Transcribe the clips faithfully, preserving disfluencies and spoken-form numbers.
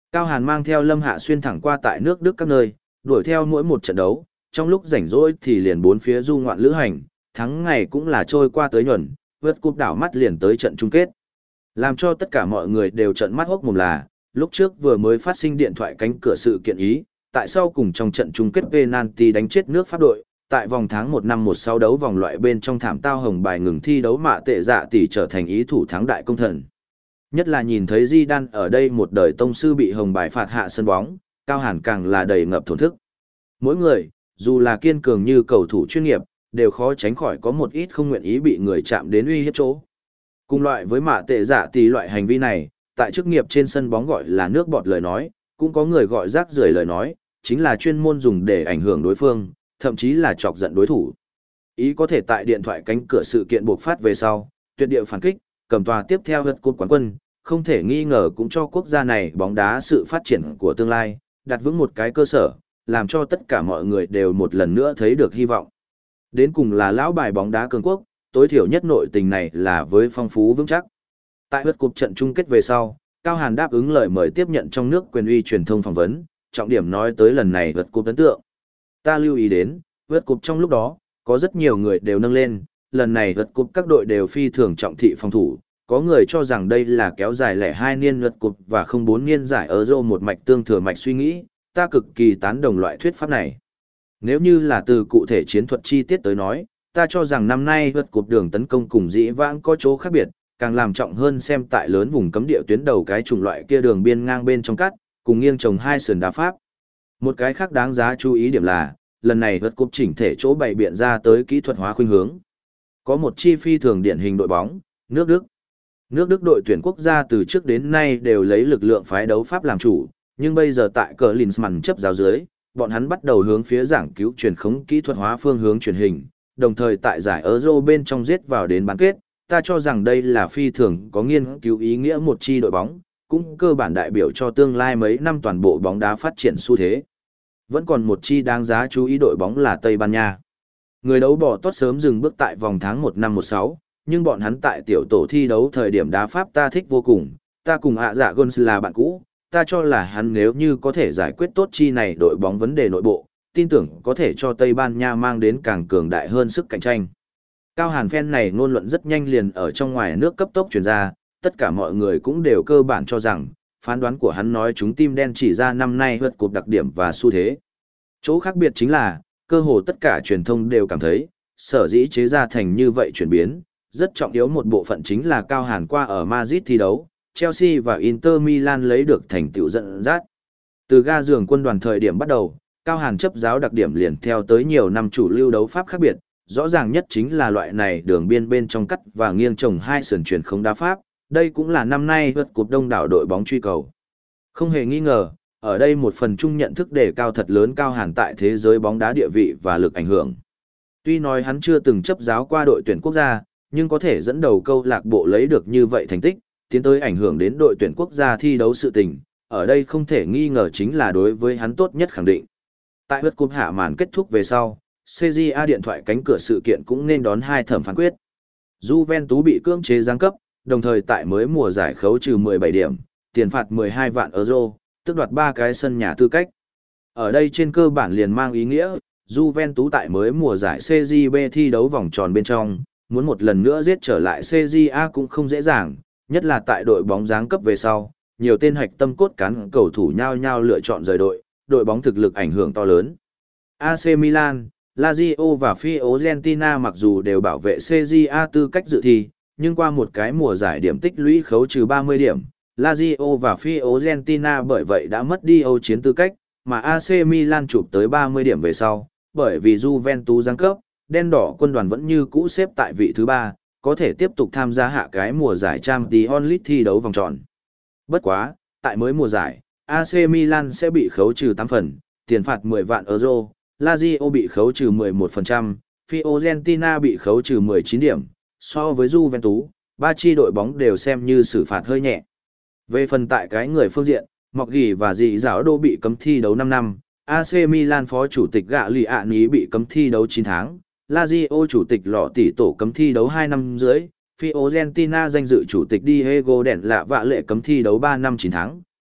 Cao Hàn mang theo Lâm Hạ xuyên thẳng qua tại nước Đức các nơi, đuổi theo mỗi một trận đấu, trong lúc rảnh rỗi thì liền bốn phía du ngoạn lữ hành, thắng ngày cũng là trôi qua tới nhuần, vượt cúp đảo mắt liền tới trận chung kết. Làm cho tất cả mọi người đều trợn mắt hốc mồm là, lúc trước vừa mới phát sinh điện thoại cánh cửa sự kiện ý, tại sau cùng trong trận chung kết penalty đánh chết nước Pháp đội, tại vòng tháng một năm một sáu đấu vòng loại bên trong thảm tao hồng bài ngừng thi đấu mạ tệ dạ tỷ trở thành ý thủ thắng đại công thần. Nhất là nhìn thấy Zidane ở đây một đời tông sư bị hồng bài phạt hạ sân bóng, Cao Hàn càng là đầy ngập thổn thức. Mỗi người, dù là kiên cường như cầu thủ chuyên nghiệp, đều khó tránh khỏi có một ít không nguyện ý bị người chạm đến uy hiếp chỗ. Cùng loại với mạ tệ dạ tỷ loại hành vi này, tại chức nghiệp trên sân bóng gọi là nước bọt lời nói, cũng có người gọi rác rưởi lời nói, chính là chuyên môn dùng để ảnh hưởng đối phương, thậm chí là chọc giận đối thủ. Ý có thể tại điện thoại cánh cửa sự kiện bộc phát về sau, tuyệt địa phản kích, cầm tòa tiếp theo hất cột quán quân, không thể nghi ngờ cũng cho quốc gia này bóng đá sự phát triển của tương lai, đặt vững một cái cơ sở, làm cho tất cả mọi người đều một lần nữa thấy được hy vọng. Đến cùng là lão bài bóng đá cường quốc, tối thiểu nhất nội tình này là với phong phú vững chắc. Tại hất cột trận chung kết về sau, Cao Hàn đáp ứng lời mời tiếp nhận trong nước quyền uy truyền thông phỏng vấn, trọng điểm nói tới lần này hất cột ấn tượng. Ta lưu ý đến, hất cột trong lúc đó, có rất nhiều người đều nâng lên, lần này hất cột các đội đều phi thường trọng thị phòng thủ, có người cho rằng đây là kéo dài lẻ hai niên hất cột và không bốn niên giải Euro một mạch tương thừa mạch suy nghĩ, ta cực kỳ tán đồng loại thuyết pháp này. Nếu như là từ cụ thể chiến thuật chi tiết tới nói, ta cho rằng năm nay hất cột đường tấn công cùng dĩ vãng có chỗ khác biệt, càng làm trọng hơn xem tại lớn vùng cấm địa tuyến đầu cái chủng loại kia đường biên ngang bên trong cắt, cùng nghiêng trồng hai sườn đá pháp. Một cái khác đáng giá chú ý điểm là, lần này hất cột chỉnh thể chỗ bày biện ra tới kỹ thuật hóa khuynh hướng. Có một chi phi thường điển hình đội bóng, nước Đức. Nước Đức đội tuyển quốc gia từ trước đến nay đều lấy lực lượng phái đấu pháp làm chủ, nhưng bây giờ tại cờ Klinsmann chấp giáo dưới, bọn hắn bắt đầu hướng phía giảng cứu truyền khống kỹ thuật hóa phương hướng truyền hình, đồng thời tại giải Euro bên trong giết vào đến bán kết, ta cho rằng đây là phi thường có nghiên cứu ý nghĩa một chi đội bóng, cũng cơ bản đại biểu cho tương lai mấy năm toàn bộ bóng đá phát triển xu thế. Vẫn còn một chi đáng giá chú ý đội bóng là Tây Ban Nha. Người đấu bỏ tốt sớm dừng bước tại vòng tháng một năm một sáu, nhưng bọn hắn tại tiểu tổ thi đấu thời điểm đá pháp ta thích vô cùng, ta cùng ạ dạ Gons là bạn cũ, ta cho là hắn nếu như có thể giải quyết tốt chi này đội bóng vấn đề nội bộ, tin tưởng có thể cho Tây Ban Nha mang đến càng cường đại hơn sức cạnh tranh. Cao Hàn phen này ngôn luận rất nhanh liền ở trong ngoài nước cấp tốc truyền ra, tất cả mọi người cũng đều cơ bản cho rằng, phán đoán của hắn nói chúng tim đen chỉ ra năm nay vượt cột đặc điểm và xu thế. Chỗ khác biệt chính là, cơ hồ tất cả truyền thông đều cảm thấy, sở dĩ chế ra thành như vậy chuyển biến, rất trọng yếu một bộ phận chính là Cao Hàn qua ở Madrid thi đấu, Chelsea và Inter Milan lấy được thành tựu dẫn dắt. Từ ga giường quân đoàn thời điểm bắt đầu, Cao Hàn chấp giáo đặc điểm liền theo tới nhiều năm chủ lưu đấu pháp khác biệt, rõ ràng nhất chính là loại này đường biên bên trong cắt và nghiêng trồng hai sườn chuyển không đá pháp, đây cũng là năm nay vượt cột đông đảo đội bóng truy cầu. Không hề nghi ngờ, ở đây một phần chung nhận thức đề cao thật lớn Cao Hàn tại thế giới bóng đá địa vị và lực ảnh hưởng. Tuy nói hắn chưa từng chấp giáo qua đội tuyển quốc gia, nhưng có thể dẫn đầu câu lạc bộ lấy được như vậy thành tích, tiến tới ảnh hưởng đến đội tuyển quốc gia thi đấu sự tình, ở đây không thể nghi ngờ chính là đối với hắn tốt nhất khẳng định. Tại vượt cúp hạ màn kết thúc về sau, xê giê a điện thoại cánh cửa sự kiện cũng nên đón hai thẩm phán quyết. Juventus bị cưỡng chế giáng cấp, đồng thời tại mới mùa giải khấu trừ mười bảy điểm, tiền phạt mười hai vạn euro, tức đoạt ba cái sân nhà tư cách. Ở đây trên cơ bản liền mang ý nghĩa, Juventus tại mới mùa giải xê giê bê thi đấu vòng tròn bên trong, muốn một lần nữa giết trở lại xê giê a cũng không dễ dàng, nhất là tại đội bóng giáng cấp về sau, nhiều tên hạch tâm cốt cán cầu thủ nhau nhau lựa chọn rời đội, đội bóng thực lực ảnh hưởng to lớn. a xê Milan, Lazio và Fiorentina mặc dù đều bảo vệ xê giê a tư cách dự thi, nhưng qua một cái mùa giải điểm tích lũy khấu trừ ba mươi điểm, Lazio và Fiorentina bởi vậy đã mất đi Âu chiến tư cách, mà a xê Milan chụp tới ba mươi điểm về sau, bởi vì Juventus giáng cấp, đen đỏ quân đoàn vẫn như cũ xếp tại vị thứ ba, có thể tiếp tục tham gia hạ cái mùa giải Champions League thi đấu vòng tròn. Bất quá, tại mới mùa giải, a xê Milan sẽ bị khấu trừ tám phần, tiền phạt mười vạn euro, Lazio bị khấu trừ mười một phần trăm, Fiorentina bị khấu trừ mười chín điểm, so với Juventus, ba chi đội bóng đều xem như xử phạt hơi nhẹ. Về phần tại cái người phương diện, Mọc Ghi và Dị Giáo Đô bị cấm thi đấu năm năm, a xê Milan phó chủ tịch Gạ Lì ạ Ní bị cấm thi đấu chín tháng, Lazio chủ tịch Lọ Tỷ Tổ cấm thi đấu hai năm dưới, Fiorentina danh dự chủ tịch Diego Đèn Lạ Vạ Lệ cấm thi đấu ba năm chín tháng,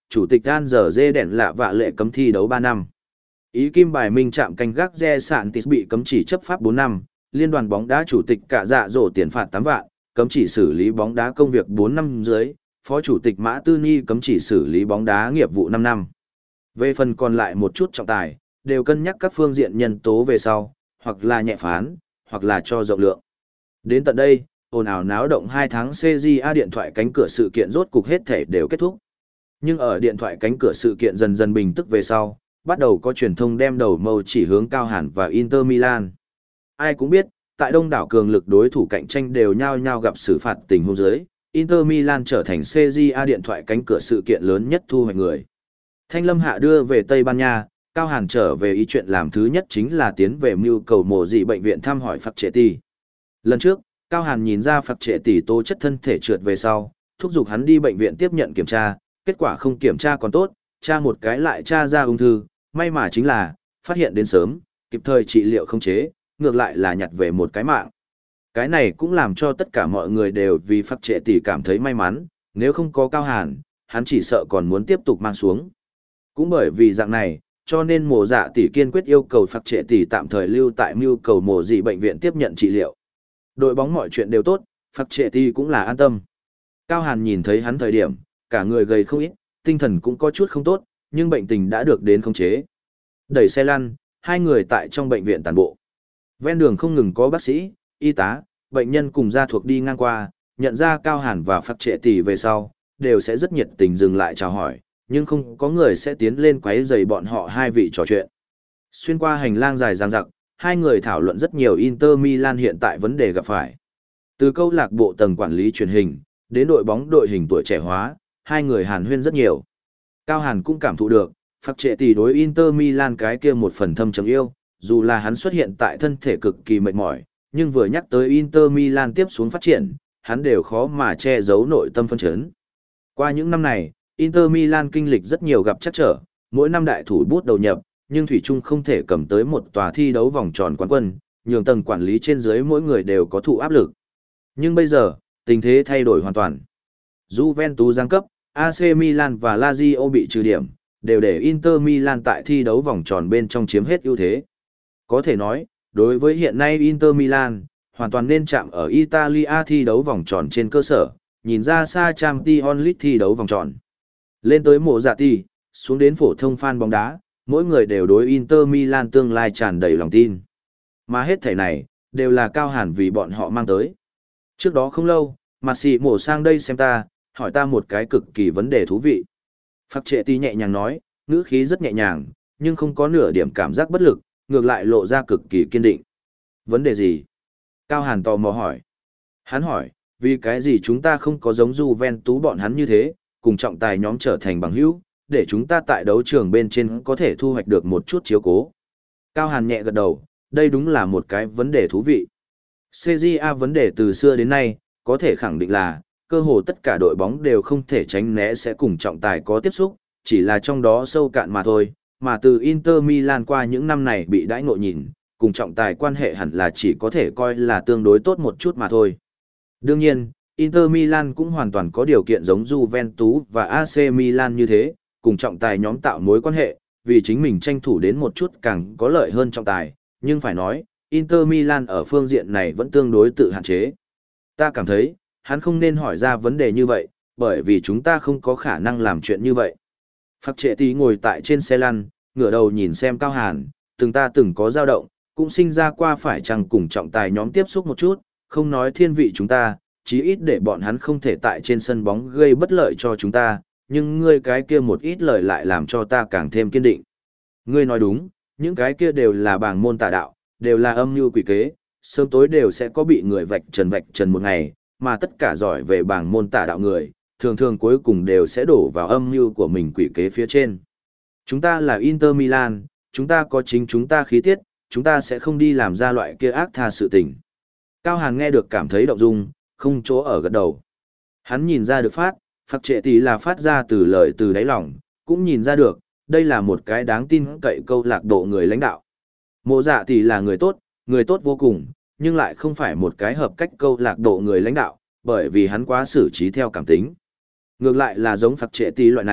chủ tịch An giờ dê đèn lạ vạ lệ cấm thi đấu ba năm. Ý kim bài minh trạm canh gác Re Sạn Tis bị cấm chỉ chấp pháp bốn năm, liên đoàn bóng đá chủ tịch cả dạ dỗ tiền phạt tám vạn, cấm chỉ xử lý bóng đá công việc bốn năm dưới, phó chủ tịch Mã Tư Ni cấm chỉ xử lý bóng đá nghiệp vụ năm năm. Về phần còn lại một chút trọng tài, đều cân nhắc các phương diện nhân tố về sau, hoặc là nhẹ phán, hoặc là cho rộng lượng. Đến tận đây, ồn ào náo động hai tháng xê giê a điện thoại cánh cửa sự kiện rốt cục hết thể đều kết thúc. Nhưng ở điện thoại cánh cửa sự kiện dần dần bình tức về sau, bắt đầu có truyền thông đem đầu mâu chỉ hướng Cao Hàn và Inter Milan. Ai cũng biết, tại đông đảo cường lực đối thủ cạnh tranh đều nhao nhao gặp xử phạt tình huống dưới, Inter Milan trở thành xê giê a điện thoại cánh cửa sự kiện lớn nhất thu hoạch người. Thanh Lâm Hạ đưa về Tây Ban Nha, Cao Hàn trở về ý chuyện làm thứ nhất chính là tiến về mưu cầu mổ dị bệnh viện thăm hỏi Phạc Trệ Tỷ. Lần trước, Cao Hàn nhìn ra Phạc Trệ Tỷ tố chất thân thể trượt về sau, thúc giục hắn đi bệnh viện tiếp nhận kiểm tra, kết quả không kiểm tra còn tốt, tra một cái lại tra ra ung thư, may mà chính là, phát hiện đến sớm, kịp thời trị liệu không chế, ngược lại là nhặt về một cái mạng. Cái này cũng làm cho tất cả mọi người đều vì Phạc Trệ Tỷ cảm thấy may mắn, nếu không có Cao Hàn, hắn chỉ sợ còn muốn tiếp tục mang xuống. Cũng bởi vì dạng này, cho nên mổ dạ tỷ kiên quyết yêu cầu Phạc Trệ Tỷ tạm thời lưu tại mưu cầu mổ dị bệnh viện tiếp nhận trị liệu. Đội bóng mọi chuyện đều tốt, Phạc Trệ Tỷ cũng là an tâm. Cao Hàn nhìn thấy hắn thời điểm, cả người gầy không ít, tinh thần cũng có chút không tốt, nhưng bệnh tình đã được đến khống chế. Đẩy xe lăn, hai người tại trong bệnh viện tàn bộ. Ven đường không ngừng có bác sĩ, y tá, bệnh nhân cùng gia thuộc đi ngang qua, nhận ra Cao Hàn và Phạc Trệ Tỷ về sau, đều sẽ rất nhiệt tình dừng lại chào hỏi, nhưng không có người sẽ tiến lên quấy rầy bọn họ hai vị trò chuyện. Xuyên qua hành lang dài dằng dặc, hai người thảo luận rất nhiều Inter Milan hiện tại vấn đề gặp phải. Từ câu lạc bộ tầng quản lý truyền hình, đến đội bóng đội hình tuổi trẻ hóa, hai người hàn huyên rất nhiều. Cao Hàn cũng cảm thụ được, Phạc Trệ Tỷ đối Inter Milan cái kia một phần thâm trầm yêu, dù là hắn xuất hiện tại thân thể cực kỳ mệt mỏi, nhưng vừa nhắc tới Inter Milan tiếp xuống phát triển, hắn đều khó mà che giấu nội tâm phân chấn. Qua những năm này, Inter Milan kinh lịch rất nhiều gặp trắc trở, mỗi năm đại thủ bút đầu nhập, nhưng thủy chung không thể cầm tới một tòa thi đấu vòng tròn quán quân, nhường tầng quản lý trên dưới mỗi người đều có thụ áp lực. Nhưng bây giờ, tình thế thay đổi hoàn toàn. Juventus giáng cấp, a xê Milan và Lazio bị trừ điểm, đều để Inter Milan tại thi đấu vòng tròn bên trong chiếm hết ưu thế. Có thể nói, đối với hiện nay Inter Milan, hoàn toàn nên chạm ở Italia thi đấu vòng tròn trên cơ sở, nhìn ra xa Champions League thi đấu vòng tròn. Lên tới mộ dạ tỷ, xuống đến phổ thông fan bóng đá, mỗi người đều đối Inter Milan tương lai tràn đầy lòng tin. Mà hết thảy này, đều là Cao Hàn vì bọn họ mang tới. Trước đó không lâu, Mạt Sĩ Mổ sang đây xem ta, hỏi ta một cái cực kỳ vấn đề thú vị. Phạc Trệ Tỷ nhẹ nhàng nói, ngữ khí rất nhẹ nhàng, nhưng không có nửa điểm cảm giác bất lực, ngược lại lộ ra cực kỳ kiên định. Vấn đề gì? Cao Hàn tò mò hỏi. Hắn hỏi, vì cái gì chúng ta không có giống Juventus bọn hắn như thế, cùng trọng tài nhóm trở thành bằng hữu, để chúng ta tại đấu trường bên trên có thể thu hoạch được một chút chiếu cố. Cao Hàn nhẹ gật đầu, đây đúng là một cái vấn đề thú vị. xê giê a vấn đề từ xưa đến nay, có thể khẳng định là, cơ hồ tất cả đội bóng đều không thể tránh né sẽ cùng trọng tài có tiếp xúc, chỉ là trong đó sâu cạn mà thôi, mà từ Inter Milan qua những năm này bị đãi ngộ nhìn, cùng trọng tài quan hệ hẳn là chỉ có thể coi là tương đối tốt một chút mà thôi. Đương nhiên, Inter Milan cũng hoàn toàn có điều kiện giống Juventus và a xê Milan như thế, cùng trọng tài nhóm tạo mối quan hệ, vì chính mình tranh thủ đến một chút càng có lợi hơn trọng tài, nhưng phải nói, Inter Milan ở phương diện này vẫn tương đối tự hạn chế. Ta cảm thấy, hắn không nên hỏi ra vấn đề như vậy, bởi vì chúng ta không có khả năng làm chuyện như vậy. Phạc Trệ Tỷ ngồi tại trên xe lăn, ngửa đầu nhìn xem Cao Hàn, từng ta từng có dao động, cũng sinh ra qua phải chăng cùng trọng tài nhóm tiếp xúc một chút, không nói thiên vị chúng ta, chí ít để bọn hắn không thể tại trên sân bóng gây bất lợi cho chúng ta, nhưng ngươi cái kia một ít lời lại làm cho ta càng thêm kiên định. Ngươi nói đúng, những cái kia đều là bảng môn tà đạo, đều là âm mưu quỷ kế, sớm tối đều sẽ có bị người vạch trần vạch trần một ngày, mà tất cả giỏi về bảng môn tà đạo người, thường thường cuối cùng đều sẽ đổ vào âm mưu của mình quỷ kế phía trên. Chúng ta là Inter Milan, chúng ta có chính chúng ta khí tiết, chúng ta sẽ không đi làm ra loại kia ác tha sự tình. Cao Hàn nghe được cảm thấy động dung, không chỗ ở gật đầu. Hắn nhìn ra được phát, Phạc Trệ Tỷ là phát ra từ lời từ đáy lòng, cũng nhìn ra được, đây là một cái đáng tin cậy câu lạc bộ người lãnh đạo. Mộ Dạ Tỷ là người tốt, người tốt vô cùng, nhưng lại không phải một cái hợp cách câu lạc bộ người lãnh đạo, bởi vì hắn quá xử trí theo cảm tính. Ngược lại là giống Phạc Trệ Tỷ loại này,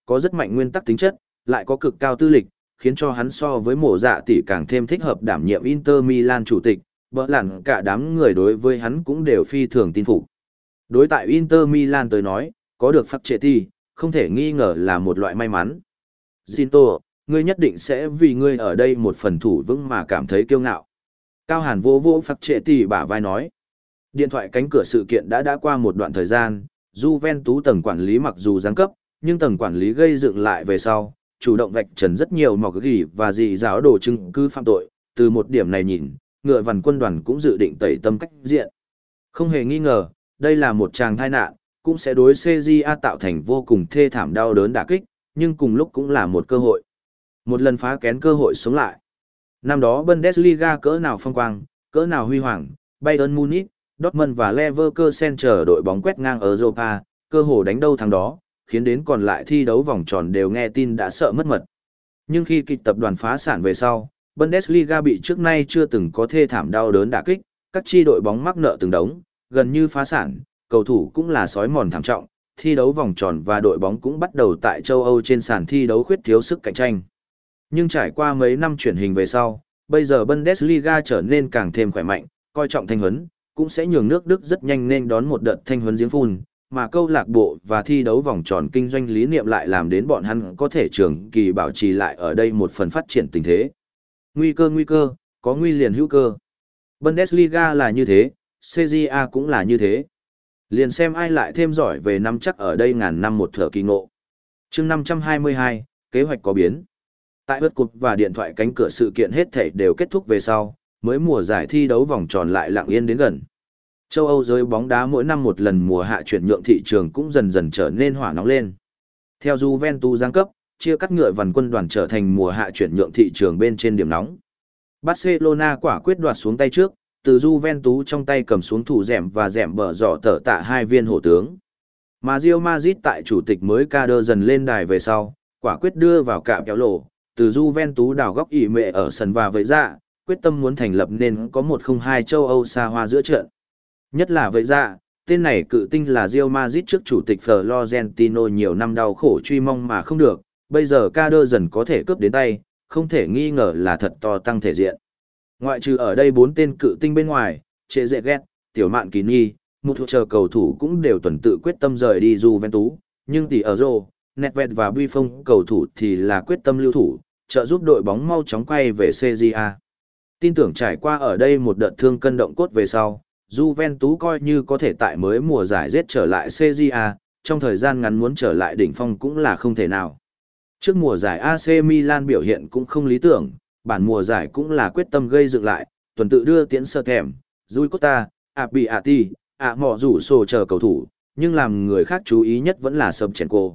có rất mạnh nguyên tắc tính chất, lại có cực cao tư lịch, khiến cho hắn so với mổ dạ tỷ càng thêm thích hợp đảm nhiệm Inter Milan chủ tịch, bỡ lặn cả đám người đối với hắn cũng đều phi thường tin phục. Đối tại Inter Milan tới nói, có được Facchetti, không thể nghi ngờ là một loại may mắn. Zinto, ngươi nhất định sẽ vì ngươi ở đây một phần thủ vững mà cảm thấy kiêu ngạo. Cao Hàn vô vô Facchetti bả vai nói. Điện thoại cánh cửa sự kiện đã đã qua một đoạn thời gian, Juventus tầng quản lý mặc dù giáng cấp, nhưng tầng quản lý gây dựng lại về sau, chủ động vạch trần rất nhiều mọc gỉ và dị giáo đồ chứng cứ phạm tội, từ một điểm này nhìn, ngựa vằn quân đoàn cũng dự định tẩy tâm cách diện. Không hề nghi ngờ, đây là một tràng tai nạn, cũng sẽ đối xê giê a tạo thành vô cùng thê thảm đau đớn đả kích, nhưng cùng lúc cũng là một cơ hội. Một lần phá kén cơ hội sống lại. Năm đó Bundesliga cỡ nào phong quang, cỡ nào huy hoàng, Bayern Munich, Dortmund và Leverkusen chờ đội bóng quét ngang ở Europa, cơ hồ đánh đâu thắng đó, khiến đến còn lại thi đấu vòng tròn đều nghe tin đã sợ mất mật. Nhưng khi kịch tập đoàn phá sản về sau, Bundesliga bị trước nay chưa từng có thê thảm đau đớn đả kích, các chi đội bóng mắc nợ từng đống, gần như phá sản, cầu thủ cũng là sói mòn thảm trọng, thi đấu vòng tròn và đội bóng cũng bắt đầu tại châu Âu trên sàn thi đấu khuyết thiếu sức cạnh tranh. Nhưng trải qua mấy năm chuyển hình về sau, bây giờ Bundesliga trở nên càng thêm khỏe mạnh, coi trọng thanh huấn, cũng sẽ nhường nước Đức rất nhanh nên đón một đợt thanh huấn giếng phun, mà câu lạc bộ và thi đấu vòng tròn kinh doanh lý niệm lại làm đến bọn hắn có thể trường kỳ bảo trì lại ở đây một phần phát triển tình thế. Nguy cơ nguy cơ, có nguy liền hữu cơ. Bundesliga là như thế, xê giê a cũng là như thế. Liền xem ai lại thêm giỏi về năm chắc ở đây ngàn năm một thở kỳ ngộ. Chương năm trăm hai mươi hai, kế hoạch có biến. Tại vượt cục và điện thoại cánh cửa sự kiện hết thảy đều kết thúc về sau, mới mùa giải thi đấu vòng tròn lại lặng yên đến gần. Châu Âu giới bóng đá mỗi năm một lần mùa hạ chuyển nhượng thị trường cũng dần dần trở nên hỏa nóng lên. Theo Juventus giáng cấp, chia cắt ngựa vằn quân đoàn trở thành mùa hạ chuyển nhượng thị trường bên trên điểm nóng. Barcelona quả quyết đoạt xuống tay trước, từ Juventus trong tay cầm xuống thủ dẻm và dẻm bờ dọ tở tạ hai viên hổ tướng. Mà Real Madrid tại chủ tịch mới Kader dần lên đài về sau, quả quyết đưa vào cạm kéo lộ, từ Juventus đào góc ỉ mệ ở sân và với dạ, quyết tâm muốn thành lập nên có một không hai châu Âu xa hoa giữa trận. Nhất là với dạ, tên này cự tinh là Real Madrid trước chủ tịch Florentino nhiều năm đau khổ truy mong mà không được, bây giờ Kader dần có thể cướp đến tay, không thể nghi ngờ là thật to tăng thể diện. Ngoại trừ ở đây bốn tên cự tinh bên ngoài, Trệ Dệ Ghét, Tiểu Mạn Kỳ Nhi, một chờ cầu thủ cũng đều tuần tự quyết tâm rời đi Juventus, nhưng tỷ ở Rô, Nedved và Buffon cầu thủ thì là quyết tâm lưu thủ, trợ giúp đội bóng mau chóng quay về xê giê a. Tin tưởng trải qua ở đây một đợt thương cân động cốt về sau, Juventus coi như có thể tại mới mùa giải giết trở lại xê giê a, trong thời gian ngắn muốn trở lại đỉnh phong cũng là không thể nào. Trước mùa giải a xê Milan biểu hiện cũng không lý tưởng, bản mùa giải cũng là quyết tâm gây dựng lại, tuần tự đưa tiễn sơ thèm, Rui Costa, Abiati, ạ mỏ rủ sổ chờ cầu thủ, nhưng làm người khác chú ý nhất vẫn là Sobchenko.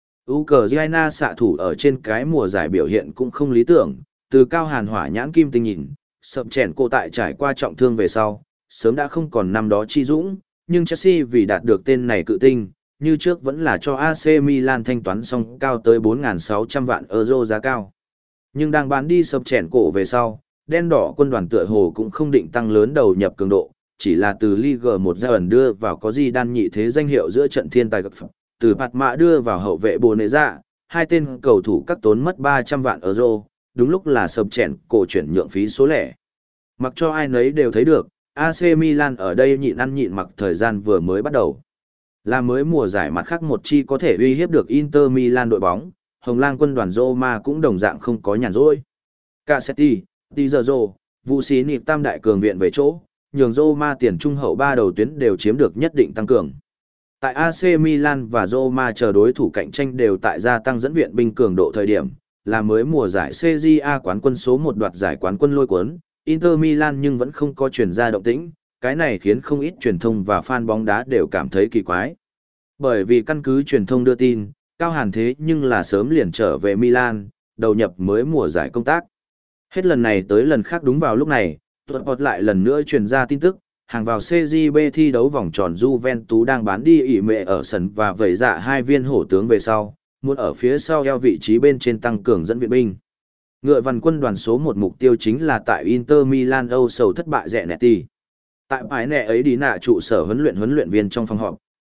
Ukraine xạ thủ ở trên cái mùa giải biểu hiện cũng không lý tưởng, từ cao hàn hỏa nhãn kim tinh nhìn, Sobchenko tại trải qua trọng thương về sau, sớm đã không còn năm đó chi dũng, nhưng Chelsea vì đạt được tên này cự tinh, như trước vẫn là cho a xê Milan thanh toán xong cao tới bốn nghìn sáu trăm vạn euro giá cao. Nhưng đang bán đi Sobchenko về sau, đen đỏ quân đoàn tựa hồ cũng không định tăng lớn đầu nhập cường độ, chỉ là từ Ligue một ra ẩn đưa vào có gì đan nhị thế danh hiệu giữa trận thiên tài gặp phẩm, từ Bạt Mạ đưa vào hậu vệ Bồ Nệ Dạ, hai tên cầu thủ cắt tốn mất ba trăm vạn euro, đúng lúc là Sobchenko chuyển nhượng phí số lẻ. Mặc cho ai nấy đều thấy được, a xê Milan ở đây nhịn ăn nhịn mặc thời gian vừa mới bắt đầu. Là mới mùa giải mặt khác một chi có thể uy hiếp được Inter Milan đội bóng, Hồng Lang quân đoàn Roma cũng đồng dạng không có nhàn rỗi. Cassetti, Di Giorgio, Vũ Sĩ Nịp tam đại cường viện về chỗ, nhường Roma tiền trung hậu ba đầu tuyến đều chiếm được nhất định tăng cường. Tại a xê Milan và Roma chờ đối thủ cạnh tranh đều tại gia tăng dẫn viện binh cường độ thời điểm, là mới mùa giải xê giê a quán quân số một đoạt giải quán quân lôi cuốn, Inter Milan nhưng vẫn không có truyền ra động tĩnh, cái này khiến không ít truyền thông và fan bóng đá đều cảm thấy kỳ quái. Bởi vì căn cứ truyền thông đưa tin, Cao Hàn thế nhưng là sớm liền trở về Milan, đầu nhập mới mùa giải công tác. Hết lần này tới lần khác đúng vào lúc này, tuột bọt lại lần nữa truyền ra tin tức, hàng vào xê giê bê thi đấu vòng tròn Juventus đang bán đi ỉ mệ ở sân và vẩy dạ hai viên hổ tướng về sau, muốn ở phía sau eo vị trí bên trên tăng cường dẫn viện binh. Ngựa vằn quân đoàn số một mục tiêu chính là tại Inter Milan Âu sầu thất bại rẻ nẹt tì. Tại bãi nẹ ấy đi nạ trụ sở huấn luyện huấn luyện viên trong phòng họp,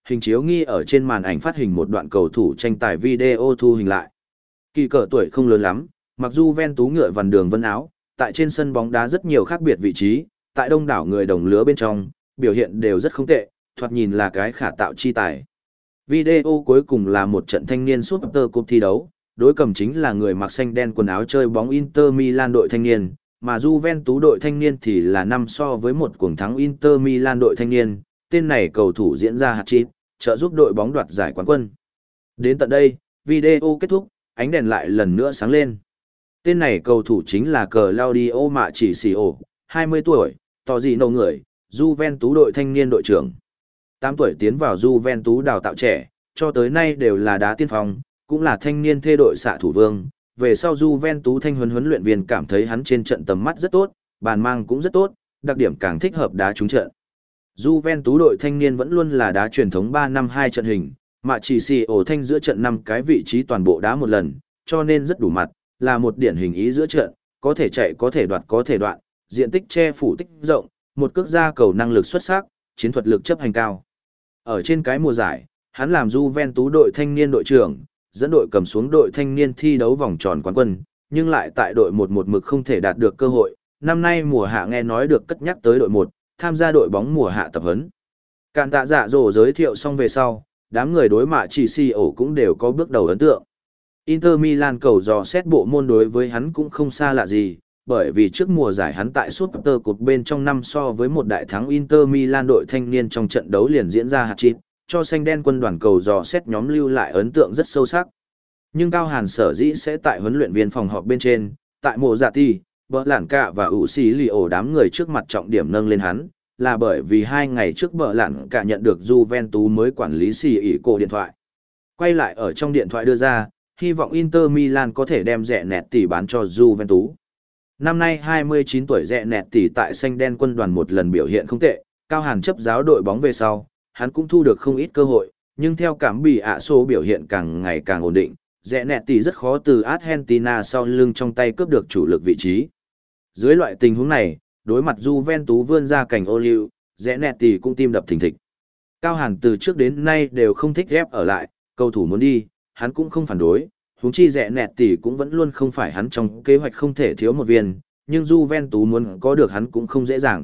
hình chiếu nghi ở trên màn ảnh phát hình một đoạn cầu thủ tranh tài video thu hình lại. Kỳ cờ tuổi không lớn lắm, mặc dù ven tú ngựa vằn đường vân áo, tại trên sân bóng đá rất nhiều khác biệt vị trí, tại đông đảo người đồng lứa bên trong, biểu hiện đều rất không tệ, thoạt nhìn là cái khả tạo chi tài. Video cuối cùng là một trận thanh niên Super Cup thi đấu, đối cầm chính là người mặc xanh đen quần áo chơi bóng Inter Milan đội thanh niên, mà Juventus đội thanh niên thì là năm so với một cuồng thắng Inter Milan đội thanh niên, tên này cầu thủ diễn ra hat-trick, trợ giúp đội bóng đoạt giải quán quân. Đến tận đây, video kết thúc, ánh đèn lại lần nữa sáng lên. Tên này cầu thủ chính là Claudio Marchisio, hai mươi tuổi, tỏ gì nâu người, Juventus đội thanh niên đội trưởng. tám tuổi tiến vào Juventus đào tạo trẻ, cho tới nay đều là đá tiên phong, cũng là thanh niên thê đội xạ thủ vương. Về sau Juventus thanh huấn huấn luyện viên cảm thấy hắn trên trận tầm mắt rất tốt, bàn mang cũng rất tốt, đặc điểm càng thích hợp đá trúng trận. Juventus đội thanh niên vẫn luôn là đá truyền thống ba năm hai trận hình, mà chỉ xì ổ thanh giữa trận năm cái vị trí toàn bộ đá một lần, cho nên rất đủ mặt, là một điển hình ý giữa trận, có thể chạy có thể đoạt có thể đoạn, diện tích che phủ tích rộng, một cước ra cầu năng lực xuất sắc, chiến thuật lực chấp hành cao. Ở trên cái mùa giải, hắn làm Juventus đội thanh niên đội trưởng, dẫn đội cầm xuống đội thanh niên thi đấu vòng tròn quán quân, nhưng lại tại đội một một mực không thể đạt được cơ hội. Năm nay mùa hạ nghe nói được cất nhắc tới đội một, tham gia đội bóng mùa hạ tập huấn. Càn tạ dạ dỗ giới thiệu xong về sau, đám người đối mạ chỉ si ổ cũng đều có bước đầu ấn tượng. Inter Milan cầu dò xét bộ môn đối với hắn cũng không xa lạ gì, bởi vì trước mùa giải hắn tại Super Cup bên trong năm so với một đại thắng Inter Milan đội thanh niên trong trận đấu liền diễn ra hat-trick, cho xanh đen quân đoàn cầu dò xét nhóm lưu lại ấn tượng rất sâu sắc. Nhưng Cao Hàn sở dĩ sẽ tại huấn luyện viên phòng họp bên trên, tại mộ dạ ti, bờ lản cạ và ủ xì lì ổ đám người trước mặt trọng điểm nâng lên hắn, là bởi vì hai ngày trước bờ lản cạ nhận được Juventus mới quản lý xì ỉ cổ điện thoại. Quay lại ở trong điện thoại đưa ra, hy vọng Inter Milan có thể đem rẻ nẹt tỷ bán cho Juventus. Năm nay hai mươi chín tuổi rẻ nẹt tỷ tại xanh đen quân đoàn một lần biểu hiện không tệ, Cao Hàn chấp giáo đội bóng về sau, hắn cũng thu được không ít cơ hội, nhưng theo cảm bị ạ số biểu hiện càng ngày càng ổn định, rẽ nẹt tỷ rất khó từ Argentina sau lưng trong tay cướp được chủ lực vị trí. Dưới loại tình huống này, đối mặt Juventus vươn ra cảnh ô liu, rẽ nẹt tỷ cũng tim đập thình thịch. Cao Hàn từ trước đến nay đều không thích ghép ở lại, cầu thủ muốn đi, hắn cũng không phản đối, huống chi rẽ nẹt tỷ cũng vẫn luôn không phải hắn trong kế hoạch không thể thiếu một viên, nhưng Juventus muốn có được hắn cũng không dễ dàng.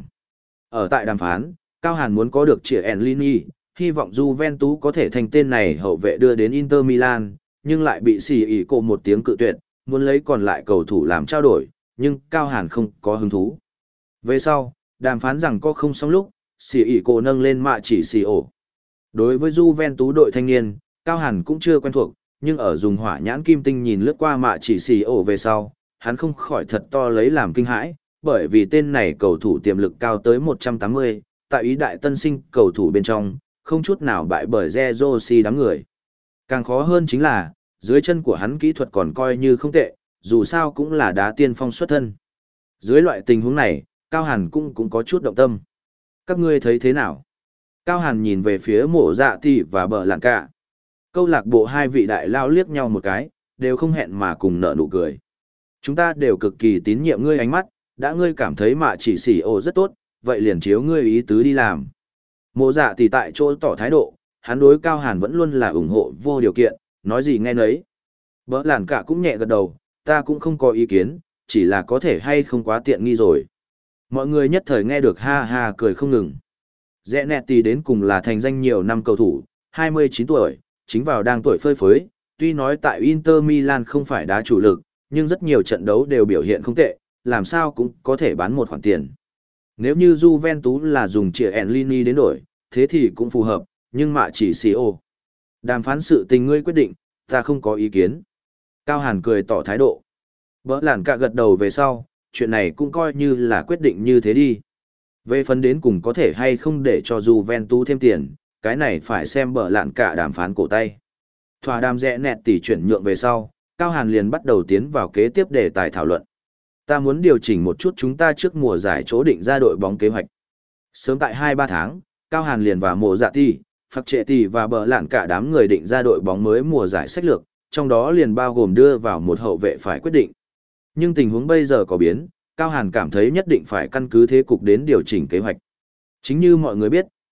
Ở tại đàm phán, Cao Hàn muốn có được Chiellini, hy vọng Juventus có thể thành tên này hậu vệ đưa đến Inter Milan, nhưng lại bị xì ỉ cổ một tiếng cự tuyệt, muốn lấy còn lại cầu thủ làm trao đổi, nhưng Cao Hàn không có hứng thú. Về sau, đàm phán rằng có không xong lúc, xì ỉ cổ nâng lên mạ chỉ xì ổ. Đối với Juventus đội thanh niên, Cao Hàn cũng chưa quen thuộc, nhưng ở dùng hỏa nhãn kim tinh nhìn lướt qua mạ chỉ xì ổ về sau, hắn không khỏi thật to lấy làm kinh hãi, bởi vì tên này cầu thủ tiềm lực cao tới một trăm tám mươi, tại ý đại tân sinh cầu thủ bên trong, không chút nào bại bởi Zerosi đám người. Càng khó hơn chính là, dưới chân của hắn kỹ thuật còn coi như không tệ, dù sao cũng là đá tiên phong xuất thân. Dưới loại tình huống này, Cao Hàn cũng cũng có chút động tâm. Các ngươi thấy thế nào? Cao Hàn nhìn về phía mộ dạ tỷ và bờ lạng cả. Câu lạc bộ hai vị đại lao liếc nhau một cái, đều không hẹn mà cùng nở nụ cười. Chúng ta đều cực kỳ tín nhiệm ngươi ánh mắt, đã ngươi cảm thấy mạ chỉ xỉ ồ rất tốt, vậy liền chiếu ngươi ý tứ đi làm. Mộ dạ tỷ tại chỗ tỏ thái độ, hắn đối Cao Hàn vẫn luôn là ủng hộ vô điều kiện, nói gì nghe nấy. Bỡ làn cả cũng nhẹ gật đầu, ta cũng không có ý kiến, chỉ là có thể hay không quá tiện nghi rồi. Mọi người nhất thời nghe được ha ha cười không ngừng. Rẽ nẹt tỷ đến cùng là thành danh nhiều năm cầu thủ, hai mươi chín tuổi, chính vào đang tuổi phơi phới, tuy nói tại Inter Milan không phải đá chủ lực, nhưng rất nhiều trận đấu đều biểu hiện không tệ, làm sao cũng có thể bán một khoản tiền. Nếu như Juventus là dùng Chiellini đến đổi, thế thì cũng phù hợp, nhưng mạ chỉ xì ô. Đàm phán sự tình ngươi quyết định, ta không có ý kiến. Cao Hàn cười tỏ thái độ. Bỡ làn cả gật đầu về sau, chuyện này cũng coi như là quyết định như thế đi. Về phần đến cùng có thể hay không để cho Juventus thêm tiền, cái này phải xem bỡ làn cả đàm phán cổ tay. Thỏa đàm rẽ nẹt tỷ chuyển nhượng về sau, Cao Hàn liền bắt đầu tiến vào kế tiếp đề tài thảo luận. Ta muốn điều chỉnh một chút chúng ta trước mùa giải chỗ định ra đội bóng kế hoạch. Sớm tại hai ba tháng, Cao Hàn liền và mộ dạ tỷ, phạc trệ tỷ và bờ lạn cả đám người định ra đội bóng mới mùa giải sách lược, trong đó liền bao gồm đưa vào một hậu vệ phải quyết định. Nhưng tình huống bây giờ có biến, Cao Hàn cảm thấy nhất định phải căn cứ thế cục đến điều chỉnh kế hoạch. Chính như mọi người biết,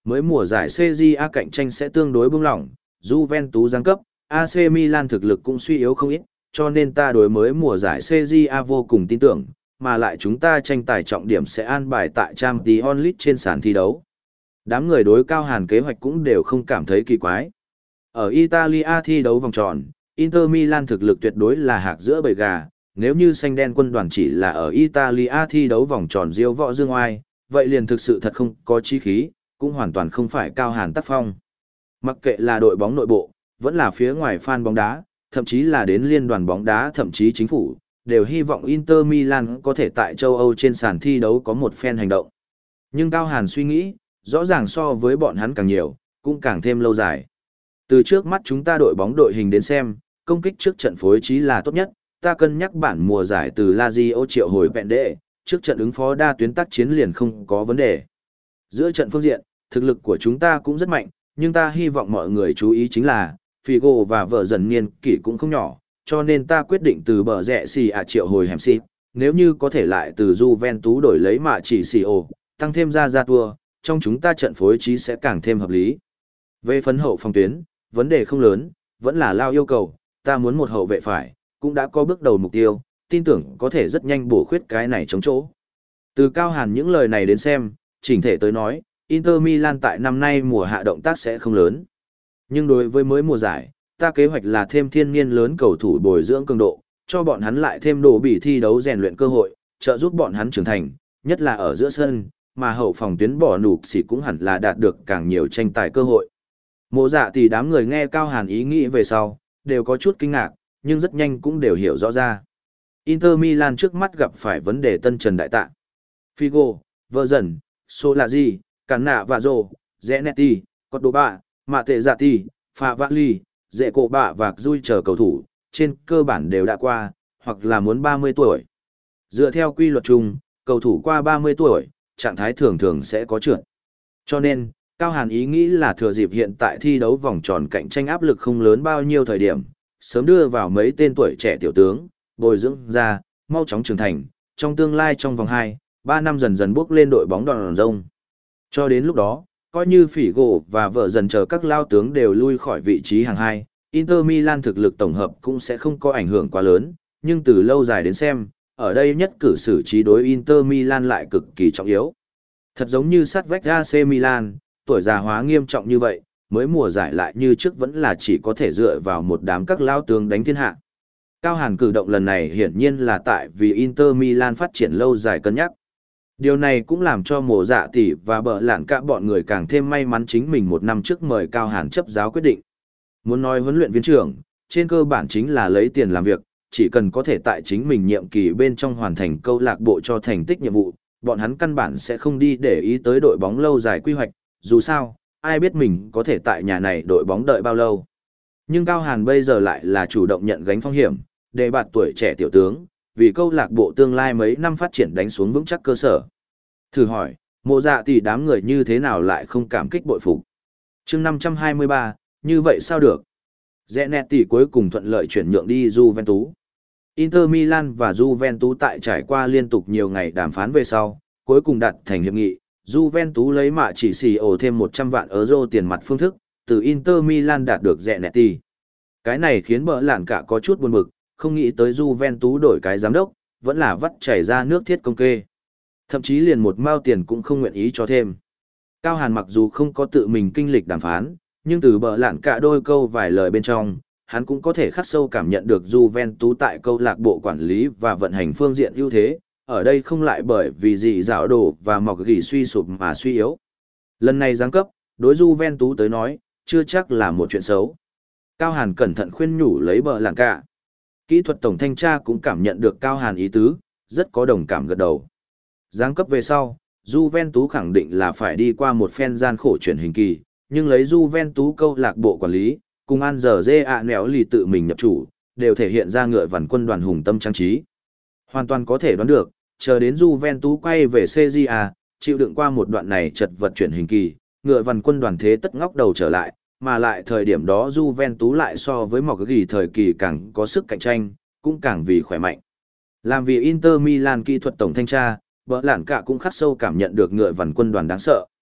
Mới mùa giải xê gi a cạnh tranh sẽ tương đối bung lỏng, Juventus giáng cấp, a xê Milan thực lực cũng suy yếu không ít, cho nên ta đối mới mùa giải xê gi a vô cùng tin tưởng, mà lại chúng ta tranh tài trọng điểm sẽ an bài tại Champions League trên sàn thi đấu. Đám người đối Cao Hàn kế hoạch cũng đều không cảm thấy kỳ quái. Ở Italia thi đấu vòng tròn, Inter Milan thực lực tuyệt đối là hạc giữa bầy gà, nếu như xanh đen quân đoàn chỉ là ở Italia thi đấu vòng tròn diêu võ dương oai, vậy liền thực sự thật không có chí khí, cũng hoàn toàn không phải Cao Hàn tác phong. Mặc kệ là đội bóng nội bộ, vẫn là phía ngoài fan bóng đá, thậm chí là đến liên đoàn bóng đá thậm chí chính phủ, đều hy vọng Inter Milan có thể tại châu Âu trên sàn thi đấu có một phen hành động. Nhưng Cao Hàn suy nghĩ, rõ ràng so với bọn hắn càng nhiều, cũng càng thêm lâu dài. Từ trước mắt chúng ta đội bóng đội hình đến xem, công kích trước trận phối trí là tốt nhất, ta cân nhắc bản mùa giải từ Lazio triệu hồi vẹn đệ, trước trận ứng phó đa tuyến tác chiến liền không có vấn đề. Giữa trận phương diện, thực lực của chúng ta cũng rất mạnh, nhưng ta hy vọng mọi người chú ý chính là, Figo và vợ dần niên kỷ cũng không nhỏ, cho nên ta quyết định từ bờ rẽ xì à triệu hồi hẻm xì, nếu như có thể lại từ Juventus đổi lấy mạ chỉ xì ổ, tăng thêm ra ra tour, trong chúng ta trận phối trí sẽ càng thêm hợp lý. Về phấn hậu phòng tuyến, vấn đề không lớn, vẫn là lao yêu cầu, ta muốn một hậu vệ phải, cũng đã có bước đầu mục tiêu, tin tưởng có thể rất nhanh bổ khuyết cái này chống chỗ. Từ Cao Hàn những lời này đến xem, chỉnh thể tới nói, Inter Milan tại năm nay mùa hạ động tác sẽ không lớn. Nhưng đối với mới mùa giải, ta kế hoạch là thêm thiên niên lớn cầu thủ bồi dưỡng cường độ, cho bọn hắn lại thêm đồ bị thi đấu rèn luyện cơ hội, trợ giúp bọn hắn trưởng thành, nhất là ở giữa sân, mà hậu phòng tuyến bỏ nụp xỉ cũng hẳn là đạt được càng nhiều tranh tài cơ hội. Mộ dạ thì đám người nghe Cao Hàn ý nghĩ về sau, đều có chút kinh ngạc, nhưng rất nhanh cũng đều hiểu rõ ra. Inter Milan trước mắt gặp phải vấn đề tân trần đại tạ. Figo, Verজন, Solazzi, Cannavaro, Zanetti, Cordoba, Materazzi, Favalli, Dễ Cổ Bạ và Rui chờ cầu thủ, trên cơ bản đều đã qua, hoặc là muốn ba mươi tuổi. Dựa theo quy luật chung, cầu thủ qua ba mươi tuổi, trạng thái thường thường sẽ có trượt. Cho nên, Cao Hàn ý nghĩ là thừa dịp hiện tại thi đấu vòng tròn cạnh tranh áp lực không lớn bao nhiêu thời điểm, sớm đưa vào mấy tên tuổi trẻ tiểu tướng, bồi dưỡng ra, mau chóng trưởng thành, trong tương lai trong vòng hai, ba năm dần dần bước lên đội bóng đòn rông. Cho đến lúc đó, coi như phỉ gỗ và vợ dần chờ các lao tướng đều lui khỏi vị trí hàng hai, Inter Milan thực lực tổng hợp cũng sẽ không có ảnh hưởng quá lớn, nhưng từ lâu dài đến xem, ở đây nhất cử xử trí đối Inter Milan lại cực kỳ trọng yếu. Thật giống như sát vách a xê Milan, tuổi già hóa nghiêm trọng như vậy, mới mùa giải lại như trước vẫn là chỉ có thể dựa vào một đám các lao tướng đánh thiên hạ. Cao Hàn cử động lần này hiển nhiên là tại vì Inter Milan phát triển lâu dài cân nhắc. Điều này cũng làm cho mùa dạ tỷ và bờ lạn cả bọn người càng thêm may mắn chính mình một năm trước mời Cao Hàn chấp giáo quyết định. Muốn nói huấn luyện viên trưởng, trên cơ bản chính là lấy tiền làm việc, chỉ cần có thể tại chính mình nhiệm kỳ bên trong hoàn thành câu lạc bộ cho thành tích nhiệm vụ, bọn hắn căn bản sẽ không đi để ý tới đội bóng lâu dài quy hoạch, dù sao, ai biết mình có thể tại nhà này đội bóng đợi bao lâu. Nhưng Cao Hàn bây giờ lại là chủ động nhận gánh phong hiểm, để bạt tuổi trẻ tiểu tướng, vì câu lạc bộ tương lai mấy năm phát triển đánh xuống vững chắc cơ sở. Thử hỏi, mộ dạ tỷ đám người như thế nào lại không cảm kích bội phục. Chương năm trăm hai mươi ba, như vậy sao được? Zanetti cuối cùng thuận lợi chuyển nhượng đi Juventus. Inter Milan và Juventus tại trải qua liên tục nhiều ngày đàm phán về sau, cuối cùng đạt thành hiệp nghị, Juventus lấy mạ chỉ xì ổ thêm một trăm vạn euro tiền mặt phương thức, từ Inter Milan đạt được Zanetti. Cái này khiến bỡ lạn cả có chút buồn bực, không nghĩ tới Juventus đổi cái giám đốc, vẫn là vắt chảy ra nước thiết công kê. Thậm chí liền một mao tiền cũng không nguyện ý cho thêm. Cao Hàn mặc dù không có tự mình kinh lịch đàm phán, nhưng từ bỡ lạn cả đôi câu vài lời bên trong, hắn cũng có thể khắc sâu cảm nhận được Juventus tại câu lạc bộ quản lý và vận hành phương diện ưu thế, ở đây không lại bởi vì gì dạo đổ và mọc gỉ suy sụp mà suy yếu. Lần này giáng cấp, đối Juventus tới nói, chưa chắc là một chuyện xấu. Cao Hàn cẩn thận khuyên nhủ lấy bờ lạng cả. Kỹ thuật tổng thanh tra cũng cảm nhận được Cao Hàn ý tứ, rất có đồng cảm gật đầu. Giáng cấp về sau, Juventus khẳng định là phải đi qua một phen gian khổ chuyển hình kỳ, nhưng lấy Juventus câu lạc bộ quản lý, cùng An giờ dê ạ nẻo lì tự mình nhập chủ, đều thể hiện ra ngựa vằn quân đoàn hùng tâm trang trí. Hoàn toàn có thể đoán được, chờ đến Juventus quay về xê giê a, chịu đựng qua một đoạn này chật vật chuyển hình kỳ, ngựa vằn quân đoàn thế tất ngóc đầu trở lại, mà lại thời điểm đó Juventus lại so với mọc ghi thời kỳ càng có sức cạnh tranh, cũng càng vì khỏe mạnh. Làm vì Inter Milan kỹ thuật tổng thanh tra, bỡ lạn cả cũng khắc sâu cảm nhận được ngựa vằn quân đoàn đáng sợ.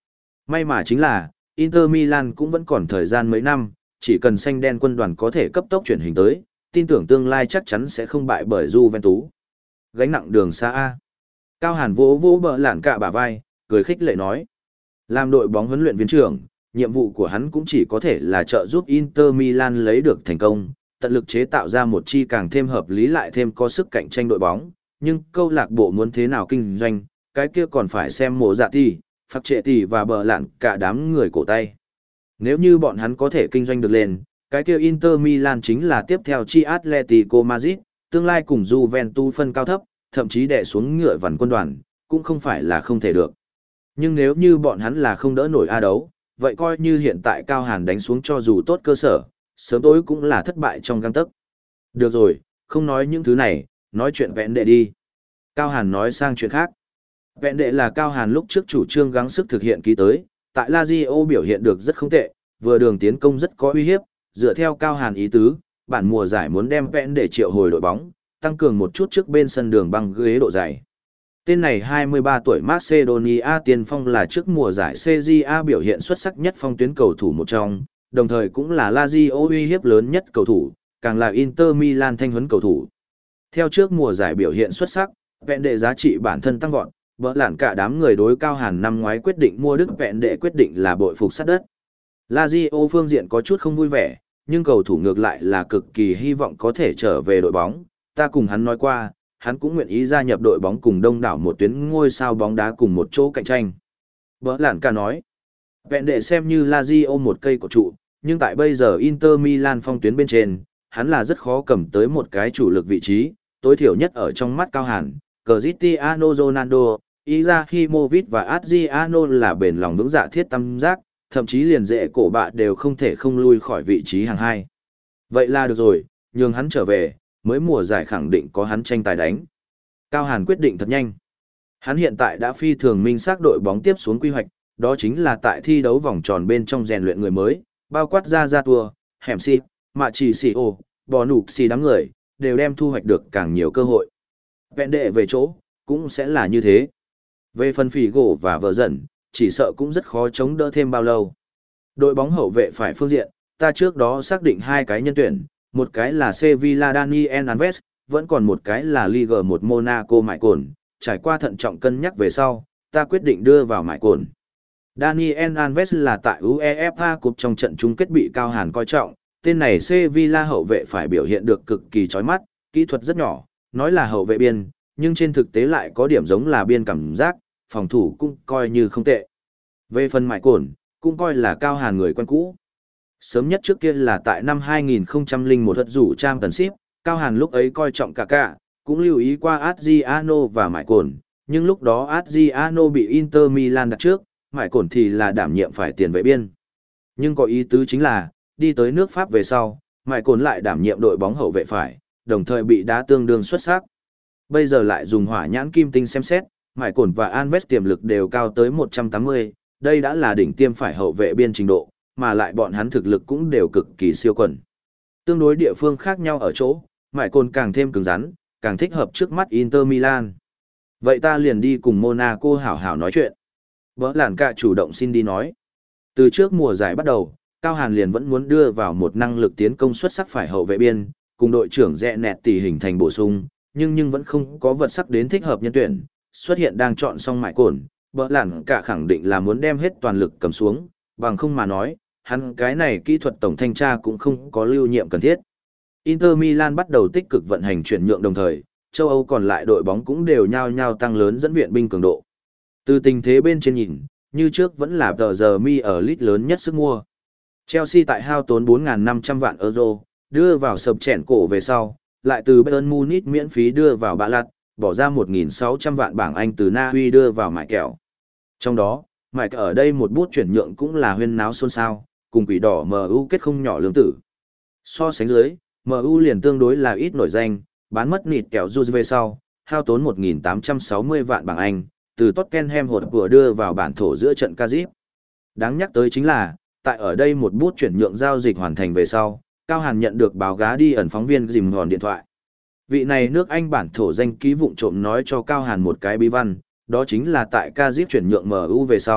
May mà chính là, Inter Milan cũng vẫn còn thời gian mấy năm, chỉ cần xanh đen quân đoàn có thể cấp tốc chuyển hình tới, tin tưởng tương lai chắc chắn sẽ không bại bởi Juventus. Gánh nặng đường xa A. Cao Hàn vỗ vỗ bờ lạn cả bả vai, cười khích lệ nói. Làm đội bóng huấn luyện viên trưởng, nhiệm vụ của hắn cũng chỉ có thể là trợ giúp Inter Milan lấy được thành công, tận lực chế tạo ra một chi càng thêm hợp lý lại thêm có sức cạnh tranh đội bóng, nhưng câu lạc bộ muốn thế nào kinh doanh, cái kia còn phải xem mộ dạ tỷ, phạt trệ tỷ và bờ lạn cả đám người cổ tay. Nếu như bọn hắn có thể kinh doanh được lên, cái kia Inter Milan chính là tiếp theo chi Atletico Madrid, tương lai cùng Juventus phân cao thấp, thậm chí đè xuống ngựa vằn quân đoàn, cũng không phải là không thể được. Nhưng nếu như bọn hắn là không đỡ nổi A đấu, vậy coi như hiện tại Cao Hàn đánh xuống cho dù tốt cơ sở, sớm tối cũng là thất bại trong gang tấc. Được rồi, không nói những thứ này, nói chuyện vẹn đệ đi. Cao Hàn nói sang chuyện khác. Vẹn đệ là Cao Hàn lúc trước chủ trương gắng sức thực hiện ký tới, tại Lazio biểu hiện được rất không tệ, vừa đường tiến công rất có uy hiếp, dựa theo Cao Hàn ý tứ, bản mùa giải muốn đem vẹn đệ triệu hồi đội bóng, tăng cường một chút trước bên sân đường băng ghế độ dày. Tên này hai mươi ba tuổi Macedonia tiền phong là trước mùa giải xê giê a biểu hiện xuất sắc nhất phong tuyến cầu thủ một trong, đồng thời cũng là Lazio uy hiếp lớn nhất cầu thủ, càng là Inter Milan thanh huấn cầu thủ. Theo trước mùa giải biểu hiện xuất sắc, vẹn đệ giá trị bản thân tăng vọt, bỡ lạn cả đám người đối Cao Hàn năm ngoái quyết định mua Đức vẹn đệ quyết định là bội phục sát đất. Lazio phương diện có chút không vui vẻ, nhưng cầu thủ ngược lại là cực kỳ hy vọng có thể trở về đội bóng, ta cùng hắn nói qua, hắn cũng nguyện ý gia nhập đội bóng cùng đông đảo một tuyến ngôi sao bóng đá cùng một chỗ cạnh tranh. Bỡ lạn cả nói, vẹn đệ xem như Lazio một cây cổ trụ, nhưng tại bây giờ Inter Milan phong tuyến bên trên, hắn là rất khó cầm tới một cái chủ lực vị trí, tối thiểu nhất ở trong mắt Cao Hàn, Cristiano Ronaldo, Izahimovic và Adriano là bền lòng vững dạ thiết tâm giác, thậm chí liền dễ cổ bạ đều không thể không lui khỏi vị trí hàng hai. Vậy là được rồi, nhường hắn trở về, mới mùa giải khẳng định có hắn tranh tài đánh. Cao Hàn quyết định thật nhanh. Hắn hiện tại đã phi thường minh xác đội bóng tiếp xuống quy hoạch, đó chính là tại thi đấu vòng tròn bên trong rèn luyện người mới, bao quát ra ra tua, hẻm si, mạ chỉ xì ô, bò nụp xì đám người, đều đem thu hoạch được càng nhiều cơ hội. Vẹn đệ về chỗ, cũng sẽ là như thế. Về phần phỉ gỗ và vợ dần, chỉ sợ cũng rất khó chống đỡ thêm bao lâu. Đội bóng hậu vệ phải phương diện, ta trước đó xác định hai cái nhân tuyển, một cái là Sevilla Daniel Alves, vẫn còn một cái là Ligue một Monaco Mại Cồn, trải qua thận trọng cân nhắc về sau, ta quyết định đưa vào Mại Cồn. Daniel Alves là tại UEFA Cup trong trận chung kết bị Cao Hàn coi trọng, tên này Sevilla hậu vệ phải biểu hiện được cực kỳ chói mắt, kỹ thuật rất nhỏ, nói là hậu vệ biên, nhưng trên thực tế lại có điểm giống là biên cảm giác, phòng thủ cũng coi như không tệ. Về phần Mại Cồn, cũng coi là Cao Hàn người quen cũ. Sớm nhất trước kia là tại năm hai nghìn không trăm lẻ một thuật rủ Championship, Cao Hàn lúc ấy coi trọng Kaká, cũng lưu ý qua Adriano và Mại Cồn, nhưng lúc đó Adriano bị Inter Milan đặt trước, Mại Cồn thì là đảm nhiệm phải tiền vệ biên. Nhưng có ý tứ chính là, đi tới nước Pháp về sau, Mại Cồn lại đảm nhiệm đội bóng hậu vệ phải, đồng thời bị đá tương đương xuất sắc. Bây giờ lại dùng hỏa nhãn kim tinh xem xét, Mại Cồn và Alves tiềm lực đều cao tới một trăm tám mươi, đây đã là đỉnh tiêm phải hậu vệ biên trình độ, mà lại bọn hắn thực lực cũng đều cực kỳ siêu quần. Tương đối địa phương khác nhau ở chỗ, Mại Cồn càng thêm cứng rắn, càng thích hợp trước mắt Inter Milan. Vậy ta liền đi cùng Monaco hảo hảo nói chuyện. Bỡ lạn cả chủ động xin đi nói. Từ trước mùa giải bắt đầu, Cao Hàn liền vẫn muốn đưa vào một năng lực tiến công xuất sắc phải hậu vệ biên, cùng đội trưởng rẽ nẹt tỷ hình thành bổ sung, nhưng nhưng vẫn không có vật sắc đến thích hợp nhân tuyển. Xuất hiện đang chọn xong Mại Cồn, bỡ lạn cả khẳng định là muốn đem hết toàn lực cầm xuống, bằng không mà nói, hắn cái này kỹ thuật tổng thanh tra cũng không có lưu nhiệm cần thiết. Inter Milan bắt đầu tích cực vận hành chuyển nhượng đồng thời, châu Âu còn lại đội bóng cũng đều nhao nhao tăng lớn dẫn viện binh cường độ. Từ tình thế bên trên nhìn, như trước vẫn là tờ giờ mi ở lit lớn nhất sức mua. Chelsea tại hao tốn bốn nghìn năm trăm vạn euro, đưa vào sập chèn cổ về sau, lại từ Bayern Munich miễn phí đưa vào Bạ Lạt, bỏ ra một nghìn sáu trăm vạn bảng Anh từ Na Uy đưa vào Mại Kẹo. Trong đó, Mại Kẹo ở đây một bút chuyển nhượng cũng là huyên náo xôn xao, cùng quỷ đỏ em u kết không nhỏ lương tử. So sánh dưới, em u liền tương đối là ít nổi danh, bán mất nịt kẹo Juz về sau, hao tốn một nghìn tám trăm sáu mươi vạn bảng Anh, từ Tottenham hột vừa đưa vào bản thổ giữa trận Cardiff. Đáng nhắc tới chính là, tại ở đây một bút chuyển nhượng giao dịch hoàn thành về sau, Cao Hàn nhận được báo gá đi ẩn phóng viên dìm hòn điện thoại. Vị này nước Anh bản thổ danh ký vụng trộm nói cho Cao Hàn một cái bí văn, đó chính là tại Cardiff chuyển nhượng em u về sau,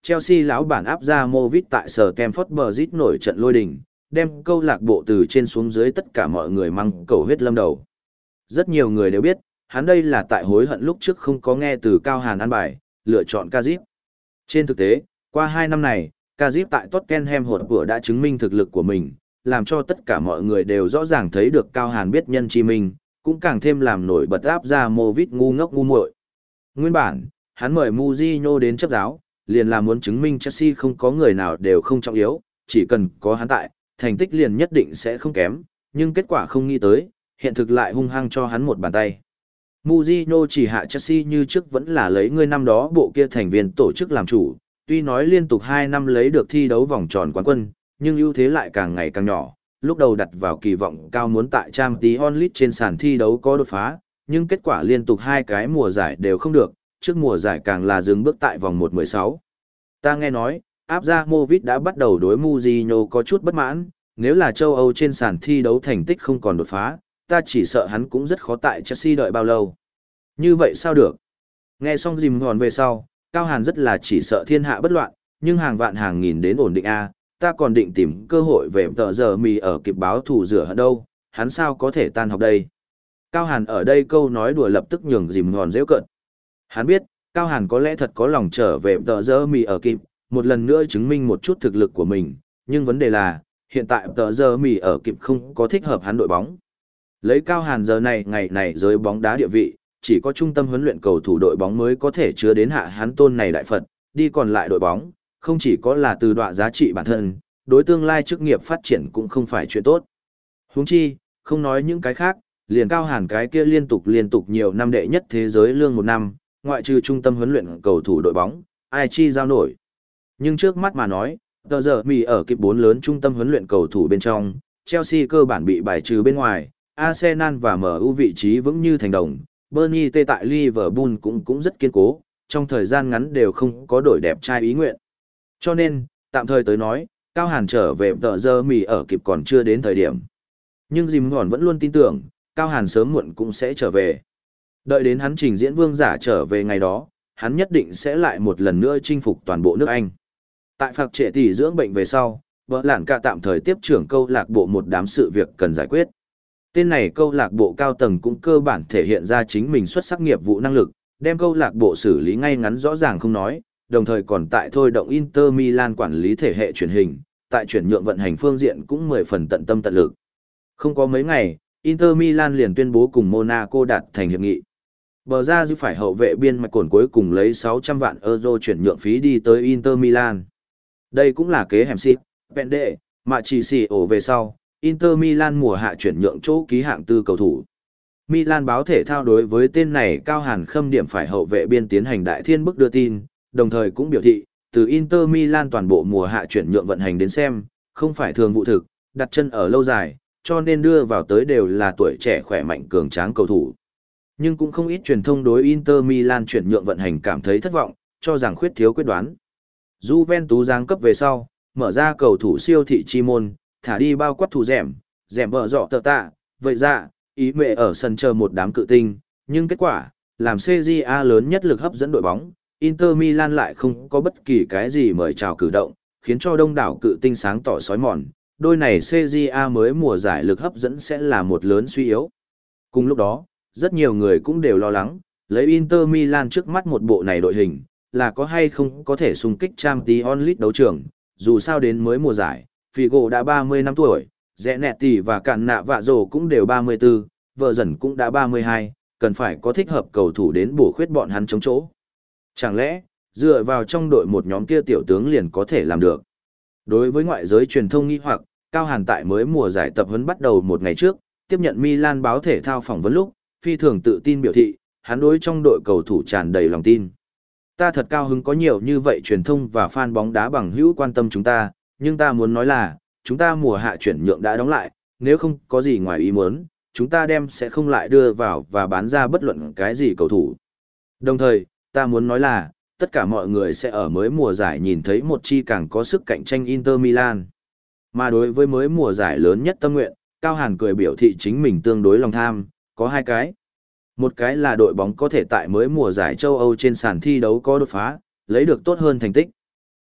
Chelsea lão bản áp ra Movit tại sở Stamford Bridge nổi trận lôi đình, đem câu lạc bộ từ trên xuống dưới tất cả mọi người mang cầu huyết lâm đầu. Rất nhiều người đều biết, hắn đây là tại hối hận lúc trước không có nghe từ Cao Hàn an bài, lựa chọn Kazip. Trên thực tế, qua hai năm này, Kazip tại Tottenham Hotspur đã chứng minh thực lực của mình, làm cho tất cả mọi người đều rõ ràng thấy được Cao Hàn biết nhân chi mình, cũng càng thêm làm nổi bật áp ra Movit ngu ngốc ngu muội. Nguyên bản, hắn mời Mourinho đến chấp giáo, liền là muốn chứng minh Chelsea không có người nào đều không trọng yếu, chỉ cần có hắn tại, thành tích liền nhất định sẽ không kém, nhưng kết quả không nghĩ tới, hiện thực lại hung hăng cho hắn một bàn tay. Mourinho chỉ hạ Chelsea như trước vẫn là lấy người năm đó bộ kia thành viên tổ chức làm chủ, tuy nói liên tục hai năm lấy được thi đấu vòng tròn quán quân, nhưng ưu thế lại càng ngày càng nhỏ. Lúc đầu đặt vào kỳ vọng cao muốn tại Champions League trên sàn thi đấu có đột phá, nhưng kết quả liên tục hai cái mùa giải đều không được, trước mùa giải càng là dừng bước tại vòng một mười sáu. Ta nghe nói, áp ra Movit đã bắt đầu đối Mourinho có chút bất mãn, nếu là châu Âu trên sàn thi đấu thành tích không còn đột phá, ta chỉ sợ hắn cũng rất khó tại Chelsea đợi bao lâu. Như vậy sao được? Nghe xong dìm hòn về sau, Cao Hàn rất là chỉ sợ thiên hạ bất loạn, nhưng hàng vạn hàng nghìn đến ổn định A, ta còn định tìm cơ hội về tờ giờ mì ở kịp báo thù rửa hận đâu, hắn sao có thể tan học đây? Cao Hàn ở đây câu nói đùa lập tức nhường dìm hòn dễ cận. Hắn biết, Cao Hàn có lẽ thật có lòng trở về tờ giờ mì ở kịp, một lần nữa chứng minh một chút thực lực của mình, nhưng vấn đề là, hiện tại tờ giờ mì ở kịp không có thích hợp hắn đội bóng. Lấy Cao Hàn giờ này ngày này giới bóng đá địa vị, chỉ có trung tâm huấn luyện cầu thủ đội bóng mới có thể chứa đến hạ hắn tôn này đại Phật, đi còn lại đội bóng, không chỉ có là từ đọa giá trị bản thân, đối tương lai chức nghiệp phát triển cũng không phải chuyện tốt. Huống chi, không nói những cái khác, liền Cao Hàn cái kia liên tục liên tục nhiều năm đệ nhất thế giới lương một năm, ngoại trừ trung tâm huấn luyện cầu thủ đội bóng, ai chi giao nổi. Nhưng trước mắt mà nói, tờ giờ mì ở kịp bốn lớn trung tâm huấn luyện cầu thủ bên trong, Chelsea cơ bản bị bài trừ bên ngoài, Arsenal và em u vị trí vững như thành đồng, Bernie T tại Liverpool cũng cũng rất kiên cố, trong thời gian ngắn đều không có đổi đẹp trai ý nguyện. Cho nên, tạm thời tới nói, Cao Hàn trở về tờ giờ mì ở kịp còn chưa đến thời điểm. Nhưng Jim Ngòn vẫn luôn tin tưởng, Cao Hàn sớm muộn cũng sẽ trở về. Đợi đến hắn trình diễn vương giả trở về ngày đó, hắn nhất định sẽ lại một lần nữa chinh phục toàn bộ nước Anh. Tại phạc trệ tỷ dưỡng bệnh về sau, vợ lản cả tạm thời tiếp trưởng câu lạc bộ một đám sự việc cần giải quyết. Tên này câu lạc bộ cao tầng cũng cơ bản thể hiện ra chính mình xuất sắc nghiệp vụ năng lực, đem câu lạc bộ xử lý ngay ngắn rõ ràng không nói, đồng thời còn tại thôi động Inter Milan quản lý thể hệ truyền hình, tại chuyển nhượng vận hành phương diện cũng mười phần tận tâm tận lực. Không có mấy ngày, Inter Milan liền tuyên bố cùng Monaco đạt thành hiệp nghị. Bờ ra dư phải hậu vệ biên mạch cồn cuối cùng lấy sáu trăm vạn euro chuyển nhượng phí đi tới Inter Milan. Đây cũng là kế hẻm xịt, Pende, mà chỉ xì ổ về sau, Inter Milan mùa hạ chuyển nhượng chỗ ký hạng tư cầu thủ. Milan báo thể thao đối với tên này Cao Hàn khâm điểm phải hậu vệ biên tiến hành đại thiên bức đưa tin, đồng thời cũng biểu thị, từ Inter Milan toàn bộ mùa hạ chuyển nhượng vận hành đến xem, không phải thường vụ thực, đặt chân ở lâu dài, cho nên đưa vào tới đều là tuổi trẻ khỏe mạnh cường tráng cầu thủ. Nhưng cũng không ít truyền thông đối Inter Milan chuyển nhượng vận hành cảm thấy thất vọng, cho rằng khuyết thiếu quyết đoán. Juventus giáng cấp về sau, mở ra cầu thủ siêu thị chi môn, thả đi bao quát thủ rẻm, rẻm bờ dọ tờ tạ, vậy ra, ý mẹ ở sân chờ một đám cự tinh, nhưng kết quả, làm xê giê a lớn nhất lực hấp dẫn đội bóng, Inter Milan lại không có bất kỳ cái gì mời chào cử động, khiến cho đông đảo cự tinh sáng tỏ sói mòn, đôi này xê giê a mới mùa giải lực hấp dẫn sẽ là một lớn suy yếu. Cùng lúc đó, rất nhiều người cũng đều lo lắng, lấy Inter Milan trước mắt một bộ này đội hình, là có hay không có thể xung kích Champions League đấu trường, dù sao đến mới mùa giải, Figo đã ba mươi năm tuổi, Zanetti và Cản Nạ Vạ Rồ cũng đều ba mươi tư, vợ dần cũng đã ba mươi hai, cần phải có thích hợp cầu thủ đến bổ khuyết bọn hắn chống chỗ. Chẳng lẽ, dựa vào trong đội một nhóm kia tiểu tướng liền có thể làm được? Đối với ngoại giới truyền thông nghi hoặc, Cao Hàn tại mới mùa giải tập huấn bắt đầu một ngày trước, tiếp nhận Milan báo thể thao phỏng vấn lúc, phi thường tự tin biểu thị, hắn đối trong đội cầu thủ tràn đầy lòng tin. Ta thật cao hứng có nhiều như vậy truyền thông và fan bóng đá bằng hữu quan tâm chúng ta, nhưng ta muốn nói là, chúng ta mùa hạ chuyển nhượng đã đóng lại, nếu không có gì ngoài ý muốn, chúng ta đem sẽ không lại đưa vào và bán ra bất luận cái gì cầu thủ. Đồng thời, ta muốn nói là, tất cả mọi người sẽ ở mới mùa giải nhìn thấy một chi càng có sức cạnh tranh Inter Milan. Mà đối với mới mùa giải lớn nhất tâm nguyện, Cao Hàn cười biểu thị chính mình tương đối lòng tham, có hai cái. Một cái là đội bóng có thể tại mới mùa giải châu Âu trên sàn thi đấu có đột phá, lấy được tốt hơn thành tích.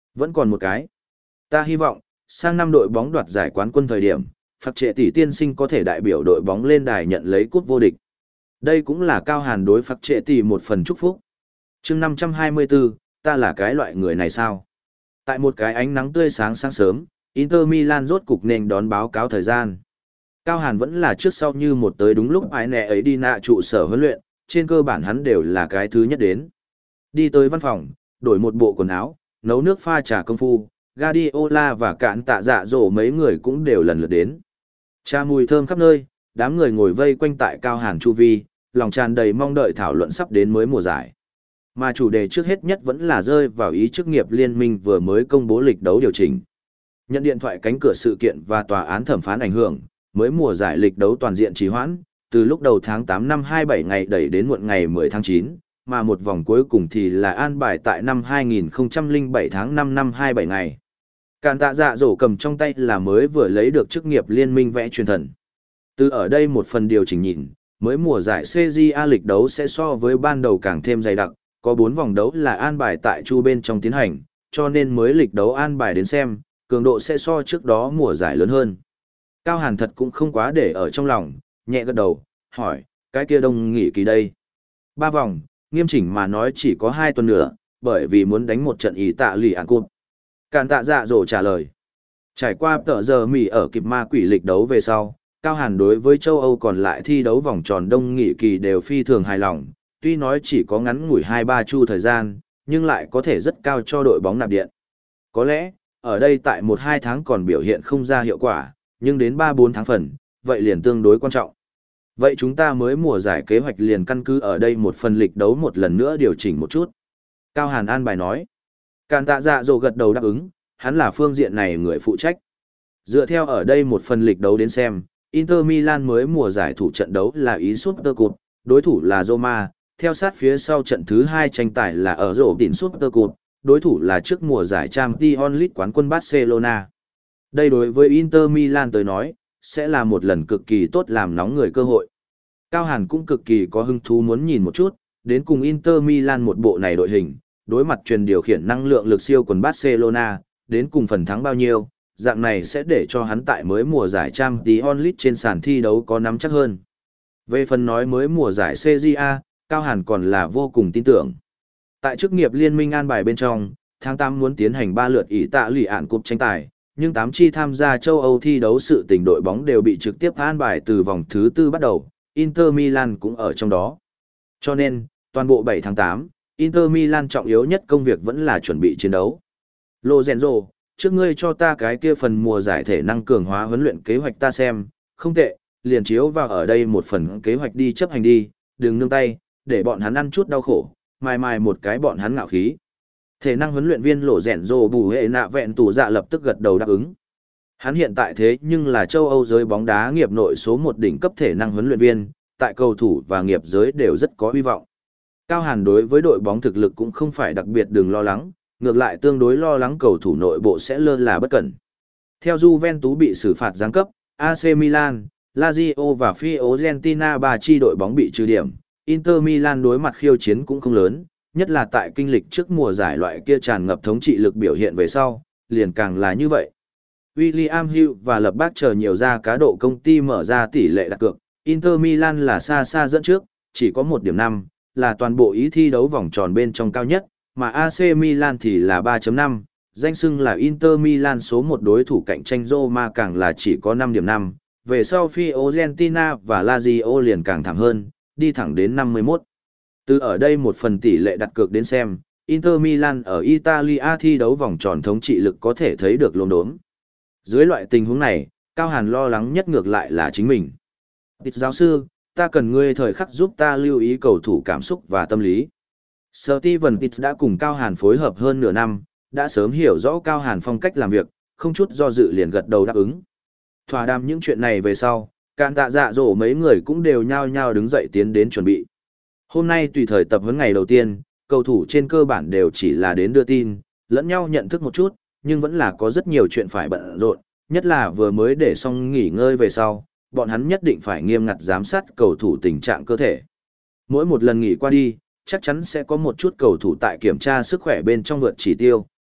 Vẫn còn một cái. Ta hy vọng, sang năm đội bóng đoạt giải quán quân thời điểm, Phạc Trệ Tỷ tiên sinh có thể đại biểu đội bóng lên đài nhận lấy cúp vô địch. Đây cũng là Cao Hàn đối Phạc Trệ Tỷ một phần chúc phúc. Chương năm trăm hai mươi bốn, ta là cái loại người này sao? Tại một cái ánh nắng tươi sáng sáng sớm, Inter Milan rốt cục nên đón báo cáo thời gian. Cao Hàn vẫn là trước sau như một tới đúng lúc ai nẹ ấy đi nạ trụ sở huấn luyện, trên cơ bản hắn đều là cái thứ nhất đến. Đi tới văn phòng, đổi một bộ quần áo, nấu nước pha trà công phu, Guardiola và cạn tạ dạ dỗ mấy người cũng đều lần lượt đến. Trà mùi thơm khắp nơi, đám người ngồi vây quanh tại Cao Hàn chu vi, lòng tràn đầy mong đợi thảo luận sắp đến mới mùa giải. Mà chủ đề trước hết nhất vẫn là rơi vào ý chức nghiệp liên minh vừa mới công bố lịch đấu điều chỉnh. Nhận điện thoại cánh cửa sự kiện và tòa án thẩm phán ảnh hưởng, mới mùa giải lịch đấu toàn diện trì hoãn, từ lúc đầu tháng tám năm hai mươi bảy ngày đẩy đến muộn ngày mười tháng chín, mà một vòng cuối cùng thì là an bài tại năm hai nghìn không trăm lẻ bảy tháng năm năm hai mươi bảy ngày. Càn tạ dạ dỗ cầm trong tay là mới vừa lấy được chức nghiệp liên minh vẽ truyền thần. Từ ở đây một phần điều chỉnh nhìn, mới mùa giải xê giê a lịch đấu sẽ so với ban đầu càng thêm dày đặc, có bốn vòng đấu là an bài tại chu bên trong tiến hành, cho nên mới lịch đấu an bài đến xem, cường độ sẽ so trước đó mùa giải lớn hơn. Cao Hàn thật cũng không quá để ở trong lòng, nhẹ gật đầu, hỏi, cái kia đông nghỉ kỳ đây. Ba vòng, nghiêm chỉnh mà nói chỉ có hai tuần nữa, bởi vì muốn đánh một trận ý tạ lì ạn cụp. Càn tạ dạ dỗ trả lời. Trải qua tờ giờ mỉ ở kịp ma quỷ lịch đấu về sau, Cao Hàn đối với châu Âu còn lại thi đấu vòng tròn đông nghỉ kỳ đều phi thường hài lòng, tuy nói chỉ có ngắn ngủi hai ba chu thời gian, nhưng lại có thể rất cao cho đội bóng nạp điện. Có lẽ, ở đây tại một hai tháng còn biểu hiện không ra hiệu quả, nhưng đến ba bốn tháng phần, vậy liền tương đối quan trọng. Vậy chúng ta mới mùa giải kế hoạch liền căn cứ ở đây một phần lịch đấu một lần nữa điều chỉnh một chút. Cao Hàn an bài nói. Càn tạ dạ dỗ gật đầu đáp ứng, hắn là phương diện này người phụ trách. Dựa theo ở đây một phần lịch đấu đến xem, Inter Milan mới mùa giải thủ trận đấu là ý Super Cup, đối thủ là Roma, theo sát phía sau trận thứ hai tranh tài là ở rổ đỉnh Super Cup, đối thủ là trước mùa giải Champions League quán quân Barcelona. Đây đối với Inter Milan tới nói, sẽ là một lần cực kỳ tốt làm nóng người cơ hội. Cao Hàn cũng cực kỳ có hứng thú muốn nhìn một chút, đến cùng Inter Milan một bộ này đội hình, đối mặt truyền điều khiển năng lượng lực siêu quần Barcelona, đến cùng phần thắng bao nhiêu, dạng này sẽ để cho hắn tại mới mùa giải Champions League trên sàn thi đấu có nắm chắc hơn. Về phần nói mới mùa giải xê giê a, Cao Hàn còn là vô cùng tin tưởng. Tại chức nghiệp liên minh an bài bên trong, tháng tám muốn tiến hành ba lượt ỷ tạ lì ạn cúp tranh tài, nhưng tám chi tham gia châu Âu thi đấu sự tình đội bóng đều bị trực tiếp an bài từ vòng thứ tư bắt đầu, Inter Milan cũng ở trong đó. Cho nên, toàn bộ bảy tháng tám, Inter Milan trọng yếu nhất công việc vẫn là chuẩn bị chiến đấu. Lorenzo, trước ngươi cho ta cái kia phần mùa giải thể năng cường hóa huấn luyện kế hoạch ta xem, không tệ, liền chiếu vào ở đây một phần kế hoạch đi chấp hành đi, đừng nương tay, để bọn hắn ăn chút đau khổ, mài mài một cái bọn hắn ngạo khí. Thể năng huấn luyện viên Lorenzo bù hệ nạ vẹn tủ dạ lập tức gật đầu đáp ứng. Hắn hiện tại thế nhưng là châu Âu giới bóng đá nghiệp nội số một đỉnh cấp thể năng huấn luyện viên, tại cầu thủ và nghiệp giới đều rất có hy vọng. Cao Hàn đối với đội bóng thực lực cũng không phải đặc biệt đừng lo lắng, ngược lại tương đối lo lắng cầu thủ nội bộ sẽ lơ là bất cẩn. Theo Juventus bị xử phạt giáng cấp, a xê Milan, Lazio và Fiorentina ba chi đội bóng bị trừ điểm, Inter Milan đối mặt khiêu chiến cũng không lớn, nhất là tại kinh lịch trước mùa giải loại kia tràn ngập thống trị lực biểu hiện về sau, liền càng là như vậy. William Hill và Lập Bác chờ nhiều ra cá độ công ty mở ra tỷ lệ đặt cược, Inter Milan là xa xa dẫn trước, chỉ có một điểm năm, là toàn bộ ý thi đấu vòng tròn bên trong cao nhất, mà a xê Milan thì là ba chấm năm, danh xưng là Inter Milan số một đối thủ cạnh tranh Roma càng là chỉ có năm điểm năm, về sau Fiorentina và Lazio liền càng thảm hơn, đi thẳng đến năm mươi mốt. Từ ở đây một phần tỷ lệ đặt cược đến xem, Inter Milan ở Italia thi đấu vòng tròn thống trị lực có thể thấy được lồn đốm. Dưới loại tình huống này, Cao Hàn lo lắng nhất ngược lại là chính mình. Tịch giáo sư, ta cần ngươi thời khắc giúp ta lưu ý cầu thủ cảm xúc và tâm lý. Steven Tịch đã cùng Cao Hàn phối hợp hơn nửa năm, đã sớm hiểu rõ Cao Hàn phong cách làm việc, không chút do dự liền gật đầu đáp ứng. Thỏa đàm những chuyện này về sau, Càn tạ dạ dỗ mấy người cũng đều nhao nhao đứng dậy tiến đến chuẩn bị. Hôm nay tùy thời tập huấn ngày đầu tiên, cầu thủ trên cơ bản đều chỉ là đến đưa tin, lẫn nhau nhận thức một chút, nhưng vẫn là có rất nhiều chuyện phải bận rộn, nhất là vừa mới để xong nghỉ ngơi về sau, bọn hắn nhất định phải nghiêm ngặt giám sát cầu thủ tình trạng cơ thể. Mỗi một lần nghỉ qua đi, chắc chắn sẽ có một chút cầu thủ tại kiểm tra sức khỏe bên trong vượt chỉ tiêu,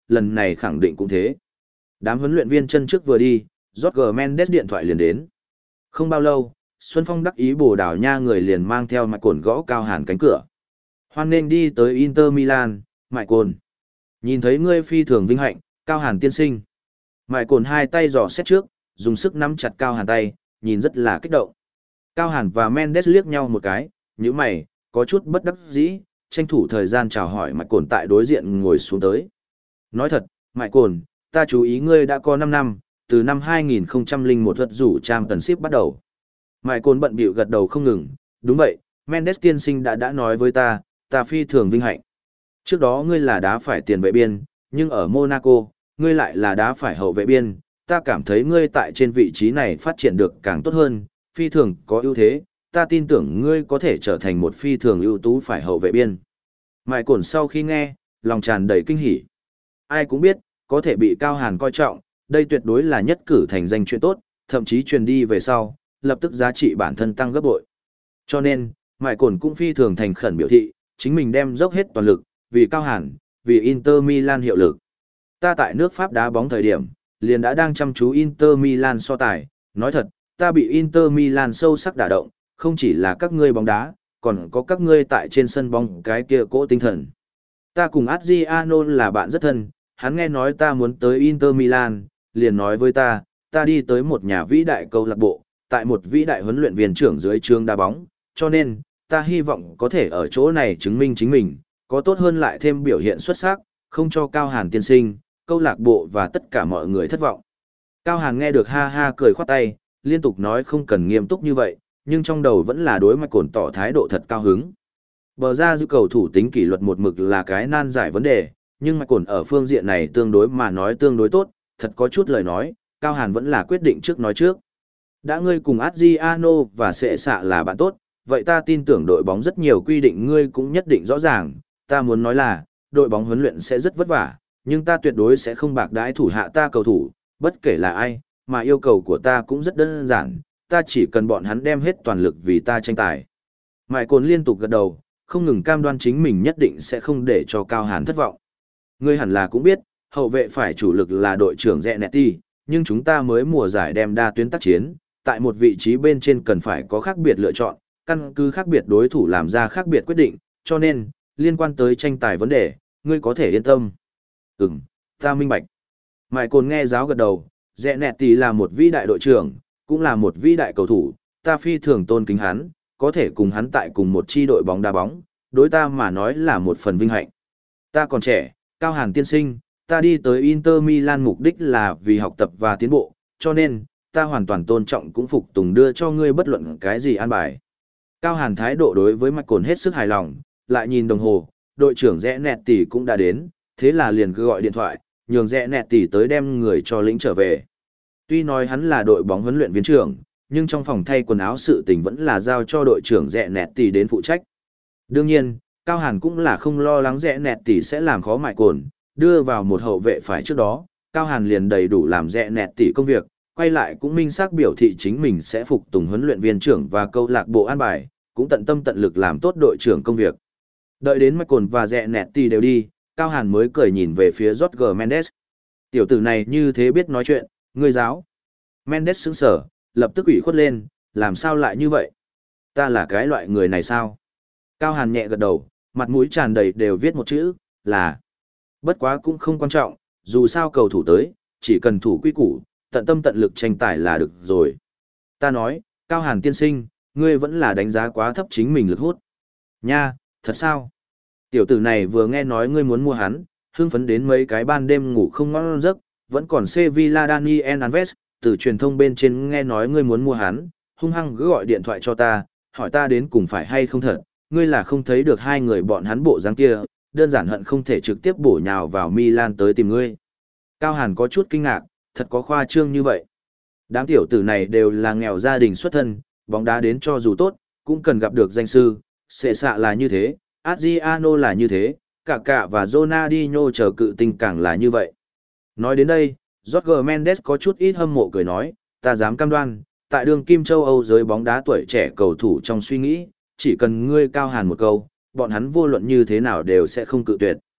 lần này khẳng định cũng thế. Đám huấn luyện viên chân trước vừa đi, Jorge Mendes điện thoại liền đến. Không bao lâu, Xuân Phong đắc ý Bồ Đào Nha người liền mang theo mạch cồn gõ Cao Hàn cánh cửa. Hoan nên đi tới Inter Milan, mại cồn. Nhìn thấy ngươi phi thường vinh hạnh, Cao Hàn tiên sinh. Mại cồn hai tay giò xét trước, dùng sức nắm chặt Cao Hàn tay, nhìn rất là kích động. Cao Hàn và Mendes liếc nhau một cái, như mày, có chút bất đắc dĩ, tranh thủ thời gian chào hỏi mại cồn tại đối diện ngồi xuống tới. Nói thật, mại cồn, ta chú ý ngươi đã có năm năm, từ năm hai nghìn không trăm lẻ một thuật rủ trang tần ship bắt đầu. Mại cồn bận bịu gật đầu không ngừng, đúng vậy, Mendes tiên sinh đã đã nói với ta, ta phi thường vinh hạnh. Trước đó ngươi là đá phải tiền vệ biên, nhưng ở Monaco, ngươi lại là đá phải hậu vệ biên, ta cảm thấy ngươi tại trên vị trí này phát triển được càng tốt hơn, phi thường có ưu thế, ta tin tưởng ngươi có thể trở thành một phi thường ưu tú phải hậu vệ biên. Mại cồn sau khi nghe, lòng tràn đầy kinh hỉ. Ai cũng biết, có thể bị Cao Hàn coi trọng, đây tuyệt đối là nhất cử thành danh chuyện tốt, thậm chí truyền đi về sau, lập tức giá trị bản thân tăng gấp bội. Cho nên, Mại cồn cũng phi thường thành khẩn biểu thị, chính mình đem dốc hết toàn lực, vì Cao Hàn, vì Inter Milan hiệu lực. Ta tại nước Pháp đá bóng thời điểm, liền đã đang chăm chú Inter Milan so tài, nói thật, ta bị Inter Milan sâu sắc đả động, không chỉ là các ngươi bóng đá, còn có các ngươi tại trên sân bóng cái kia cỗ tinh thần. Ta cùng Adriano là bạn rất thân, hắn nghe nói ta muốn tới Inter Milan, liền nói với ta, ta đi tới một nhà vĩ đại câu lạc bộ, tại một vĩ đại huấn luyện viên trưởng dưới trường đá bóng, cho nên, ta hy vọng có thể ở chỗ này chứng minh chính mình, có tốt hơn lại thêm biểu hiện xuất sắc, không cho Cao Hàn tiên sinh, câu lạc bộ và tất cả mọi người thất vọng. Cao Hàn nghe được ha ha cười khoát tay, liên tục nói không cần nghiêm túc như vậy, nhưng trong đầu vẫn là đối mạch cồn tỏ thái độ thật cao hứng. Bờ ra giữ cầu thủ tính kỷ luật một mực là cái nan giải vấn đề, nhưng mạch cồn ở phương diện này tương đối mà nói tương đối tốt, thật có chút lời nói, Cao Hàn vẫn là quyết định trước nói trước. Đã ngươi cùng Adriano và Sệ Xạ là bạn tốt, vậy ta tin tưởng đội bóng rất nhiều quy định ngươi cũng nhất định rõ ràng, ta muốn nói là, đội bóng huấn luyện sẽ rất vất vả, nhưng ta tuyệt đối sẽ không bạc đãi thủ hạ ta cầu thủ, bất kể là ai, mà yêu cầu của ta cũng rất đơn giản, ta chỉ cần bọn hắn đem hết toàn lực vì ta tranh tài. Mại cồn liên tục gật đầu, không ngừng cam đoan chính mình nhất định sẽ không để cho Cao Hàn thất vọng. Ngươi hẳn là cũng biết, hậu vệ phải chủ lực là đội trưởng Zanetti, nhưng chúng ta mới mùa giải đem đa tuyến tác chiến, tại một vị trí bên trên cần phải có khác biệt lựa chọn, căn cứ khác biệt đối thủ làm ra khác biệt quyết định, cho nên, liên quan tới tranh tài vấn đề, ngươi có thể yên tâm. Ừm, ta minh bạch. Mại cồn nghe giáo gật đầu, Zanetti là một vĩ đại đội trưởng, cũng là một vĩ đại cầu thủ, ta phi thường tôn kính hắn, có thể cùng hắn tại cùng một chi đội bóng đá bóng, đối ta mà nói là một phần vinh hạnh. Ta còn trẻ, Cao Hàn tiên sinh, ta đi tới Inter Milan mục đích là vì học tập và tiến bộ, cho nên, ta hoàn toàn tôn trọng cũng phục tùng đưa cho ngươi bất luận cái gì an bài. Cao Hàn thái độ đối với mạch cồn hết sức hài lòng, lại nhìn đồng hồ, đội trưởng Rẽ Nẹt Tỷ cũng đã đến, thế là liền cứ gọi điện thoại, nhường Rẽ Nẹt Tỷ tới đem người cho lĩnh trở về. Tuy nói hắn là đội bóng huấn luyện viên trưởng, nhưng trong phòng thay quần áo sự tình vẫn là giao cho đội trưởng Rẽ Nẹt Tỷ đến phụ trách. Đương nhiên, Cao Hàn cũng là không lo lắng Rẽ Nẹt Tỷ sẽ làm khó Mại cồn, đưa vào một hậu vệ phải trước đó, Cao Hàn liền đầy đủ làm Rẽ Nẹt Tỷ công việc, quay lại cũng minh xác biểu thị chính mình sẽ phục tùng huấn luyện viên trưởng và câu lạc bộ an bài, cũng tận tâm tận lực làm tốt đội trưởng công việc. Đợi đến Mại cồn và Rẽ Nẹt Tỷ đều đi, Cao Hàn mới cười nhìn về phía Jorge Mendes. Tiểu tử này như thế biết nói chuyện, ngươi giáo. Mendes sững sờ, lập tức ủy khuất lên, làm sao lại như vậy? Ta là cái loại người này sao? Cao Hàn nhẹ gật đầu, mặt mũi tràn đầy đều viết một chữ, là. Bất quá cũng không quan trọng, dù sao cầu thủ tới, chỉ cần thủ quy củ, tận tâm tận lực tranh tài là được rồi. Ta nói, Cao Hàn tiên sinh, ngươi vẫn là đánh giá quá thấp chính mình lực hút. Nha, thật sao? Tiểu tử này vừa nghe nói ngươi muốn mua hắn, hưng phấn đến mấy cái ban đêm ngủ không ngon giấc, vẫn còn Sevilla Daniel Alves, từ truyền thông bên trên nghe nói ngươi muốn mua hắn, hung hăng cứ gọi điện thoại cho ta, hỏi ta đến cùng phải hay không thật, ngươi là không thấy được hai người bọn hắn bộ dáng kia, đơn giản hận không thể trực tiếp bổ nhào vào Milan tới tìm ngươi. Cao Hàn có chút kinh ngạc, thật có khoa trương như vậy. Đám tiểu tử này đều là nghèo gia đình xuất thân, bóng đá đến cho dù tốt, cũng cần gặp được danh sư, Sệ Xạ là như thế, Adriano là như thế, cả cả và Ronaldinho chờ cự tinh càng là như vậy. Nói đến đây, Jorge Mendes có chút ít hâm mộ cười nói, ta dám cam đoan, tại đường kim châu Âu giới bóng đá tuổi trẻ cầu thủ trong suy nghĩ, chỉ cần ngươi Cao Hàn một câu, bọn hắn vô luận như thế nào đều sẽ không cự tuyệt.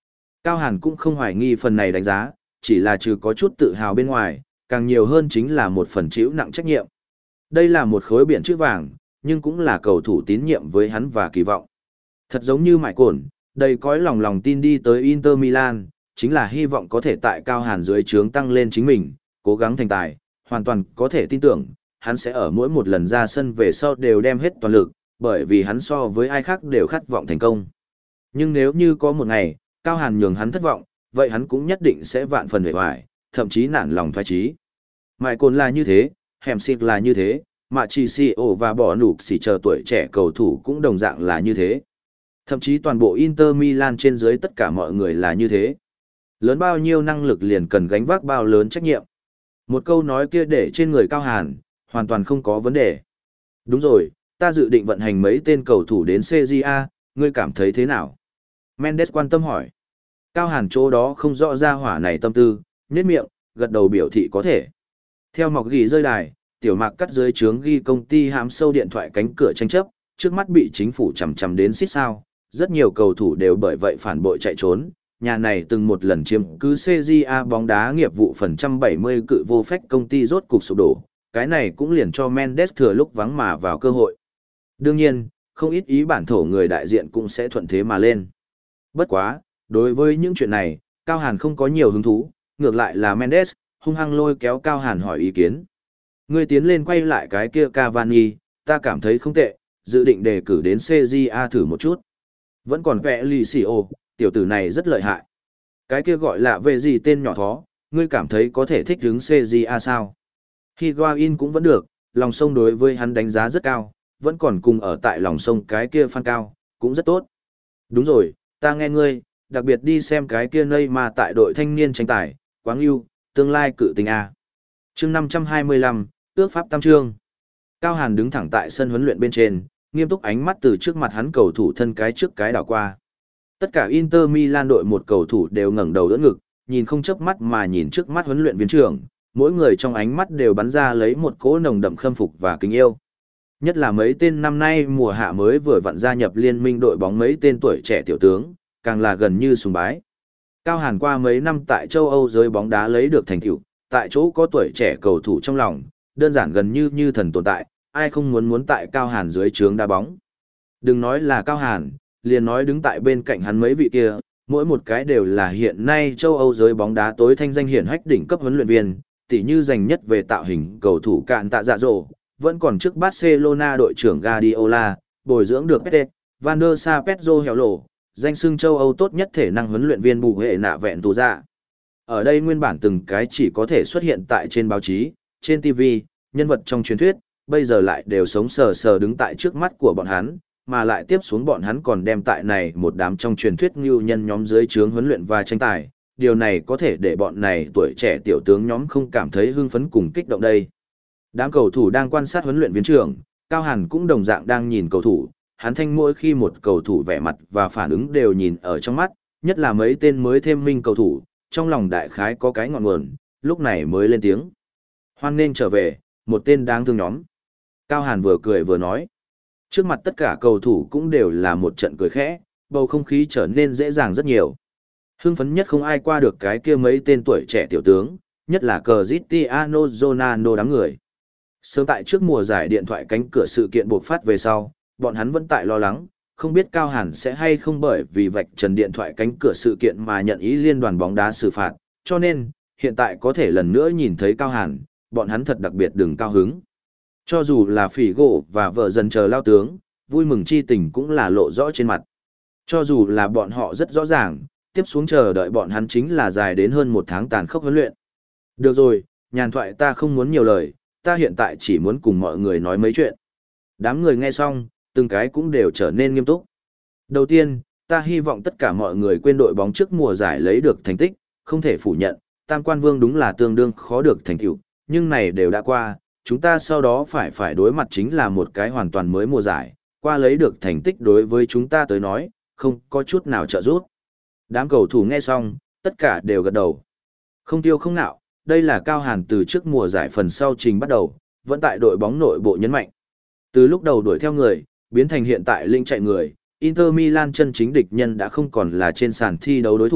Cao Hàn cũng không hoài nghi phần này đánh giá, chỉ là trừ có chút tự hào bên ngoài, càng nhiều hơn chính là một phần chịu nặng trách nhiệm. Đây là một khối biển chữ vàng, nhưng cũng là cầu thủ tín nhiệm với hắn và kỳ vọng. Thật giống như Mại Cổn, đầy cõi lòng lòng tin đi tới Inter Milan, chính là hy vọng có thể tại Cao Hàn dưới trướng tăng lên chính mình, cố gắng thành tài, hoàn toàn có thể tin tưởng, hắn sẽ ở mỗi một lần ra sân về sau đều đem hết toàn lực, bởi vì hắn so với ai khác đều khát vọng thành công. Nhưng nếu như có một ngày, Cao Hàn nhường hắn thất vọng, vậy hắn cũng nhất định sẽ vạn phần hề hoài, thậm chí nản lòng thoái chí. Mại Cồn là như thế, Hẻm Xịt là như thế, Mạ Chi Si ổ và bỏ nụp xỉ chờ tuổi trẻ cầu thủ cũng đồng dạng là như thế. Thậm chí toàn bộ Inter Milan trên dưới tất cả mọi người là như thế. Lớn bao nhiêu năng lực liền cần gánh vác bao lớn trách nhiệm. Một câu nói kia để trên người Cao Hàn, hoàn toàn không có vấn đề. Đúng rồi, ta dự định vận hành mấy tên cầu thủ đến xê giê a, ngươi cảm thấy thế nào? Mendes quan tâm hỏi. Cao Hàn chỗ đó không rõ ra hỏa này tâm tư, nhếch miệng, gật đầu biểu thị có thể. Theo mọc ghi rơi đài, tiểu mạc cắt dưới trướng ghi công ty hãm sâu điện thoại cánh cửa tranh chấp, trước mắt bị chính phủ chằm chằm đến xít sao, rất nhiều cầu thủ đều bởi vậy phản bội chạy trốn. Nhà này từng một lần chiếm cứ xê giê a bóng đá nghiệp vụ phần một trăm bảy mươi cự vô phách công ty rốt cục sụp đổ, cái này cũng liền cho Mendes thừa lúc vắng mà vào cơ hội. Đương nhiên, không ít ý bản thổ người đại diện cũng sẽ thuận thế mà lên. Bất quá, đối với những chuyện này, Cao Hàn không có nhiều hứng thú, ngược lại là Mendes, hung hăng lôi kéo Cao Hàn hỏi ý kiến. Ngươi tiến lên quay lại cái kia Cavani, ta cảm thấy không tệ, dự định đề cử đến xê giê a thử một chút. Vẫn còn vẽ lì xì ô, tiểu tử này rất lợi hại. Cái kia gọi là về gì tên nhỏ thó, ngươi cảm thấy có thể thích ứng xê giê a sao? Higuain cũng vẫn được, lòng sông đối với hắn đánh giá rất cao, vẫn còn cùng ở tại lòng sông cái kia Phan Cao, cũng rất tốt. Đúng rồi, ta nghe ngươi, đặc biệt đi xem cái kia Neymar tại đội thanh niên tranh tài, quáng yêu, tương lai cự tình A. chương năm trăm hai mươi lăm, ước pháp tam trương. Cao Hàn đứng thẳng tại sân huấn luyện bên trên, nghiêm túc ánh mắt từ trước mặt hắn cầu thủ thân cái trước cái đảo qua. Tất cả Inter Milan đội một cầu thủ đều ngẩng đầu đỡ ngực, nhìn không chớp mắt mà nhìn trước mắt huấn luyện viên trưởng, mỗi người trong ánh mắt đều bắn ra lấy một cỗ nồng đậm khâm phục và kính yêu. Nhất là mấy tên năm nay mùa hạ mới vừa vặn gia nhập liên minh đội bóng mấy tên tuổi trẻ tiểu tướng, càng là gần như sùng bái. Cao Hàn qua mấy năm tại châu Âu giới bóng đá lấy được thành tựu, tại chỗ có tuổi trẻ cầu thủ trong lòng, đơn giản gần như như thần tồn tại, ai không muốn muốn tại Cao Hàn dưới trướng đá bóng. Đừng nói là Cao Hàn, liền nói đứng tại bên cạnh hắn mấy vị kia, mỗi một cái đều là hiện nay châu Âu giới bóng đá tối thanh danh hiển hách đỉnh cấp huấn luyện viên, tỉ như giành nhất về tạo hình cầu thủ cạn tạ dạ dỗ, vẫn còn trước Barcelona đội trưởng Guardiola, bồi dưỡng được Pete, Van der Sa Pedro hẻo lộ, danh xưng châu Âu tốt nhất thể năng huấn luyện viên bù hệ nạ vẹn tù dạ. Ở đây nguyên bản từng cái chỉ có thể xuất hiện tại trên báo chí, trên ti vi, nhân vật trong truyền thuyết, bây giờ lại đều sống sờ sờ đứng tại trước mắt của bọn hắn, mà lại tiếp xuống bọn hắn còn đem tại này một đám trong truyền thuyết ngưu nhân nhóm dưới trướng huấn luyện và tranh tài. Điều này có thể để bọn này tuổi trẻ tiểu tướng nhóm không cảm thấy hưng phấn cùng kích động đây. Đám cầu thủ đang quan sát huấn luyện viên trưởng, Cao Hàn cũng đồng dạng đang nhìn cầu thủ, hắn thanh mỗi khi một cầu thủ vẻ mặt và phản ứng đều nhìn ở trong mắt, nhất là mấy tên mới thêm minh cầu thủ, trong lòng đại khái có cái ngọn nguồn, lúc này mới lên tiếng. Hoan nên trở về, một tên đáng thương nhóm. Cao Hàn vừa cười vừa nói. Trước mặt tất cả cầu thủ cũng đều là một trận cười khẽ, bầu không khí trở nên dễ dàng rất nhiều. Hưng phấn nhất không ai qua được cái kia mấy tên tuổi trẻ tiểu tướng, nhất là Cristiano Ronaldo đám người. Sớm tại trước mùa giải điện thoại cánh cửa sự kiện buộc phát về sau, bọn hắn vẫn tại lo lắng, không biết Cao Hàn sẽ hay không bởi vì vạch trần điện thoại cánh cửa sự kiện mà nhận ý liên đoàn bóng đá xử phạt, cho nên, hiện tại có thể lần nữa nhìn thấy Cao Hàn, bọn hắn thật đặc biệt đừng cao hứng. Cho dù là phỉ gỗ và vợ dần chờ lao tướng, vui mừng chi tình cũng là lộ rõ trên mặt. Cho dù là bọn họ rất rõ ràng, tiếp xuống chờ đợi bọn hắn chính là dài đến hơn một tháng tàn khốc huấn luyện. Được rồi, nhàn thoại ta không muốn nhiều lời, ta hiện tại chỉ muốn cùng mọi người nói mấy chuyện. Đám người nghe xong, từng cái cũng đều trở nên nghiêm túc. Đầu tiên, ta hy vọng tất cả mọi người quên đội bóng trước mùa giải lấy được thành tích, không thể phủ nhận, Tam Quan Vương đúng là tương đương khó được thành tựu, nhưng này đều đã qua, chúng ta sau đó phải phải đối mặt chính là một cái hoàn toàn mới mùa giải, qua lấy được thành tích đối với chúng ta tới nói, không có chút nào trợ giúp. Đám cầu thủ nghe xong, tất cả đều gật đầu. Không tiêu không nạo, đây là Cao Hàn từ trước mùa giải phần sau trình bắt đầu, vẫn tại đội bóng nội bộ nhấn mạnh. Từ lúc đầu đuổi theo người, biến thành hiện tại linh chạy người, Inter Milan chân chính địch nhân đã không còn là trên sàn thi đấu đối thủ,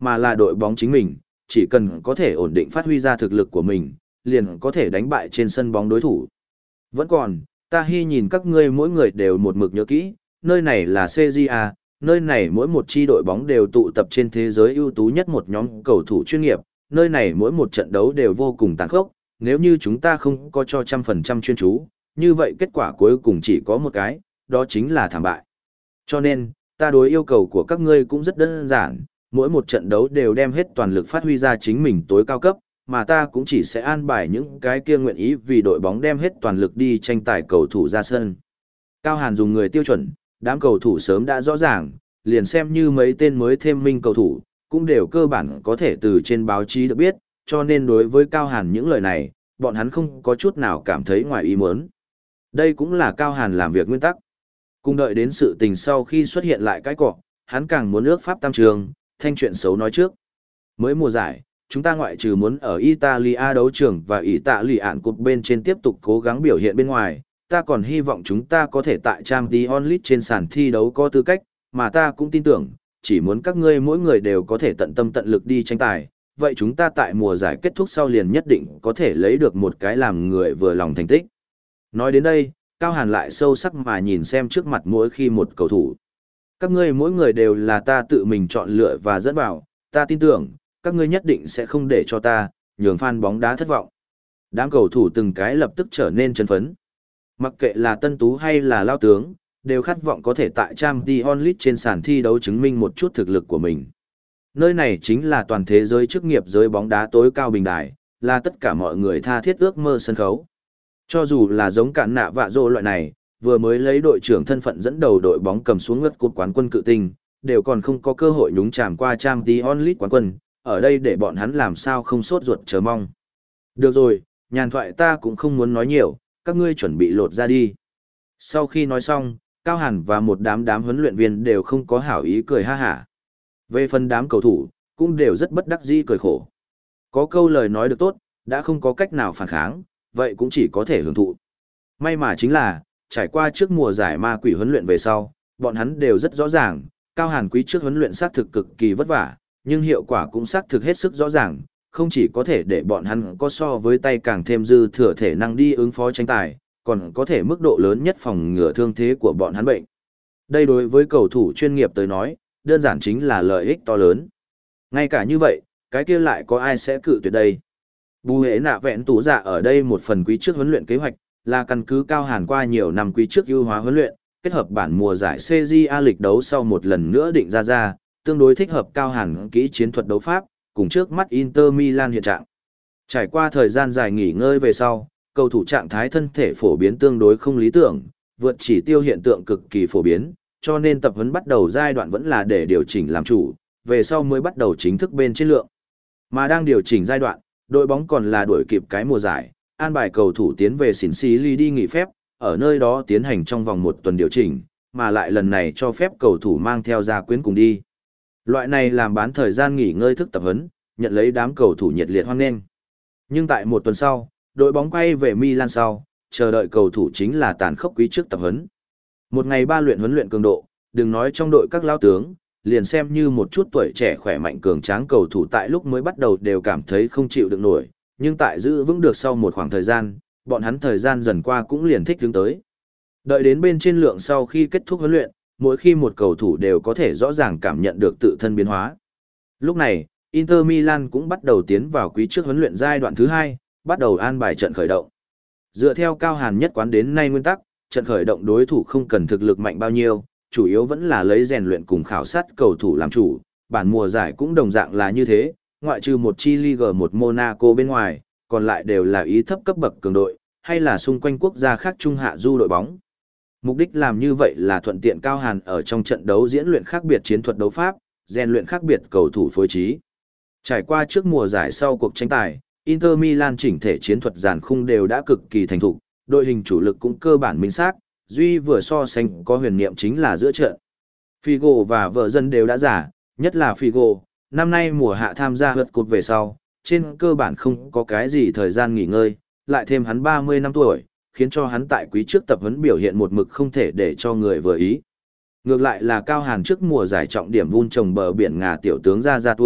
mà là đội bóng chính mình, chỉ cần có thể ổn định phát huy ra thực lực của mình, liền có thể đánh bại trên sân bóng đối thủ. Vẫn còn, ta hy nhìn các ngươi mỗi người đều một mực nhớ kỹ, nơi này là xê giê a, nơi này mỗi một chi đội bóng đều tụ tập trên thế giới ưu tú nhất một nhóm cầu thủ chuyên nghiệp, nơi này mỗi một trận đấu đều vô cùng tàn khốc, nếu như chúng ta không có cho trăm phần trăm chuyên chú, như vậy kết quả cuối cùng chỉ có một cái, đó chính là thảm bại. Cho nên, ta đối yêu cầu của các ngươi cũng rất đơn giản, mỗi một trận đấu đều đem hết toàn lực phát huy ra chính mình tối cao cấp, mà ta cũng chỉ sẽ an bài những cái kia nguyện ý vì đội bóng đem hết toàn lực đi tranh tài cầu thủ ra sân. Cao Hàn dùng người tiêu chuẩn, đám cầu thủ sớm đã rõ ràng, liền xem như mấy tên mới thêm minh cầu thủ, cũng đều cơ bản có thể từ trên báo chí được biết, cho nên đối với Cao Hàn những lời này, bọn hắn không có chút nào cảm thấy ngoài ý muốn. Đây cũng là Cao Hàn làm việc nguyên tắc. Cùng đợi đến sự tình sau khi xuất hiện lại cái cọ, hắn càng muốn ước pháp tam trường, thanh chuyện xấu nói trước. Mới mùa giải, chúng ta ngoại trừ muốn ở Italia đấu trường và Italia ạn cột bên trên tiếp tục cố gắng biểu hiện bên ngoài, ta còn hy vọng chúng ta có thể tại Champions League trên sàn thi đấu có tư cách, mà ta cũng tin tưởng, chỉ muốn các ngươi mỗi người đều có thể tận tâm tận lực đi tranh tài, vậy chúng ta tại mùa giải kết thúc sau liền nhất định có thể lấy được một cái làm người vừa lòng thành tích. Nói đến đây, Cao Hàn lại sâu sắc mà nhìn xem trước mặt mỗi khi một cầu thủ. Các ngươi mỗi người đều là ta tự mình chọn lựa và dẫn vào, ta tin tưởng, các ngươi nhất định sẽ không để cho ta, nhường fan bóng đá thất vọng. Đám cầu thủ từng cái lập tức trở nên chấn phấn. Mặc kệ là tân tú hay là lao tướng, đều khát vọng có thể tại Champions League trên sàn thi đấu chứng minh một chút thực lực của mình. Nơi này chính là toàn thế giới chức nghiệp giới bóng đá tối cao bình đài, là tất cả mọi người tha thiết ước mơ sân khấu. Cho dù là giống cạn nạ vạ rô loại này, vừa mới lấy đội trưởng thân phận dẫn đầu đội bóng cầm xuống ngất cột quán quân cự tinh, đều còn không có cơ hội nhúng chàm qua Champions League quán quân, ở đây để bọn hắn làm sao không sốt ruột chờ mong. Được rồi, nhàn thoại ta cũng không muốn nói nhiều, các ngươi chuẩn bị lột ra đi. Sau khi nói xong, Cao Hàn và một đám đám huấn luyện viên đều không có hảo ý cười ha hả. Về phần đám cầu thủ, cũng đều rất bất đắc dĩ cười khổ. Có câu lời nói được tốt, đã không có cách nào phản kháng, vậy cũng chỉ có thể hưởng thụ. May mà chính là, trải qua trước mùa giải ma quỷ huấn luyện về sau, bọn hắn đều rất rõ ràng, Cao Hàn quý trước huấn luyện xác thực cực kỳ vất vả, nhưng hiệu quả cũng xác thực hết sức rõ ràng, không chỉ có thể để bọn hắn có so với tay càng thêm dư thừa thể năng đi ứng phó tranh tài, còn có thể mức độ lớn nhất phòng ngừa thương thế của bọn hắn bệnh. Đây đối với cầu thủ chuyên nghiệp tới nói, đơn giản chính là lợi ích to lớn. Ngay cả như vậy, cái kia lại có ai sẽ cự tuyệt đây? Bù hệ nạ vẹn tủ dạ ở đây một phần quý trước huấn luyện kế hoạch, là căn cứ Cao Hàn qua nhiều năm quý trước ưu hóa huấn luyện, kết hợp bản mùa giải xê giê a lịch đấu sau một lần nữa định ra ra, tương đối thích hợp Cao Hàn kỹ chiến thuật đấu pháp, cùng trước mắt Inter Milan hiện trạng. Trải qua thời gian dài nghỉ ngơi về sau, cầu thủ trạng thái thân thể phổ biến tương đối không lý tưởng, vượt chỉ tiêu hiện tượng cực kỳ phổ biến, cho nên tập huấn bắt đầu giai đoạn vẫn là để điều chỉnh làm chủ, về sau mới bắt đầu chính thức bên trên lượng. Mà đang điều chỉnh giai đoạn, đội bóng còn là đuổi kịp cái mùa giải, an bài cầu thủ tiến về xỉn xí ly đi nghỉ phép, ở nơi đó tiến hành trong vòng một tuần điều chỉnh, mà lại lần này cho phép cầu thủ mang theo gia quyến cùng đi. Loại này làm bán thời gian nghỉ ngơi thức tập huấn, nhận lấy đám cầu thủ nhiệt liệt hoan nghênh. Nhưng tại một tuần sau, đội bóng quay về Milan sau, chờ đợi cầu thủ chính là tàn khốc quý trước tập huấn. Một ngày ba luyện huấn luyện cường độ, đừng nói trong đội các lao tướng, liền xem như một chút tuổi trẻ khỏe mạnh cường tráng cầu thủ tại lúc mới bắt đầu đều cảm thấy không chịu được nổi, nhưng tại giữ vững được sau một khoảng thời gian, bọn hắn thời gian dần qua cũng liền thích hướng tới. Đợi đến bên trên lượng sau khi kết thúc huấn luyện, mỗi khi một cầu thủ đều có thể rõ ràng cảm nhận được tự thân biến hóa. Lúc này, Inter Milan cũng bắt đầu tiến vào quý trước huấn luyện giai đoạn thứ hai, bắt đầu an bài trận khởi động. Dựa theo Cao Hàn nhất quán đến nay nguyên tắc, trận khởi động đối thủ không cần thực lực mạnh bao nhiêu, chủ yếu vẫn là lấy rèn luyện cùng khảo sát cầu thủ làm chủ, bản mùa giải cũng đồng dạng là như thế, ngoại trừ một chi Ligue một Monaco bên ngoài, còn lại đều là ý thấp cấp bậc cường đội, hay là xung quanh quốc gia khác trung hạ du đội bóng. Mục đích làm như vậy là thuận tiện Cao Hàn ở trong trận đấu diễn luyện khác biệt chiến thuật đấu pháp, rèn luyện khác biệt cầu thủ phối trí. Trải qua trước mùa giải sau cuộc tranh tài, Inter Milan chỉnh thể chiến thuật dàn khung đều đã cực kỳ thành thục, đội hình chủ lực cũng cơ bản minh xác, duy vừa so sánh có huyền niệm chính là giữa trận. Figo và vợ dân đều đã giả, nhất là Figo, năm nay mùa hạ tham gia lượt cột về sau, trên cơ bản không có cái gì thời gian nghỉ ngơi, lại thêm hắn ba mươi năm tuổi, khiến cho hắn tại quý trước tập huấn biểu hiện một mực không thể để cho người vừa ý. Ngược lại là Cao Hàn trước mùa giải trọng điểm vun trồng bờ biển Ngà tiểu tướng ra ra tua,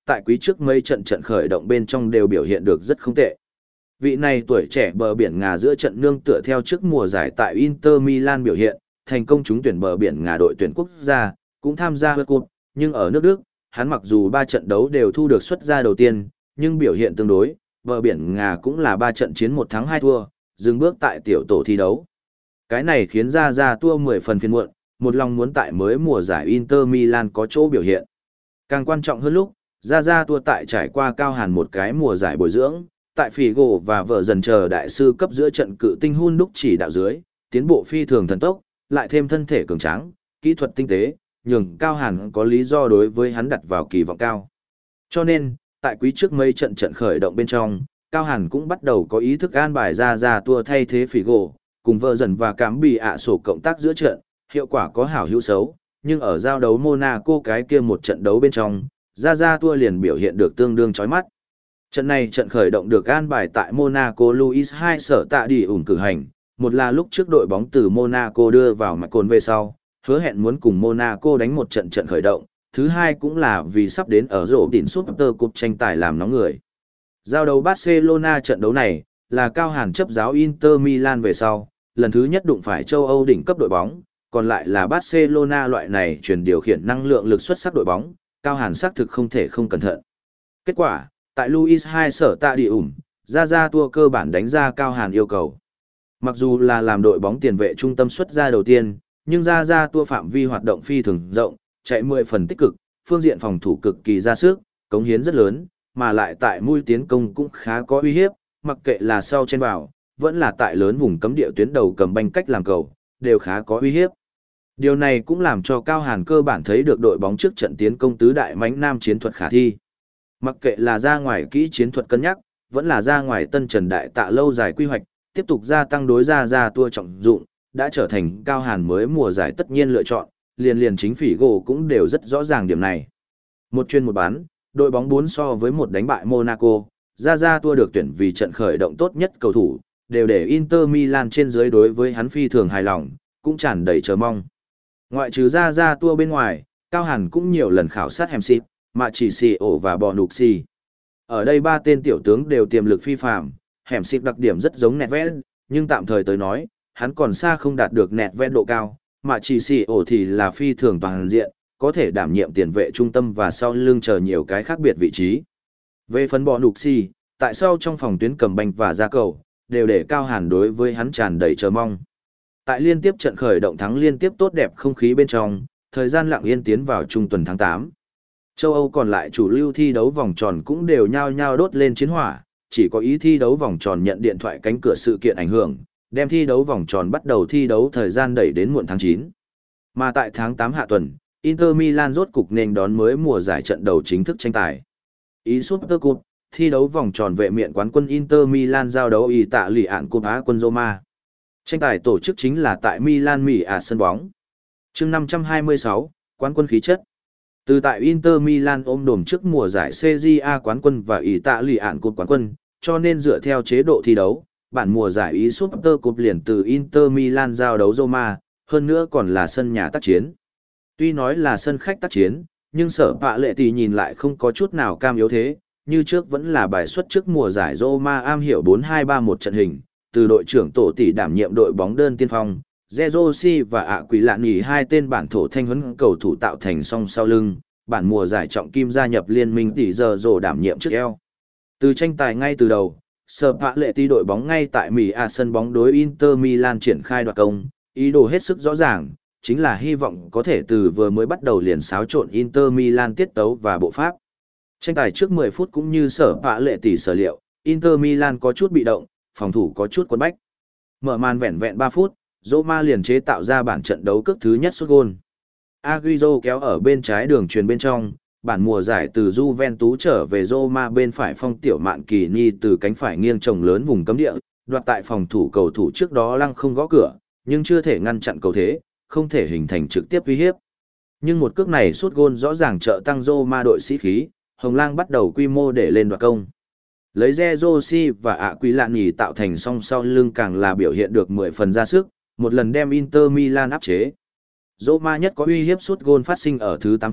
tại quý trước mấy trận trận khởi động bên trong đều biểu hiện được rất không tệ. Vị này tuổi trẻ bờ biển Ngà giữa trận nương tựa theo trước mùa giải tại Inter Milan biểu hiện, thành công trúng tuyển bờ biển Ngà đội tuyển quốc gia, cũng tham gia World Cup, nhưng ở nước Đức, hắn mặc dù ba trận đấu đều thu được xuất ra đầu tiên, nhưng biểu hiện tương đối, bờ biển Ngà cũng là ba trận chiến một thắng hai thua, dừng bước tại tiểu tổ thi đấu. Cái này khiến ra ra tua mười phần phiền muộn, một lòng muốn tại mới mùa giải Inter Milan có chỗ biểu hiện. Càng quan trọng hơn lúc, ra ra tua tại trải qua cao hàn một cái mùa giải bồi dưỡng, tại Figo và vợ dần chờ đại sư cấp giữa trận cự tinh hun đúc chỉ đạo dưới, tiến bộ phi thường thần tốc, lại thêm thân thể cường tráng, kỹ thuật tinh tế, nhường cao hàn có lý do đối với hắn đặt vào kỳ vọng cao. Cho nên, tại quý trước mấy trận trận khởi động bên trong, cao hàn cũng bắt đầu có ý thức an bài ra ra tua thay thế Figo, cùng vợ dần và cảm bị ạ sổ cộng tác giữa trận, hiệu quả có hảo hữu xấu, nhưng ở giao đấu Monaco cái kia một trận đấu bên trong, ra ra tua liền biểu hiện được tương đương chói mắt. Trận này trận khởi động được an bài tại Monaco Louis hai sở tạ đi ủng cử hành, một là lúc trước đội bóng từ Monaco đưa vào mặt cồn về sau, hứa hẹn muốn cùng Monaco đánh một trận trận khởi động, thứ hai cũng là vì sắp đến ở rổ đỉnh Super Cup tranh tài làm nóng người. Giao đấu Barcelona trận đấu này, là cao hàn chấp giáo Inter Milan về sau, lần thứ nhất đụng phải châu Âu đỉnh cấp đội bóng, còn lại là Barcelona loại này truyền điều khiển năng lượng lực xuất sắc đội bóng, cao hàn xác thực không thể không cẩn thận. Kết quả, tại Louis hai sở tạ đi ủng, ra ra tua cơ bản đánh ra cao hàn yêu cầu. Mặc dù là làm đội bóng tiền vệ trung tâm xuất ra đầu tiên, nhưng ra ra tua phạm vi hoạt động phi thường rộng, chạy mười phần tích cực, phương diện phòng thủ cực kỳ ra sức, cống hiến rất lớn, mà lại tại mũi tiến công cũng khá có uy hiếp, mặc kệ là sau trên vào, vẫn là tại lớn vùng cấm địa tuyến đầu cầm banh cách làm cầu, đều khá có uy hiếp. Điều này cũng làm cho Cao Hàn cơ bản thấy được đội bóng trước trận tiến công tứ đại mãnh nam chiến thuật khả thi. Mặc kệ là ra ngoài kỹ chiến thuật cân nhắc, vẫn là ra ngoài tân trần đại tạ lâu dài quy hoạch, tiếp tục gia tăng đối ra ra tua trọng dụng, đã trở thành Cao Hàn mới mùa giải tất nhiên lựa chọn, liền liền chính phỉ gỗ cũng đều rất rõ ràng điểm này. Một chuyên một bán, đội bóng bốn so với một đánh bại Monaco, ra ra tua được tuyển vì trận khởi động tốt nhất cầu thủ, đều để Inter Milan trên dưới đối với hắn phi thường hài lòng, cũng tràn đầy chờ mong. Ngoại trừ ra ra tua bên ngoài, Cao Hàn cũng nhiều lần khảo sát Hemsip, Mạ Chỉ Xì ổ và Bò Nục Xì. Ở đây ba tên tiểu tướng đều tiềm lực phi phàm, Hemsip đặc điểm rất giống Nedved, nhưng tạm thời tới nói, hắn còn xa không đạt được Nedved độ cao. Mạ Chỉ Xì ổ thì là phi thường toàn diện, có thể đảm nhiệm tiền vệ trung tâm và sau lưng chờ nhiều cái khác biệt vị trí. Về phần Bò Nục Xì, tại sao trong phòng tuyến cầm banh và ra cầu, đều để Cao Hàn đối với hắn tràn đầy chờ mong. Tại liên tiếp trận khởi động thắng liên tiếp tốt đẹp không khí bên trong, thời gian lặng yên tiến vào trung tuần tháng tám. Châu Âu còn lại chủ lưu thi đấu vòng tròn cũng đều nhao nhao đốt lên chiến hỏa, chỉ có ý thi đấu vòng tròn nhận điện thoại cánh cửa sự kiện ảnh hưởng, đem thi đấu vòng tròn bắt đầu thi đấu thời gian đẩy đến muộn tháng chín. Mà tại tháng tám hạ tuần, Inter Milan rốt cục nên đón mới mùa giải trận đầu chính thức tranh tài. Ý Super Cup, thi đấu vòng tròn vệ miện quán quân Inter Milan giao đấu ý tạ lì ạn cúp Á quân Roma. Tranh tài tổ chức chính là tại Milan Mỹ à sân bóng. Chương năm trăm hai mươi sáu, quán quân khí chất. Từ tại Inter Milan ôm đồm trước mùa giải xê giê a quán quân và ý tạ lì ạn cúp quán quân, cho nên dựa theo chế độ thi đấu, bản mùa giải ý Super Cup liền từ Inter Milan giao đấu Roma, hơn nữa còn là sân nhà tác chiến. Tuy nói là sân khách tác chiến, nhưng sở bạ lệ tỷ nhìn lại không có chút nào cam yếu thế, như trước vẫn là bài xuất trước mùa giải Roma am hiểu bốn hai ba một trận hình, từ đội trưởng tổ tỷ đảm nhiệm đội bóng đơn tiên phong, Zerosi và ạ quỷ lạn nhì hai tên bản thổ thanh huấn cầu thủ tạo thành song sau lưng, bản mùa giải trọng kim gia nhập liên minh tỷ giờ rồ đảm nhiệm trước eo. Từ tranh tài ngay từ đầu, sở bạ lệ tỷ đội bóng ngay tại Mỹ à sân bóng đối Inter Milan triển khai đoạt công, ý đồ hết sức rõ ràng, chính là hy vọng có thể từ vừa mới bắt đầu liền xáo trộn Inter Milan tiết tấu và bộ pháp. Tranh tài trước mười phút cũng như sở bạ lệ tỷ sở liệu, Inter Milan có chút bị động, phòng thủ có chút quấn bách. Mở màn vẹn vẹn ba phút, Roma liền chế tạo ra bản trận đấu cước thứ nhất sút gôn. Agüero kéo ở bên trái đường truyền bên trong, bản mùa giải từ Juventus trở về Roma bên phải phong tiểu mạn kỳ ni từ cánh phải nghiêng trồng lớn vùng cấm địa, đoạt tại phòng thủ cầu thủ trước đó lăng không gõ cửa, nhưng chưa thể ngăn chặn cầu thế, không thể hình thành trực tiếp uy hiếp. Nhưng một cước này sút gôn rõ ràng trợ tăng Roma đội sĩ khí, Hồng Lang bắt đầu quy mô để lên đoạt công. Lấy Zerosi và ạ quý lạn nhì tạo thành song sau lưng càng là biểu hiện được mười phần ra sức, một lần đem Inter Milan áp chế. Roma nhất có uy hiếp sút gôn phát sinh ở thứ tám phút,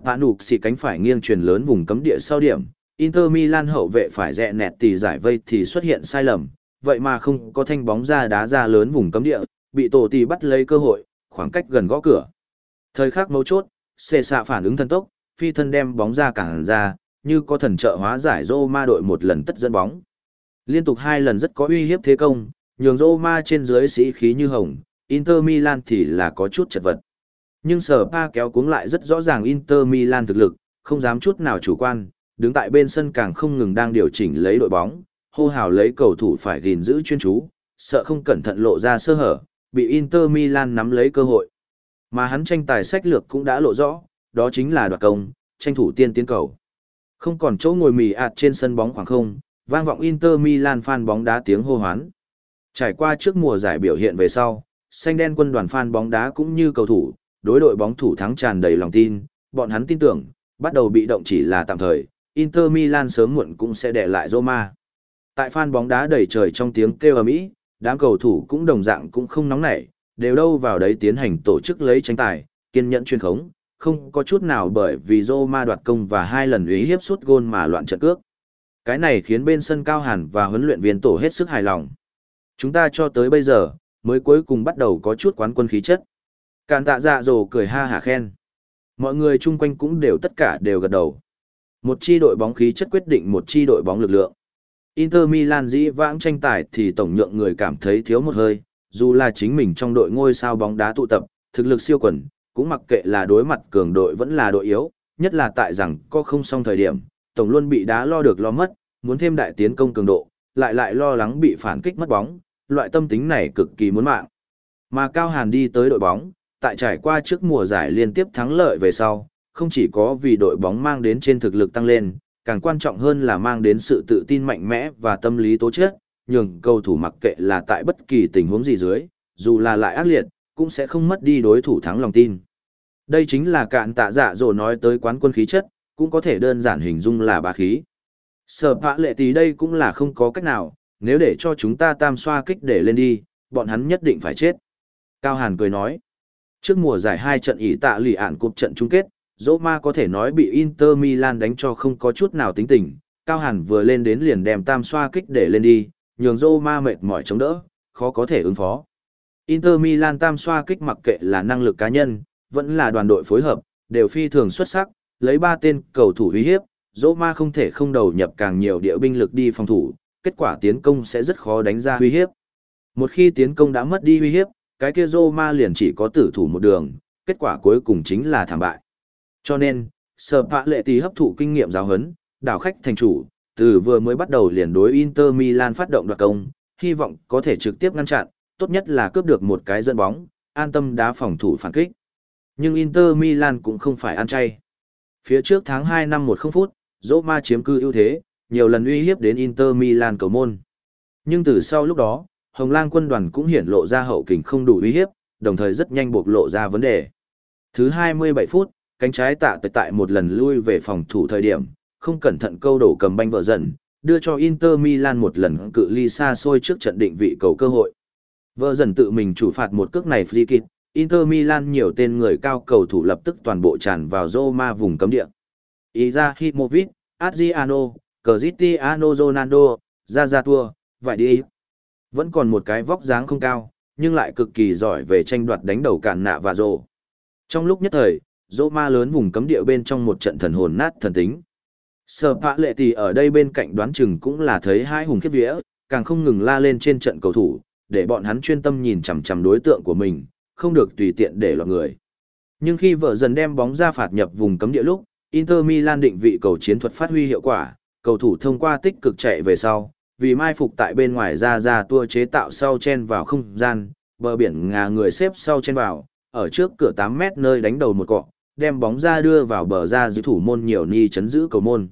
Vạn nục xì cánh phải nghiêng truyền lớn vùng cấm địa sau điểm, Inter Milan hậu vệ phải rẽ nẹt tỉ giải vây thì xuất hiện sai lầm, vậy mà không có thanh bóng ra đá ra lớn vùng cấm địa, bị tổ tỷ bắt lấy cơ hội, khoảng cách gần gõ cửa. Thời khắc mấu chốt, xê xạ phản ứng thần tốc, phi thân đem bóng ra cản ra, như có thần trợ hóa giải Roma đội một lần tất dẫn bóng. Liên tục hai lần rất có uy hiếp thế công, nhường Roma trên dưới sĩ khí như hồng, Inter Milan thì là có chút chật vật. Nhưng sở pa kéo cuống lại rất rõ ràng Inter Milan thực lực, không dám chút nào chủ quan, đứng tại bên sân càng không ngừng đang điều chỉnh lấy đội bóng, hô hào lấy cầu thủ phải gìn giữ chuyên chú, sợ không cẩn thận lộ ra sơ hở, bị Inter Milan nắm lấy cơ hội. Mà hắn tranh tài sách lược cũng đã lộ rõ, đó chính là đoạt công, tranh thủ tiên tiến cầu. Không còn chỗ ngồi mì ạt trên sân bóng khoảng không, vang vọng Inter Milan fan bóng đá tiếng hô hoán. Trải qua trước mùa giải biểu hiện về sau, xanh đen quân đoàn fan bóng đá cũng như cầu thủ, đối đội bóng thủ thắng tràn đầy lòng tin, bọn hắn tin tưởng, bắt đầu bị động chỉ là tạm thời, Inter Milan sớm muộn cũng sẽ đè lại Roma. Tại fan bóng đá đầy trời trong tiếng kêu ầm ĩ, đám cầu thủ cũng đồng dạng cũng không nóng nảy, đều đâu vào đấy tiến hành tổ chức lấy tranh tài, kiên nhẫn chuyên khống, không có chút nào bởi vì Roma đoạt công và hai lần uy hiếp sút gôn mà loạn trận cước. Cái này khiến bên sân Cao Hàn và huấn luyện viên tổ hết sức hài lòng. Chúng ta cho tới bây giờ, mới cuối cùng bắt đầu có chút quán quân khí chất. Càn tạ dạ dồ cười ha hả khen. Mọi người chung quanh cũng đều tất cả đều gật đầu. Một chi đội bóng khí chất quyết định một chi đội bóng lực lượng. Inter Milan dĩ vãng tranh tài thì tổng nhượng người cảm thấy thiếu một hơi, dù là chính mình trong đội ngôi sao bóng đá tụ tập, thực lực siêu quần, cũng mặc kệ là đối mặt cường đội vẫn là đội yếu, nhất là tại rằng có không xong thời điểm, tổng luôn bị đá lo được lo mất, muốn thêm đại tiến công cường độ, lại lại lo lắng bị phản kích mất bóng, loại tâm tính này cực kỳ muốn mạng. Mà Cao Hàn đi tới đội bóng, tại trải qua trước mùa giải liên tiếp thắng lợi về sau, không chỉ có vì đội bóng mang đến trên thực lực tăng lên, càng quan trọng hơn là mang đến sự tự tin mạnh mẽ và tâm lý tố chất, nhường cầu thủ mặc kệ là tại bất kỳ tình huống gì dưới, dù là lại ác liệt, cũng sẽ không mất đi đối thủ thắng lòng tin. Đây chính là cạn tạ dạ dỗ nói tới quán quân khí chất, cũng có thể đơn giản hình dung là bá khí. Sở phạ lệ tí đây cũng là không có cách nào, nếu để cho chúng ta tam xoa kích để lên đi, bọn hắn nhất định phải chết. Cao Hàn cười nói, trước mùa giải hai trận ỷ tạ lì ạn cúp trận chung kết, Roma có thể nói bị Inter Milan đánh cho không có chút nào tính tình, Cao Hàn vừa lên đến liền đem tam xoa kích để lên đi, nhường Roma mệt mỏi chống đỡ, khó có thể ứng phó. Inter Milan tam xoa kích mặc kệ là năng lực cá nhân, vẫn là đoàn đội phối hợp, đều phi thường xuất sắc, lấy ba tên cầu thủ uy hiếp, Roma không thể không đầu nhập càng nhiều địa binh lực đi phòng thủ, kết quả tiến công sẽ rất khó đánh ra uy hiếp. Một khi tiến công đã mất đi uy hiếp, cái kia Roma liền chỉ có tử thủ một đường, kết quả cuối cùng chính là thảm bại. Cho nên, Sở Pạ Lệ Tí hấp thụ kinh nghiệm giáo huấn, đảo khách thành chủ, từ vừa mới bắt đầu liền đối Inter Milan phát động đoạt công, hy vọng có thể trực tiếp ngăn chặn, tốt nhất là cướp được một cái dẫn bóng, an tâm đá phòng thủ phản kích. Nhưng Inter Milan cũng không phải ăn chay. Phía trước tháng hai năm một không phút, Roma chiếm cư ưu thế, nhiều lần uy hiếp đến Inter Milan cầu môn. Nhưng từ sau lúc đó, Hồng Lang quân đoàn cũng hiển lộ ra hậu kình không đủ uy hiếp, đồng thời rất nhanh bộc lộ ra vấn đề. Thứ hai mươi bảy phút, cánh trái tạ tại tại một lần lui về phòng thủ thời điểm, không cẩn thận câu đổ cầm banh vợ dần, đưa cho Inter Milan một lần cự ly xa xôi trước trận định vị cầu cơ hội. Vợ dần tự mình chủ phạt một cước này free kick, Inter Milan nhiều tên người cao cầu thủ lập tức toàn bộ tràn vào Roma vùng cấm địa. Izahimovic, Adriano, Cristiano Ronaldo, Zazatua, vậy đi. Vẫn còn một cái vóc dáng không cao, nhưng lại cực kỳ giỏi về tranh đoạt đánh đầu cản nạ và rổ. Trong lúc nhất thời, Roma lớn vùng cấm địa bên trong một trận thần hồn nát thần tính. Sở Pạ Lệ Tí ở đây bên cạnh đoán chừng cũng là thấy hai hùng khiếp vía, càng không ngừng la lên trên trận cầu thủ, để bọn hắn chuyên tâm nhìn chằm chằm đối tượng của mình, không được tùy tiện để lọt người. Nhưng khi vợ dần đem bóng ra phạt nhập vùng cấm địa lúc, Inter Milan định vị cầu chiến thuật phát huy hiệu quả, cầu thủ thông qua tích cực chạy về sau, vì mai phục tại bên ngoài ra ra tua chế tạo sau chen vào không gian, bờ biển ngà người xếp sau chen vào, ở trước cửa tám mét nơi đánh đầu một cọ, đem bóng ra đưa vào bờ ra giữ thủ môn nhiều ni chấn giữ cầu môn.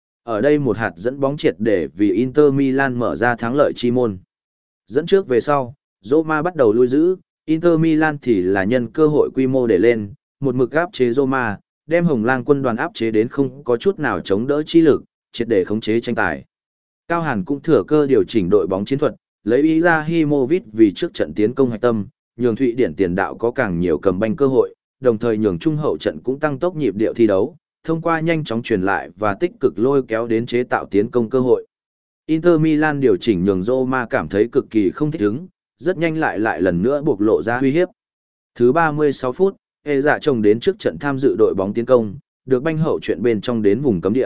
Ở đây một hạt dẫn bóng triệt để vì Inter Milan mở ra thắng lợi chi môn. Dẫn trước về sau, Roma bắt đầu lui giữ, Inter Milan thì là nhân cơ hội quy mô để lên, một mực áp chế Roma, đem Hồng Lang quân đoàn áp chế đến không có chút nào chống đỡ chi lực, triệt để khống chế tranh tài. Cao Hàn cũng thừa cơ điều chỉnh đội bóng chiến thuật, lấy Izahimovic vì trước trận tiến công hạch tâm, nhường Thụy Điển tiền đạo có càng nhiều cầm banh cơ hội, đồng thời nhường trung hậu trận cũng tăng tốc nhịp điệu thi đấu, thông qua nhanh chóng truyền lại và tích cực lôi kéo đến chế tạo tiến công cơ hội. Inter Milan điều chỉnh nhường Roma cảm thấy cực kỳ không thích ứng, rất nhanh lại lại lần nữa bộc lộ ra uy hiếp. Thứ ba mươi sáu phút, hệ dạ trông đến trước trận tham dự đội bóng tiến công, được banh hậu chuyện bên trong đến vùng cấm địa.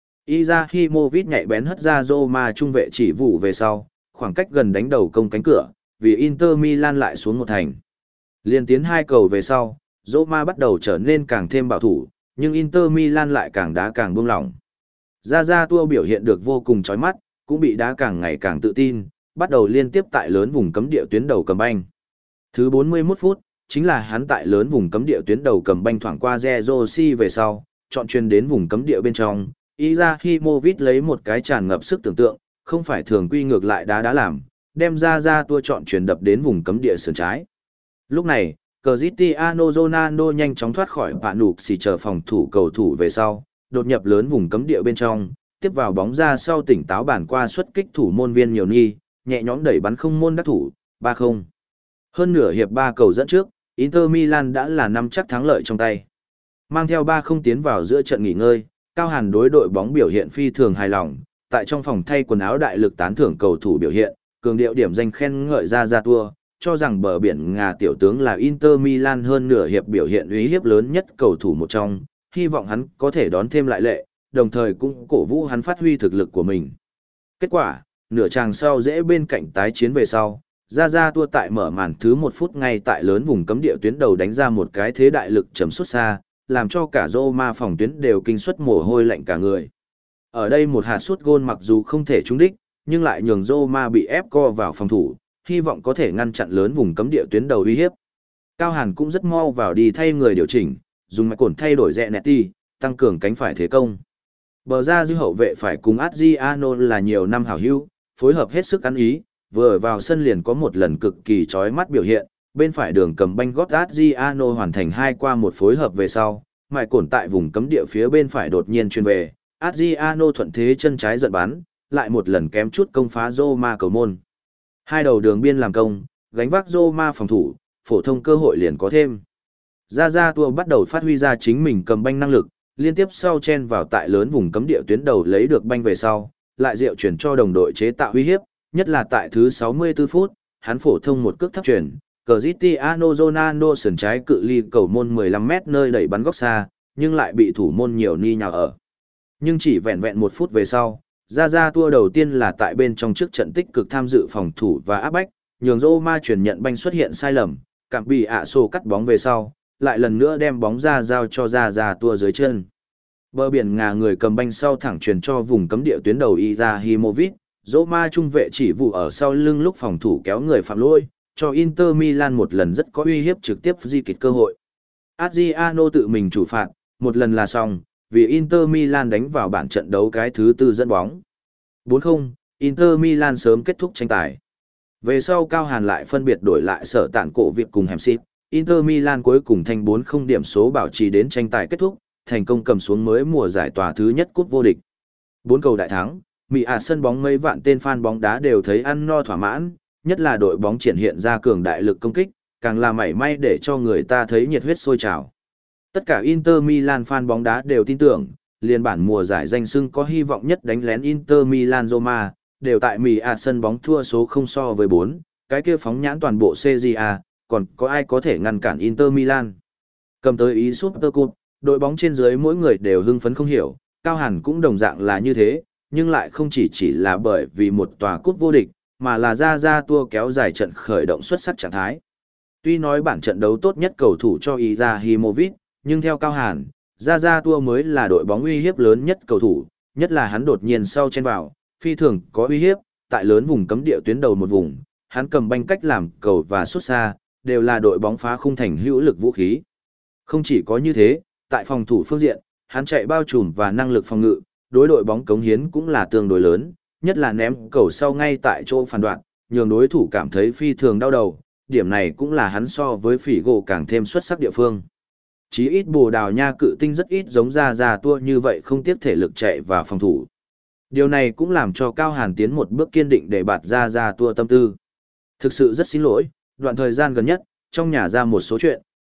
Izahimovic nhạy bén hất ra Roma trung vệ chỉ vụ về sau, khoảng cách gần đánh đầu công cánh cửa, vì Inter Milan lại xuống một thành. Liên tiến hai cầu về sau, Roma bắt đầu trở nên càng thêm bảo thủ, nhưng Inter Milan lại càng đá càng buông lỏng. Zaza Tua biểu hiện được vô cùng chói mắt, cũng bị đá càng ngày càng tự tin, bắt đầu liên tiếp tại lớn vùng cấm địa tuyến đầu cầm banh. Thứ bốn mươi mốt phút, chính là hắn tại lớn vùng cấm địa tuyến đầu cầm banh thoảng qua Zerosi về sau, chọn truyền đến vùng cấm địa bên trong. Izahimovic lấy một cái tràn ngập sức tưởng tượng, không phải thường quy ngược lại đá đá làm, đem ra ra tua chọn truyền đập đến vùng cấm địa sườn trái. Lúc này, Cristiano Ronaldo nhanh chóng thoát khỏi vạn nục xì chờ phòng thủ cầu thủ về sau, đột nhập lớn vùng cấm địa bên trong, tiếp vào bóng ra sau tỉnh táo bản qua xuất kích thủ môn viên nhiều nghi, nhẹ nhõm đẩy bắn không môn đắc thủ, ba không. Hơn nửa hiệp ba cầu dẫn trước, Inter Milan đã là năm chắc thắng lợi trong tay. Mang theo ba không tiến vào giữa trận nghỉ ngơi, Cao Hàn đối đội bóng biểu hiện phi thường hài lòng, tại trong phòng thay quần áo đại lực tán thưởng cầu thủ biểu hiện, cường điệu điểm danh khen ngợi ra ra tua, cho rằng bờ biển Ngà tiểu tướng là Inter Milan hơn nửa hiệp biểu hiện uy hiếp lớn nhất cầu thủ một trong, hy vọng hắn có thể đón thêm lại lệ, đồng thời cũng cổ vũ hắn phát huy thực lực của mình. Kết quả, nửa chàng sau dễ bên cạnh tái chiến về sau, ra ra tua tại mở màn thứ một phút ngay tại lớn vùng cấm địa tuyến đầu đánh ra một cái thế đại lực chấm xuất xa, làm cho cả Roma phòng tuyến đều kinh suất mồ hôi lạnh cả người. Ở đây một hạt sút gôn mặc dù không thể trúng đích, nhưng lại nhường Roma bị ép co vào phòng thủ, hy vọng có thể ngăn chặn lớn vùng cấm địa tuyến đầu uy hiếp. Cao Hàn cũng rất mau vào đi thay người điều chỉnh, dùng mạch cổn thay đổi Zanetti, tăng cường cánh phải thế công. Bờ ra dư hậu vệ phải cùng Adriano là nhiều năm hảo hữu, phối hợp hết sức ăn ý, vừa vào sân liền có một lần cực kỳ chói mắt biểu hiện, bên phải đường cầm banh gót Adriano hoàn thành hai qua một phối hợp về sau, mại cổn tại vùng cấm địa phía bên phải đột nhiên chuyên về, Adriano thuận thế chân trái giận bắn, lại một lần kém chút công phá Roma cầu môn. Hai đầu đường biên làm công, gánh vác Roma phòng thủ, phổ thông cơ hội liền có thêm. Ra ra tua bắt đầu phát huy ra chính mình cầm banh năng lực, liên tiếp sau chen vào tại lớn vùng cấm địa tuyến đầu lấy được banh về sau, lại diệu chuyển cho đồng đội chế tạo uy hiếp, nhất là tại thứ sáu mươi tư phút, hắn phổ thông một cước thấp chuyển, Cristiano Ronaldo sườn trái cự ly cầu môn mười lăm mét nơi đẩy bắn góc xa, nhưng lại bị thủ môn nhiều ni nhào ở. Nhưng chỉ vẹn vẹn một phút về sau, ra ra tua đầu tiên là tại bên trong trước trận tích cực tham dự phòng thủ và áp bách, nhường Roma chuyển nhận banh xuất hiện sai lầm, cảm bị ạ sổ cắt bóng về sau, lại lần nữa đem bóng ra giao cho ra ra tua dưới chân. Bờ biển Ngà người cầm banh sau thẳng truyền cho vùng cấm địa tuyến đầu Izahimovic, Roma trung vệ chỉ vụ ở sau lưng lúc phòng thủ kéo người phạm lỗi, cho Inter Milan một lần rất có uy hiếp trực tiếp di kịch cơ hội. Adriano tự mình chủ phạt, một lần là xong, vì Inter Milan đánh vào bản trận đấu cái thứ tư dẫn bóng. bốn không, Inter Milan sớm kết thúc tranh tài. Về sau Cao Hàn lại phân biệt đổi lại sở tản cổ việc cùng hẻm xịt, Inter Milan cuối cùng thành bốn không điểm số bảo trì đến tranh tài kết thúc, thành công cầm xuống mới mùa giải tòa thứ nhất cúp vô địch. Bốn cầu đại thắng, Mỹ ạ sân bóng mấy vạn tên fan bóng đá đều thấy ăn no thỏa mãn, nhất là đội bóng triển hiện ra cường đại lực công kích, càng là mảy may để cho người ta thấy nhiệt huyết sôi trào. Tất cả Inter Milan fan bóng đá đều tin tưởng, liên bản mùa giải danh xưng có hy vọng nhất đánh lén Inter Milan Roma, đều tại Mỹ ạ sân bóng thua số không so với bốn, cái kia phóng nhãn toàn bộ xê giê a, còn có ai có thể ngăn cản Inter Milan. Cầm tới ý Super Cup, đội bóng trên dưới mỗi người đều hưng phấn không hiểu, Cao Hàn cũng đồng dạng là như thế, nhưng lại không chỉ chỉ là bởi vì một tòa cúp vô địch, mà là ra ra tua kéo dài trận khởi động xuất sắc trạng thái. Tuy nói bản trận đấu tốt nhất cầu thủ cho Izahimovic, nhưng theo Cao Hàn, ra ra tua mới là đội bóng uy hiếp lớn nhất cầu thủ, nhất là hắn đột nhiên sau chen vào, phi thường có uy hiếp, tại lớn vùng cấm địa tuyến đầu một vùng, hắn cầm banh cách làm cầu và xuất xa, đều là đội bóng phá khung thành hữu lực vũ khí. Không chỉ có như thế, tại phòng thủ phương diện, hắn chạy bao trùm và năng lực phòng ngự, đối đội bóng cống hiến cũng là tương đối lớn, nhất là ném cầu sau ngay tại chỗ phản đoạn, nhường đối thủ cảm thấy phi thường đau đầu, điểm này cũng là hắn so với phỉ gỗ càng thêm xuất sắc địa phương. Chí ít Bồ Đào Nha cự tinh rất ít giống ra ra tua như vậy không tiếc thể lực chạy và phòng thủ. Điều này cũng làm cho Cao Hàn tiến một bước kiên định để bạt ra ra tua tâm tư. Thực sự rất xin lỗi, đoạn thời gian gần nhất, trong nhà ra một số chuyện,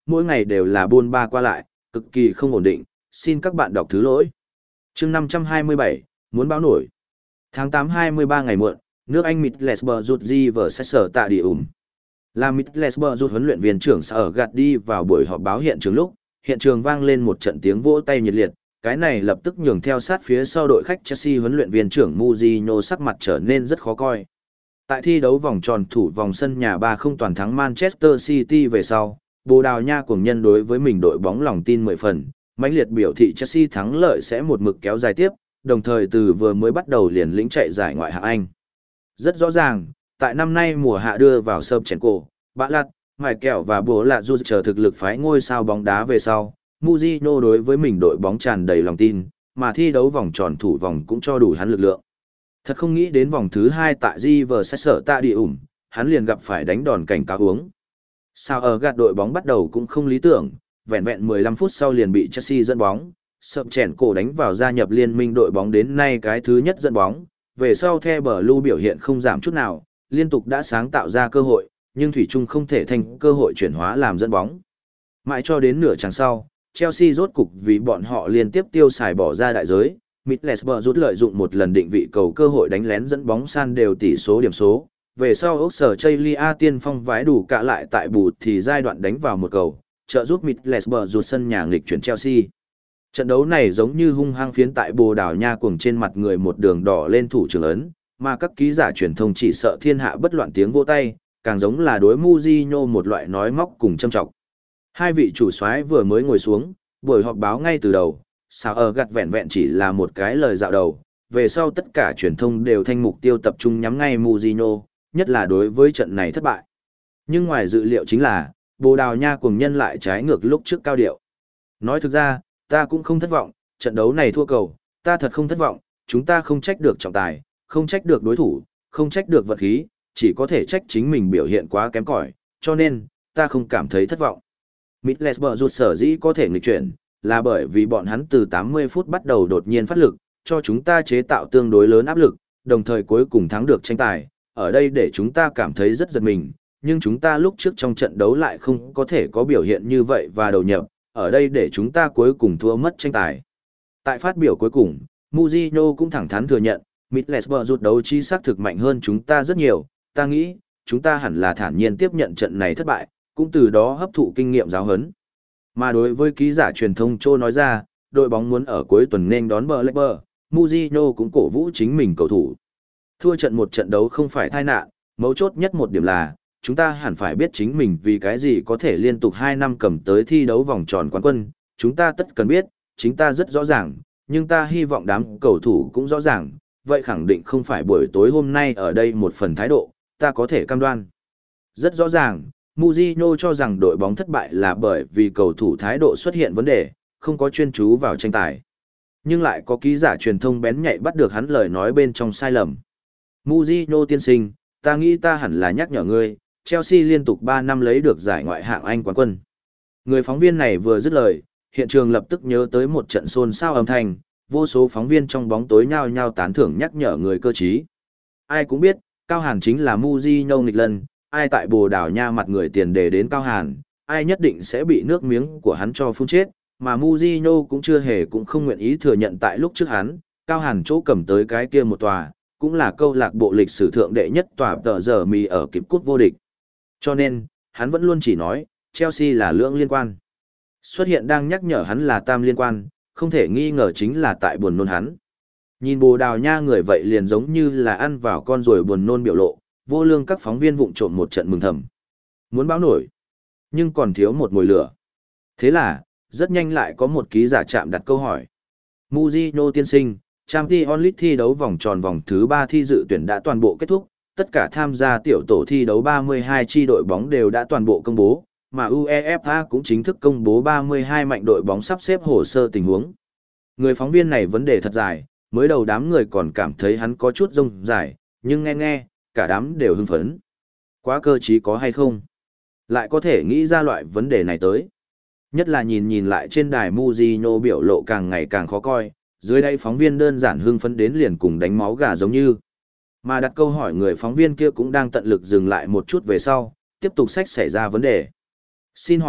mỗi ngày đều là buôn ba qua lại, cực kỳ không ổn định, xin các bạn đọc thứ lỗi. Chương năm trăm hai mươi bảy, muốn báo nổi. Tháng tám hai mươi ba ngày muộn, nước Anh Middlesbrough rút di vở xét sở tạ đi ủng. Là Middlesbrough rút huấn luyện viên trưởng sở gạt đi vào buổi họp báo hiện trường lúc, hiện trường vang lên một trận tiếng vỗ tay nhiệt liệt, cái này lập tức nhường theo sát phía sau đội khách Chelsea huấn luyện viên trưởng Mourinho sắc mặt trở nên rất khó coi. Tại thi đấu vòng tròn thủ vòng sân nhà ba không toàn thắng Manchester City về sau, Bồ Đào Nha cuồng nhân đối với mình đội bóng lòng tin mười phần, mãnh liệt biểu thị Chelsea thắng lợi sẽ một mực kéo dài tiếp, đồng thời từ vừa mới bắt đầu liền lĩnh chạy giải ngoại hạng Anh. Rất rõ ràng, tại năm nay mùa hạ đưa vào sớp chèn cổ, bã lặt, mài kẹo và bố lạ dù chờ thực lực phái ngôi sao bóng đá về sau, Mourinho đối với mình đội bóng tràn đầy lòng tin, mà thi đấu vòng tròn thủ vòng cũng cho đủ hắn lực lượng. Thật không nghĩ đến vòng thứ hai tại Riverside tạ đi ủng, hắn liền gặp phải đánh đòn cảnh cáo uống. Sao ở gạt đội bóng bắt đầu cũng không lý tưởng, vẹn vẹn mười lăm phút sau liền bị Chelsea dẫn bóng, sập chèn cổ đánh vào gia nhập liên minh đội bóng đến nay cái thứ nhất dẫn bóng, về sau The Blue biểu hiện không giảm chút nào, liên tục đã sáng tạo ra cơ hội, nhưng thủy chung không thể thành cơ hội chuyển hóa làm dẫn bóng. Mãi cho đến nửa chặng sau, Chelsea rốt cục vì bọn họ liên tiếp tiêu xài bỏ ra đại giới, Middlesbrough rút lợi dụng một lần định vị cầu cơ hội đánh lén dẫn bóng san đều tỷ số điểm số. Về sau Australia tiên phong vái đủ cả lại tại bù thì giai đoạn đánh vào một cầu, trợ giúp Middlesbrough rút sân nhà nghịch chuyển Chelsea. Trận đấu này giống như hung hăng phiến tại Bồ Đào Nha cuồng trên mặt người một đường đỏ lên thủ trưởng ấn, mà các ký giả truyền thông chỉ sợ thiên hạ bất loạn tiếng vỗ tay, càng giống là đối Mourinho một loại nói móc cùng châm trọng. Hai vị chủ soái vừa mới ngồi xuống, buổi họp báo ngay từ đầu, sao ở gặt vẹn vẹn chỉ là một cái lời dạo đầu, về sau tất cả truyền thông đều thanh mục tiêu tập trung nhắm ngay Mourinho, nhất là đối với trận này thất bại. Nhưng ngoài dự liệu chính là, Bồ Đào Nha cuồng nhân lại trái ngược lúc trước cao điệu. Nói thực ra, ta cũng không thất vọng, trận đấu này thua cầu, ta thật không thất vọng, chúng ta không trách được trọng tài, không trách được đối thủ, không trách được vật khí, chỉ có thể trách chính mình biểu hiện quá kém cỏi, cho nên, ta không cảm thấy thất vọng. Middlesbrough rút sở dĩ có thể nghịch chuyển, là bởi vì bọn hắn từ tám mươi phút bắt đầu đột nhiên phát lực, cho chúng ta chế tạo tương đối lớn áp lực, đồng thời cuối cùng thắng được tranh tài, ở đây để chúng ta cảm thấy rất giật mình, nhưng chúng ta lúc trước trong trận đấu lại không có thể có biểu hiện như vậy và đầu nhập, ở đây để chúng ta cuối cùng thua mất tranh tài. Tại phát biểu cuối cùng, Mourinho cũng thẳng thắn thừa nhận, Middlesbrough rút đấu trí xác thực mạnh hơn chúng ta rất nhiều, ta nghĩ, chúng ta hẳn là thản nhiên tiếp nhận trận này thất bại, cũng từ đó hấp thụ kinh nghiệm giáo huấn. Mà đối với ký giả truyền thông Châu nói ra, đội bóng muốn ở cuối tuần nên đón Blackburn, Mourinho cũng cổ vũ chính mình cầu thủ. Thua trận một trận đấu không phải tai nạn, mấu chốt nhất một điểm là, chúng ta hẳn phải biết chính mình vì cái gì có thể liên tục hai năm cầm tới thi đấu vòng tròn quán quân, chúng ta tất cần biết, chính ta rất rõ ràng, nhưng ta hy vọng đám cầu thủ cũng rõ ràng, vậy khẳng định không phải buổi tối hôm nay ở đây một phần thái độ, ta có thể cam đoan. Rất rõ ràng, Mourinho cho rằng đội bóng thất bại là bởi vì cầu thủ thái độ xuất hiện vấn đề, không có chuyên chú vào tranh tài. Nhưng lại có ký giả truyền thông bén nhạy bắt được hắn lời nói bên trong sai lầm. Mourinho tiên sinh, ta nghĩ ta hẳn là nhắc nhở ngươi, Chelsea liên tục ba năm lấy được giải ngoại hạng Anh quán quân. Người phóng viên này vừa dứt lời, hiện trường lập tức nhớ tới một trận xôn xao âm thanh, vô số phóng viên trong bóng tối nhao nhao tán thưởng nhắc nhở người cơ trí. Ai cũng biết, Cao Hàn chính là Mourinho nghịch lân, ai tại Bồ Đào Nha mặt người tiền đề đến Cao Hàn, ai nhất định sẽ bị nước miếng của hắn cho phun chết, mà Mourinho cũng chưa hề cũng không nguyện ý thừa nhận tại lúc trước hắn, Cao Hàn chỗ cầm tới cái kia một tòa, cũng là câu lạc bộ lịch sử thượng đệ nhất tòa tờ giờ mì ở kịp cút vô địch. Cho nên, hắn vẫn luôn chỉ nói, Chelsea là lưỡng liên quan. Xuất hiện đang nhắc nhở hắn là tam liên quan, không thể nghi ngờ chính là tại buồn nôn hắn. Nhìn Bồ Đào Nha người vậy liền giống như là ăn vào con rồi buồn nôn biểu lộ, vô lương các phóng viên vụng trộm một trận mừng thầm. Muốn báo nổi, nhưng còn thiếu một mồi lửa. Thế là, rất nhanh lại có một ký giả chạm đặt câu hỏi. Mourinho tiên sinh, Champions League thi đấu vòng tròn vòng thứ ba thi dự tuyển đã toàn bộ kết thúc, tất cả tham gia tiểu tổ thi đấu ba mươi hai chi đội bóng đều đã toàn bộ công bố, mà UEFA cũng chính thức công bố ba mươi hai mạnh đội bóng sắp xếp hồ sơ tình huống. Người phóng viên này vấn đề thật dài, mới đầu đám người còn cảm thấy hắn có chút rông dài, nhưng nghe nghe, cả đám đều hưng phấn. Quá cơ trí có hay không? Lại có thể nghĩ ra loại vấn đề này tới. Nhất là nhìn nhìn lại trên đài Mourinho biểu lộ càng ngày càng khó coi, dưới đây phóng viên đơn giản hưng phấn đến liền cùng đánh máu gà giống như. Mà đặt câu hỏi người phóng viên kia cũng đang tận lực dừng lại một chút về sau, tiếp tục sách xảy ra vấn đề. Xin hỏi,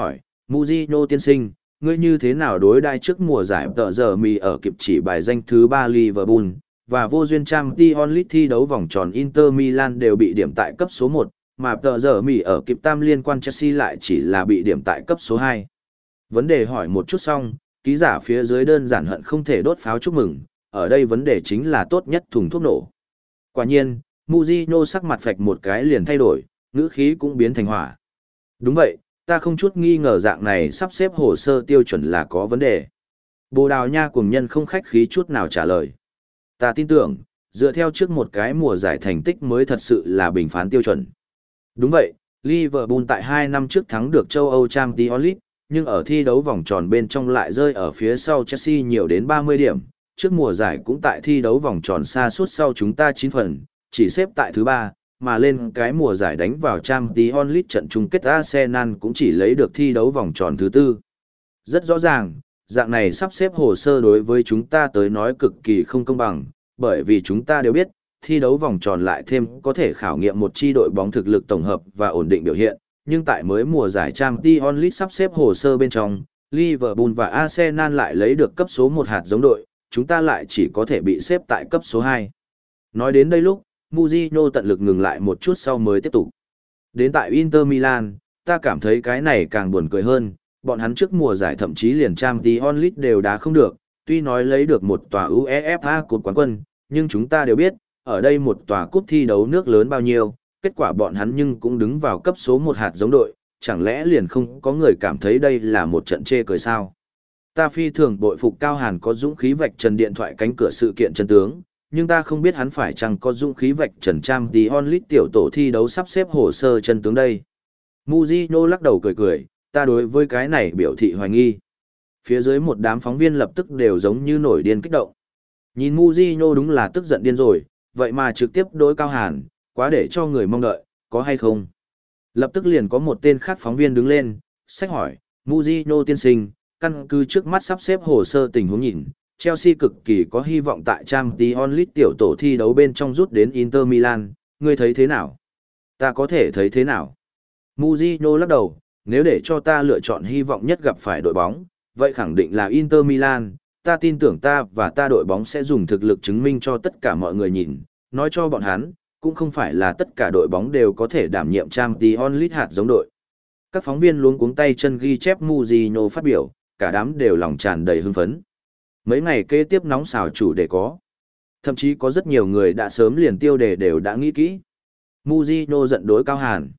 Mujino tiên sinh, ngươi như thế nào đối đai trước mùa giải tờ giờ mì ở kịp chỉ bài danh thứ ba Liverpool, và vô duyên Champions League thi đấu vòng tròn Inter Milan đều bị điểm tại cấp số một, mà tờ giờ mì ở kịp tam liên quan Chelsea lại chỉ là bị điểm tại cấp số hai. Vấn đề hỏi một chút xong, ký giả phía dưới đơn giản hận không thể đốt pháo chúc mừng, ở đây vấn đề chính là tốt nhất thùng thuốc nổ. Quả nhiên, Mujino sắc mặt phạch một cái liền thay đổi, ngữ khí cũng biến thành hỏa. Đúng vậy, ta không chút nghi ngờ dạng này sắp xếp hồ sơ tiêu chuẩn là có vấn đề. Bồ Đào Nha cuồng nhân không khách khí chút nào trả lời. Ta tin tưởng, dựa theo trước một cái mùa giải thành tích mới thật sự là bình phán tiêu chuẩn. Đúng vậy, Liverpool tại hai năm trước thắng được châu Âu Champions League, nhưng ở thi đấu vòng tròn bên trong lại rơi ở phía sau Chelsea nhiều đến ba mươi điểm. Trước mùa giải cũng tại thi đấu vòng tròn xa suốt sau chúng ta chín phần, chỉ xếp tại thứ ba, mà lên cái mùa giải đánh vào Champions League trận chung kết Arsenal cũng chỉ lấy được thi đấu vòng tròn thứ tư. Rất rõ ràng, dạng này sắp xếp hồ sơ đối với chúng ta tới nói cực kỳ không công bằng, bởi vì chúng ta đều biết, thi đấu vòng tròn lại thêm có thể khảo nghiệm một chi đội bóng thực lực tổng hợp và ổn định biểu hiện, nhưng tại mới mùa giải Champions League sắp xếp hồ sơ bên trong, Liverpool và Arsenal lại lấy được cấp số một hạt giống đội, chúng ta lại chỉ có thể bị xếp tại cấp số hai. Nói đến đây lúc, Mujino tận lực ngừng lại một chút sau mới tiếp tục. Đến tại Inter Milan, ta cảm thấy cái này càng buồn cười hơn, bọn hắn trước mùa giải thậm chí liền Champions League đều đá không được, tuy nói lấy được một tòa UEFA Cup quán quân, nhưng chúng ta đều biết, ở đây một tòa cúp thi đấu nước lớn bao nhiêu, kết quả bọn hắn nhưng cũng đứng vào cấp số một hạt giống đội, chẳng lẽ liền không có người cảm thấy đây là một trận chê cười sao? Ta phi thường bội phục Cao Hàn có dũng khí vạch trần điện thoại cánh cửa sự kiện chân tướng, nhưng ta không biết hắn phải chăng có dũng khí vạch trần trang tí onlit tiểu tổ thi đấu sắp xếp hồ sơ chân tướng đây. Mujino lắc đầu cười cười, ta đối với cái này biểu thị hoài nghi. Phía dưới một đám phóng viên lập tức đều giống như nổi điên kích động. Nhìn Mujino đúng là tức giận điên rồi, vậy mà trực tiếp đối Cao Hàn, quá để cho người mong đợi, có hay không? Lập tức liền có một tên khác phóng viên đứng lên, sách hỏi, Mujino tiên sinh, căn cứ trước mắt sắp xếp hồ sơ tình huống nhìn, Chelsea cực kỳ có hy vọng tại Champions League tiểu tổ thi đấu bên trong rút đến Inter Milan, ngươi thấy thế nào? Ta có thể thấy thế nào? Mujino lắc đầu, nếu để cho ta lựa chọn hy vọng nhất gặp phải đội bóng, vậy khẳng định là Inter Milan, ta tin tưởng ta và ta đội bóng sẽ dùng thực lực chứng minh cho tất cả mọi người nhìn, nói cho bọn hắn, cũng không phải là tất cả đội bóng đều có thể đảm nhiệm Champions League hạt giống đội. Các phóng viên luống cuống tay chân ghi chép Mujino phát biểu, cả đám đều lòng tràn đầy hưng phấn. Mấy ngày kế tiếp nóng xào chủ đề có. Thậm chí có rất nhiều người đã sớm liền tiêu đề đều đã nghĩ kỹ. Mujino giận đối Cao Hàn.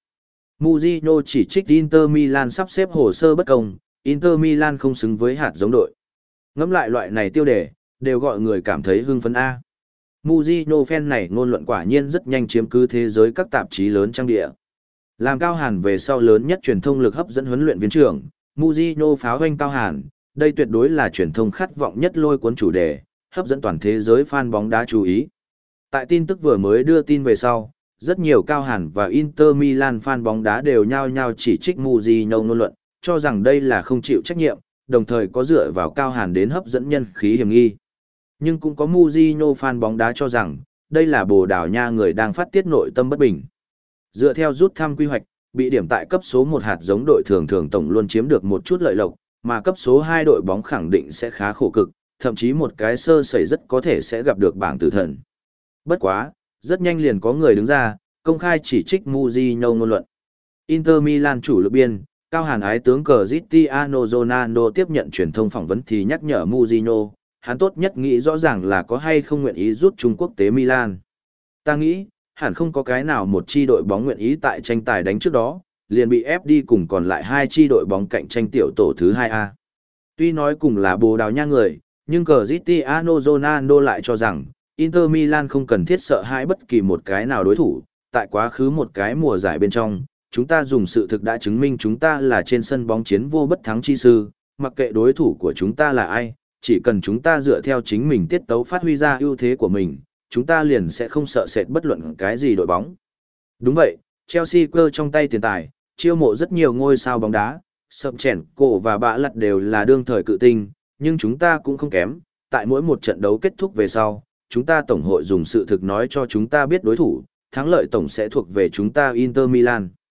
Mujino chỉ trích Inter Milan sắp xếp hồ sơ bất công, Inter Milan không xứng với hạt giống đội. Ngẫm lại loại này tiêu đề, đều gọi người cảm thấy hưng phấn A. Mujino fan này ngôn luận quả nhiên rất nhanh chiếm cứ thế giới các tạp chí lớn trang địa. Làm Cao Hàn về sau lớn nhất truyền thông lực hấp dẫn huấn luyện viên trưởng, Mujino pháo hoanh Cao Hàn, đây tuyệt đối là truyền thông khát vọng nhất lôi cuốn chủ đề, hấp dẫn toàn thế giới fan bóng đá chú ý. Tại tin tức vừa mới đưa tin về sau, rất nhiều Cao Hàn và Inter Milan fan bóng đá đều nhao nhao chỉ trích Mujino ngôn luận, cho rằng đây là không chịu trách nhiệm, đồng thời có dựa vào Cao Hàn đến hấp dẫn nhân khí hiểm nghi. Nhưng cũng có Mujino fan bóng đá cho rằng, đây là Bồ Đào Nha người đang phát tiết nội tâm bất bình. Dựa theo rút thăm quy hoạch, bị điểm tại cấp số một hạt giống đội thường thường tổng luôn chiếm được một chút lợi lộc, mà cấp số hai đội bóng khẳng định sẽ khá khổ cực, thậm chí một cái sơ sẩy rất có thể sẽ gặp được bảng tử thần. Bất quá, rất nhanh liền có người đứng ra, công khai chỉ trích Mujino ngôn luận. Inter Milan chủ lực biên, Cao Hàn ái tướng Cristiano Ronaldo tiếp nhận truyền thông phỏng vấn thì nhắc nhở Mujino, hắn tốt nhất nghĩ rõ ràng là có hay không nguyện ý rút Trung Quốc tế Milan. Ta nghĩ, hẳn không có cái nào một chi đội bóng nguyện ý tại tranh tài đánh trước đó, liền bị ép đi cùng còn lại hai chi đội bóng cạnh tranh tiểu tổ thứ hai A. Tuy nói cùng là Bồ Đào Nha người, nhưng Cristiano Ronaldo lại cho rằng, Inter Milan không cần thiết sợ hãi bất kỳ một cái nào đối thủ, tại quá khứ một cái mùa giải bên trong, chúng ta dùng sự thực đã chứng minh chúng ta là trên sân bóng chiến vô bất thắng chi sư, mặc kệ đối thủ của chúng ta là ai, chỉ cần chúng ta dựa theo chính mình tiết tấu phát huy ra ưu thế của mình, chúng ta liền sẽ không sợ sệt bất luận cái gì đội bóng. Đúng vậy, Chelsea cơ trong tay tiền tài, chiêu mộ rất nhiều ngôi sao bóng đá, sập chèn, cổ và bạ lặt đều là đương thời cự tinh, nhưng chúng ta cũng không kém, tại mỗi một trận đấu kết thúc về sau, chúng ta tổng hội dùng sự thực nói cho chúng ta biết đối thủ, thắng lợi tổng sẽ thuộc về chúng ta Inter Milan.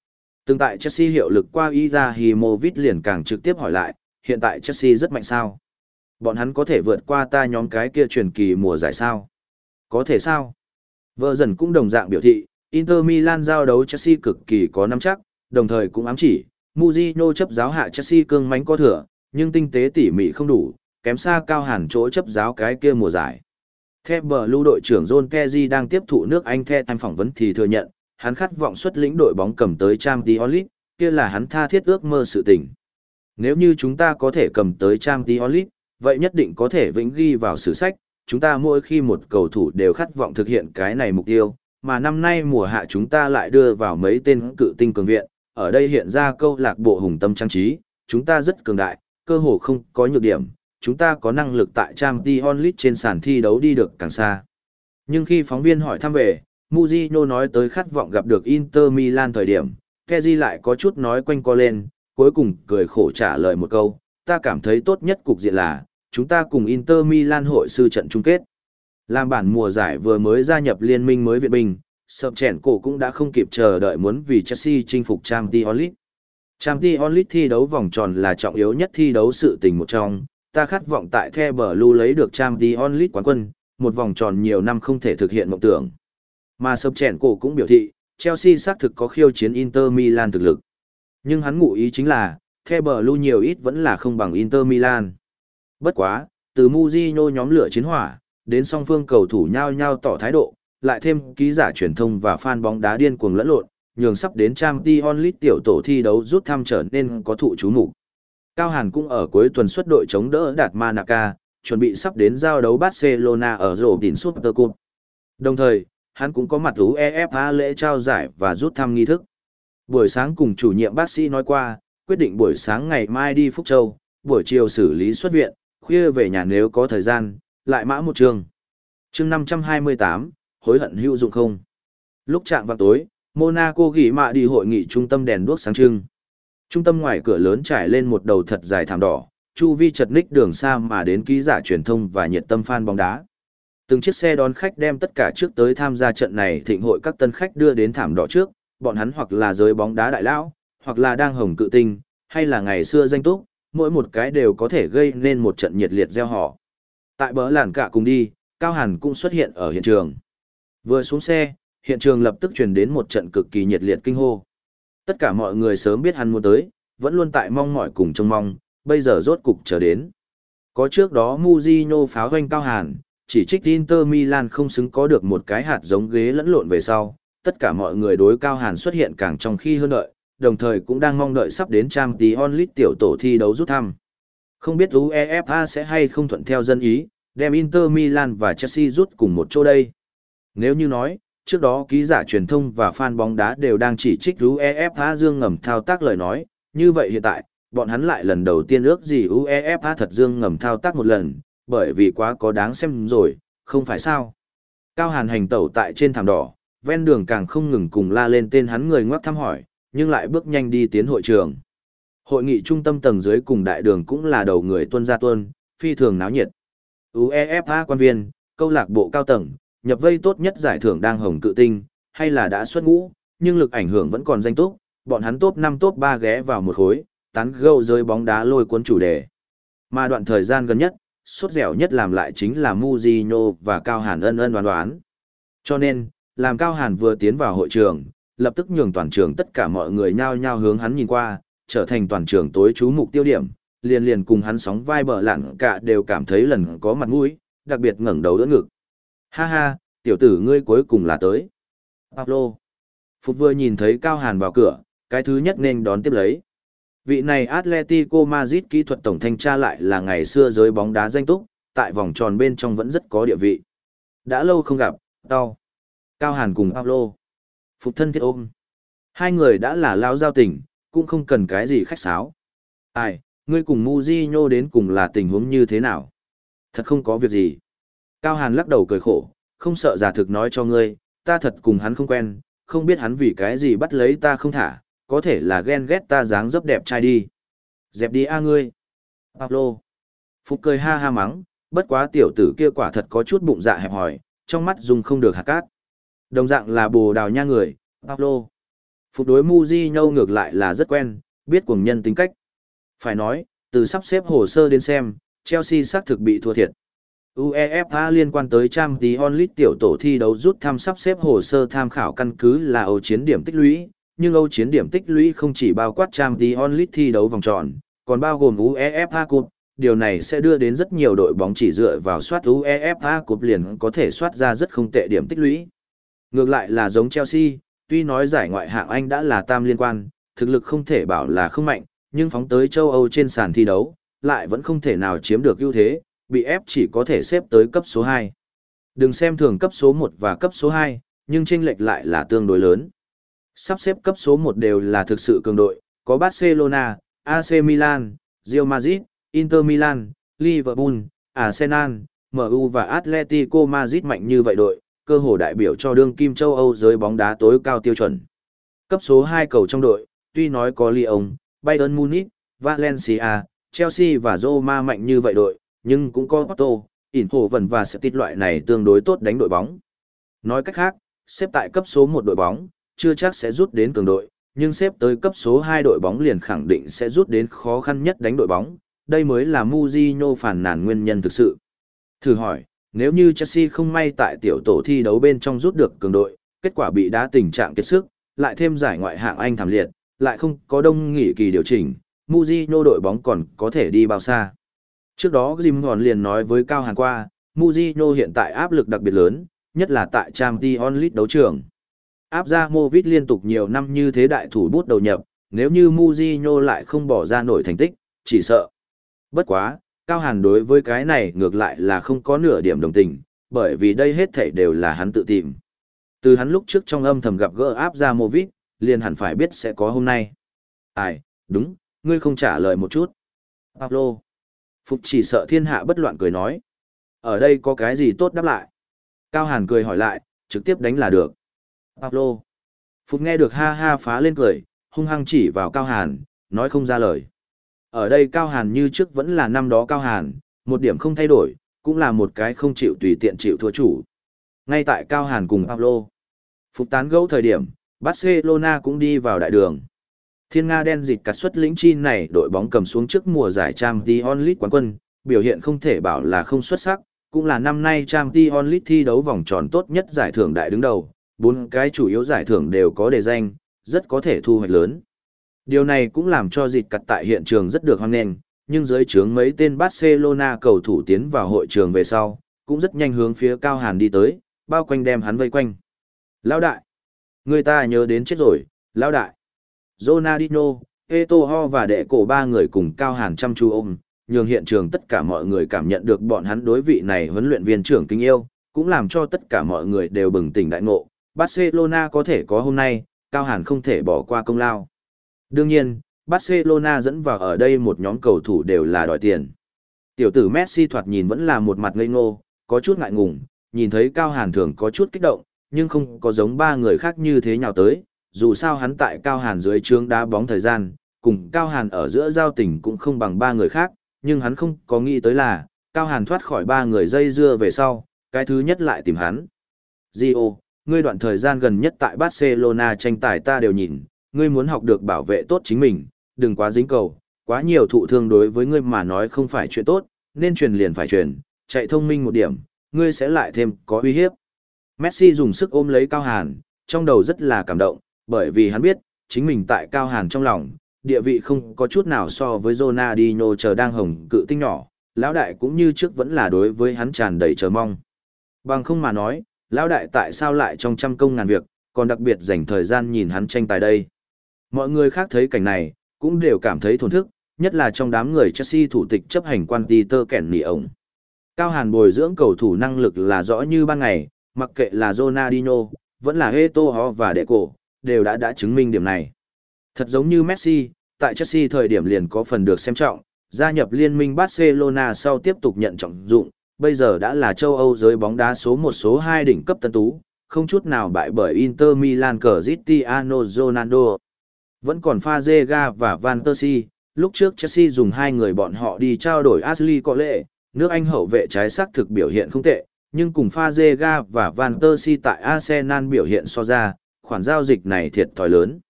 Từng tại Chelsea hiệu lực qua Izahimovic liền càng trực tiếp hỏi lại, hiện tại Chelsea rất mạnh sao? Bọn hắn có thể vượt qua ta nhóm cái kia truyền kỳ mùa giải sao? Có thể sao? Vợ dần cũng đồng dạng biểu thị, Inter Milan giao đấu Chelsea cực kỳ có nắm chắc, đồng thời cũng ám chỉ, Mourinho chấp giáo hạ Chelsea cương mãnh có thừa, nhưng tinh tế tỉ mỉ không đủ, kém xa Cao Hàn chỗ chấp giáo cái kia mùa giải. Theo bờ lưu đội trưởng John Terry đang tiếp thụ nước Anh theo anh phỏng vấn thì thừa nhận, hắn khát vọng xuất lĩnh đội bóng cầm tới Champions League, kia là hắn tha thiết ước mơ sự tình. Nếu như chúng ta có thể cầm tới Champions League, vậy nhất định có thể vĩnh ghi vào sử sách, chúng ta mỗi khi một cầu thủ đều khát vọng thực hiện cái này mục tiêu, mà năm nay mùa hạ chúng ta lại đưa vào mấy tên cự tinh cường viện, ở đây hiện ra câu lạc bộ hùng tâm trang trí, chúng ta rất cường đại, cơ hồ không có nhược điểm, chúng ta có năng lực tại Champions League trên sàn thi đấu đi được càng xa. Nhưng khi phóng viên hỏi thăm về, Mourinho nói tới khát vọng gặp được Inter Milan thời điểm, Kessié lại có chút nói quanh co lên, cuối cùng cười khổ trả lời một câu, ta cảm thấy tốt nhất cục diện là, chúng ta cùng Inter Milan hội sư trận chung kết. Làm bản mùa giải vừa mới gia nhập liên minh mới viện binh, sập chèn cổ cũng đã không kịp chờ đợi muốn vì Chelsea chinh phục Champions League. Champions League thi đấu vòng tròn là trọng yếu nhất thi đấu sự tình một trong, ta khát vọng tại The Blue lấy được Champions League quán quân, một vòng tròn nhiều năm không thể thực hiện mộng tưởng. Mà sập chèn cổ cũng biểu thị, Chelsea xác thực có khiêu chiến Inter Milan thực lực. Nhưng hắn ngụ ý chính là, The Blue nhiều ít vẫn là không bằng Inter Milan. Bất quá, từ Mourinho nhóm lửa chiến hỏa, đến song phương cầu thủ nhau nhau tỏ thái độ, lại thêm ký giả truyền thông và fan bóng đá điên cuồng lẫn lộn, nhường sắp đến Champions League tiểu tổ thi đấu rút thăm trở nên có thụ chú mục. Cao Hàn cũng ở cuối tuần xuất đội chống đỡ Đạt Manaka, chuẩn bị sắp đến giao đấu Barcelona ở Robin Super Cup. Đồng thời, hắn cũng có mặt UEFA lễ trao giải và rút thăm nghi thức. Buổi sáng cùng chủ nhiệm bác sĩ nói qua, quyết định buổi sáng ngày mai đi Phúc Châu, buổi chiều xử lý xuất viện, khuya về nhà nếu có thời gian, lại mã một trường. Chương năm trăm hai mươi tám, hối hận hữu dụng không? Lúc chạm vào tối, Monaco ghi mạ đi hội nghị trung tâm đèn đuốc sáng trưng. Trung tâm ngoài cửa lớn trải lên một đầu thật dài thảm đỏ, chu vi chật ních đường xa mà đến ký giả truyền thông và nhiệt tâm fan bóng đá. Từng chiếc xe đón khách đem tất cả trước tới tham gia trận này thịnh hội các tân khách đưa đến thảm đỏ trước, bọn hắn hoặc là giới bóng đá đại lão, hoặc là đang hồng cự tinh, hay là ngày xưa danh túc, mỗi một cái đều có thể gây nên một trận nhiệt liệt gieo họ. Tại bờ làn cả cùng đi, Cao Hàn cũng xuất hiện ở hiện trường. Vừa xuống xe, hiện trường lập tức truyền đến một trận cực kỳ nhiệt liệt kinh hô. Tất cả mọi người sớm biết hắn muốn tới, vẫn luôn tại mong mỏi cùng trông mong, bây giờ rốt cục chờ đến. Có trước đó Mourinho pháo doanh Cao Hàn, chỉ trích Inter Milan không xứng có được một cái hạt giống ghế lẫn lộn về sau, tất cả mọi người đối Cao Hàn xuất hiện càng trong khi hơn đợi, đồng thời cũng đang mong đợi sắp đến Champions League tiểu tổ thi đấu rút thăm. Không biết UEFA sẽ hay không thuận theo dân ý, đem Inter Milan và Chelsea rút cùng một chỗ đây. Nếu như nói, trước đó ký giả truyền thông và fan bóng đá đều đang chỉ trích UEFA dương ngầm thao tác lời nói, như vậy hiện tại, bọn hắn lại lần đầu tiên ước gì UEFA thật dương ngầm thao tác một lần, bởi vì quá có đáng xem rồi, không phải sao. Cao Hàn hành tẩu tại trên thảm đỏ, ven đường càng không ngừng cùng la lên tên hắn người ngoắc thăm hỏi, nhưng lại bước nhanh đi tiến hội trường. Hội nghị trung tâm tầng dưới cùng đại đường cũng là đầu người tuân ra tuân, phi thường náo nhiệt. UEFA quan viên, câu lạc bộ cao tầng, nhập vây tốt nhất giải thưởng đang hồng cự tinh, hay là đã xuất ngũ, nhưng lực ảnh hưởng vẫn còn danh túc, bọn hắn top năm top ba ghé vào một khối, tán gẫu rơi bóng đá lôi cuốn chủ đề. Mà đoạn thời gian gần nhất, sốt dẻo nhất làm lại chính là Mourinho và Cao Hàn ân ân đoán đoán. Cho nên, làm Cao Hàn vừa tiến vào hội trường, lập tức nhường toàn trường tất cả mọi người nhao nhao hướng hắn nhìn qua, trở thành toàn trường tối chú mục tiêu điểm, liền liền cùng hắn sóng vai bờ lặn cả đều cảm thấy lần có mặt mũi, đặc biệt ngẩng đầu đỡ ngực. Ha ha, tiểu tử ngươi cuối cùng là tới. Pablo. Phục vừa nhìn thấy Cao Hàn vào cửa, cái thứ nhất nên đón tiếp lấy. Vị này Atletico Madrid kỹ thuật tổng thanh tra lại là ngày xưa giới bóng đá danh túc, tại vòng tròn bên trong vẫn rất có địa vị. Đã lâu không gặp, đau. Cao Hàn cùng Pablo. Phục thân thiết ôm. Hai người đã là lao giao tình, cũng không cần cái gì khách sáo. Ai, ngươi cùng Mourinho đến cùng là tình huống như thế nào? Thật không có việc gì. Cao Hàn lắc đầu cười khổ, không sợ giả thực nói cho ngươi, ta thật cùng hắn không quen, không biết hắn vì cái gì bắt lấy ta không thả, có thể là ghen ghét ta dáng dấp đẹp trai đi. Dẹp đi a ngươi. Pablo. Phục cười ha ha mắng, bất quá tiểu tử kia quả thật có chút bụng dạ hẹp hòi, trong mắt dùng không được hạt cát. Đồng dạng là bồ đào nha người, Pablo. Phục đối Mourinho ngược lại là rất quen, biết cuồng nhân tính cách. Phải nói, từ sắp xếp hồ sơ đến xem, Chelsea xác thực bị thua thiệt. UEFA liên quan tới Champions League tiểu tổ thi đấu rút thăm sắp xếp hồ sơ tham khảo căn cứ là Âu chiến điểm tích lũy, nhưng Âu chiến điểm tích lũy không chỉ bao quát Champions League thi đấu vòng tròn, còn bao gồm UEFA Cup. Điều này sẽ đưa đến rất nhiều đội bóng chỉ dựa vào soát UEFA Cup liền có thể soát ra rất không tệ điểm tích lũy. Ngược lại là giống Chelsea, tuy nói giải ngoại hạng Anh đã là tam liên quan, thực lực không thể bảo là không mạnh, nhưng phóng tới châu Âu trên sàn thi đấu, lại vẫn không thể nào chiếm được ưu thế, bị ép chỉ có thể xếp tới cấp số hai. Đừng xem thường cấp số một và cấp số hai, nhưng chênh lệch lại là tương đối lớn. Sắp xếp cấp số một đều là thực sự cường đội, có Barcelona, a xê Milan, Real Madrid, Inter Milan, Liverpool, Arsenal, em u và Atletico Madrid mạnh như vậy đội, cơ hồ đại biểu cho đương kim châu Âu giới bóng đá tối cao tiêu chuẩn. Cấp số hai cầu trong đội, tuy nói có Lyon, Bayern Munich, Valencia, Chelsea và Roma mạnh như vậy đội, nhưng cũng có Porto, Inter và Celtic loại này tương đối tốt đánh đội bóng. Nói cách khác, xếp tại cấp số một đội bóng, chưa chắc sẽ rút đến cường đội, nhưng xếp tới cấp số hai đội bóng liền khẳng định sẽ rút đến khó khăn nhất đánh đội bóng, đây mới là Mourinho phản nàn nguyên nhân thực sự. Thử hỏi, nếu như Chelsea không may tại tiểu tổ thi đấu bên trong rút được cường đội, kết quả bị đá tình trạng kiệt sức, lại thêm giải ngoại hạng Anh thảm liệt, lại không có đông nghỉ kỳ điều chỉnh, Mourinho đội bóng còn có thể đi bao xa. Trước đó Jim Hòn liền nói với Cao Hàn qua, Mourinho hiện tại áp lực đặc biệt lớn, nhất là tại Champions League đấu trường. Áp ra Movit liên tục nhiều năm như thế đại thủ bút đầu nhập, nếu như Mourinho lại không bỏ ra nổi thành tích, chỉ sợ. Bất quá, Cao Hàn đối với cái này ngược lại là không có nửa điểm đồng tình, bởi vì đây hết thảy đều là hắn tự tìm. Từ hắn lúc trước trong âm thầm gặp gỡ áp ra Movit, liền hẳn phải biết sẽ có hôm nay. Ai, đúng, ngươi không trả lời một chút. Pablo. Phục chỉ sợ thiên hạ bất loạn cười nói. Ở đây có cái gì tốt đáp lại? Cao Hàn cười hỏi lại, trực tiếp đánh là được. Pablo. Phục nghe được ha ha phá lên cười, hung hăng chỉ vào Cao Hàn, nói không ra lời. Ở đây Cao Hàn như trước vẫn là năm đó Cao Hàn, một điểm không thay đổi, cũng là một cái không chịu tùy tiện chịu thua chủ. Ngay tại Cao Hàn cùng Pablo. Phục tán gẫu thời điểm, Barcelona cũng đi vào đại đường. Thiên Nga đen dịch cắt xuất lĩnh chi này đội bóng cầm xuống trước mùa giải Champions League quán quân, biểu hiện không thể bảo là không xuất sắc, cũng là năm nay Champions League thi đấu vòng tròn tốt nhất giải thưởng đại đứng đầu, bốn cái chủ yếu giải thưởng đều có đề danh, rất có thể thu hoạch lớn. Điều này cũng làm cho dịch cắt tại hiện trường rất được hoan nghênh, nhưng dưới trướng mấy tên Barcelona cầu thủ tiến vào hội trường về sau, cũng rất nhanh hướng phía Cao Hàn đi tới, bao quanh đem hắn vây quanh. Lão đại! Người ta nhớ đến chết rồi, lão đại! Ronaldinho, Eto'o và đệ cổ ba người cùng Cao Hàn chăm chú ôm, nhường hiện trường tất cả mọi người cảm nhận được bọn hắn đối vị này huấn luyện viên trưởng kính yêu, cũng làm cho tất cả mọi người đều bừng tỉnh đại ngộ. Barcelona có thể có hôm nay, Cao Hàn không thể bỏ qua công lao. Đương nhiên, Barcelona dẫn vào ở đây một nhóm cầu thủ đều là đòi tiền. Tiểu tử Messi thoạt nhìn vẫn là một mặt ngây ngô, có chút ngại ngùng, nhìn thấy Cao Hàn thường có chút kích động, nhưng không có giống ba người khác như thế nhào tới. Dù sao hắn tại Cao Hàn dưới trướng đá bóng thời gian, cùng Cao Hàn ở giữa giao tình cũng không bằng ba người khác, nhưng hắn không có nghĩ tới là, Cao Hàn thoát khỏi ba người dây dưa về sau, cái thứ nhất lại tìm hắn. Gio, ngươi đoạn thời gian gần nhất tại Barcelona tranh tài ta đều nhìn, ngươi muốn học được bảo vệ tốt chính mình, đừng quá dính cầu, quá nhiều thụ thương đối với ngươi mà nói không phải chuyện tốt, nên truyền liền phải truyền, chạy thông minh một điểm, ngươi sẽ lại thêm có uy hiếp. Messi dùng sức ôm lấy Cao Hàn, trong đầu rất là cảm động, bởi vì hắn biết, chính mình tại Cao Hàn trong lòng, địa vị không có chút nào so với Ronaldinho chờ đang hồng cự tinh nhỏ, lão đại cũng như trước vẫn là đối với hắn tràn đầy chờ mong. Bằng không mà nói, lão đại tại sao lại trong trăm công ngàn việc, còn đặc biệt dành thời gian nhìn hắn tranh tài đây. Mọi người khác thấy cảnh này, cũng đều cảm thấy thổn thức, nhất là trong đám người Chelsea thủ tịch chấp hành quan Peter Kenny ổng. Cao Hàn bồi dưỡng cầu thủ năng lực là rõ như ban ngày, mặc kệ là Ronaldinho, vẫn là Eto'o và Deco, đều đã đã chứng minh điểm này. Thật giống như Messi, tại Chelsea thời điểm liền có phần được xem trọng, gia nhập liên minh Barcelona sau tiếp tục nhận trọng dụng, bây giờ đã là châu Âu giới bóng đá số một số hai đỉnh cấp tân tú, không chút nào bại bởi Inter Milan Cristiano Ronaldo. Vẫn còn Fazega và Van Persie, lúc trước Chelsea dùng hai người bọn họ đi trao đổi Ashley Cole, nước Anh hậu vệ trái sắc thực biểu hiện không tệ, nhưng cùng Fazega và Van Persie tại Arsenal biểu hiện so ra, khoản giao dịch này thiệt thòi lớn.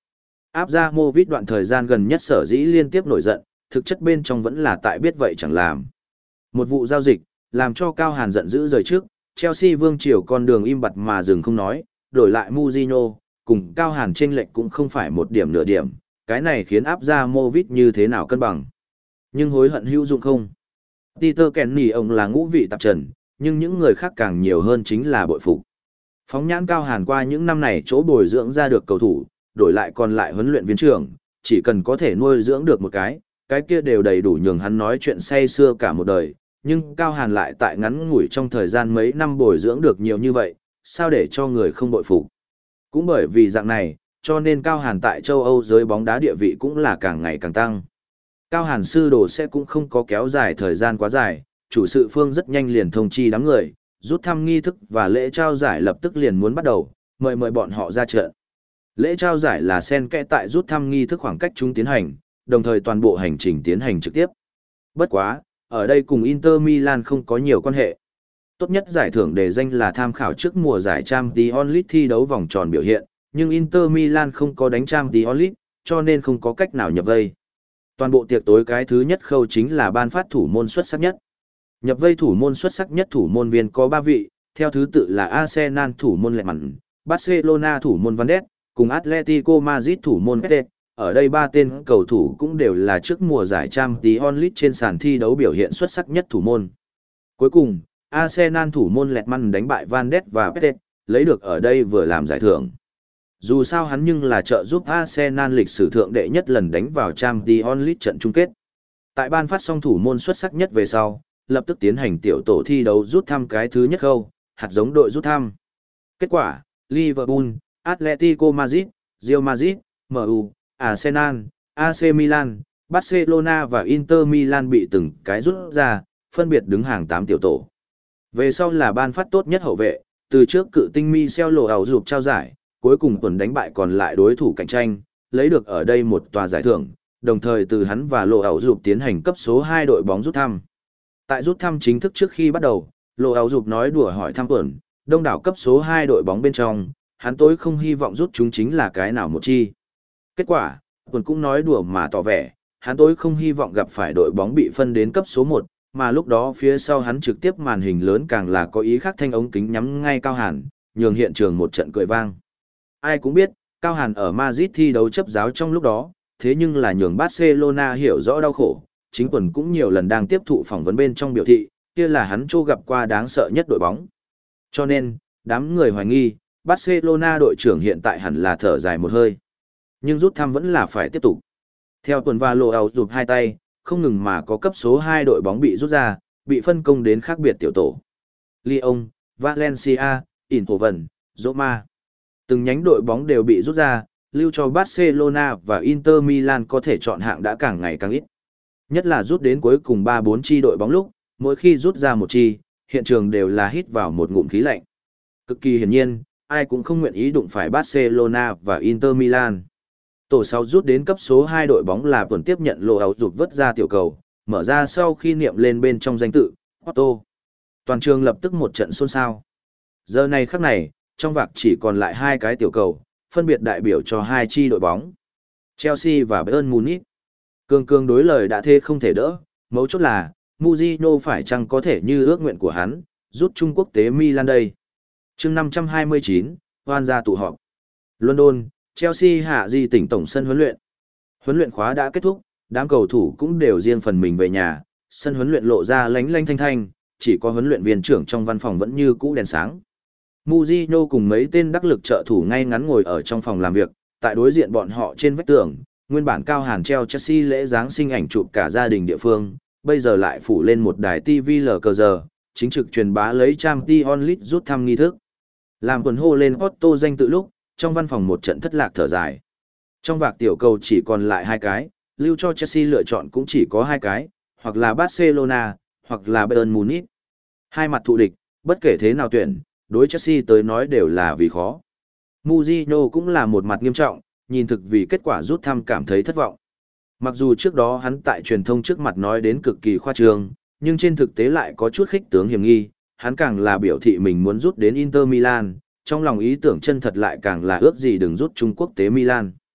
Abramovich đoạn thời gian gần nhất sở dĩ liên tiếp nổi giận, thực chất bên trong vẫn là tại biết vậy chẳng làm. Một vụ giao dịch, làm cho Cao Hàn giận dữ rời trước, Chelsea vương triều con đường im bặt mà dừng không nói, đổi lại Mourinho, cùng Cao Hàn chênh lệch cũng không phải một điểm nửa điểm, cái này khiến Abramovich như thế nào cân bằng. Nhưng hối hận hữu dụng không? Peter Kenny ông là ngũ vị tạp trần, nhưng những người khác càng nhiều hơn chính là bội phục. Phóng nhãn Cao Hàn qua những năm này chỗ bồi dưỡng ra được cầu thủ, đổi lại còn lại huấn luyện viên trưởng, chỉ cần có thể nuôi dưỡng được một cái, cái kia đều đầy đủ nhường hắn nói chuyện say xưa cả một đời, nhưng Cao Hàn lại tại ngắn ngủi trong thời gian mấy năm bồi dưỡng được nhiều như vậy, sao để cho người không bội phục. Cũng bởi vì dạng này, cho nên Cao Hàn tại châu Âu giới bóng đá địa vị cũng là càng ngày càng tăng. Cao Hàn sư đồ sẽ cũng không có kéo dài thời gian quá dài, chủ sự phương rất nhanh liền thông chi đám người, rút thăm nghi thức và lễ trao giải lập tức liền muốn bắt đầu, mời mời bọn họ ra trận. Lễ trao giải là xen kẽ tại rút thăm nghi thức khoảng cách chúng tiến hành, đồng thời toàn bộ hành trình tiến hành trực tiếp. Bất quá, ở đây cùng Inter Milan không có nhiều quan hệ. Tốt nhất giải thưởng đề danh là tham khảo trước mùa giải Champions League thi đấu vòng tròn biểu hiện, nhưng Inter Milan không có đánh Champions League, cho nên không có cách nào nhập vây. Toàn bộ tiệc tối cái thứ nhất khâu chính là ban phát thủ môn xuất sắc nhất. Nhập vây thủ môn xuất sắc nhất thủ môn viên có ba vị, theo thứ tự là Arsenal thủ môn Lehmann, Barcelona thủ môn Van Dijk, cùng Atletico Madrid thủ môn Pérez. Ở đây ba tên cầu thủ cũng đều là trước mùa giải Champions League trên sàn thi đấu biểu hiện xuất sắc nhất thủ môn. Cuối cùng, Arsenal thủ môn Lehmann đánh bại Van Dijk và Pérez, lấy được ở đây vừa làm giải thưởng. Dù sao hắn nhưng là trợ giúp Arsenal lịch sử thượng đệ nhất lần đánh vào Champions League trận chung kết. Tại ban phát xong thủ môn xuất sắc nhất về sau, lập tức tiến hành tiểu tổ thi đấu rút thăm cái thứ nhất khâu, hạt giống đội rút thăm. Kết quả, Liverpool, Atletico Madrid, Real Madrid, em u, Arsenal, a xê Milan, Barcelona và Inter Milan bị từng cái rút ra, phân biệt đứng hàng tám tiểu tổ. Về sau là ban phát tốt nhất hậu vệ, từ trước cự tinh Michel lộ ảo dục trao giải, cuối cùng tuần đánh bại còn lại đối thủ cạnh tranh, lấy được ở đây một tòa giải thưởng, đồng thời từ hắn và lộ ảo dục tiến hành cấp số hai đội bóng rút thăm. Tại rút thăm chính thức trước khi bắt đầu, lộ ảo dục nói đùa hỏi thăm tuần, đông đảo cấp số hai đội bóng bên trong, hắn tối không hy vọng rút chúng chính là cái nào một chi. Kết quả, tuần cũng nói đùa mà tỏ vẻ, hắn tối không hy vọng gặp phải đội bóng bị phân đến cấp số một, mà lúc đó phía sau hắn trực tiếp màn hình lớn càng là có ý khác thanh ống kính nhắm ngay Cao Hàn, nhường hiện trường một trận cười vang. Ai cũng biết, Cao Hàn ở Madrid thi đấu chấp giáo trong lúc đó, thế nhưng là nhường Barcelona hiểu rõ đau khổ, chính tuần cũng nhiều lần đang tiếp thụ phỏng vấn bên trong biểu thị, kia là hắn trô gặp qua đáng sợ nhất đội bóng. Cho nên, đám người hoài nghi, Barcelona đội trưởng hiện tại hẳn là thở dài một hơi. Nhưng rút thăm vẫn là phải tiếp tục. Theo tuần và lộ ảo rụt hai tay, không ngừng mà có cấp số hai đội bóng bị rút ra, bị phân công đến khác biệt tiểu tổ. Lyon, Valencia, Eindhoven, Roma. Từng nhánh đội bóng đều bị rút ra, lưu cho Barcelona và Inter Milan có thể chọn hạng đã càng ngày càng ít. Nhất là rút đến cuối cùng ba bốn chi đội bóng lúc, mỗi khi rút ra một chi, hiện trường đều là hít vào một ngụm khí lạnh. Cực kỳ hiển nhiên, ai cũng không nguyện ý đụng phải Barcelona và Inter Milan. Tổ sáu rút đến cấp số hai đội bóng là tuần tiếp nhận lộ ảo dục vứt ra tiểu cầu, mở ra sau khi niệm lên bên trong danh tự, Otto. Toàn trường lập tức một trận xôn xao. Giờ này khắc này, trong vạc chỉ còn lại hai cái tiểu cầu, phân biệt đại biểu cho hai chi đội bóng. Chelsea và Bayern Munich. Cường cường đối lời đã thế không thể đỡ, mấu chốt là, Mourinho phải chăng có thể như ước nguyện của hắn, rút chung quốc tế Milan đây. Chương năm trăm hai mươi chín, hoan gia tụ họp. London, Chelsea hạ di tỉnh tổng sân huấn luyện. Huấn luyện khóa đã kết thúc, đám cầu thủ cũng đều riêng phần mình về nhà, sân huấn luyện lộ ra lánh lánh thanh thanh, chỉ có huấn luyện viên trưởng trong văn phòng vẫn như cũ đèn sáng. Mourinho cùng mấy tên đắc lực trợ thủ ngay ngắn ngồi ở trong phòng làm việc, tại đối diện bọn họ trên vách tường, nguyên bản Cao Hàn treo Chelsea lễ giáng sinh ảnh chụp cả gia đình địa phương, bây giờ lại phủ lên một đài ti vi lờ cờ giờ, chính trực truyền bá lấy Champions League rút thăm nghi thức. Làm quần hô lên Otto danh tự lúc, trong văn phòng một trận thất lạc thở dài. Trong vạc tiểu cầu chỉ còn lại hai cái, lưu cho Chelsea lựa chọn cũng chỉ có hai cái, hoặc là Barcelona, hoặc là Bayern Munich. Hai mặt thù địch, bất kể thế nào tuyển, đối Chelsea tới nói đều là vì khó. Mourinho cũng là một mặt nghiêm trọng, nhìn thực vì kết quả rút thăm cảm thấy thất vọng. Mặc dù trước đó hắn tại truyền thông trước mặt nói đến cực kỳ khoa trương, nhưng trên thực tế lại có chút khích tướng hiểm nghi, hắn càng là biểu thị mình muốn rút đến Inter Milan, trong lòng ý tưởng chân thật lại càng là ước gì đừng rút Trung Quốc tế Milan.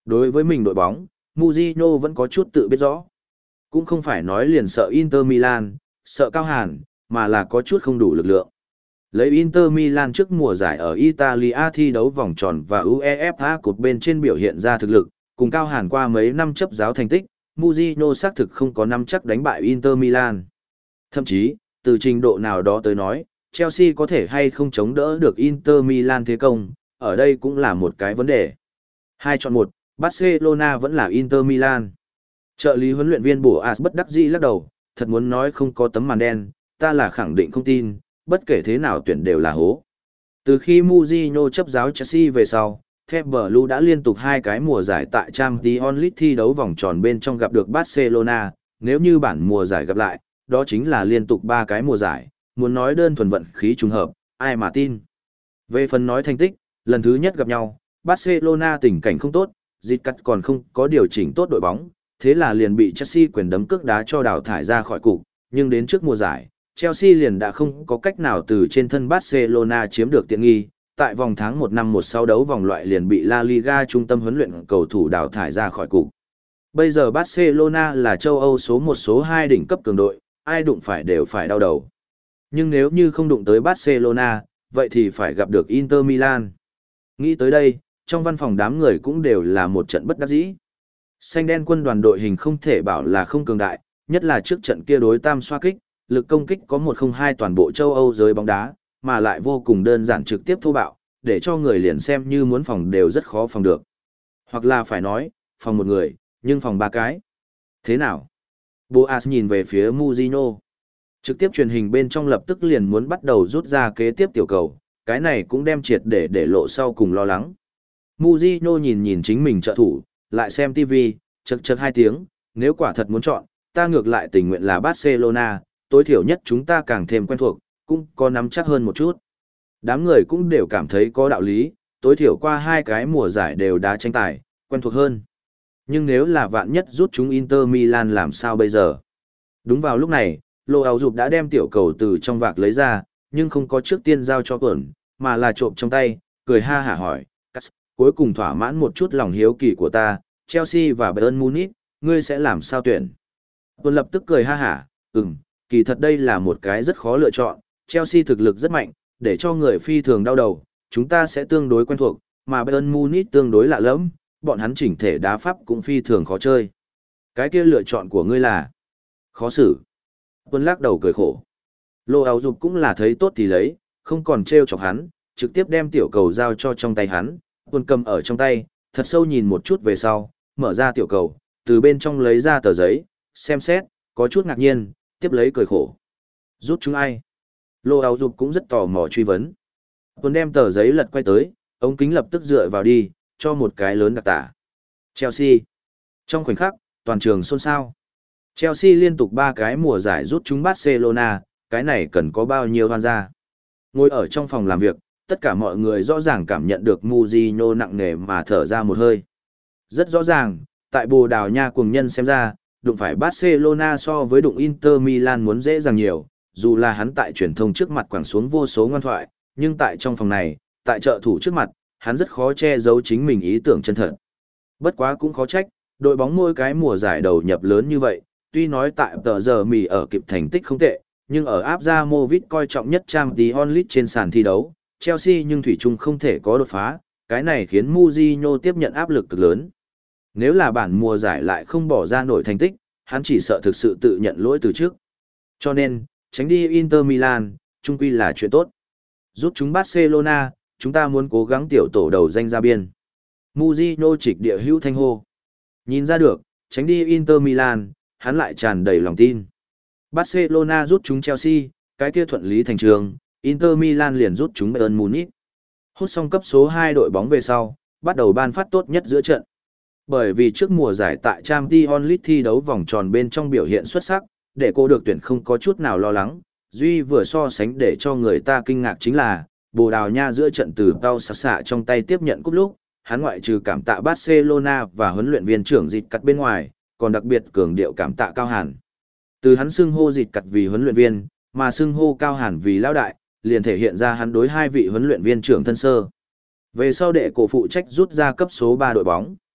Đối với mình đội bóng, Mourinho vẫn có chút tự biết rõ. Cũng không phải nói liền sợ Inter Milan, sợ Cao Hàn, mà là có chút không đủ lực lượng. Lấy Inter Milan trước mùa giải ở Italia thi đấu vòng tròn và UEFA Cup bên trên biểu hiện ra thực lực, cùng Cao Hàn qua mấy năm chấp giáo thành tích, Mourinho xác thực không có năm chắc đánh bại Inter Milan. Thậm chí, từ trình độ nào đó tới nói, Chelsea có thể hay không chống đỡ được Inter Milan thế công, ở đây cũng là một cái vấn đề. Hai chọn một, Barcelona vẫn là Inter Milan. Trợ lý huấn luyện viên Boas bất đắc dĩ lắc đầu, thật muốn nói không có tấm màn đen, ta là khẳng định không tin, bất kể thế nào tuyển đều là hố. Từ khi Mourinho chấp giáo Chelsea về sau, The Blue đã liên tục hai cái mùa giải tại Champions League thi đấu vòng tròn bên trong gặp được Barcelona, nếu như bản mùa giải gặp lại, đó chính là liên tục ba cái mùa giải, muốn nói đơn thuần vận khí trùng hợp, ai mà tin. Về phần nói thành tích, lần thứ nhất gặp nhau, Barcelona tình cảnh không tốt, dịch cắt còn không có điều chỉnh tốt đội bóng, thế là liền bị Chelsea quyền đấm cước đá cho đào thải ra khỏi cục, nhưng đến trước mùa giải, Chelsea liền đã không có cách nào từ trên thân Barcelona chiếm được tiện nghi, tại vòng tháng một năm một sáu đấu vòng loại liền bị La Liga trung tâm huấn luyện cầu thủ đào thải ra khỏi cục. Bây giờ Barcelona là châu Âu số một số hai đỉnh cấp cường đội, ai đụng phải đều phải đau đầu. Nhưng nếu như không đụng tới Barcelona, vậy thì phải gặp được Inter Milan. Nghĩ tới đây, trong văn phòng đám người cũng đều là một trận bất đắc dĩ. Xanh đen quân đoàn đội hình không thể bảo là không cường đại, nhất là trước trận kia đối tam xoa kích, lực công kích có một không hai toàn bộ châu Âu giới bóng đá, mà lại vô cùng đơn giản trực tiếp thô bạo, để cho người liền xem như muốn phòng đều rất khó phòng được. Hoặc là phải nói, phòng một người, nhưng phòng ba cái. Thế nào? Boas nhìn về phía Mourinho. Trực tiếp truyền hình bên trong lập tức liền muốn bắt đầu rút ra kế tiếp tiểu cầu, cái này cũng đem triệt để để lộ sau cùng lo lắng. Mourinho nhìn nhìn chính mình trợ thủ, lại xem ti vi, chật chật hai tiếng, nếu quả thật muốn chọn, ta ngược lại tình nguyện là Barcelona, tối thiểu nhất chúng ta càng thêm quen thuộc, cũng có nắm chắc hơn một chút. Đám người cũng đều cảm thấy có đạo lý, tối thiểu qua hai cái mùa giải đều đá tranh tài, quen thuộc hơn. Nhưng nếu là vạn nhất rút chúng Inter Milan làm sao bây giờ? Đúng vào lúc này, Lô Áo Dục đã đem tiểu cầu từ trong vạc lấy ra, nhưng không có trước tiên giao cho Quẩn, mà là trộm trong tay, cười ha hả hỏi, cuối cùng thỏa mãn một chút lòng hiếu kỳ của ta, Chelsea và Bayern Munich, ngươi sẽ làm sao tuyển? Quẩn lập tức cười ha hả, ừm, kỳ thật đây là một cái rất khó lựa chọn, Chelsea thực lực rất mạnh, để cho người phi thường đau đầu, chúng ta sẽ tương đối quen thuộc, mà Bayern Munich tương đối lạ lẫm, bọn hắn chỉnh thể đá pháp cũng phi thường khó chơi. Cái kia lựa chọn của ngươi là khó xử. Quân lắc đầu cười khổ. Lô Áo Dục cũng là thấy tốt thì lấy, không còn trêu chọc hắn, trực tiếp đem tiểu cầu giao cho trong tay hắn, Quân cầm ở trong tay, thật sâu nhìn một chút về sau, mở ra tiểu cầu, từ bên trong lấy ra tờ giấy, xem xét, có chút ngạc nhiên, tiếp lấy cười khổ. Rút chúng ai? Lô Áo Dục cũng rất tò mò truy vấn. Quân đem tờ giấy lật quay tới, ống kính lập tức dựa vào đi, cho một cái lớn đặc tả. Chelsea. Trong khoảnh khắc, toàn trường xôn xao. Chelsea liên tục ba cái mùa giải rút chúng Barcelona, cái này cần có bao nhiêu hoan gia. Ngồi ở trong phòng làm việc, tất cả mọi người rõ ràng cảm nhận được Mourinho nặng nề mà thở ra một hơi. Rất rõ ràng, tại Bồ Đào Nha cuồng nhân xem ra, đụng phải Barcelona so với đụng Inter Milan muốn dễ dàng nhiều, dù là hắn tại truyền thông trước mặt quẳng xuống vô số ngoan thoại, nhưng tại trong phòng này, tại trợ thủ trước mặt, hắn rất khó che giấu chính mình ý tưởng chân thật. Bất quá cũng khó trách, đội bóng mỗi cái mùa giải đầu nhập lớn như vậy, tuy nói tại tờ giờ mì ở kịp thành tích không tệ, nhưng ở áp ra Movit coi trọng nhất Champions League trên sàn thi đấu, Chelsea nhưng thủy chung không thể có đột phá, cái này khiến Mourinho tiếp nhận áp lực cực lớn. Nếu là bản mùa giải lại không bỏ ra nổi thành tích, hắn chỉ sợ thực sự tự nhận lỗi từ trước. Cho nên, tránh đi Inter Milan, chung quy là chuyện tốt. Rút chúng Barcelona, chúng ta muốn cố gắng tiểu tổ đầu danh ra biên. Mourinho trịch địa hữu thanh hô. Nhìn ra được, tránh đi Inter Milan, hắn lại tràn đầy lòng tin. Barcelona rút chúng Chelsea, cái kia thuận lý thành trường, Inter Milan liền rút chúng Bayern Munich. Hút xong cấp số hai đội bóng về sau, bắt đầu ban phát tốt nhất giữa trận. Bởi vì trước mùa giải tại Champions League thi đấu vòng tròn bên trong biểu hiện xuất sắc, để cô được tuyển không có chút nào lo lắng, duy vừa so sánh để cho người ta kinh ngạc chính là, Bồ Đào Nha giữa trận từ Pau Sạc Sạ trong tay tiếp nhận cúp lúc, hắn ngoại trừ cảm tạ Barcelona và huấn luyện viên trưởng Dịch Cắt bên ngoài, còn đặc biệt cường điệu cảm tạ Cao Hàn. Từ hắn xưng hô Dịch Cắt vì huấn luyện viên, mà xưng hô Cao Hàn vì lão đại, liền thể hiện ra hắn đối hai vị huấn luyện viên trưởng thân sơ. Về sau đệ cổ phụ trách rút ra cấp số ba đội bóng.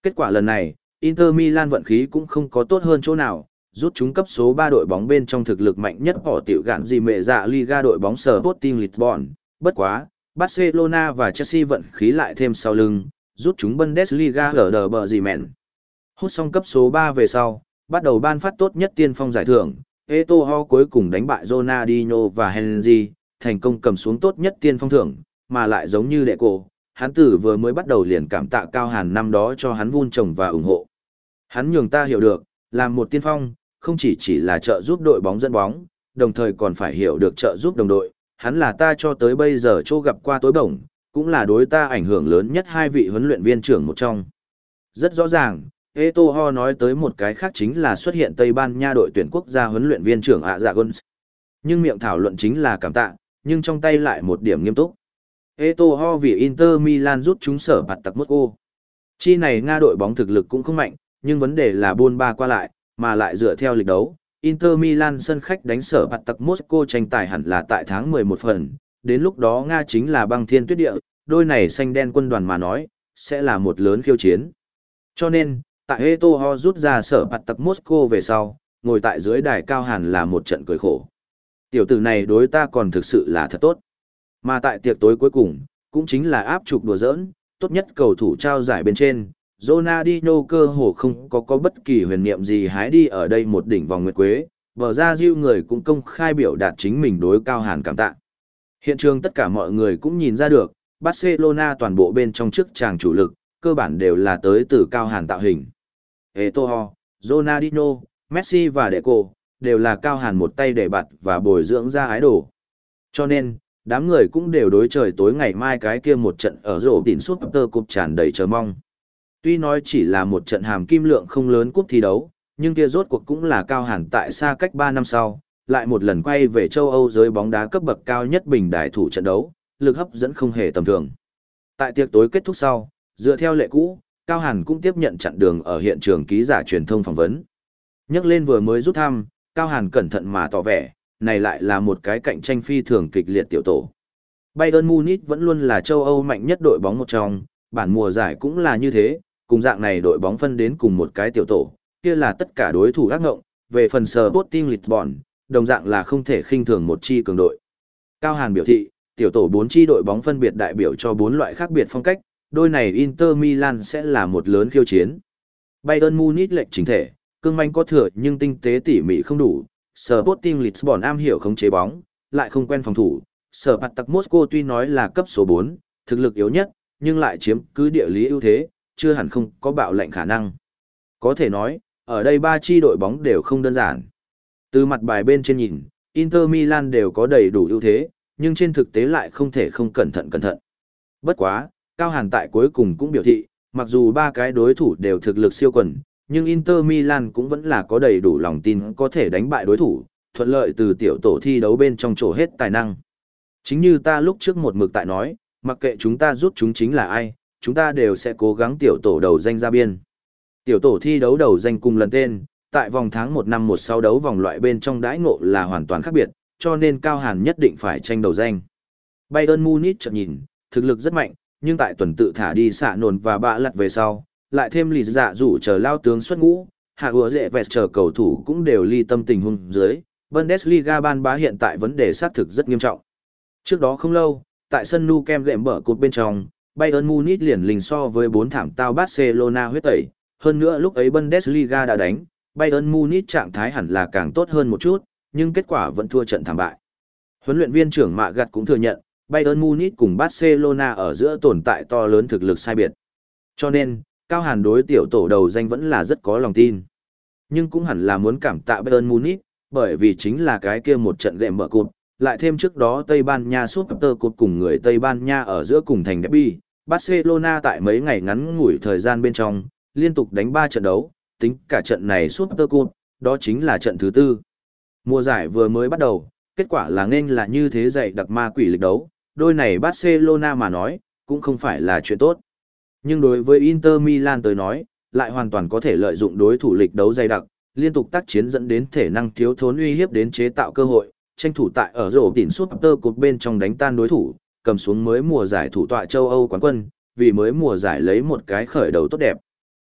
Kết quả lần này, Inter Milan vận khí cũng không có tốt hơn chỗ nào, rút chúng cấp số ba đội bóng bên trong thực lực mạnh nhất bỏ tiểu gạn gì mẹ dạ Liga đội bóng Sporting Lisbon. Bất quá, Barcelona và Chelsea vận khí lại thêm sau lưng, rút chúng Bundesliga ở đờ bờ gì mẹn. Hút xong cấp số ba về sau, bắt đầu ban phát tốt nhất tiên phong giải thưởng. Eto'o cuối cùng đánh bại Ronaldinho và Henry, thành công cầm xuống tốt nhất tiên phong thưởng, mà lại giống như đệ cổ, hắn tử vừa mới bắt đầu liền cảm tạ Cao Hàn năm đó cho hắn vun trồng và ủng hộ. Hắn nhường ta hiểu được, làm một tiên phong, không chỉ chỉ là trợ giúp đội bóng dẫn bóng, đồng thời còn phải hiểu được trợ giúp đồng đội, hắn là ta cho tới bây giờ chỗ gặp qua tối bổng, cũng là đối ta ảnh hưởng lớn nhất hai vị huấn luyện viên trưởng một trong. Rất rõ ràng, Eto'o nói tới một cái khác chính là xuất hiện Tây Ban Nha đội tuyển quốc gia huấn luyện viên trưởng Azagons. Nhưng miệng thảo luận chính là cảm tạ, nhưng trong tay lại một điểm nghiêm túc. Eto'o vì Inter Milan rút chúng sở bạt tặc Moscow. Chi này Nga đội bóng thực lực cũng không mạnh, nhưng vấn đề là buôn ba qua lại, mà lại dựa theo lịch đấu. Inter Milan sân khách đánh sở bạt tặc Moscow tranh tài hẳn là tại tháng mười một phần, đến lúc đó Nga chính là băng thiên tuyết địa, đôi này xanh đen quân đoàn mà nói, sẽ là một lớn khiêu chiến. Cho nên, tại Eto'o rút ra sở bạt tặc Moscow về sau, ngồi tại dưới đài Cao Hàn là một trận cười khổ. Tiểu tử này đối ta còn thực sự là thật tốt. Mà tại tiệc tối cuối cùng, cũng chính là áp trục đùa giỡn, tốt nhất cầu thủ trao giải bên trên, Ronaldinho cơ hồ không có có bất kỳ huyền niệm gì hái đi ở đây một đỉnh vòng nguyệt quế, vở ra diêu người cũng công khai biểu đạt chính mình đối Cao Hàn cảm tạ. Hiện trường tất cả mọi người cũng nhìn ra được, Barcelona toàn bộ bên trong trước tràng chủ lực, cơ bản đều là tới từ Cao Hàn tạo hình. Eto'o, Ronaldinho, Messi và Deco, đều là Cao Hàn một tay để bạt và bồi dưỡng ra ái đồ. Cho nên, đám người cũng đều đối trời tối ngày mai cái kia một trận ở rổ tỉnh Super Cup tràn đầy chờ mong. Tuy nói chỉ là một trận hàm kim lượng không lớn cúp thi đấu, nhưng kia rốt cuộc cũng là Cao Hàn tại xa cách ba năm sau, lại một lần quay về châu Âu giới bóng đá cấp bậc cao nhất bình đại thủ trận đấu, lực hấp dẫn không hề tầm thường. Tại tiệc tối kết thúc sau, dựa theo lệ cũ, Cao Hàn cũng tiếp nhận chặn đường ở hiện trường ký giả truyền thông phỏng vấn. Nhắc lên vừa mới rút thăm, Cao Hàn cẩn thận mà tỏ vẻ, này lại là một cái cạnh tranh phi thường kịch liệt tiểu tổ. Bayern Munich vẫn luôn là châu Âu mạnh nhất đội bóng một trong, bản mùa giải cũng là như thế, cùng dạng này đội bóng phân đến cùng một cái tiểu tổ, kia là tất cả đối thủ ác ngộng, về phần Sporting Lisbon, đồng dạng là không thể khinh thường một chi cường đội. Cao Hàn biểu thị, tiểu tổ bốn chi đội bóng phân biệt đại biểu cho bốn loại khác biệt phong cách, đôi này Inter Milan sẽ là một lớn khiêu chiến. Bayern Munich lệch chính thể, cương manh có thừa nhưng tinh tế tỉ mỉ không đủ, Sporting Lisbon am hiểu khống chế bóng, lại không quen phòng thủ. Spartak Moscow tuy nói là cấp số bốn, thực lực yếu nhất, nhưng lại chiếm cứ địa lý ưu thế, chưa hẳn không có bạo lệnh khả năng. Có thể nói, ở đây ba chi đội bóng đều không đơn giản. Từ mặt bài bên trên nhìn, Inter Milan đều có đầy đủ ưu thế, nhưng trên thực tế lại không thể không cẩn thận cẩn thận. Bất quá, Cao Hàn tại cuối cùng cũng biểu thị, mặc dù ba cái đối thủ đều thực lực siêu quần, nhưng Inter Milan cũng vẫn là có đầy đủ lòng tin có thể đánh bại đối thủ, thuận lợi từ tiểu tổ thi đấu bên trong trổ hết tài năng. Chính như ta lúc trước một mực tại nói, mặc kệ chúng ta rút chúng chính là ai, chúng ta đều sẽ cố gắng tiểu tổ đầu danh ra biên. Tiểu tổ thi đấu đầu danh cùng lần tên, tại vòng tháng một năm một sáu đấu vòng loại bên trong đãi ngộ là hoàn toàn khác biệt, cho nên Cao Hàn nhất định phải tranh đầu danh. Bayern Munich chợt nhìn, thực lực rất mạnh, nhưng tại tuần tự thả đi xạ nồn và bạ lặt về sau, lại thêm lì dạ rủ chờ lao tướng xuất ngũ, hạ ủa dễ vẹt chờ cầu thủ cũng đều ly tâm tình hung dưới, Bundesliga ban bá hiện tại vấn đề xác thực rất nghiêm trọng. Trước đó không lâu, tại sân Nou Camp gệm bở cột bên trong, Bayern Munich liền lình so với bốn thảm tao Barcelona huyết tẩy, hơn nữa lúc ấy Bundesliga đã đánh, Bayern Munich trạng thái hẳn là càng tốt hơn một chút, nhưng kết quả vẫn thua trận thảm bại. Huấn luyện viên trưởng Mạ Gặt cũng thừa nhận, Bayern Munich cùng Barcelona ở giữa tồn tại to lớn thực lực sai biệt. Cho nên, Cao Hàn đối tiểu tổ đầu danh vẫn là rất có lòng tin. Nhưng cũng hẳn là muốn cảm tạ Bayern Munich, bởi vì chính là cái kia một trận gệm bở cột, lại thêm trước đó Tây Ban Nha Super Cup cùng người Tây Ban Nha ở giữa cùng thành derby, Barcelona tại mấy ngày ngắn ngủi thời gian bên trong, liên tục đánh ba trận đấu, tính cả trận này Super Cup, đó chính là trận thứ tư. Mùa giải vừa mới bắt đầu, kết quả là nên là như thế dày đặc ma quỷ lịch đấu, đôi này Barcelona mà nói, cũng không phải là chuyện tốt. Nhưng đối với Inter Milan tới nói, lại hoàn toàn có thể lợi dụng đối thủ lịch đấu dày đặc, liên tục tác chiến dẫn đến thể năng thiếu thốn uy hiếp đến chế tạo cơ hội, tranh thủ tại ở rổ tỉnh Super Cup bên trong đánh tan đối thủ, cầm xuống mới mùa giải thủ tọa châu Âu quán quân, vì mới mùa giải lấy một cái khởi đầu tốt đẹp.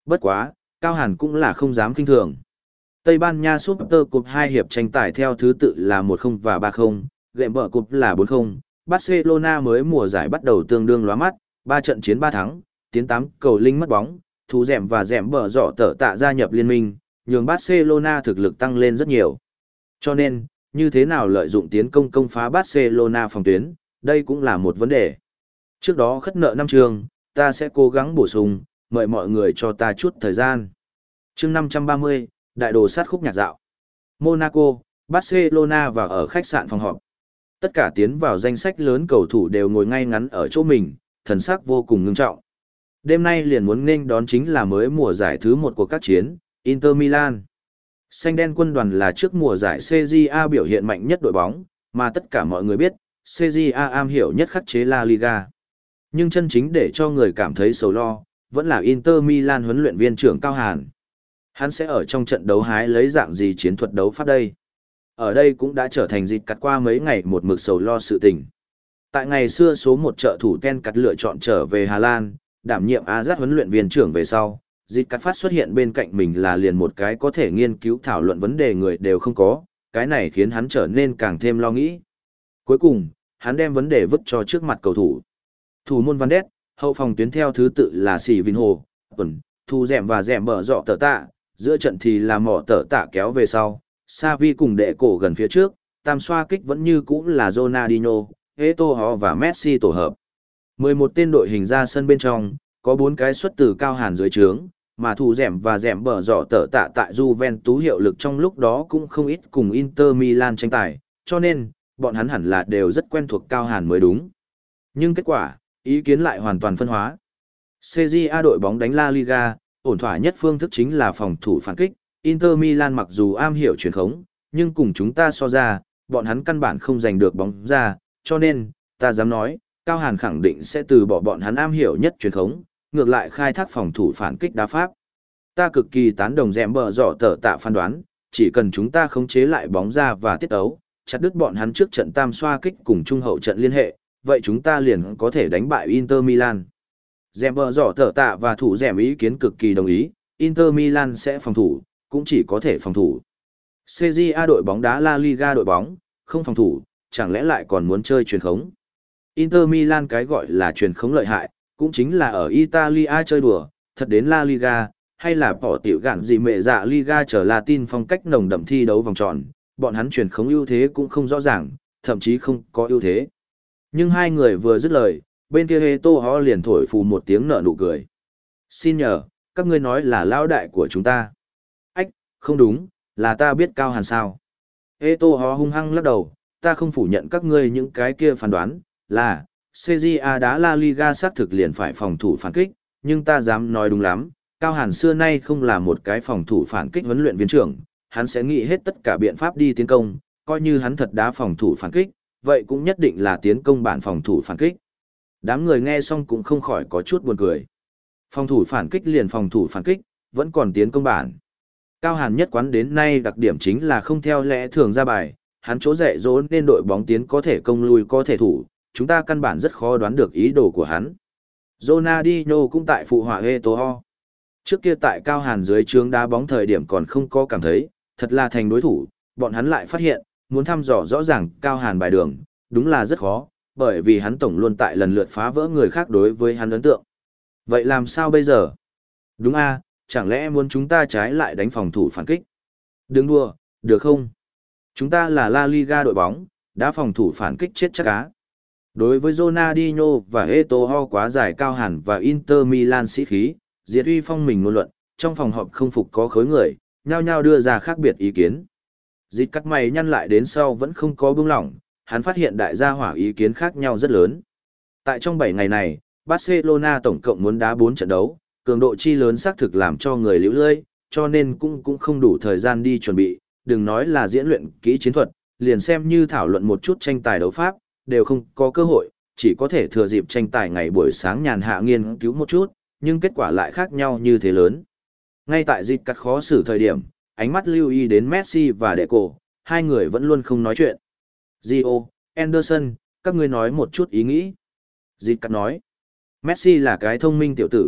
Bất quá, Cao Hàn cũng là không dám kinh thường. Tây Ban Nha Super Cup hai hiệp tranh tài theo thứ tự là một không và ba không, Game Bờ Cup là bốn không. Barcelona mới mùa giải bắt đầu tương đương lóa mắt, ba trận chiến ba thắng, tiến tám cầu linh mất bóng, thủ dẻm và dẻm bờ rọ tở tạ gia nhập liên minh, nhường Barcelona thực lực tăng lên rất nhiều. Cho nên, như thế nào lợi dụng tiến công công phá Barcelona phòng tuyến, đây cũng là một vấn đề. Trước đó khất nợ năm trường, ta sẽ cố gắng bổ sung, mời mọi người cho ta chút thời gian. Chương năm trăm ba mươi, Đại đồ sát khúc nhạc dạo. Monaco, Barcelona và ở khách sạn phòng họp. Tất cả tiến vào danh sách lớn cầu thủ đều ngồi ngay ngắn ở chỗ mình, thần sắc vô cùng ngưng trọng. Đêm nay liền muốn nghênh đón chính là mới mùa giải thứ một của các chiến, Inter Milan. Xanh đen quân đoàn là trước mùa giải xê giê a biểu hiện mạnh nhất đội bóng, mà tất cả mọi người biết, xê giê a am hiểu nhất khắc chế La Liga. Nhưng chân chính để cho người cảm thấy sầu lo, vẫn là Inter Milan huấn luyện viên trưởng Cao Hàn. Hắn sẽ ở trong trận đấu hái lấy dạng gì chiến thuật đấu pháp đây? Ở đây cũng đã trở thành dịp cắt qua mấy ngày một mực sầu lo sự tình. Tại ngày xưa số một trợ thủ Ten Cắt lựa chọn trở về Hà Lan, đảm nhiệm Ajax huấn luyện viên trưởng về sau, dịp cắt phát xuất hiện bên cạnh mình là liền một cái có thể nghiên cứu thảo luận vấn đề người đều không có, cái này khiến hắn trở nên càng thêm lo nghĩ. Cuối cùng, hắn đem vấn đề vứt cho trước mặt cầu thủ. Thủ môn Van Ness, hậu phòng tuyến theo thứ tự là Sĩ Vinh Hồ, Tuần, Thu Dẻm và Dẻm bờ rọ tờ tạ, giữa trận thì là mỏ tờ tạ kéo về sau, Xavi cùng đệ cổ gần phía trước, tam xoa kích vẫn như cũ là Ronaldinho, Eto'o và Messi tổ hợp. mười một tên đội hình ra sân bên trong, có bốn cái xuất từ Cao Hàn dưới trướng, mà Thu Dẻm và Dẻm bờ rọ tờ tạ tại Juventus hiệu lực trong lúc đó cũng không ít cùng Inter Milan tranh tài, cho nên, bọn hắn hẳn là đều rất quen thuộc Cao Hàn mới đúng. Nhưng kết quả, ý kiến lại hoàn toàn phân hóa. xê giê a đội bóng đánh La Liga, ổn thỏa nhất phương thức chính là phòng thủ phản kích. Inter Milan mặc dù am hiểu truyền khống, nhưng cùng chúng ta so ra, bọn hắn căn bản không giành được bóng ra, cho nên, ta dám nói, Cao Hàn khẳng định sẽ từ bỏ bọn hắn am hiểu nhất truyền khống, ngược lại khai thác phòng thủ phản kích đá pháp. Ta cực kỳ tán đồng Dẻm bờ rọ tờ tạ phán đoán, chỉ cần chúng ta khống chế lại bóng ra và tiết ấu, chặt đứt bọn hắn trước trận tam xoa kích cùng trung hậu trận liên hệ, vậy chúng ta liền có thể đánh bại Inter Milan. Dẻm bờ rọ tờ tạ và thủ Dẻm ý kiến cực kỳ đồng ý, Inter Milan sẽ phòng thủ, cũng chỉ có thể phòng thủ. xê giê a đội bóng đá La Liga đội bóng, không phòng thủ, chẳng lẽ lại còn muốn chơi truyền khống. Inter Milan cái gọi là truyền khống lợi hại, cũng chính là ở Italia chơi đùa, thật đến La Liga, hay là bỏ tiểu gạn gì mẹ dạ Liga trở Latin phong cách nồng đậm thi đấu vòng tròn, bọn hắn truyền khống ưu thế cũng không rõ ràng, thậm chí không có ưu thế. Nhưng hai người vừa dứt lời, bên kia Eto'o liền thổi phù một tiếng nở nụ cười. Xin nhờ, các ngươi nói là lão đại của chúng ta. Ách, không đúng, là ta biết Cao Hàn sao. Eto'o hung hăng lắc đầu, ta không phủ nhận các ngươi những cái kia phán đoán, là, xê giê a đá La Liga xác thực liền phải phòng thủ phản kích, nhưng ta dám nói đúng lắm, Cao Hàn xưa nay không là một cái phòng thủ phản kích huấn luyện viên trưởng, hắn sẽ nghĩ hết tất cả biện pháp đi tiến công, coi như hắn thật đá phòng thủ phản kích, vậy cũng nhất định là tiến công bản phòng thủ phản kích. Đám người nghe xong cũng không khỏi có chút buồn cười. Phòng thủ phản kích liền phòng thủ phản kích, vẫn còn tiến công bản. Cao Hàn nhất quán đến nay đặc điểm chính là không theo lẽ thường ra bài, hắn chỗ dạy dỗ nên đội bóng tiến có thể công lui có thể thủ, chúng ta căn bản rất khó đoán được ý đồ của hắn. Ronaldinho cũng tại phụ họa Eto'o. Trước kia tại Cao Hàn dưới trướng đá bóng thời điểm còn không có cảm thấy, thật là thành đối thủ, bọn hắn lại phát hiện, muốn thăm dò rõ ràng Cao Hàn bài đường, đúng là rất khó, bởi vì hắn tổng luôn tại lần lượt phá vỡ người khác đối với hắn ấn tượng. Vậy làm sao bây giờ? Đúng a, chẳng lẽ muốn chúng ta trái lại đánh phòng thủ phản kích? Đừng đùa, được không? Chúng ta là La Liga đội bóng, đã phòng thủ phản kích chết chắc cá. Đối với Ronaldinho và Eto'o quá giải Cao Hàn và Inter Milan sĩ khí, Diệt Uy Phong mình ngôn luận, trong phòng họp không phục có khối người, nhao nhao đưa ra khác biệt ý kiến. Dịch cắt mày nhăn lại đến sau vẫn không có buông lỏng, hắn phát hiện đại gia hỏa ý kiến khác nhau rất lớn. Tại trong bảy ngày này, Barcelona tổng cộng muốn đá bốn trận đấu, cường độ chi lớn xác thực làm cho người liễu lơi, cho nên cũng cũng không đủ thời gian đi chuẩn bị, đừng nói là diễn luyện kỹ chiến thuật, liền xem như thảo luận một chút tranh tài đấu pháp, đều không có cơ hội, chỉ có thể thừa dịp tranh tài ngày buổi sáng nhàn hạ nghiên cứu một chút, nhưng kết quả lại khác nhau như thế lớn. Ngay tại dịch cắt khó xử thời điểm, ánh mắt lưu ý đến Messi và Deco, hai người vẫn luôn không nói chuyện. Gio, Anderson, các ngươi nói một chút ý nghĩ. Dịch cắt nói, Messi là cái thông minh tiểu tử,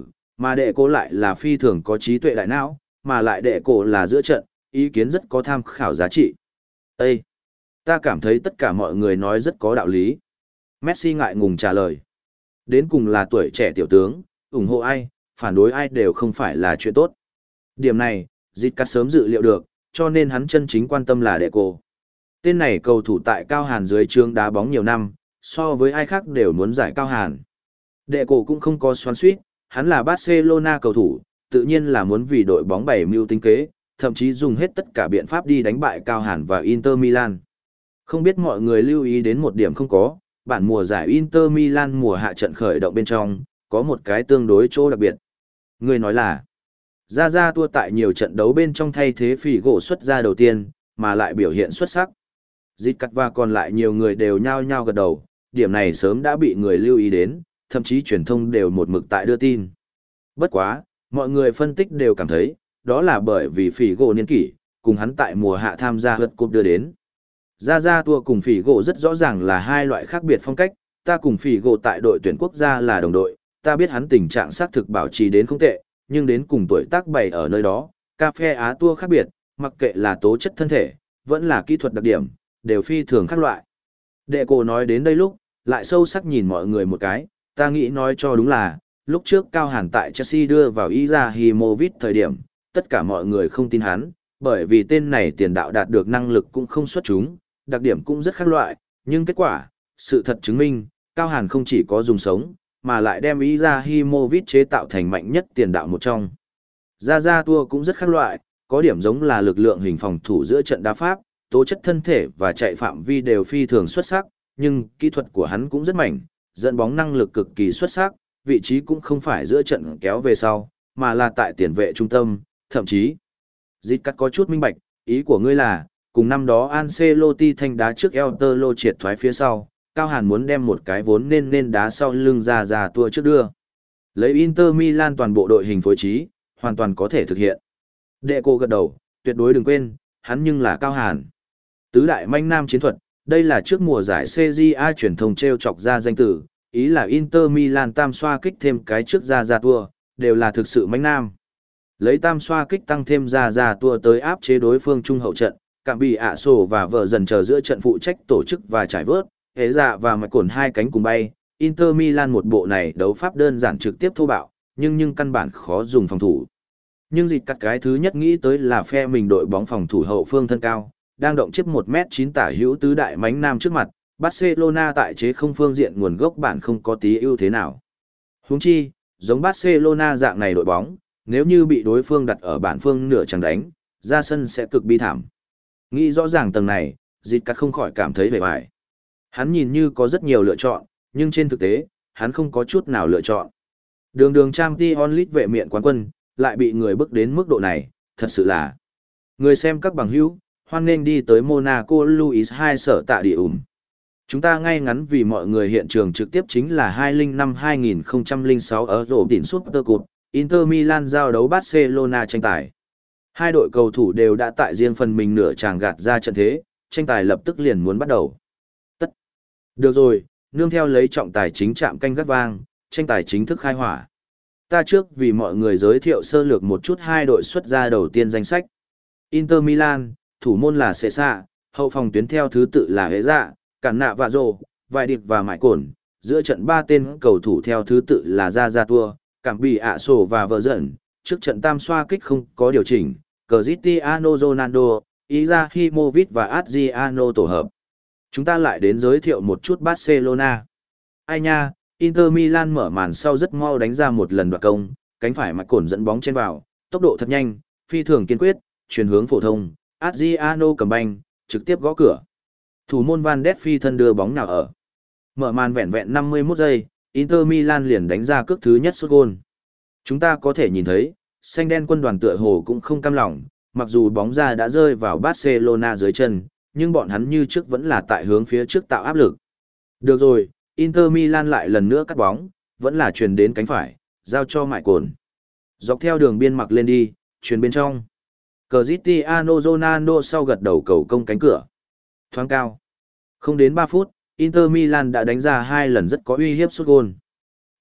Mà đệ cổ lại là phi thường có trí tuệ đại não, mà lại đệ cổ là giữa trận, ý kiến rất có tham khảo giá trị. Ê! Ta cảm thấy tất cả mọi người nói rất có đạo lý. Messi ngại ngùng trả lời. Đến cùng là tuổi trẻ tiểu tướng, ủng hộ ai, phản đối ai đều không phải là chuyện tốt. Điểm này, Dịch Cắt sớm dự liệu được, cho nên hắn chân chính quan tâm là đệ cổ. Tên này cầu thủ tại Cao Hàn dưới trướng đá bóng nhiều năm, so với ai khác đều muốn giải Cao Hàn. Đệ cổ cũng không có xoắn xuýt, hắn là Barcelona cầu thủ, tự nhiên là muốn vì đội bóng bày mưu tính kế, thậm chí dùng hết tất cả biện pháp đi đánh bại Cao Hàn và Inter Milan. Không biết mọi người lưu ý đến một điểm không có, bản mùa giải Inter Milan mùa hạ trận khởi động bên trong, có một cái tương đối chỗ đặc biệt. Người nói là, Ra Ra tua tại nhiều trận đấu bên trong thay thế phỉ gỗ xuất ra đầu tiên, mà lại biểu hiện xuất sắc. Dịch Cắt và còn lại nhiều người đều nhao nhao gật đầu, điểm này sớm đã bị người lưu ý đến, thậm chí truyền thông đều một mực tại đưa tin. Bất quá, mọi người phân tích đều cảm thấy, đó là bởi vì phỉ gỗ niên kỷ, cùng hắn tại mùa hạ tham gia hớt cúp đưa đến. Ra Ra tua cùng phỉ gỗ rất rõ ràng là hai loại khác biệt phong cách, ta cùng phỉ gỗ tại đội tuyển quốc gia là đồng đội, ta biết hắn tình trạng xác thực bảo trì đến không tệ, nhưng đến cùng tuổi tác bày ở nơi đó, cà phê Á tua khác biệt, mặc kệ là tố chất thân thể, vẫn là kỹ thuật đặc điểm, đều phi thường khác loại. Đệ cổ nói đến đây lúc, lại sâu sắc nhìn mọi người một cái, ta nghĩ nói cho đúng là, lúc trước Cao Hàn tại Chelsea đưa vào Izahimovic thời điểm, tất cả mọi người không tin hắn, bởi vì tên này tiền đạo đạt được năng lực cũng không xuất chúng, đặc điểm cũng rất khác loại, nhưng kết quả, sự thật chứng minh, Cao Hàn không chỉ có dùng sống, mà lại đem Izahimovic chế tạo thành mạnh nhất tiền đạo một trong. Ra Ra tua cũng rất khác loại, có điểm giống là lực lượng hình phòng thủ giữa trận đá pháp, tố chất thân thể và chạy phạm vi đều phi thường xuất sắc, nhưng kỹ thuật của hắn cũng rất mạnh, dẫn bóng năng lực cực kỳ xuất sắc, vị trí cũng không phải giữa trận kéo về sau, mà là tại tiền vệ trung tâm, thậm chí. Dịch Cắt có chút minh bạch, ý của ngươi là, cùng năm đó Ancelotti thanh đá trước El Tolo triệt thoái phía sau, Cao Hàn muốn đem một cái vốn nên nên đá sau lưng ra ra tua trước đưa. Lấy Inter Milan toàn bộ đội hình phối trí, hoàn toàn có thể thực hiện. Đệ cô gật đầu, tuyệt đối đừng quên, hắn nhưng là Cao Hàn. Tứ đại manh nam chiến thuật, đây là trước mùa giải xê giê a truyền thông treo chọc ra danh tử, ý là Inter Milan tam xoa kích thêm cái trước ra ra tua, đều là thực sự manh nam. Lấy tam xoa kích tăng thêm ra ra tua tới áp chế đối phương trung hậu trận, cảm bị ạ sổ và vợ dần chờ giữa trận phụ trách tổ chức và trải vớt, hế dạ và mạch cổn hai cánh cùng bay. Inter Milan một bộ này đấu pháp đơn giản trực tiếp thô bạo, nhưng nhưng căn bản khó dùng phòng thủ. Nhưng Dịch Cắt cái thứ nhất nghĩ tới là phe mình đội bóng phòng thủ hậu phương thân cao, đang động chiếc một mét chín tả hữu tứ đại mánh nam trước mặt, Barcelona tại chế không phương diện nguồn gốc bản không có tí ưu thế nào. Huống chi, giống Barcelona dạng này đội bóng, nếu như bị đối phương đặt ở bản phương nửa chẳng đánh, ra sân sẽ cực bi thảm. Nghĩ rõ ràng tầng này, Dịch Cắt không khỏi cảm thấy vẻ vải. Hắn nhìn như có rất nhiều lựa chọn, nhưng trên thực tế, hắn không có chút nào lựa chọn. Đường đường Champions League vệ miện quán quân, lại bị người bước đến mức độ này, thật sự là. Người xem các bằng hữu, hoan nên đi tới Monaco Louis hai sở tạ địa ủng. Chúng ta ngay ngắn vì mọi người hiện trường trực tiếp chính là hai không năm hai không không sáu ở rổ đỉnh Super Cup, Inter Milan giao đấu Barcelona tranh tài. Hai đội cầu thủ đều đã tại riêng phần mình nửa tràng gạt ra trận thế, tranh tài lập tức liền muốn bắt đầu. Tất. Được rồi, nương theo lấy trọng tài chính chạm canh gắt vang, tranh tài chính thức khai hỏa. Ta trước vì mọi người giới thiệu sơ lược một chút hai đội xuất ra đầu tiên danh sách. Inter Milan, thủ môn là Cesa, hậu phòng tuyến theo thứ tự là Hế Dạ, Cản Nạ và Rồ, Vài Điệp và Mại Cổn, giữa trận ba tên cầu thủ theo thứ tự là Ra Ra Tua, Cảm Bì ạ Sổ và Vợ Dận, trước trận tam xoa kích không có điều chỉnh, Cristiano Ronaldo, Izahimovic và Adriano tổ hợp. Chúng ta lại đến giới thiệu một chút Barcelona. Ai nha, Inter Milan mở màn sau rất mau đánh ra một lần đoạt công, cánh phải Mại Cổn dẫn bóng trên vào, tốc độ thật nhanh, phi thường kiên quyết, chuyển hướng phổ thông, Adriano cầm banh, trực tiếp gõ cửa. Thủ môn Van Ness phi thân đưa bóng nào ở. Mở màn vẹn vẹn năm mươi mốt giây, Inter Milan liền đánh ra cước thứ nhất sút gol. Chúng ta có thể nhìn thấy, xanh đen quân đoàn tựa hồ cũng không cam lòng, mặc dù bóng ra đã rơi vào Barcelona dưới chân, nhưng bọn hắn như trước vẫn là tại hướng phía trước tạo áp lực. Được rồi, Inter Milan lại lần nữa cắt bóng, vẫn là truyền đến cánh phải, giao cho Mại Cổn. Dọc theo đường biên mặc lên đi, truyền bên trong. Cristiano Ronaldo sau gật đầu cầu công cánh cửa. Thoáng cao. Không đến ba phút, Inter Milan đã đánh ra hai lần rất có uy hiếp sút gol.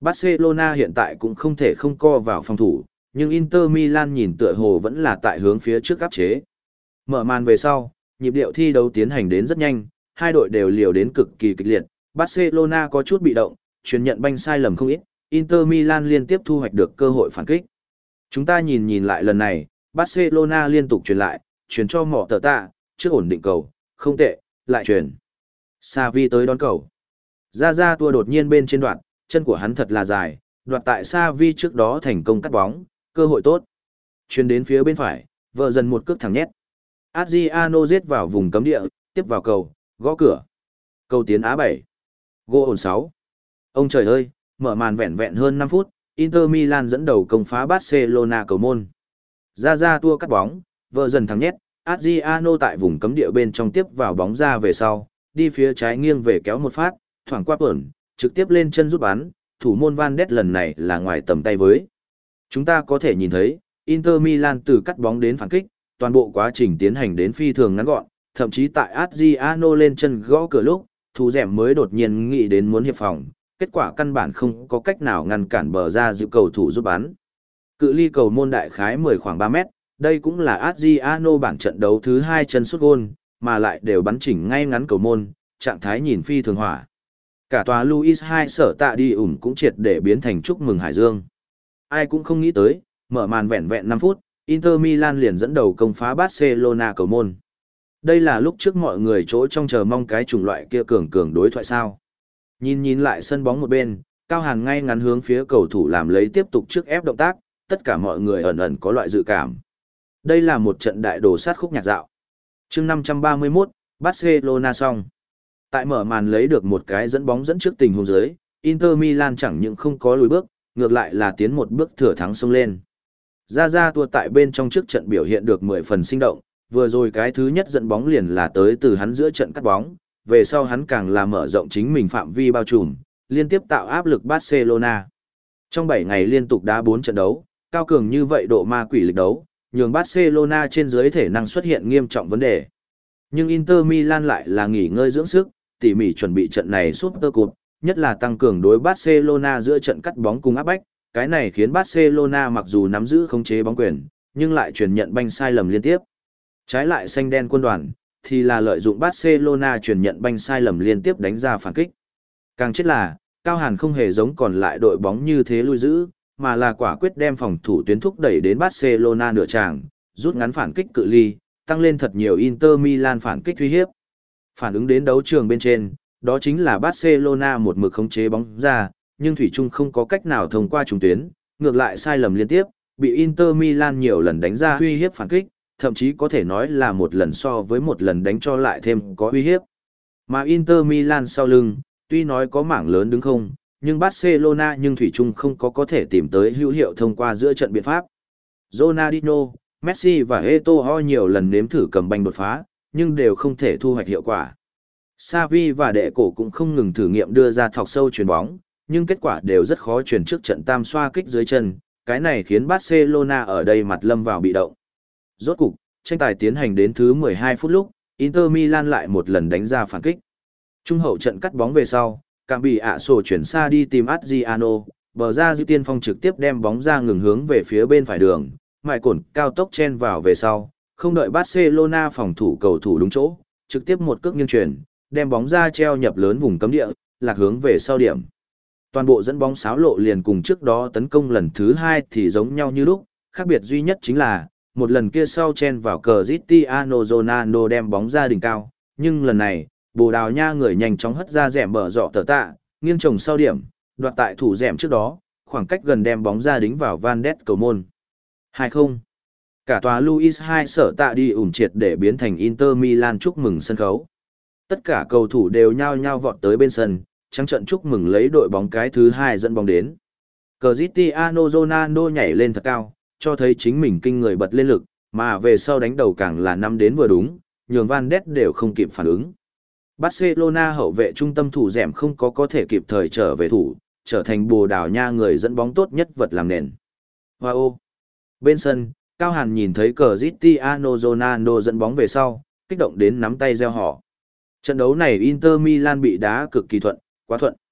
Barcelona hiện tại cũng không thể không co vào phòng thủ, nhưng Inter Milan nhìn tựa hồ vẫn là tại hướng phía trước áp chế. Mở màn về sau, nhịp điệu thi đấu tiến hành đến rất nhanh, hai đội đều liều đến cực kỳ kịch liệt, Barcelona có chút bị động, truyền nhận banh sai lầm không ít, Inter Milan liên tiếp thu hoạch được cơ hội phản kích. Chúng ta nhìn nhìn lại lần này, Barcelona liên tục truyền lại, truyền cho mỏ tờ tạ, trước ổn định cầu, không tệ, lại truyền. Xavi tới đón cầu. Ra ra tua đột nhiên bên trên đoạn, chân của hắn thật là dài, đoạt tại Xavi trước đó thành công cắt bóng, cơ hội tốt. Truyền đến phía bên phải, vợ dần một cước thẳng nhét. Adriano giết vào vùng cấm địa, tiếp vào cầu, gõ cửa. Cầu tiến Á bảy. Gỗ ổn sáu. Ông trời ơi, mở màn vẹn vẹn hơn năm phút, Inter Milan dẫn đầu công phá Barcelona cầu môn. Ra ra tua cắt bóng, vợ dần thẳng nhét, Adriano tại vùng cấm địa bên trong tiếp vào bóng ra về sau, đi phía trái nghiêng về kéo một phát, thoảng qua ẩn, trực tiếp lên chân rút bắn, thủ môn Van Ness lần này là ngoài tầm tay với. Chúng ta có thể nhìn thấy, Inter Milan từ cắt bóng đến phản kích, toàn bộ quá trình tiến hành đến phi thường ngắn gọn, thậm chí tại Adriano lên chân gõ cửa lúc, thủ dẻm mới đột nhiên nghĩ đến muốn hiệp phòng, kết quả căn bản không có cách nào ngăn cản bờ ra giữ cầu thủ giúp bắn. Cự ly cầu môn đại khái mười khoảng ba mét, đây cũng là Adriano bản trận đấu thứ hai chân sút gôn, mà lại đều bắn chỉnh ngay ngắn cầu môn, trạng thái nhìn phi thường hỏa. Cả tòa Luis hai sở tạ đi ủng cũng triệt để biến thành chúc mừng Hải Dương. Ai cũng không nghĩ tới, mở màn vẹn vẹn năm phút, Inter Milan liền dẫn đầu công phá Barcelona cầu môn. Đây là lúc trước mọi người chỗ trong chờ mong cái chủng loại kia cường cường đối thoại sao. Nhìn nhìn lại sân bóng một bên, Cao Hàn ngay ngắn hướng phía cầu thủ làm lấy tiếp tục trước ép động tác, tất cả mọi người ẩn ẩn có loại dự cảm. Đây là một trận đại đồ sát khúc nhạc dạo. Chương năm trăm ba mươi mốt, Barcelona xong. Tại mở màn lấy được một cái dẫn bóng dẫn trước tình huống dưới, Inter Milan chẳng những không có lùi bước, ngược lại là tiến một bước thừa thắng xông lên. Ra ra tua tại bên trong trước trận biểu hiện được mười phần sinh động, vừa rồi cái thứ nhất dẫn bóng liền là tới từ hắn giữa trận cắt bóng, về sau hắn càng là mở rộng chính mình phạm vi bao trùm, liên tiếp tạo áp lực Barcelona. Trong bảy ngày liên tục đá bốn trận đấu, cao cường như vậy độ ma quỷ lịch đấu, nhường Barcelona trên dưới thể năng xuất hiện nghiêm trọng vấn đề. Nhưng Inter Milan lại là nghỉ ngơi dưỡng sức, tỉ mỉ chuẩn bị trận này Super Cup, nhất là tăng cường đối Barcelona giữa trận cắt bóng cùng áp bách, cái này khiến Barcelona mặc dù nắm giữ khống chế bóng quyền, nhưng lại truyền nhận banh sai lầm liên tiếp. Trái lại xanh đen quân đoàn, thì là lợi dụng Barcelona truyền nhận banh sai lầm liên tiếp đánh ra phản kích. Càng chết là, Cao Hàn không hề giống còn lại đội bóng như thế lui giữ, mà là quả quyết đem phòng thủ tuyến thúc đẩy đến Barcelona nửa tràng, rút ngắn phản kích cự ly, tăng lên thật nhiều Inter Milan phản kích uy hiếp. Phản ứng đến đấu trường bên trên, đó chính là Barcelona một mực khống chế bóng ra, nhưng thủy chung không có cách nào thông qua trung tuyến, ngược lại sai lầm liên tiếp, bị Inter Milan nhiều lần đánh ra uy hiếp phản kích, thậm chí có thể nói là một lần so với một lần đánh cho lại thêm có uy hiếp. Mà Inter Milan sau lưng, tuy nói có mảng lớn đứng không, nhưng Barcelona nhưng thủy chung không có có thể tìm tới hữu hiệu thông qua giữa trận biện pháp. Ronaldinho, Messi và Eto'o nhiều lần nếm thử cầm banh đột phá, nhưng đều không thể thu hoạch hiệu quả. Xavi và đệ cổ cũng không ngừng thử nghiệm đưa ra thọc sâu chuyền bóng, nhưng kết quả đều rất khó chuyển trước trận tam xoa kích dưới chân, cái này khiến Barcelona ở đây mặt lâm vào bị động. Rốt cục, tranh tài tiến hành đến thứ mười hai phút lúc, Inter Milan lại một lần đánh ra phản kích. Trung hậu trận cắt bóng về sau, cảm bị ạ sổ chuyển xa đi tìm Adriano, bờ ra dư tiên phong trực tiếp đem bóng ra ngừng hướng về phía bên phải đường, mại cổn cao tốc chen vào về sau, không đợi Barcelona phòng thủ cầu thủ đúng chỗ, trực tiếp một cước nghiêng chuyển, đem bóng ra treo nhập lớn vùng cấm địa, lạc hướng về sau điểm. Toàn bộ dẫn bóng xáo lộ liền cùng trước đó tấn công lần thứ hai thì giống nhau như lúc, khác biệt duy nhất chính là, một lần kia sau chen vào Cristiano Ronaldo đem bóng ra đỉnh cao, nhưng lần này, Bồ Đào Nha người nhanh chóng hất ra rẻm bờ rọ tờ tạ, nghiêng chồng sau điểm, đoạt tại thủ rẻm trước đó, khoảng cách gần đem bóng ra đính vào Van Ness cầu môn. hai không. Cả tòa Luis hai sở tạ đi ủn triệt để biến thành Inter Milan chúc mừng sân khấu. Tất cả cầu thủ đều nhao nhao vọt tới bên sân, trắng trận chúc mừng lấy đội bóng cái thứ hai dẫn bóng đến. Cristiano Ronaldo nhảy lên thật cao, cho thấy chính mình kinh người bật lên lực, mà về sau đánh đầu càng là năm đến vừa đúng, nhường Van Ness đều không kịp phản ứng. Barcelona hậu vệ trung tâm thủ dẻm không có có thể kịp thời trở về thủ, trở thành Bồ Đào Nha người dẫn bóng tốt nhất vật làm nền. Wow! Bên sân, Cao Hàn nhìn thấy Cristiano Ronaldo dẫn bóng về sau, kích động đến nắm tay reo hò. Trận đấu này Inter Milan bị đá cực kỳ thuận, quá thuận.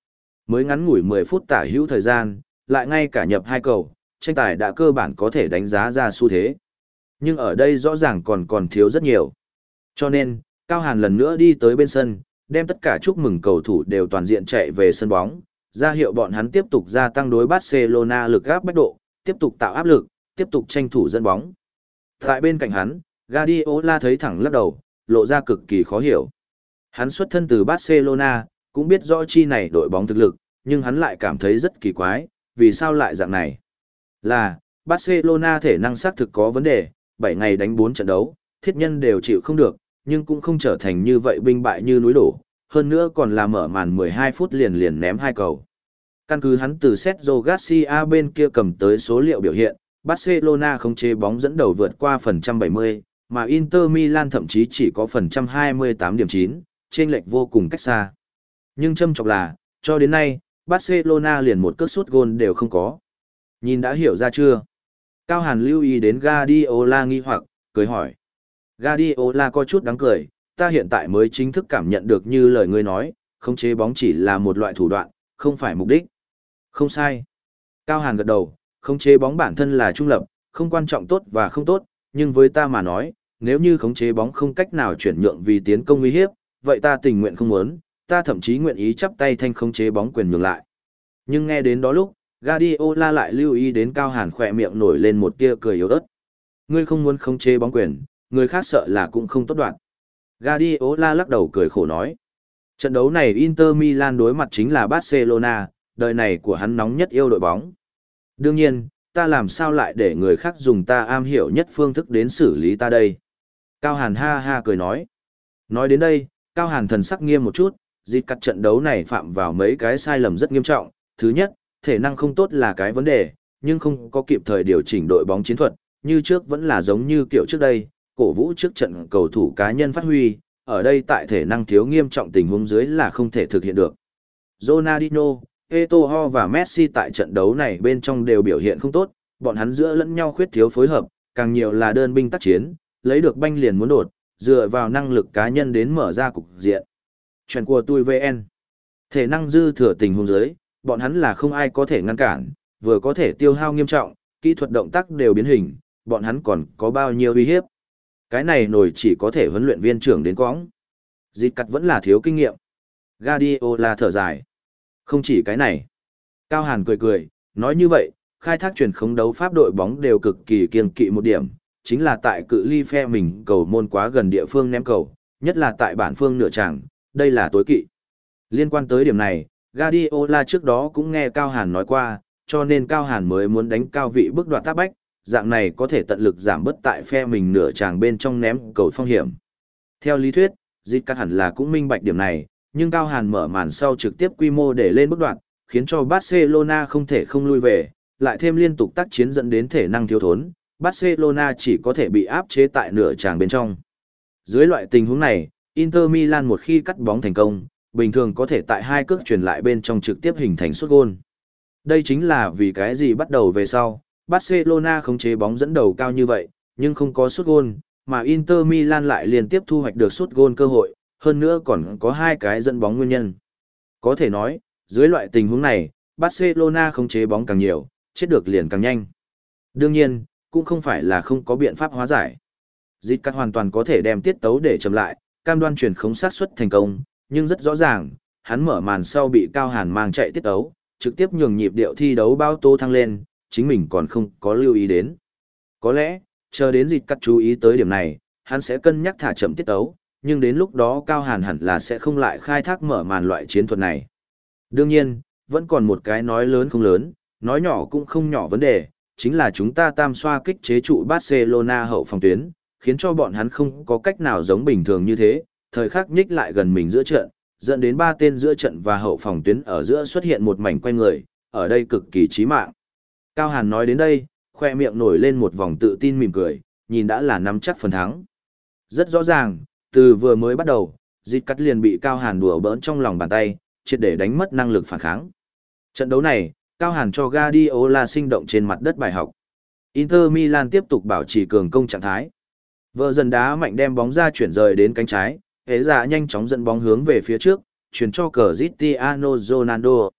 Mới ngắn ngủi mười phút tả hữu thời gian, lại ngay cả nhập hai cầu, tranh tài đã cơ bản có thể đánh giá ra xu thế. Nhưng ở đây rõ ràng còn còn thiếu rất nhiều. Cho nên, Cao Hàn lần nữa đi tới bên sân, đem tất cả chúc mừng cầu thủ đều toàn diện chạy về sân bóng, ra hiệu bọn hắn tiếp tục gia tăng đối Barcelona lực áp bách độ, tiếp tục tạo áp lực, tiếp tục tranh thủ dẫn bóng. Tại bên cạnh hắn, Guardiola thấy thẳng lắc đầu, lộ ra cực kỳ khó hiểu. Hắn xuất thân từ Barcelona, cũng biết rõ chi này đội bóng thực lực, nhưng hắn lại cảm thấy rất kỳ quái, vì sao lại dạng này? Là, Barcelona thể năng xác thực có vấn đề, bảy ngày đánh bốn trận đấu, thiết nhân đều chịu không được, nhưng cũng không trở thành như vậy binh bại như núi đổ, hơn nữa còn là mở màn mười hai phút liền liền ném hai cầu. Căn cứ hắn từ Sergio Garcia bên kia cầm tới số liệu biểu hiện, Barcelona không chế bóng dẫn đầu vượt qua phần trăm bảy mươi, mà Inter Milan thậm chí chỉ có phần trăm hai mươi tám điểm chín, chênh lệch vô cùng cách xa. Nhưng châm chọc là, cho đến nay, Barcelona liền một cước sút gôn đều không có. Nhìn đã hiểu ra chưa? Cao Hàn lưu ý đến Guardiola nghi hoặc, cười hỏi. Guardiola có chút đáng cười, ta hiện tại mới chính thức cảm nhận được như lời ngươi nói, khống chế bóng chỉ là một loại thủ đoạn, không phải mục đích. Không sai. Cao Hàn gật đầu, khống chế bóng bản thân là trung lập, không quan trọng tốt và không tốt, nhưng với ta mà nói, nếu như khống chế bóng không cách nào chuyển nhượng vì tiến công uy hiếp, vậy ta tình nguyện không muốn, ta thậm chí nguyện ý chắp tay thanh khống chế bóng quyền nhường lại. Nhưng nghe đến đó lúc, Guardiola lại lưu ý đến Cao Hàn khỏe miệng nổi lên một tia cười yếu ớt. Ngươi không muốn khống chế bóng quyền, người khác sợ là cũng không tốt đoạn. Guardiola lắc đầu cười khổ nói. Trận đấu này Inter Milan đối mặt chính là Barcelona, đời này của hắn nóng nhất yêu đội bóng. Đương nhiên, ta làm sao lại để người khác dùng ta am hiểu nhất phương thức đến xử lý ta đây. Cao Hàn ha ha cười nói. Nói đến đây, Cao Hàn thần sắc nghiêm một chút, dịch cắt trận đấu này phạm vào mấy cái sai lầm rất nghiêm trọng. Thứ nhất, thể năng không tốt là cái vấn đề, nhưng không có kịp thời điều chỉnh đội bóng chiến thuật, như trước vẫn là giống như kiểu trước đây, cổ vũ trước trận cầu thủ cá nhân phát huy, ở đây tại thể năng thiếu nghiêm trọng tình huống dưới là không thể thực hiện được. Ronaldinho, Eto'o và Messi tại trận đấu này bên trong đều biểu hiện không tốt, bọn hắn giữa lẫn nhau khuyết thiếu phối hợp, càng nhiều là đơn binh tác chiến, lấy được banh liền muốn đột, dựa vào năng lực cá nhân đến mở ra cục diện. Chuyện của tôi vê en. Thể năng dư thừa tình huống dưới, bọn hắn là không ai có thể ngăn cản, vừa có thể tiêu hao nghiêm trọng, kỹ thuật động tác đều biến hình, bọn hắn còn có bao nhiêu uy hiếp. Cái này nổi chỉ có thể huấn luyện viên trưởng đến quõng. Dịch cắt vẫn là thiếu kinh nghiệm. Guardiola thở dài. Không chỉ cái này. Cao Hàn cười cười, nói như vậy, khai thác truyền khống đấu pháp đội bóng đều cực kỳ kiên kỵ một điểm, chính là tại cự ly phe mình cầu môn quá gần địa phương ném cầu, nhất là tại bản phương nửa tràng, đây là tối kỵ. Liên quan tới điểm này, Guardiola trước đó cũng nghe Cao Hàn nói qua, cho nên Cao Hàn mới muốn đánh cao vị bước đoạt tác bách, dạng này có thể tận lực giảm bớt tại phe mình nửa tràng bên trong ném cầu phong hiểm. Theo lý thuyết, Dịch Cắt hẳn là cũng minh bạch điểm này, nhưng Cao Hàn mở màn sau trực tiếp quy mô để lên bước đoạt, khiến cho Barcelona không thể không lui về, lại thêm liên tục tác chiến dẫn đến thể năng thiếu thốn, Barcelona chỉ có thể bị áp chế tại nửa tràng bên trong. Dưới loại tình huống này, Inter Milan một khi cắt bóng thành công, bình thường có thể tại hai cước truyền lại bên trong trực tiếp hình thành sút gôn. Đây chính là vì cái gì bắt đầu về sau, Barcelona khống chế bóng dẫn đầu cao như vậy, nhưng không có sút gôn, mà Inter Milan lại liên tiếp thu hoạch được sút gôn cơ hội, hơn nữa còn có hai cái dẫn bóng nguyên nhân. Có thể nói, dưới loại tình huống này, Barcelona khống chế bóng càng nhiều, chết được liền càng nhanh. Đương nhiên, cũng không phải là không có biện pháp hóa giải. Dịch cắt hoàn toàn có thể đem tiết tấu để chậm lại, cam đoan chuyển khống sát suất thành công, nhưng rất rõ ràng, hắn mở màn sau bị Cao Hàn mang chạy tiết tấu, trực tiếp nhường nhịp điệu thi đấu bao tô thăng lên, chính mình còn không có lưu ý đến. Có lẽ, chờ đến dịch cắt chú ý tới điểm này, hắn sẽ cân nhắc thả chậm tiết tấu, nhưng đến lúc đó Cao Hàn hẳn là sẽ không lại khai thác mở màn loại chiến thuật này. Đương nhiên, vẫn còn một cái nói lớn không lớn, nói nhỏ cũng không nhỏ vấn đề, chính là chúng ta tam xoa kích chế trụ Barcelona hậu phòng tuyến, khiến cho bọn hắn không có cách nào giống bình thường như thế, thời khắc nhích lại gần mình giữa trận, dẫn đến ba tên giữa trận và hậu phòng tuyến ở giữa xuất hiện một mảnh quay người, ở đây cực kỳ chí mạng. Cao Hàn nói đến đây, khoe miệng nổi lên một vòng tự tin mỉm cười, nhìn đã là nắm chắc phần thắng. Rất rõ ràng, từ vừa mới bắt đầu, Dịch Cắt liền bị Cao Hàn đùa bỡn trong lòng bàn tay, triệt để đánh mất năng lực phản kháng. Trận đấu này, Cao Hàn cho Guardiola sinh động trên mặt đất bài học. Inter Milan tiếp tục bảo trì cường công trạng thái. Vợ dần đá mạnh đem bóng ra chuyển rời đến cánh trái, hễ dạ nhanh chóng dẫn bóng hướng về phía trước, chuyển cho Cristiano Ronaldo.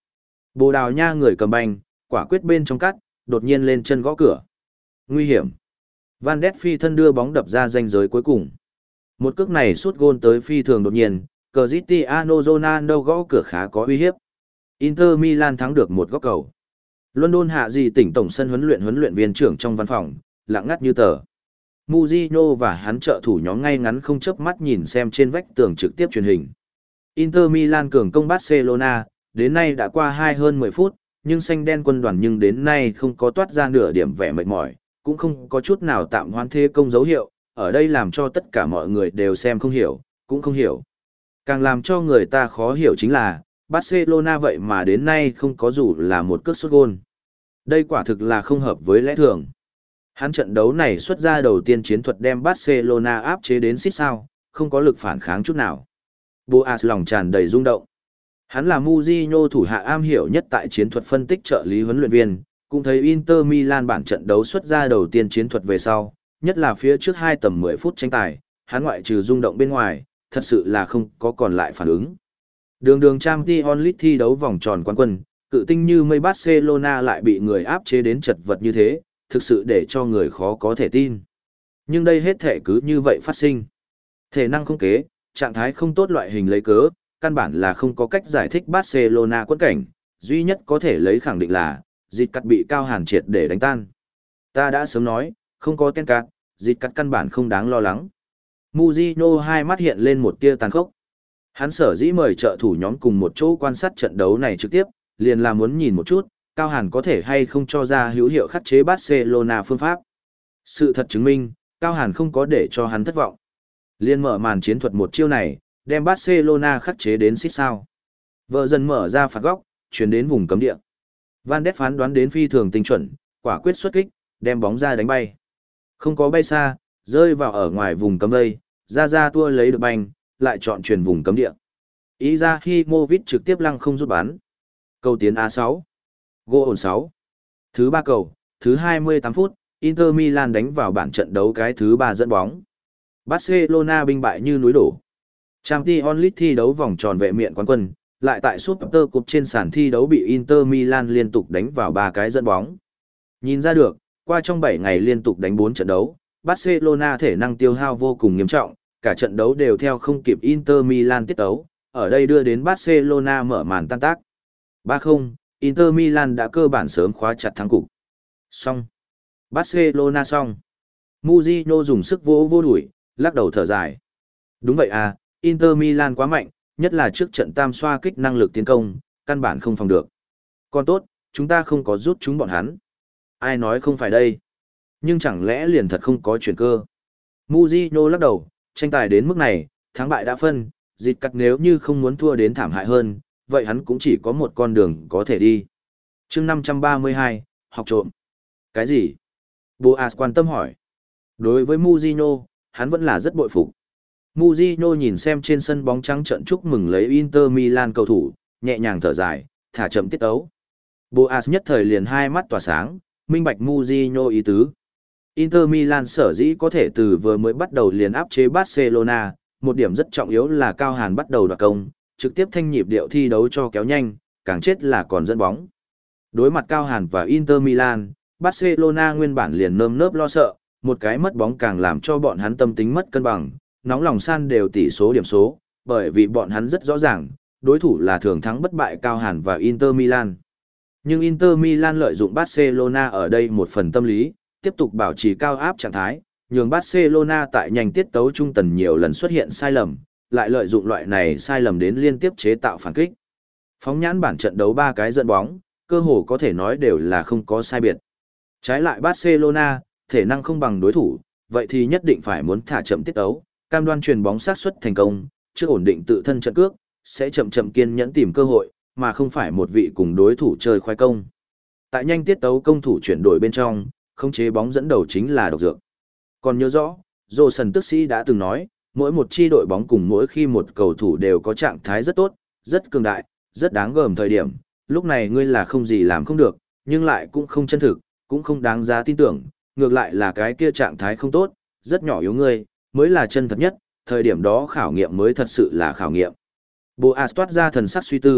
Bồ Đào Nha người cầm banh, quả quyết bên trong cắt, đột nhiên lên chân gõ cửa. Nguy hiểm. Van Ness phi thân đưa bóng đập ra ranh giới cuối cùng. Một cước này sút gôn tới phi thường đột nhiên, Cristiano Ronaldo gõ cửa khá có uy hiếp. Inter Milan thắng được một góc cầu. London hạ gì tỉnh tổng sân huấn luyện huấn luyện viên trưởng trong văn phòng, lặng ngắt như tờ. Mourinho và hắn trợ thủ nhóm ngay ngắn không chớp mắt nhìn xem trên vách tường trực tiếp truyền hình. Inter Milan cường công Barcelona, đến nay đã qua hai hơn mười phút, nhưng xanh đen quân đoàn nhưng đến nay không có toát ra nửa điểm vẻ mệt mỏi, cũng không có chút nào tạm hoãn thế công dấu hiệu, ở đây làm cho tất cả mọi người đều xem không hiểu, cũng không hiểu. Càng làm cho người ta khó hiểu chính là, Barcelona vậy mà đến nay không có dù là một cước sút gôn. Đây quả thực là không hợp với lẽ thường. Hắn trận đấu này xuất ra đầu tiên chiến thuật đem Barcelona áp chế đến xít sao, không có lực phản kháng chút nào. Boas lòng tràn đầy rung động. Hắn là Mourinho thủ hạ am hiểu nhất tại chiến thuật phân tích trợ lý huấn luyện viên, cũng thấy Inter Milan bản trận đấu xuất ra đầu tiên chiến thuật về sau, nhất là phía trước hai tầm mười phút tranh tài, hắn ngoại trừ rung động bên ngoài, thật sự là không có còn lại phản ứng. Đường đường Champions League thi đấu vòng tròn quán quân, cự tinh như mây Barcelona lại bị người áp chế đến chật vật như thế, thực sự để cho người khó có thể tin. Nhưng đây hết thể cứ như vậy phát sinh. Thể năng không kế, trạng thái không tốt loại hình lấy cớ, căn bản là không có cách giải thích Barcelona quẫn cảnh, duy nhất có thể lấy khẳng định là, dịch cắt bị Cao Hàn triệt để đánh tan. Ta đã sớm nói, không có tên cát, dịch cắt căn bản không đáng lo lắng. Mourinho hai mắt hiện lên một tia tàn khốc. Hắn sở dĩ mời trợ thủ nhóm cùng một chỗ quan sát trận đấu này trực tiếp, liền là muốn nhìn một chút, Cao Hàn có thể hay không cho ra hữu hiệu khắc chế Barcelona phương pháp. Sự thật chứng minh, Cao Hàn không có để cho hắn thất vọng. Liên mở màn chiến thuật một chiêu này, đem Barcelona khắc chế đến xít sao. Vợ dần mở ra phạt góc, chuyển đến vùng cấm địa. Van Ness phán đoán đến phi thường tinh chuẩn, quả quyết xuất kích, đem bóng ra đánh bay. Không có bay xa, rơi vào ở ngoài vùng cấm vây, ra ra tua lấy được banh, lại chọn chuyển vùng cấm địa. Izahimovic trực tiếp lăng không rút bắn. Cầu tiến a sáu. Goal sáu. Thứ ba cầu, thứ hai mươi tám phút, Inter Milan đánh vào bản trận đấu cái thứ ba dẫn bóng. Barcelona binh bại như núi đổ. Champions League thi đấu vòng tròn vệ miện quán quân, lại tại Super Cup trên sàn thi đấu bị Inter Milan liên tục đánh vào ba cái dẫn bóng. Nhìn ra được, qua trong bảy ngày liên tục đánh bốn trận đấu, Barcelona thể năng tiêu hao vô cùng nghiêm trọng, cả trận đấu đều theo không kịp Inter Milan tiết tấu, ở đây đưa đến Barcelona mở màn tan tác. ba không, Inter Milan đã cơ bản sớm khóa chặt thắng cục. Xong. Barcelona xong. Mourinho dùng sức vỗ vô đuổi, lắc đầu thở dài. Đúng vậy à, Inter Milan quá mạnh, nhất là trước trận tam xoa kích năng lực tiến công, căn bản không phòng được. Còn tốt, chúng ta không có rút chúng bọn hắn. Ai nói không phải đây? Nhưng chẳng lẽ liền thật không có chuyển cơ? Mourinho lắc đầu, tranh tài đến mức này, thắng bại đã phân, dịch cắt nếu như không muốn thua đến thảm hại hơn, vậy hắn cũng chỉ có một con đường có thể đi. Chương năm trăm ba mươi hai, học trộm. Cái gì? Boas quan tâm hỏi. Đối với Mourinho, hắn vẫn là rất bội phục. Mourinho nhìn xem trên sân bóng trắng trận chúc mừng lấy Inter Milan cầu thủ, nhẹ nhàng thở dài, thả chậm tiết ấu. Boas nhất thời liền hai mắt tỏa sáng, minh bạch Mourinho ý tứ. Inter Milan sở dĩ có thể từ vừa mới bắt đầu liền áp chế Barcelona, một điểm rất trọng yếu là Cao Hàn bắt đầu đoạt công, trực tiếp thanh nhịp điệu thi đấu cho kéo nhanh, càng chết là còn dẫn bóng. Đối mặt Cao Hàn và Inter Milan, Barcelona nguyên bản liền nơm nớp lo sợ, một cái mất bóng càng làm cho bọn hắn tâm tính mất cân bằng, nóng lòng san đều tỷ số điểm số, bởi vì bọn hắn rất rõ ràng, đối thủ là thường thắng bất bại Cao Hàn và Inter Milan. Nhưng Inter Milan lợi dụng Barcelona ở đây một phần tâm lý, tiếp tục bảo trì cao áp trạng thái, nhường Barcelona tại nhanh tiết tấu trung tần nhiều lần xuất hiện sai lầm, lại lợi dụng loại này sai lầm đến liên tiếp chế tạo phản kích. Phóng nhãn bản trận đấu ba cái dẫn bóng, cơ hồ có thể nói đều là không có sai biệt. Trái lại Barcelona, thể năng không bằng đối thủ, vậy thì nhất định phải muốn thả chậm tiết tấu, cam đoan truyền bóng sát xuất thành công, chưa ổn định tự thân trận cước, sẽ chậm chậm kiên nhẫn tìm cơ hội, mà không phải một vị cùng đối thủ chơi khoai công. Tại nhanh tiết tấu công thủ chuyển đổi bên trong, khống chế bóng dẫn đầu chính là độc dược. Còn nhớ rõ, Johnson tức sĩ đã từng nói, mỗi một chi đội bóng cùng mỗi khi một cầu thủ đều có trạng thái rất tốt, rất cường đại, rất đáng gờm thời điểm, lúc này ngươi là không gì làm không được, nhưng lại cũng không chân thực, cũng không đáng giá tin tưởng, ngược lại là cái kia trạng thái không tốt, rất nhỏ yếu ngươi, mới là chân thật nhất, thời điểm đó khảo nghiệm mới thật sự là khảo nghiệm. Boas toát ra thần sắc suy tư,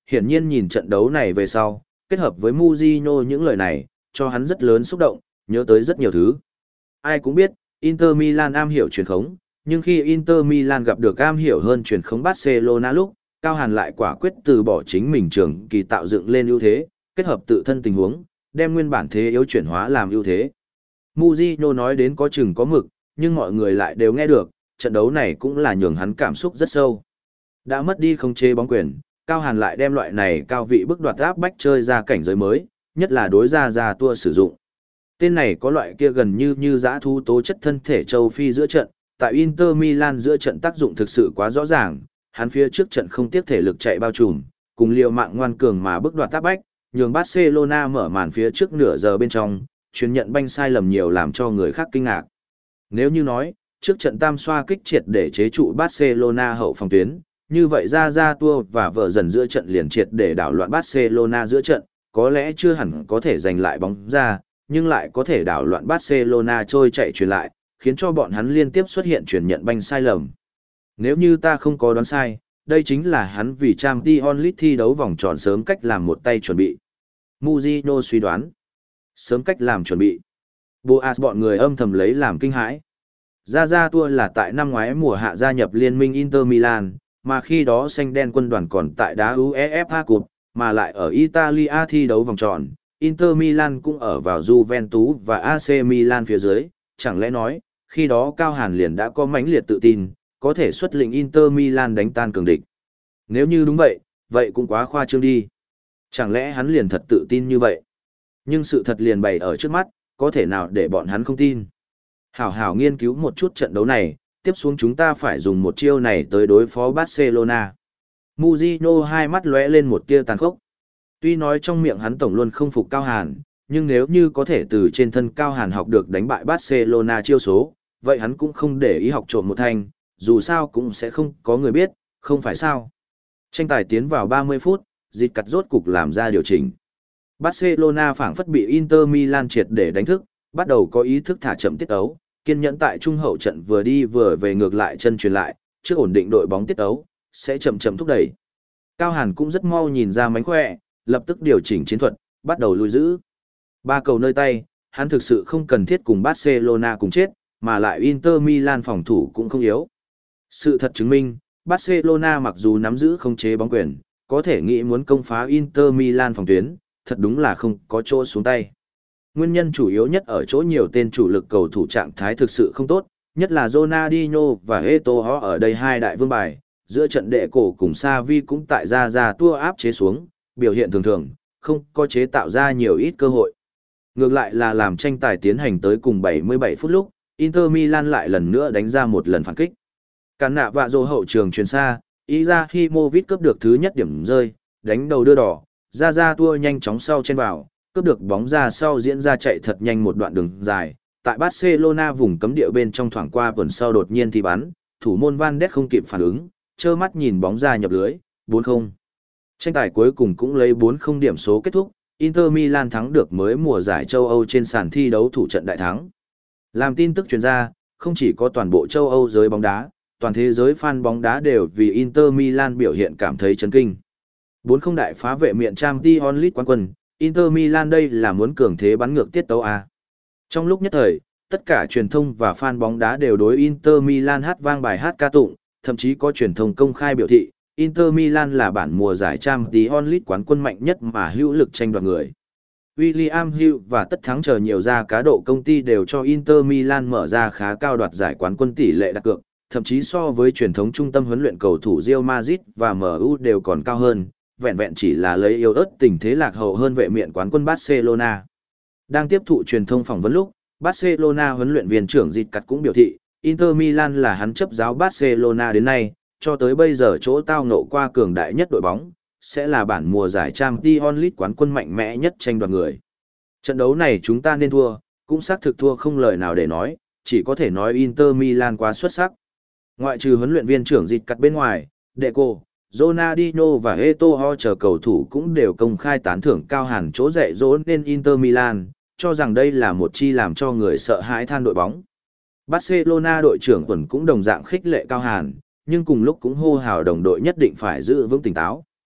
Hiển nhiên nhìn trận đấu này về sau, kết hợp với Mourinho những lời này, cho hắn rất lớn xúc động, nhớ tới rất nhiều thứ. Ai cũng biết, Inter Milan am hiểu truyền khống, nhưng khi Inter Milan gặp được am hiểu hơn truyền khống Barcelona lúc, Cao Hàn lại quả quyết từ bỏ chính mình trường kỳ tạo dựng lên ưu thế, kết hợp tự thân tình huống, đem nguyên bản thế yếu chuyển hóa làm ưu thế. Mourinho nói đến có chừng có mực, nhưng mọi người lại đều nghe được, trận đấu này cũng là nhường hắn cảm xúc rất sâu. Đã mất đi khống chế bóng quyền, Cao Hàn lại đem loại này cao vị bức đoạt áp bách chơi ra cảnh giới mới, nhất là đối ra ra tua sử dụng. Tên này có loại kia gần như như dã thú tố chất thân thể châu Phi giữa trận, tại Inter Milan giữa trận tác dụng thực sự quá rõ ràng, hắn phía trước trận không tiếc thể lực chạy bao trùm, cùng liều mạng ngoan cường mà bức đoạt áp bách, nhường Barcelona mở màn phía trước nửa giờ bên trong, truyền nhận banh sai lầm nhiều làm cho người khác kinh ngạc. Nếu như nói, trước trận tam xoa kích triệt để chế trụ Barcelona hậu phòng tuyến, như vậy ra ra tua và vợ dần giữa trận liền triệt để đảo loạn Barcelona giữa trận, có lẽ chưa hẳn có thể giành lại bóng ra, nhưng lại có thể đảo loạn Barcelona trôi chạy truyền lại, khiến cho bọn hắn liên tiếp xuất hiện truyền nhận banh sai lầm. Nếu như ta không có đoán sai, đây chính là hắn vì Champions League thi đấu vòng tròn sớm cách làm một tay chuẩn bị. Mourinho suy đoán. Sớm cách làm chuẩn bị. Boas bọn người âm thầm lấy làm kinh hãi. Ra ra tua là tại năm ngoái mùa hạ gia nhập liên minh Inter Milan, mà khi đó xanh đen quân đoàn còn tại đá UEFA Cup, mà lại ở Italia thi đấu vòng tròn, Inter Milan cũng ở vào Juventus và a xê Milan phía dưới, chẳng lẽ nói, khi đó Cao Hàn liền đã có mãnh liệt tự tin, có thể xuất lĩnh Inter Milan đánh tan cường địch. Nếu như đúng vậy, vậy cũng quá khoa trương đi. Chẳng lẽ hắn liền thật tự tin như vậy? Nhưng sự thật liền bày ở trước mắt, có thể nào để bọn hắn không tin. Hảo hảo nghiên cứu một chút trận đấu này, tiếp xuống chúng ta phải dùng một chiêu này tới đối phó Barcelona. Mourinho hai mắt lóe lên một tia tàn khốc. Tuy nói trong miệng hắn tổng luôn không phục Cao Hàn, nhưng nếu như có thể từ trên thân Cao Hàn học được đánh bại Barcelona chiêu số, vậy hắn cũng không để ý học trộm một thanh, dù sao cũng sẽ không có người biết, không phải sao. Tranh tài tiến vào ba mươi phút, dịch cắt rốt cục làm ra điều chỉnh. Barcelona phảng phất bị Inter Milan triệt để đánh thức, bắt đầu có ý thức thả chậm tiết ấu, kiên nhẫn tại trung hậu trận vừa đi vừa về ngược lại chân truyền lại, trước ổn định đội bóng tiết ấu, sẽ chậm chậm thúc đẩy. Cao Hàn cũng rất mau nhìn ra mánh khỏe, lập tức điều chỉnh chiến thuật, bắt đầu lui giữ. Ba cầu nơi tay, hắn thực sự không cần thiết cùng Barcelona cùng chết, mà lại Inter Milan phòng thủ cũng không yếu. Sự thật chứng minh, Barcelona mặc dù nắm giữ không chế bóng quyền, có thể nghĩ muốn công phá Inter Milan phòng tuyến, thật đúng là không có chỗ xuống tay. Nguyên nhân chủ yếu nhất ở chỗ nhiều tên chủ lực cầu thủ trạng thái thực sự không tốt, nhất là Ronaldinho và Eto'o ở đây hai đại vương bài, giữa trận đệ cổ cùng Xavi cũng tại ra ra tua áp chế xuống, biểu hiện thường thường, không có chế tạo ra nhiều ít cơ hội. Ngược lại là làm tranh tài tiến hành tới cùng bảy mươi bảy phút lúc, Inter Milan lại lần nữa đánh ra một lần phản kích. Cản nạ vạ rồ hậu trường truyền xa, Izahimovic cướp được thứ nhất điểm rơi, đánh đầu đưa đỏ, ra ra tua nhanh chóng sau trên vào, cướp được bóng ra sau diễn ra chạy thật nhanh một đoạn đường dài, tại Barcelona vùng cấm địa bên trong thoảng qua tuần sau đột nhiên thì bắn, thủ môn Van Ness không kịp phản ứng, trơ mắt nhìn bóng ra nhập lưới, bốn không. Tranh tài cuối cùng cũng lấy bốn không điểm số kết thúc, Inter Milan thắng được mới mùa giải châu Âu trên sàn thi đấu thủ trận đại thắng. Làm tin tức truyền ra, không chỉ có toàn bộ châu Âu giới bóng đá, toàn thế giới fan bóng đá đều vì Inter Milan biểu hiện cảm thấy chấn kinh. bốn không đại phá vệ miện Champions League quán quân, Inter Milan đây là muốn cường thế bắn ngược tiết tấu A. Trong lúc nhất thời, tất cả truyền thông và fan bóng đá đều đối Inter Milan hát vang bài hát ca tụng, thậm chí có truyền thông công khai biểu thị, Inter Milan là bản mùa giải Champions League quán quân mạnh nhất mà hữu lực tranh đoạt người. William Hill và tất thắng chờ nhiều gia cá độ công ty đều cho Inter Milan mở ra khá cao đoạt giải quán quân tỷ lệ đặt cược, thậm chí so với truyền thống trung tâm huấn luyện cầu thủ Real Madrid và em u đều còn cao hơn, vẹn vẹn chỉ là lấy yếu ớt tình thế lạc hậu hơn vệ miện quán quân Barcelona. Đang tiếp thụ truyền thông phỏng vấn lúc, Barcelona huấn luyện viên trưởng Dịch Cắt cũng biểu thị, Inter Milan là hắn chấp giáo Barcelona đến nay, cho tới bây giờ chỗ tao ngộ qua cường đại nhất đội bóng, sẽ là bản mùa giải Champions League quán quân mạnh mẽ nhất tranh đoạt người. Trận đấu này chúng ta nên thua, cũng xác thực thua không lời nào để nói, chỉ có thể nói Inter Milan quá xuất sắc. Ngoại trừ huấn luyện viên trưởng Dịch Cắt bên ngoài, Deco, Ronaldinho và Eto'o chờ cầu thủ cũng đều công khai tán thưởng Cao Hàn chỗ dạy dỗ nên Inter Milan, cho rằng đây là một chi làm cho người sợ hãi than đội bóng. Barcelona đội trưởng tuần cũng đồng dạng khích lệ Cao Hàn, nhưng cùng lúc cũng hô hào đồng đội nhất định phải giữ vững tỉnh táo.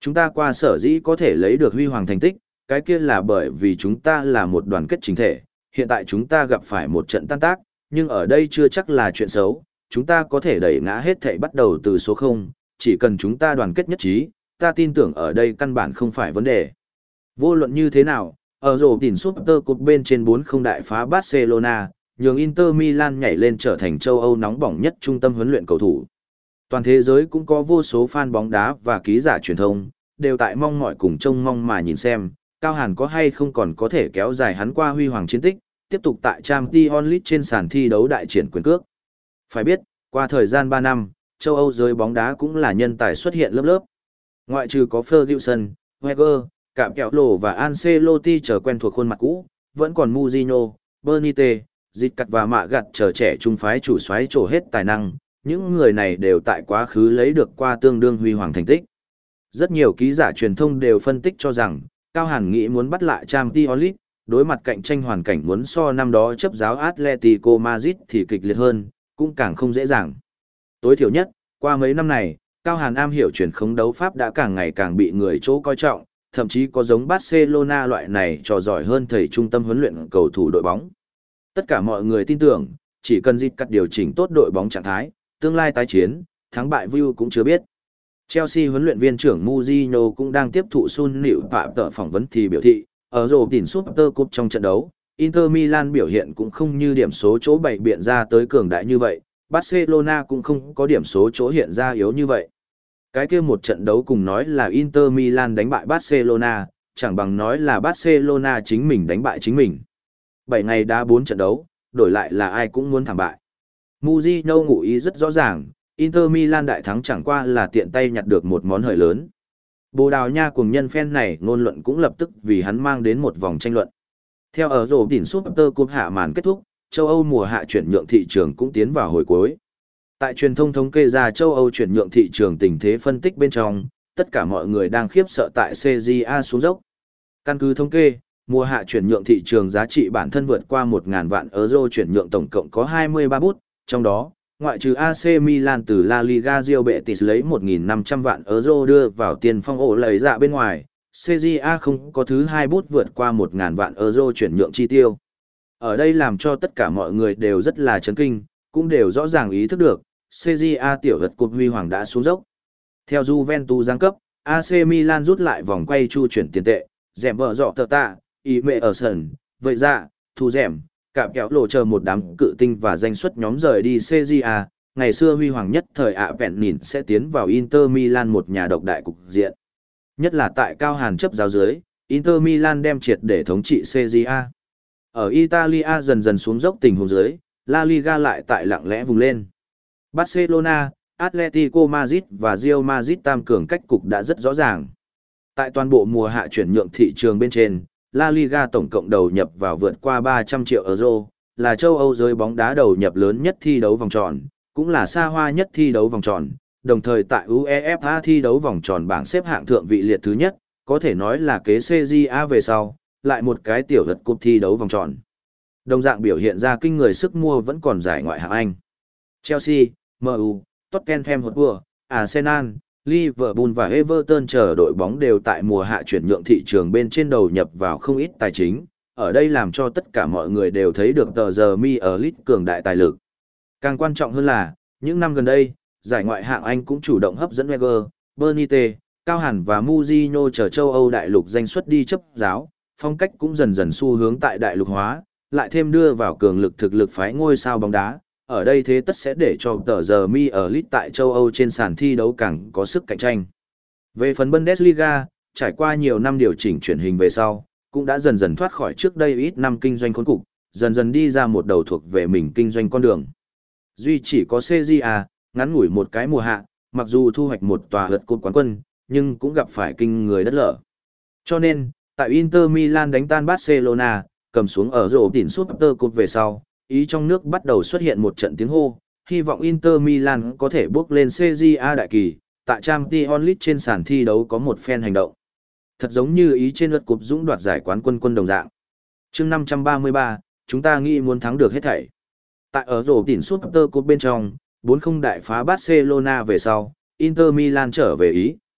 Chúng ta qua sở dĩ có thể lấy được huy hoàng thành tích, cái kia là bởi vì chúng ta là một đoàn kết chính thể, hiện tại chúng ta gặp phải một trận tan tác, nhưng ở đây chưa chắc là chuyện xấu, chúng ta có thể đẩy ngã hết thảy bắt đầu từ số không, chỉ cần chúng ta đoàn kết nhất trí, ta tin tưởng ở đây căn bản không phải vấn đề. Vô luận như thế nào, ở rổ tỉnh Super Cup bên trên bốn không đại phá Barcelona, nhường Inter Milan nhảy lên trở thành châu Âu nóng bỏng nhất trung tâm huấn luyện cầu thủ. Toàn thế giới cũng có vô số fan bóng đá và ký giả truyền thông, đều tại mong mỏi cùng trông mong mà nhìn xem, Cao Hàn có hay không còn có thể kéo dài hắn qua huy hoàng chiến tích, tiếp tục tại Champions League trên sàn thi đấu đại triển quyền cước. Phải biết, qua thời gian ba năm, châu Âu giới bóng đá cũng là nhân tài xuất hiện lớp lớp. Ngoại trừ có Ferguson, Wenger, Cạm Kẹo Lồ và Ancelotti chờ quen thuộc khuôn mặt cũ, vẫn còn Mourinho, Benitez, Dịch và Mạ Gặt chờ trẻ trung phái chủ soái trổ hết tài năng, những người này đều tại quá khứ lấy được qua tương đương huy hoàng thành tích. Rất nhiều ký giả truyền thông đều phân tích cho rằng, Cao Hàn nghĩ muốn bắt lại Champions League, đối mặt cạnh tranh hoàn cảnh muốn so năm đó chấp giáo Atletico Madrid thì kịch liệt hơn, cũng càng không dễ dàng. Tối thiểu nhất, qua mấy năm này, Cao Hàn am hiểu truyền khống đấu pháp đã càng ngày càng bị người chỗ coi trọng, thậm chí có giống Barcelona loại này trò giỏi hơn thầy trung tâm huấn luyện cầu thủ đội bóng. Tất cả mọi người tin tưởng, chỉ cần dịch cắt điều chỉnh tốt đội bóng trạng thái, tương lai tái chiến, thắng bại view cũng chưa biết. Chelsea huấn luyện viên trưởng Mourinho cũng đang tiếp thụ Sun Liễu Phạm tờ phỏng vấn thì biểu thị, ở rổ tỉnh Super Cup trong trận đấu, Inter Milan biểu hiện cũng không như điểm số chỗ bày biện ra tới cường đại như vậy, Barcelona cũng không có điểm số chỗ hiện ra yếu như vậy. Cái kia một trận đấu cùng nói là Inter Milan đánh bại Barcelona, chẳng bằng nói là Barcelona chính mình đánh bại chính mình. bảy ngày đá bốn trận đấu, đổi lại là ai cũng muốn thảm bại. Mourinho ngụ ý rất rõ ràng, Inter Milan đại thắng chẳng qua là tiện tay nhặt được một món hời lớn. Bồ Đào Nha cùng nhân fan này ngôn luận cũng lập tức vì hắn mang đến một vòng tranh luận. Theo ở rổ tỉnh Super Cup hạ màn kết thúc, châu Âu mùa hạ chuyển nhượng thị trường cũng tiến vào hồi cuối. Tại truyền thông thống kê ra châu Âu chuyển nhượng thị trường tình thế phân tích bên trong, tất cả mọi người đang khiếp sợ tại xê giê a xuống dốc. Căn cứ thống kê, mùa hạ chuyển nhượng thị trường giá trị bản thân vượt qua một nghìn vạn euro chuyển nhượng tổng cộng có hai mươi ba bút, trong đó, ngoại trừ a xê Milan từ La Liga Real Betis lấy một nghìn năm trăm vạn euro đưa vào tiền phong ổ lấy dạ bên ngoài, xê giê a không có thứ hai bút vượt qua một nghìn vạn euro chuyển nhượng chi tiêu. Ở đây làm cho tất cả mọi người đều rất là chấn kinh, cũng đều rõ ràng ý thức được, xê giê a tiểu vật cột huy hoàng đã xuống dốc. Theo Juventus giáng cấp, a xê Milan rút lại vòng quay chu chuyển tiền tệ, dẻm vợ dọ tờ tạ, ý mẹ ở sân, vậy ra, thu dẻm, cạm kéo lộ chờ một đám cự tinh và danh xuất nhóm rời đi xê giê a, ngày xưa huy hoàng nhất thời ạ vẹn nhìn sẽ tiến vào Inter Milan một nhà độc đại cục diện. Nhất là tại Cao Hàn chấp giáo dưới, Inter Milan đem triệt để thống trị xê giê a. Ở Italia dần dần xuống dốc tình huống dưới, La Liga lại tại lặng lẽ vùng lên. Barcelona, Atletico Madrid và Real Madrid tam cường cách cục đã rất rõ ràng. Tại toàn bộ mùa hạ chuyển nhượng thị trường bên trên, La Liga tổng cộng đầu nhập vào vượt qua ba trăm triệu euro, là châu Âu giới bóng đá đầu nhập lớn nhất thi đấu vòng tròn, cũng là xa hoa nhất thi đấu vòng tròn, đồng thời tại UEFA thi đấu vòng tròn bảng xếp hạng thượng vị liệt thứ nhất, có thể nói là kế xê giê a về sau, lại một cái tiểu vật cúp thi đấu vòng tròn. Đồng dạng biểu hiện ra kinh người sức mua vẫn còn giải ngoại hạng Anh. Chelsea, em u, Tottenham Hotspur, Arsenal, Liverpool và Everton chờ đội bóng đều tại mùa hạ chuyển nhượng thị trường bên trên đầu nhập vào không ít tài chính, ở đây làm cho tất cả mọi người đều thấy được tờ giờ mi ở Leeds cường đại tài lực. Càng quan trọng hơn là, những năm gần đây, giải ngoại hạng Anh cũng chủ động hấp dẫn Wenger, Benitez, Cao Hàn và Mourinho chờ châu Âu đại lục danh xuất đi chấp giáo, phong cách cũng dần dần xu hướng tại đại lục hóa, lại thêm đưa vào cường lực thực lực phái ngôi sao bóng đá, ở đây thế tất sẽ để cho tờ giờ mi ở Leeds tại châu Âu trên sàn thi đấu càng có sức cạnh tranh. Về phần Bundesliga, trải qua nhiều năm điều chỉnh chuyển hình về sau, cũng đã dần dần thoát khỏi trước đây ít năm kinh doanh khốn cục, dần dần đi ra một đầu thuộc về mình kinh doanh con đường. Duy chỉ có xê giê a, ngắn ngủi một cái mùa hạ, mặc dù thu hoạch một tòa lượt cột quán quân, nhưng cũng gặp phải kinh người đất lở. Cho nên, tại Inter Milan đánh tan Barcelona, cầm xuống ở rổ tỉnh Super Cup về sau, ý trong nước bắt đầu xuất hiện một trận tiếng hô, hy vọng Inter Milan có thể bước lên xê giê a đại kỳ, tại Champions League trên sàn thi đấu có một phen hành động. Thật giống như ý trên lượt cúp dũng đoạt giải quán quân quân đồng dạng. Chương năm trăm ba mươi ba, chúng ta nghĩ muốn thắng được hết thảy. Tại ở rổ tỉnh Super Cup bên trong, bốn không đại phá Barcelona về sau, Inter Milan trở về Ý,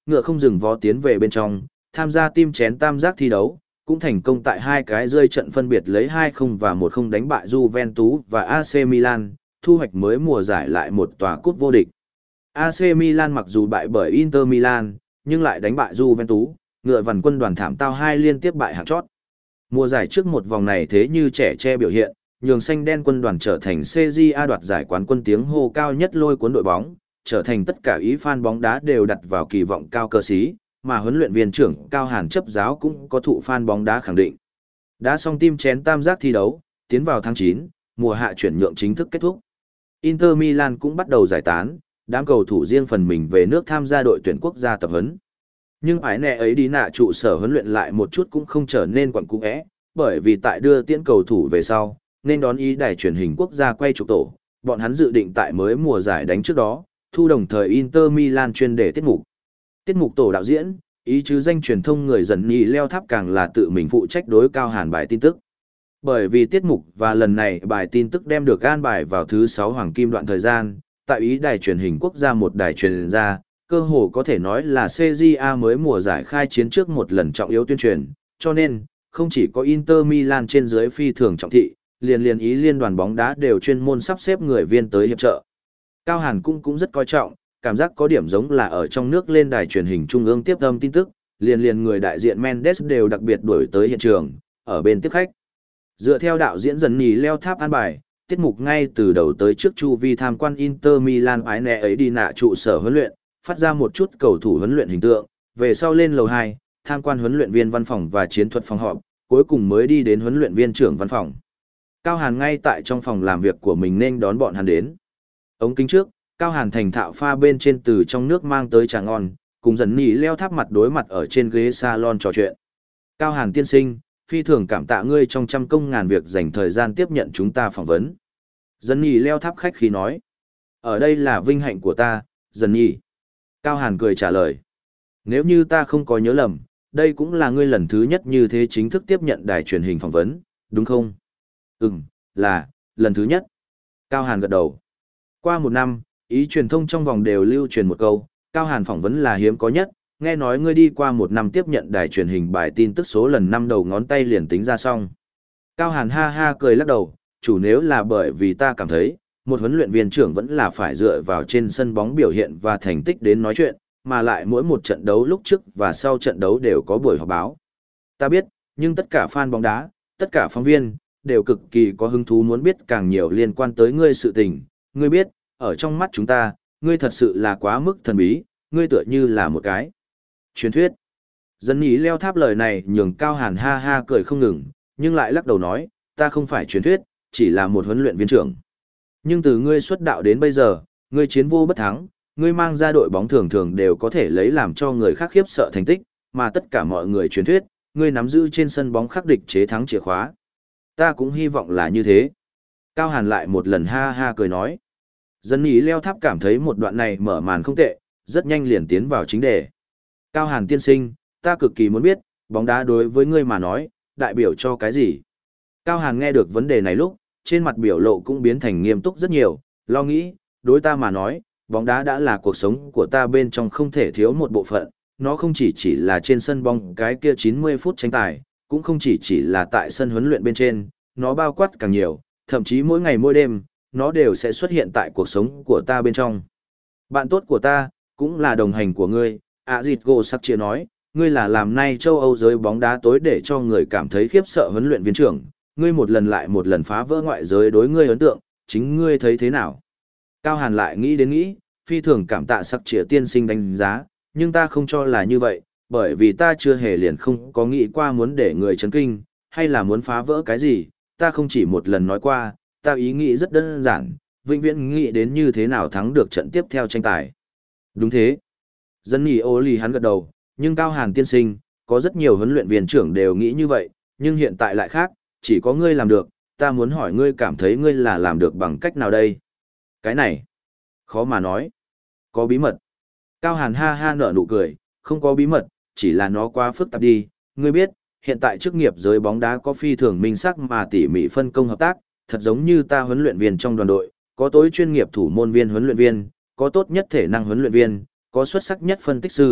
ngựa không dừng vó tiến về bên trong, tham gia tim chén tam giác thi đấu, cũng thành công tại hai cái rơi trận phân biệt lấy hai không và một không đánh bại Juventus và a xê Milan, thu hoạch mới mùa giải lại một tòa cúp vô địch. a xê Milan mặc dù bại bởi Inter Milan, nhưng lại đánh bại Juventus, ngựa vằn quân đoàn thảm tao hai liên tiếp bại hạng chót. Mùa giải trước một vòng này thế như trẻ tre biểu hiện, nhường xanh đen quân đoàn trở thành xê giê a đoạt giải quán quân tiếng hô cao nhất lôi cuốn đội bóng, trở thành tất cả ý fan bóng đá đều đặt vào kỳ vọng cao cơ sĩ, mà huấn luyện viên trưởng Cao Hàn chấp giáo cũng có thụ fan bóng đá khẳng định. Đã xong tim chén tam giác thi đấu, tiến vào tháng chín, mùa hạ chuyển nhượng chính thức kết thúc. Inter Milan cũng bắt đầu giải tán, đám cầu thủ riêng phần mình về nước tham gia đội tuyển quốc gia tập huấn. Nhưng ái nẹ ấy đi nạ trụ sở huấn luyện lại một chút cũng không trở nên quặn cũ é, bởi vì tại đưa tiễn cầu thủ về sau, nên đón ý đài truyền hình quốc gia quay chụp tổ, bọn hắn dự định tại mới mùa giải đánh trước đó, thu đồng thời Inter Milan chuyên đề tiết mục. Tiết mục tổ đạo diễn, ý chứ danh truyền thông người dần nhì leo tháp càng là tự mình phụ trách đối Cao Hàn bài tin tức. Bởi vì tiết mục và lần này bài tin tức đem được an bài vào thứ sáu hoàng kim đoạn thời gian, tại ý đài truyền hình quốc gia một đài truyền ra, cơ hồ có thể nói là xê giê a mới mùa giải khai chiến trước một lần trọng yếu tuyên truyền, cho nên, không chỉ có Inter Milan trên dưới phi thường trọng thị, liền liền ý liên đoàn bóng đá đều chuyên môn sắp xếp người viên tới hiệp trợ. Cao Hàn cũng cũng rất coi trọng, cảm giác có điểm giống là ở trong nước lên đài truyền hình trung ương tiếp âm tin tức, liền liền người đại diện Mendes đều đặc biệt đuổi tới hiện trường, ở bên tiếp khách. Dựa theo đạo diễn dần nhì leo tháp an bài, tiết mục ngay từ đầu tới trước chu vi tham quan Inter Milan ái nẹ ấy đi nạ trụ sở huấn luyện, phát ra một chút cầu thủ huấn luyện hình tượng, về sau lên lầu hai, tham quan huấn luyện viên văn phòng và chiến thuật phòng họp, cuối cùng mới đi đến huấn luyện viên trưởng văn phòng. Cao Hàn ngay tại trong phòng làm việc của mình nên đón bọn hắn đến. Ống kính trước, Cao Hàn thành thạo pha bên trên từ trong nước mang tới trà ngon, cùng dần nhì leo tháp mặt đối mặt ở trên ghế salon trò chuyện. Cao Hàn tiên sinh, phi thường cảm tạ ngươi trong trăm công ngàn việc dành thời gian tiếp nhận chúng ta phỏng vấn. Dần nhì leo tháp khách khí nói. Ở đây là vinh hạnh của ta, dần nhì. Cao Hàn cười trả lời. Nếu như ta không có nhớ lầm, đây cũng là ngươi lần thứ nhất như thế chính thức tiếp nhận đài truyền hình phỏng vấn, đúng không? Ừm, là, lần thứ nhất. Cao Hàn gật đầu. Qua một năm, ý truyền thông trong vòng đều lưu truyền một câu, Cao Hàn phỏng vấn là hiếm có nhất, nghe nói ngươi đi qua một năm tiếp nhận đài truyền hình bài tin tức số lần năm đầu ngón tay liền tính ra xong. Cao Hàn ha ha cười lắc đầu, chủ nếu là bởi vì ta cảm thấy, một huấn luyện viên trưởng vẫn là phải dựa vào trên sân bóng biểu hiện và thành tích đến nói chuyện, mà lại mỗi một trận đấu lúc trước và sau trận đấu đều có buổi họp báo. Ta biết, nhưng tất cả fan bóng đá, tất cả phóng viên, đều cực kỳ có hứng thú muốn biết càng nhiều liên quan tới ngươi sự tình. Ngươi biết, ở trong mắt chúng ta, ngươi thật sự là quá mức thần bí, ngươi tựa như là một cái truyền thuyết. Dân ý leo tháp lời này nhường Cao Hàn ha ha cười không ngừng, nhưng lại lắc đầu nói, ta không phải truyền thuyết, chỉ là một huấn luyện viên trưởng. Nhưng từ ngươi xuất đạo đến bây giờ, ngươi chiến vô bất thắng, ngươi mang ra đội bóng thường thường đều có thể lấy làm cho người khác khiếp sợ thành tích, mà tất cả mọi người truyền thuyết, ngươi nắm giữ trên sân bóng khắc địch chế thắng chìa khóa. Ta cũng hy vọng là như thế. Cao Hàn lại một lần ha ha cười nói. Dân ý leo tháp cảm thấy một đoạn này mở màn không tệ, rất nhanh liền tiến vào chính đề. Cao Hàn tiên sinh, ta cực kỳ muốn biết, bóng đá đối với ngươi mà nói, đại biểu cho cái gì? Cao Hàn nghe được vấn đề này lúc, trên mặt biểu lộ cũng biến thành nghiêm túc rất nhiều, lo nghĩ, đối ta mà nói, bóng đá đã là cuộc sống của ta bên trong không thể thiếu một bộ phận, nó không chỉ chỉ là trên sân bóng cái kia chín mươi phút tranh tài, cũng không chỉ chỉ là tại sân huấn luyện bên trên, nó bao quát càng nhiều, thậm chí mỗi ngày mỗi đêm, nó đều sẽ xuất hiện tại cuộc sống của ta bên trong. Bạn tốt của ta, cũng là đồng hành của ngươi, ạ dịt gỗ sắc chia nói, ngươi là làm nay châu Âu giới bóng đá tối để cho người cảm thấy khiếp sợ huấn luyện viên trưởng, ngươi một lần lại một lần phá vỡ ngoại giới đối ngươi ấn tượng, chính ngươi thấy thế nào? Cao Hàn lại nghĩ đến nghĩ, phi thường cảm tạ sắc chia tiên sinh đánh giá, nhưng ta không cho là như vậy, bởi vì ta chưa hề liền không có nghĩ qua muốn để người chấn kinh, hay là muốn phá vỡ cái gì, ta không chỉ một lần nói qua, ta ý nghĩ rất đơn giản, vĩnh viễn nghĩ đến như thế nào thắng được trận tiếp theo tranh tài. Đúng thế. Dân nhì ô lì hắn gật đầu, nhưng Cao Hàn tiên sinh, có rất nhiều huấn luyện viên trưởng đều nghĩ như vậy, nhưng hiện tại lại khác, chỉ có ngươi làm được, ta muốn hỏi ngươi cảm thấy ngươi là làm được bằng cách nào đây? Cái này, khó mà nói. Có bí mật. Cao Hàn ha ha nở nụ cười, không có bí mật, chỉ là nó quá phức tạp đi. Ngươi biết, hiện tại chức nghiệp giới bóng đá có phi thường minh sắc mà tỉ mỉ phân công hợp tác, thật giống như ta huấn luyện viên trong đoàn đội, có tối chuyên nghiệp thủ môn viên huấn luyện viên, có tốt nhất thể năng huấn luyện viên, có xuất sắc nhất phân tích sư,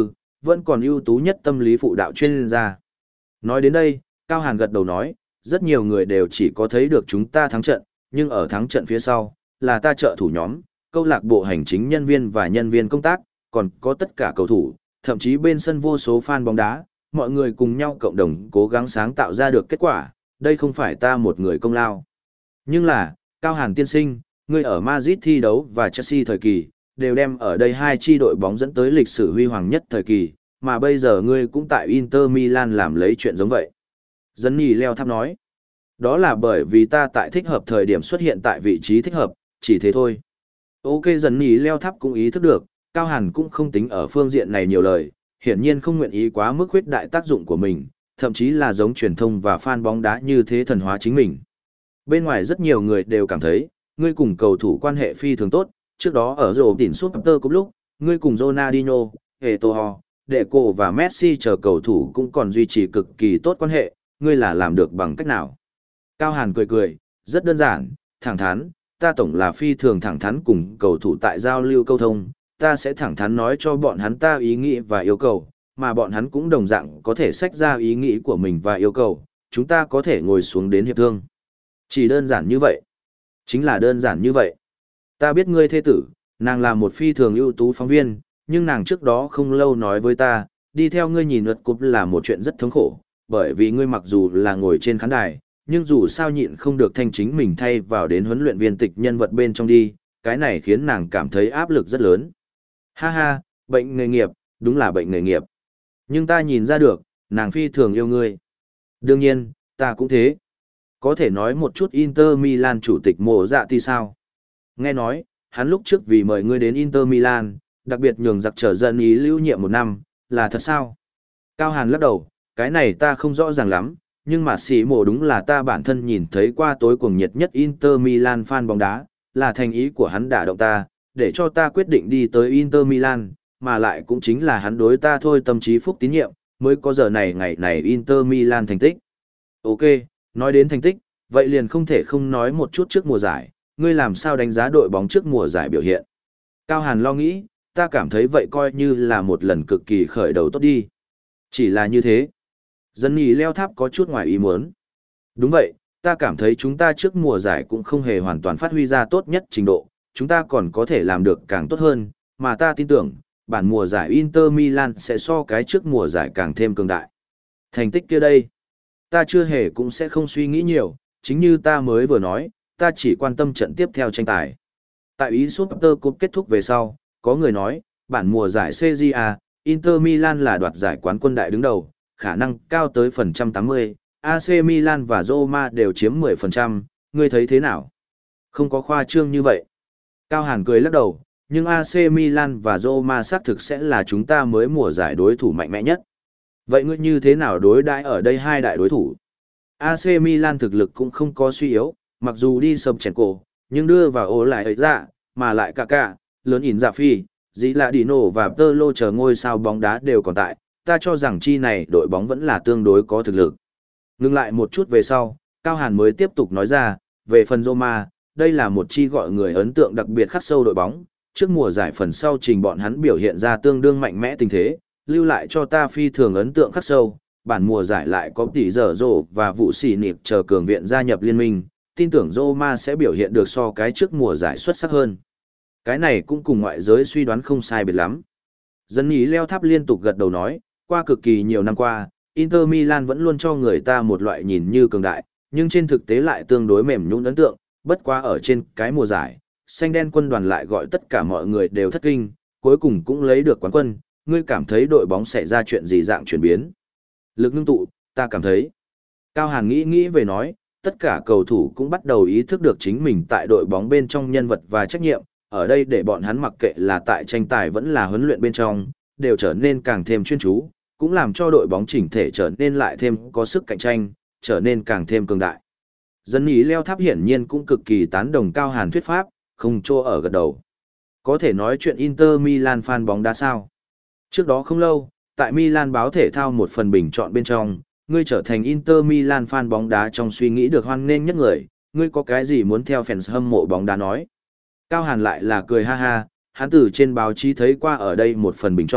vẫn còn ưu tú nhất tâm lý phụ đạo chuyên gia. Nói đến đây, Cao Hàn gật đầu nói, rất nhiều người đều chỉ có thấy được chúng ta thắng trận, nhưng ở thắng trận phía sau, là ta trợ thủ nhóm, câu lạc bộ hành chính nhân viên và nhân viên công tác, còn có tất cả cầu thủ, thậm chí bên sân vô số fan bóng đá, mọi người cùng nhau cộng đồng cố gắng sáng tạo ra được kết quả, đây không phải ta một người công lao. Nhưng là, Cao Hàn tiên sinh, ngươi ở Madrid thi đấu và Chelsea thời kỳ, đều đem ở đây hai chi đội bóng dẫn tới lịch sử huy hoàng nhất thời kỳ, mà bây giờ ngươi cũng tại Inter Milan làm lấy chuyện giống vậy. Dân nhì leo tháp nói, đó là bởi vì ta tại thích hợp thời điểm xuất hiện tại vị trí thích hợp, chỉ thế thôi. Ok, dần nhì leo tháp cũng ý thức được, Cao Hàn cũng không tính ở phương diện này nhiều lời, hiển nhiên không nguyện ý quá mức khuyết đại tác dụng của mình, thậm chí là giống truyền thông và fan bóng đá như thế thần hóa chính mình. Bên ngoài rất nhiều người đều cảm thấy, ngươi cùng cầu thủ quan hệ phi thường tốt, trước đó ở rổ tỉnh Super Cup lúc, ngươi cùng Ronaldinho, Eto'o, Deco và Messi chờ cầu thủ cũng còn duy trì cực kỳ tốt quan hệ, ngươi là làm được bằng cách nào? Cao Hàn cười cười, rất đơn giản, thẳng thắn, ta tổng là phi thường thẳng thắn cùng cầu thủ tại giao lưu câu thông, ta sẽ thẳng thắn nói cho bọn hắn ta ý nghĩ và yêu cầu, mà bọn hắn cũng đồng dạng có thể xách ra ý nghĩ của mình và yêu cầu, chúng ta có thể ngồi xuống đến hiệp thương. Chỉ đơn giản như vậy. Chính là đơn giản như vậy. Ta biết ngươi thê tử, nàng là một phi thường ưu tú phóng viên, nhưng nàng trước đó không lâu nói với ta, đi theo ngươi nhìn lượt cúp là một chuyện rất thống khổ, bởi vì ngươi mặc dù là ngồi trên khán đài, nhưng dù sao nhịn không được thanh chính mình thay vào đến huấn luyện viên tịch nhân vật bên trong đi, cái này khiến nàng cảm thấy áp lực rất lớn. Ha ha, bệnh nghề nghiệp, đúng là bệnh nghề nghiệp. Nhưng ta nhìn ra được, nàng phi thường yêu ngươi. Đương nhiên, ta cũng thế. Có thể nói một chút Inter Milan chủ tịch Mộ Dạ thì sao? Nghe nói, hắn lúc trước vì mời ngươi đến Inter Milan, đặc biệt nhường giặc trở dân ý lưu nhiệm một năm, là thật sao? Cao Hàn lắc đầu, cái này ta không rõ ràng lắm, nhưng mà xỉ mộ đúng là ta bản thân nhìn thấy qua tối cuồng nhiệt nhất Inter Milan fan bóng đá, là thành ý của hắn đả động ta, để cho ta quyết định đi tới Inter Milan, mà lại cũng chính là hắn đối ta thôi tâm trí phúc tín nhiệm, mới có giờ này ngày này Inter Milan thành tích. Ok, nói đến thành tích, vậy liền không thể không nói một chút trước mùa giải, ngươi làm sao đánh giá đội bóng trước mùa giải biểu hiện. Cao Hàn lo nghĩ, ta cảm thấy vậy coi như là một lần cực kỳ khởi đầu tốt đi. Chỉ là như thế. Dân nhì leo tháp có chút ngoài ý muốn. Đúng vậy, ta cảm thấy chúng ta trước mùa giải cũng không hề hoàn toàn phát huy ra tốt nhất trình độ, chúng ta còn có thể làm được càng tốt hơn, mà ta tin tưởng, bản mùa giải Inter Milan sẽ so cái trước mùa giải càng thêm cường đại. Thành tích kia đây, ta chưa hề cũng sẽ không suy nghĩ nhiều, chính như ta mới vừa nói, ta chỉ quan tâm trận tiếp theo tranh tài. Tại ý Super Cup kết thúc về sau, có người nói, bản mùa giải xê giê a, Inter Milan là đoạt giải quán quân đại đứng đầu, khả năng cao tới phần trăm tám mươi, a xê Milan và Roma đều chiếm mười phần trăm, ngươi thấy thế nào? Không có khoa trương như vậy. Cao Hàn cười lắc đầu, nhưng a xê Milan và Roma xác thực sẽ là chúng ta mới mùa giải đối thủ mạnh mẽ nhất. Vậy ngươi như thế nào đối đãi ở đây hai đại đối thủ? a xê Milan thực lực cũng không có suy yếu, mặc dù đi sập chèn cổ, nhưng đưa vào ố lại ấy ra, mà lại cả cả, lớn ỉn dạ phi, dĩ là Dino và Tơ Lô chờ ngôi sao bóng đá đều còn tại, ta cho rằng chi này đội bóng vẫn là tương đối có thực lực. Ngừng lại một chút về sau, Cao Hàn mới tiếp tục nói ra, về phần Roma, đây là một chi gọi người ấn tượng đặc biệt khắc sâu đội bóng, trước mùa giải phần sau trình bọn hắn biểu hiện ra tương đương mạnh mẽ tình thế, lưu lại cho ta phi thường ấn tượng khắc sâu, bản mùa giải lại có tỷ dở rộ và vụ xỉ nịp chờ cường viện gia nhập liên minh, tin tưởng Roma sẽ biểu hiện được so cái trước mùa giải xuất sắc hơn. Cái này cũng cùng ngoại giới suy đoán không sai biệt lắm. Dân ý leo tháp liên tục gật đầu nói, qua cực kỳ nhiều năm qua, Inter Milan vẫn luôn cho người ta một loại nhìn như cường đại, nhưng trên thực tế lại tương đối mềm nhũn ấn tượng, bất quá ở trên cái mùa giải, xanh đen quân đoàn lại gọi tất cả mọi người đều thất kinh, cuối cùng cũng lấy được quán quân, ngươi cảm thấy đội bóng xảy ra chuyện gì dạng chuyển biến. Lực ngưng tụ, ta cảm thấy. Cao Hàn nghĩ nghĩ về nói, tất cả cầu thủ cũng bắt đầu ý thức được chính mình tại đội bóng bên trong nhân vật và trách nhiệm, ở đây để bọn hắn mặc kệ là tại tranh tài vẫn là huấn luyện bên trong, đều trở nên càng thêm chuyên chú, cũng làm cho đội bóng chỉnh thể trở nên lại thêm có sức cạnh tranh, trở nên càng thêm cường đại. Dân ý leo tháp hiển nhiên cũng cực kỳ tán đồng Cao Hàn thuyết pháp, không trô ở gật đầu. Có thể nói chuyện Inter Milan fan bóng đá sao? Trước đó không lâu, tại Milan báo thể thao một phần bình chọn bên trong, ngươi trở thành Inter Milan fan bóng đá trong suy nghĩ được hoan nghênh nhất người, ngươi có cái gì muốn theo fans hâm mộ bóng đá nói? Cao Hàn lại là cười ha ha, hắn từ trên báo chí thấy qua ở đây một phần bình chọn,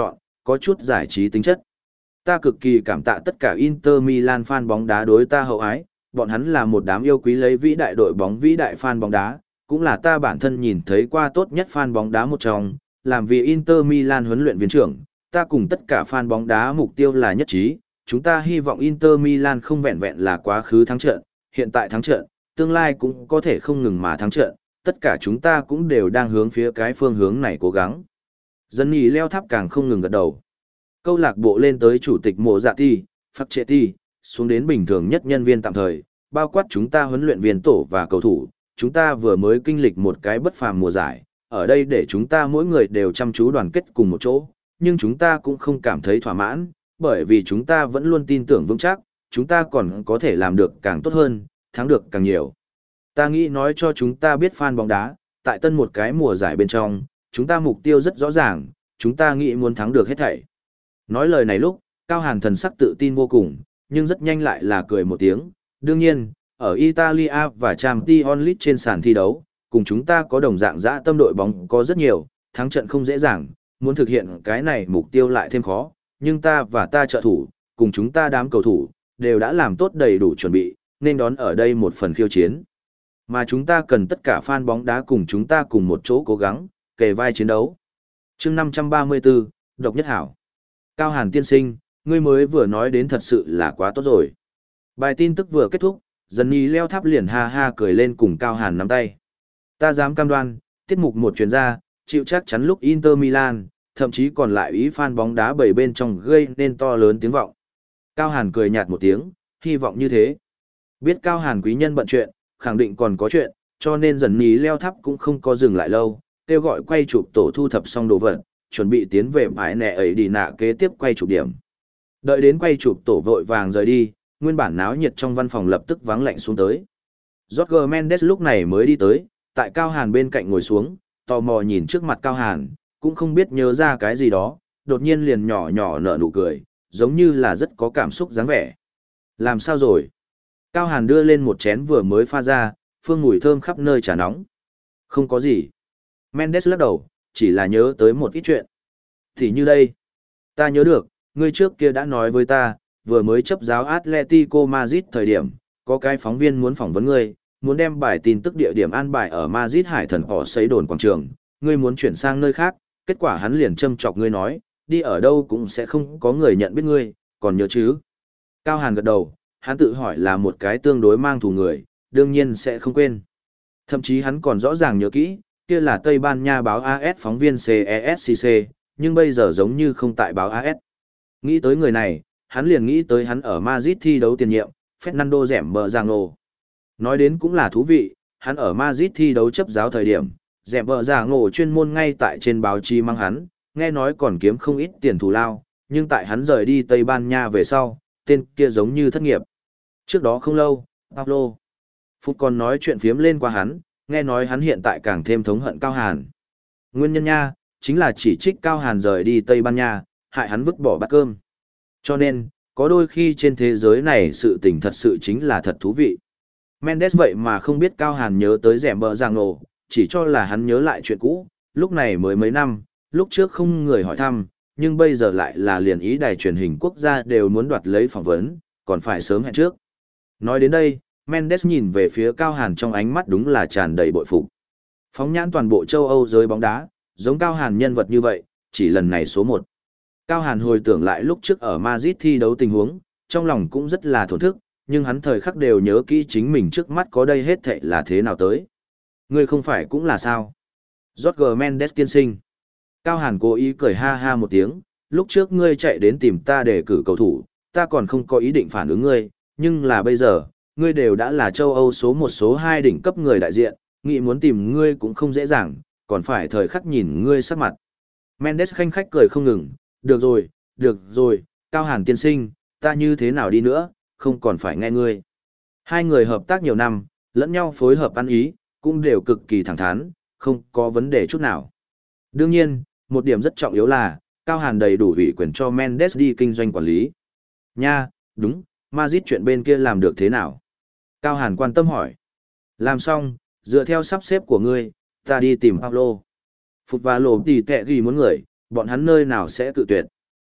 có chút giải trí tính chất. Ta cực kỳ cảm tạ tất cả Inter Milan fan bóng đá đối ta hậu ái, bọn hắn là một đám yêu quý lấy vĩ đại đội bóng vĩ đại fan bóng đá, cũng là ta bản thân nhìn thấy qua tốt nhất fan bóng đá một trong, làm vì Inter Milan huấn luyện viên trưởng, ta cùng tất cả fan bóng đá mục tiêu là nhất trí, chúng ta hy vọng Inter Milan không vẹn vẹn là quá khứ thắng trận, hiện tại thắng trận, tương lai cũng có thể không ngừng mà thắng trận, tất cả chúng ta cũng đều đang hướng phía cái phương hướng này cố gắng. Dân nhì leo tháp càng không ngừng gật đầu. Câu lạc bộ lên tới chủ tịch mộ dạ ti, phát trệ ti, xuống đến bình thường nhất nhân viên tạm thời, bao quát chúng ta huấn luyện viên tổ và cầu thủ, chúng ta vừa mới kinh lịch một cái bất phàm mùa giải, ở đây để chúng ta mỗi người đều chăm chú đoàn kết cùng một chỗ, nhưng chúng ta cũng không cảm thấy thỏa mãn, bởi vì chúng ta vẫn luôn tin tưởng vững chắc, chúng ta còn có thể làm được càng tốt hơn, thắng được càng nhiều. Ta nghĩ nói cho chúng ta biết fan bóng đá, tại tân một cái mùa giải bên trong, chúng ta mục tiêu rất rõ ràng, chúng ta nghĩ muốn thắng được hết thảy. Nói lời này lúc, Cao Hàn thần sắc tự tin vô cùng, nhưng rất nhanh lại là cười một tiếng. Đương nhiên, ở Italia và Champions League trên sàn thi đấu, cùng chúng ta có đồng dạng dã tâm đội bóng có rất nhiều, thắng trận không dễ dàng, muốn thực hiện cái này mục tiêu lại thêm khó, nhưng ta và ta trợ thủ, cùng chúng ta đám cầu thủ, đều đã làm tốt đầy đủ chuẩn bị, nên đón ở đây một phần khiêu chiến. Mà chúng ta cần tất cả fan bóng đá cùng chúng ta cùng một chỗ cố gắng, kề vai chiến đấu. Chương năm trăm ba mươi tư, Độc Nhất Hảo. Cao Hàn tiên sinh, ngươi mới vừa nói đến thật sự là quá tốt rồi. Bài tin tức vừa kết thúc, dần nhì leo tháp liền ha ha cười lên cùng Cao Hàn nắm tay. Ta dám cam đoan, tiết mục một chuyên gia, chịu chắc chắn lúc Inter Milan, thậm chí còn lại ý fan bóng đá bảy bên trong gây nên to lớn tiếng vọng. Cao Hàn cười nhạt một tiếng, hy vọng như thế. Biết Cao Hàn quý nhân bận chuyện, khẳng định còn có chuyện, cho nên dần nhì leo tháp cũng không có dừng lại lâu, kêu gọi quay chụp tổ thu thập xong đồ vật, chuẩn bị tiến về bãi nẹ ấy đi nạ kế tiếp quay chụp điểm. Đợi đến quay chụp tổ vội vàng rời đi, nguyên bản náo nhiệt trong văn phòng lập tức vắng lạnh xuống tới. Jorge Mendes lúc này mới đi tới, tại Cao Hàn bên cạnh ngồi xuống, tò mò nhìn trước mặt Cao Hàn, cũng không biết nhớ ra cái gì đó, đột nhiên liền nhỏ nhỏ nở nụ cười, giống như là rất có cảm xúc dáng vẻ. Làm sao rồi? Cao Hàn đưa lên một chén vừa mới pha ra, phương mùi thơm khắp nơi trà nóng. Không có gì. Mendes lắc đầu, chỉ là nhớ tới một ít chuyện. Thì như đây. Ta nhớ được, ngươi trước kia đã nói với ta, vừa mới chấp giáo Atletico Madrid thời điểm, có cái phóng viên muốn phỏng vấn ngươi, muốn đem bài tin tức địa điểm an bài ở Madrid Hải Thần họ xây đồn quảng trường, ngươi muốn chuyển sang nơi khác, kết quả hắn liền châm chọc ngươi nói, đi ở đâu cũng sẽ không có người nhận biết ngươi, còn nhớ chứ? Cao Hàn gật đầu, hắn tự hỏi là một cái tương đối mang thù người, đương nhiên sẽ không quên. Thậm chí hắn còn rõ ràng nhớ kỹ, kia là Tây Ban Nha báo a ét phóng viên xê e ét xê xê, nhưng bây giờ giống như không tại báo a ét. Nghĩ tới người này, hắn liền nghĩ tới hắn ở Madrid thi đấu tiền nhiệm, Fernando Dembélé. Nói đến cũng là thú vị, hắn ở Madrid thi đấu chấp giáo thời điểm, Dembélé chuyên môn ngay tại trên báo chí mang hắn, nghe nói còn kiếm không ít tiền thù lao, nhưng tại hắn rời đi Tây Ban Nha về sau, tên kia giống như thất nghiệp. Trước đó không lâu, Pablo Phút còn nói chuyện phiếm lên qua hắn, nghe nói hắn hiện tại càng thêm thống hận Cao Hàn. Nguyên nhân nha, chính là chỉ trích Cao Hàn rời đi Tây Ban Nha, hại hắn vứt bỏ bát cơm. Cho nên, có đôi khi trên thế giới này sự tình thật sự chính là thật thú vị. Mendes vậy mà không biết Cao Hàn nhớ tới rẻm bờ giang nổ, chỉ cho là hắn nhớ lại chuyện cũ, lúc này mới mấy năm, lúc trước không người hỏi thăm, nhưng bây giờ lại là liền ý đài truyền hình quốc gia đều muốn đoạt lấy phỏng vấn, còn phải sớm hẹn trước. Nói đến đây, Mendes nhìn về phía Cao Hàn trong ánh mắt đúng là tràn đầy bội phục. Phóng nhãn toàn bộ châu Âu giới bóng đá, giống Cao Hàn nhân vật như vậy, chỉ lần này số một. Cao Hàn hồi tưởng lại lúc trước ở Madrid thi đấu tình huống, trong lòng cũng rất là thổn thức, nhưng hắn thời khắc đều nhớ kỹ chính mình trước mắt có đây hết thảy là thế nào tới. Ngươi không phải cũng là sao? Jorge Mendes tiên sinh. Cao Hàn cố ý cười ha ha một tiếng, lúc trước ngươi chạy đến tìm ta để cử cầu thủ, ta còn không có ý định phản ứng ngươi, nhưng là bây giờ, ngươi đều đã là châu Âu số một số hai đỉnh cấp người đại diện, nghĩ muốn tìm ngươi cũng không dễ dàng, còn phải thời khắc nhìn ngươi sắc mặt. Mendes khanh khách cười không ngừng, được rồi, được rồi, Cao Hàn tiên sinh, ta như thế nào đi nữa, không còn phải nghe ngươi. Hai người hợp tác nhiều năm, lẫn nhau phối hợp ăn ý, cũng đều cực kỳ thẳng thắn, không có vấn đề chút nào. Đương nhiên, một điểm rất trọng yếu là, Cao Hàn đầy đủ ủy quyền cho Mendes đi kinh doanh quản lý. Nha, đúng, Madrid chuyện bên kia làm được thế nào? Cao Hàn quan tâm hỏi. Làm xong, dựa theo sắp xếp của ngươi, ta đi tìm Pablo. Phục và lộ tỉ tệ ghi muốn người, bọn hắn nơi nào sẽ cự tuyệt.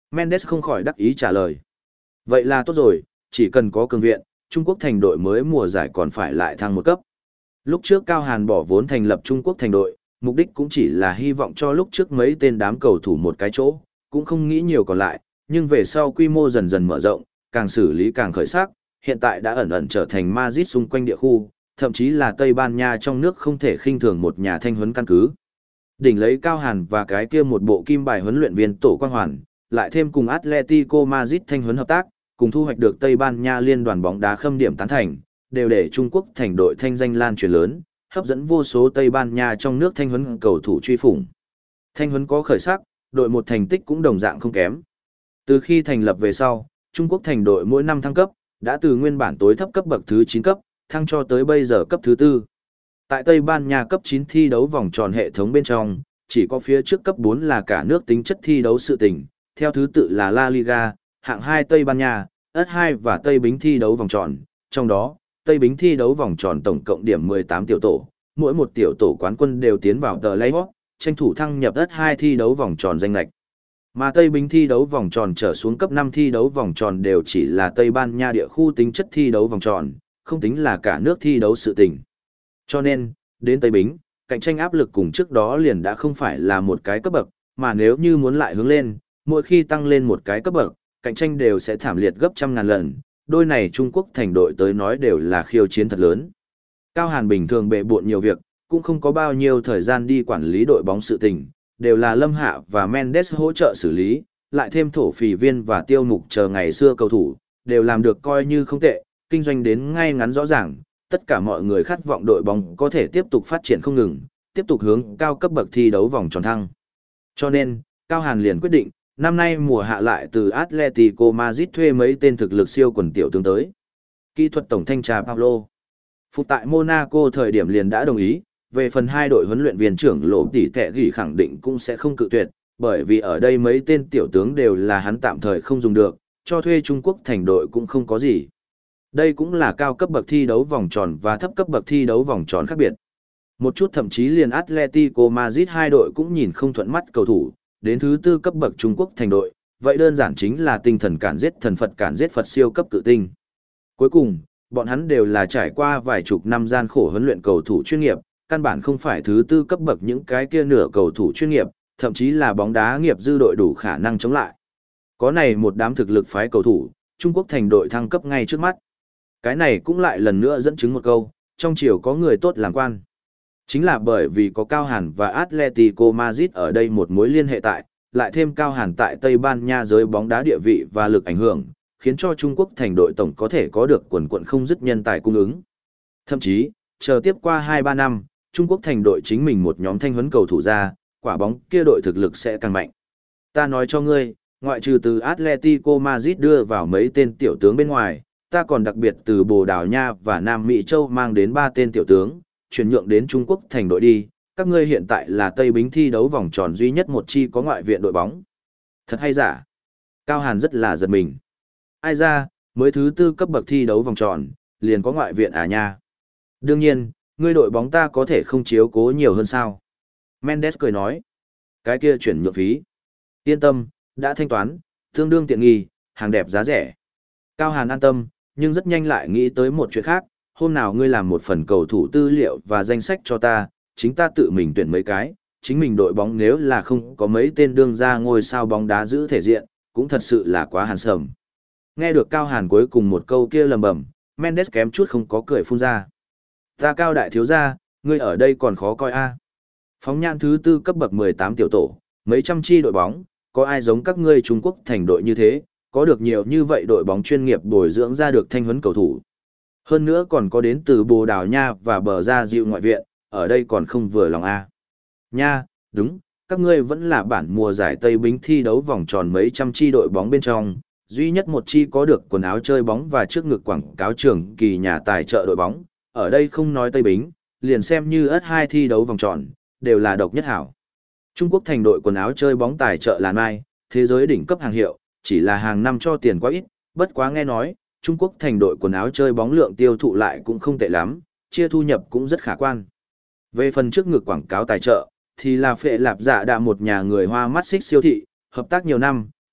Mendes không khỏi đắc ý trả lời. Vậy là tốt rồi, chỉ cần có cường viện, Trung Quốc thành đội mới mùa giải còn phải lại thăng một cấp. Lúc trước Cao Hàn bỏ vốn thành lập Trung Quốc thành đội, mục đích cũng chỉ là hy vọng cho lúc trước mấy tên đám cầu thủ một cái chỗ, cũng không nghĩ nhiều còn lại, nhưng về sau quy mô dần dần mở rộng, càng xử lý càng khởi sắc, hiện tại đã ẩn ẩn trở thành Madrid xung quanh địa khu, thậm chí là Tây Ban Nha trong nước không thể khinh thường một nhà thanh huấn căn cứ. Đỉnh lấy Cao Hàn và cái kia một bộ kim bài huấn luyện viên Tổ Quang Hoàn, lại thêm cùng Atletico Madrid thanh huấn hợp tác, cùng thu hoạch được Tây Ban Nha liên đoàn bóng đá khâm điểm tán thành, đều để Trung Quốc thành đội thanh danh lan truyền lớn, hấp dẫn vô số Tây Ban Nha trong nước thanh huấn cầu thủ truy phủng. Thanh huấn có khởi sắc, đội một thành tích cũng đồng dạng không kém. Từ khi thành lập về sau, Trung Quốc thành đội mỗi năm thăng cấp, đã từ nguyên bản tối thấp cấp bậc thứ chín cấp, thăng cho tới bây giờ cấp thứ tư. Tại Tây Ban Nha cấp chín thi đấu vòng tròn hệ thống bên trong, chỉ có phía trước cấp bốn là cả nước tính chất thi đấu sự tình, theo thứ tự là La Liga, hạng hai Tây Ban Nha, ét hai và Tây Bính thi đấu vòng tròn, trong đó, Tây Bính thi đấu vòng tròn tổng cộng điểm mười tám tiểu tổ, mỗi một tiểu tổ quán quân đều tiến vào tờ play-off, tranh thủ thăng nhập ét hai thi đấu vòng tròn danh lệch. Mà Tây Bính thi đấu vòng tròn trở xuống cấp năm thi đấu vòng tròn đều chỉ là Tây Ban Nha địa khu tính chất thi đấu vòng tròn, không tính là cả nước thi đấu sự tình. Cho nên, đến Tây Bính, cạnh tranh áp lực cùng trước đó liền đã không phải là một cái cấp bậc, mà nếu như muốn lại hướng lên, mỗi khi tăng lên một cái cấp bậc, cạnh tranh đều sẽ thảm liệt gấp trăm ngàn lần, đôi này Trung Quốc thành đội tới nói đều là khiêu chiến thật lớn. Cao Hàn bình thường bệ bộn nhiều việc, cũng không có bao nhiêu thời gian đi quản lý đội bóng sự tình, đều là Lâm Hạ và Mendes hỗ trợ xử lý, lại thêm thổ phỉ viên và tiêu mục chờ ngày xưa cầu thủ, đều làm được coi như không tệ, kinh doanh đến ngay ngắn rõ ràng, tất cả mọi người khát vọng đội bóng có thể tiếp tục phát triển không ngừng, tiếp tục hướng cao cấp bậc thi đấu vòng tròn thăng. Cho nên, Cao Hàn liền quyết định, năm nay mùa hạ lại từ Atletico Madrid thuê mấy tên thực lực siêu quần tiểu tướng tới. Kỹ thuật tổng thanh tra Paulo Phục tại Monaco thời điểm liền đã đồng ý, về phần hai đội huấn luyện viên trưởng lộ tỷ tệ ghi khẳng định cũng sẽ không cự tuyệt, bởi vì ở đây mấy tên tiểu tướng đều là hắn tạm thời không dùng được, cho thuê Trung Quốc thành đội cũng không có gì. Đây cũng là cao cấp bậc thi đấu vòng tròn và thấp cấp bậc thi đấu vòng tròn khác biệt. Một chút thậm chí liền Atletico Madrid hai đội cũng nhìn không thuận mắt cầu thủ, đến thứ tư cấp bậc Trung Quốc thành đội, vậy đơn giản chính là tinh thần cản giết thần Phật cản giết Phật siêu cấp cự tinh. Cuối cùng, bọn hắn đều là trải qua vài chục năm gian khổ huấn luyện cầu thủ chuyên nghiệp, căn bản không phải thứ tư cấp bậc những cái kia nửa cầu thủ chuyên nghiệp, thậm chí là bóng đá nghiệp dư đội đủ khả năng chống lại. Có này một đám thực lực phái cầu thủ, Trung Quốc thành đội thăng cấp ngay trước mắt. Cái này cũng lại lần nữa dẫn chứng một câu, trong triều có người tốt làm quan. Chính là bởi vì có Cao Hàn và Atletico Madrid ở đây một mối liên hệ tại, lại thêm Cao Hàn tại Tây Ban Nha giới bóng đá địa vị và lực ảnh hưởng, khiến cho Trung Quốc thành đội tổng có thể có được quần quận không dứt nhân tài cung ứng. Thậm chí, chờ tiếp qua hai ba năm, Trung Quốc thành đội chính mình một nhóm thanh huấn cầu thủ ra, quả bóng kia đội thực lực sẽ càng mạnh. Ta nói cho ngươi, ngoại trừ từ Atletico Madrid đưa vào mấy tên tiểu tướng bên ngoài, ta còn đặc biệt từ Bồ Đào Nha và Nam Mỹ Châu mang đến ba tên tiểu tướng, chuyển nhượng đến Trung Quốc thành đội đi, các ngươi hiện tại là Tây Bính thi đấu vòng tròn duy nhất một chi có ngoại viện đội bóng. Thật hay giả? Cao Hàn rất là giật mình. Ai ra, mới thứ tư cấp bậc thi đấu vòng tròn, liền có ngoại viện à nha. Đương nhiên, ngươi đội bóng ta có thể không chiếu cố nhiều hơn sao. Mendes cười nói. Cái kia chuyển nhượng phí. Yên tâm, đã thanh toán, tương đương tiện nghi, hàng đẹp giá rẻ. Cao Hàn an tâm, nhưng rất nhanh lại nghĩ tới một chuyện khác. Hôm nào ngươi làm một phần cầu thủ tư liệu và danh sách cho ta, chính ta tự mình tuyển mấy cái, chính mình đội bóng nếu là không có mấy tên đương ra ngôi sao bóng đá giữ thể diện, cũng thật sự là quá hàn sầm. Nghe được Cao Hàn cuối cùng một câu kia lầm bầm, Mendes kém chút không có cười phun ra. Ta Cao đại thiếu gia, ngươi ở đây còn khó coi a. Phóng nhãn thứ tư cấp bậc mười tám tiểu tổ, mấy trăm chi đội bóng, có ai giống các ngươi Trung Quốc thành đội như thế, có được nhiều như vậy đội bóng chuyên nghiệp bồi dưỡng ra được thanh huấn cầu thủ. Hơn nữa còn có đến từ Bồ Đào Nha và bờ ra dịu ngoại viện, ở đây còn không vừa lòng a. Nha, đúng, các ngươi vẫn là bản mùa giải Tây Bính thi đấu vòng tròn mấy trăm chi đội bóng bên trong, duy nhất một chi có được quần áo chơi bóng và trước ngực quảng cáo trường kỳ nhà tài trợ đội bóng, ở đây không nói Tây Bính, liền xem như ét hai thi đấu vòng tròn, đều là độc nhất hảo. Trung Quốc thành đội quần áo chơi bóng tài trợ là Mai, thế giới đỉnh cấp hàng hiệu, chỉ là hàng năm cho tiền quá ít, bất quá nghe nói, Trung Quốc thành đội quần áo chơi bóng lượng tiêu thụ lại cũng không tệ lắm, chia thu nhập cũng rất khả quan. Về phần trước ngực quảng cáo tài trợ, thì là phệ lạp dạ đạ một nhà người Hoa mắt xích siêu thị, hợp tác nhiều năm,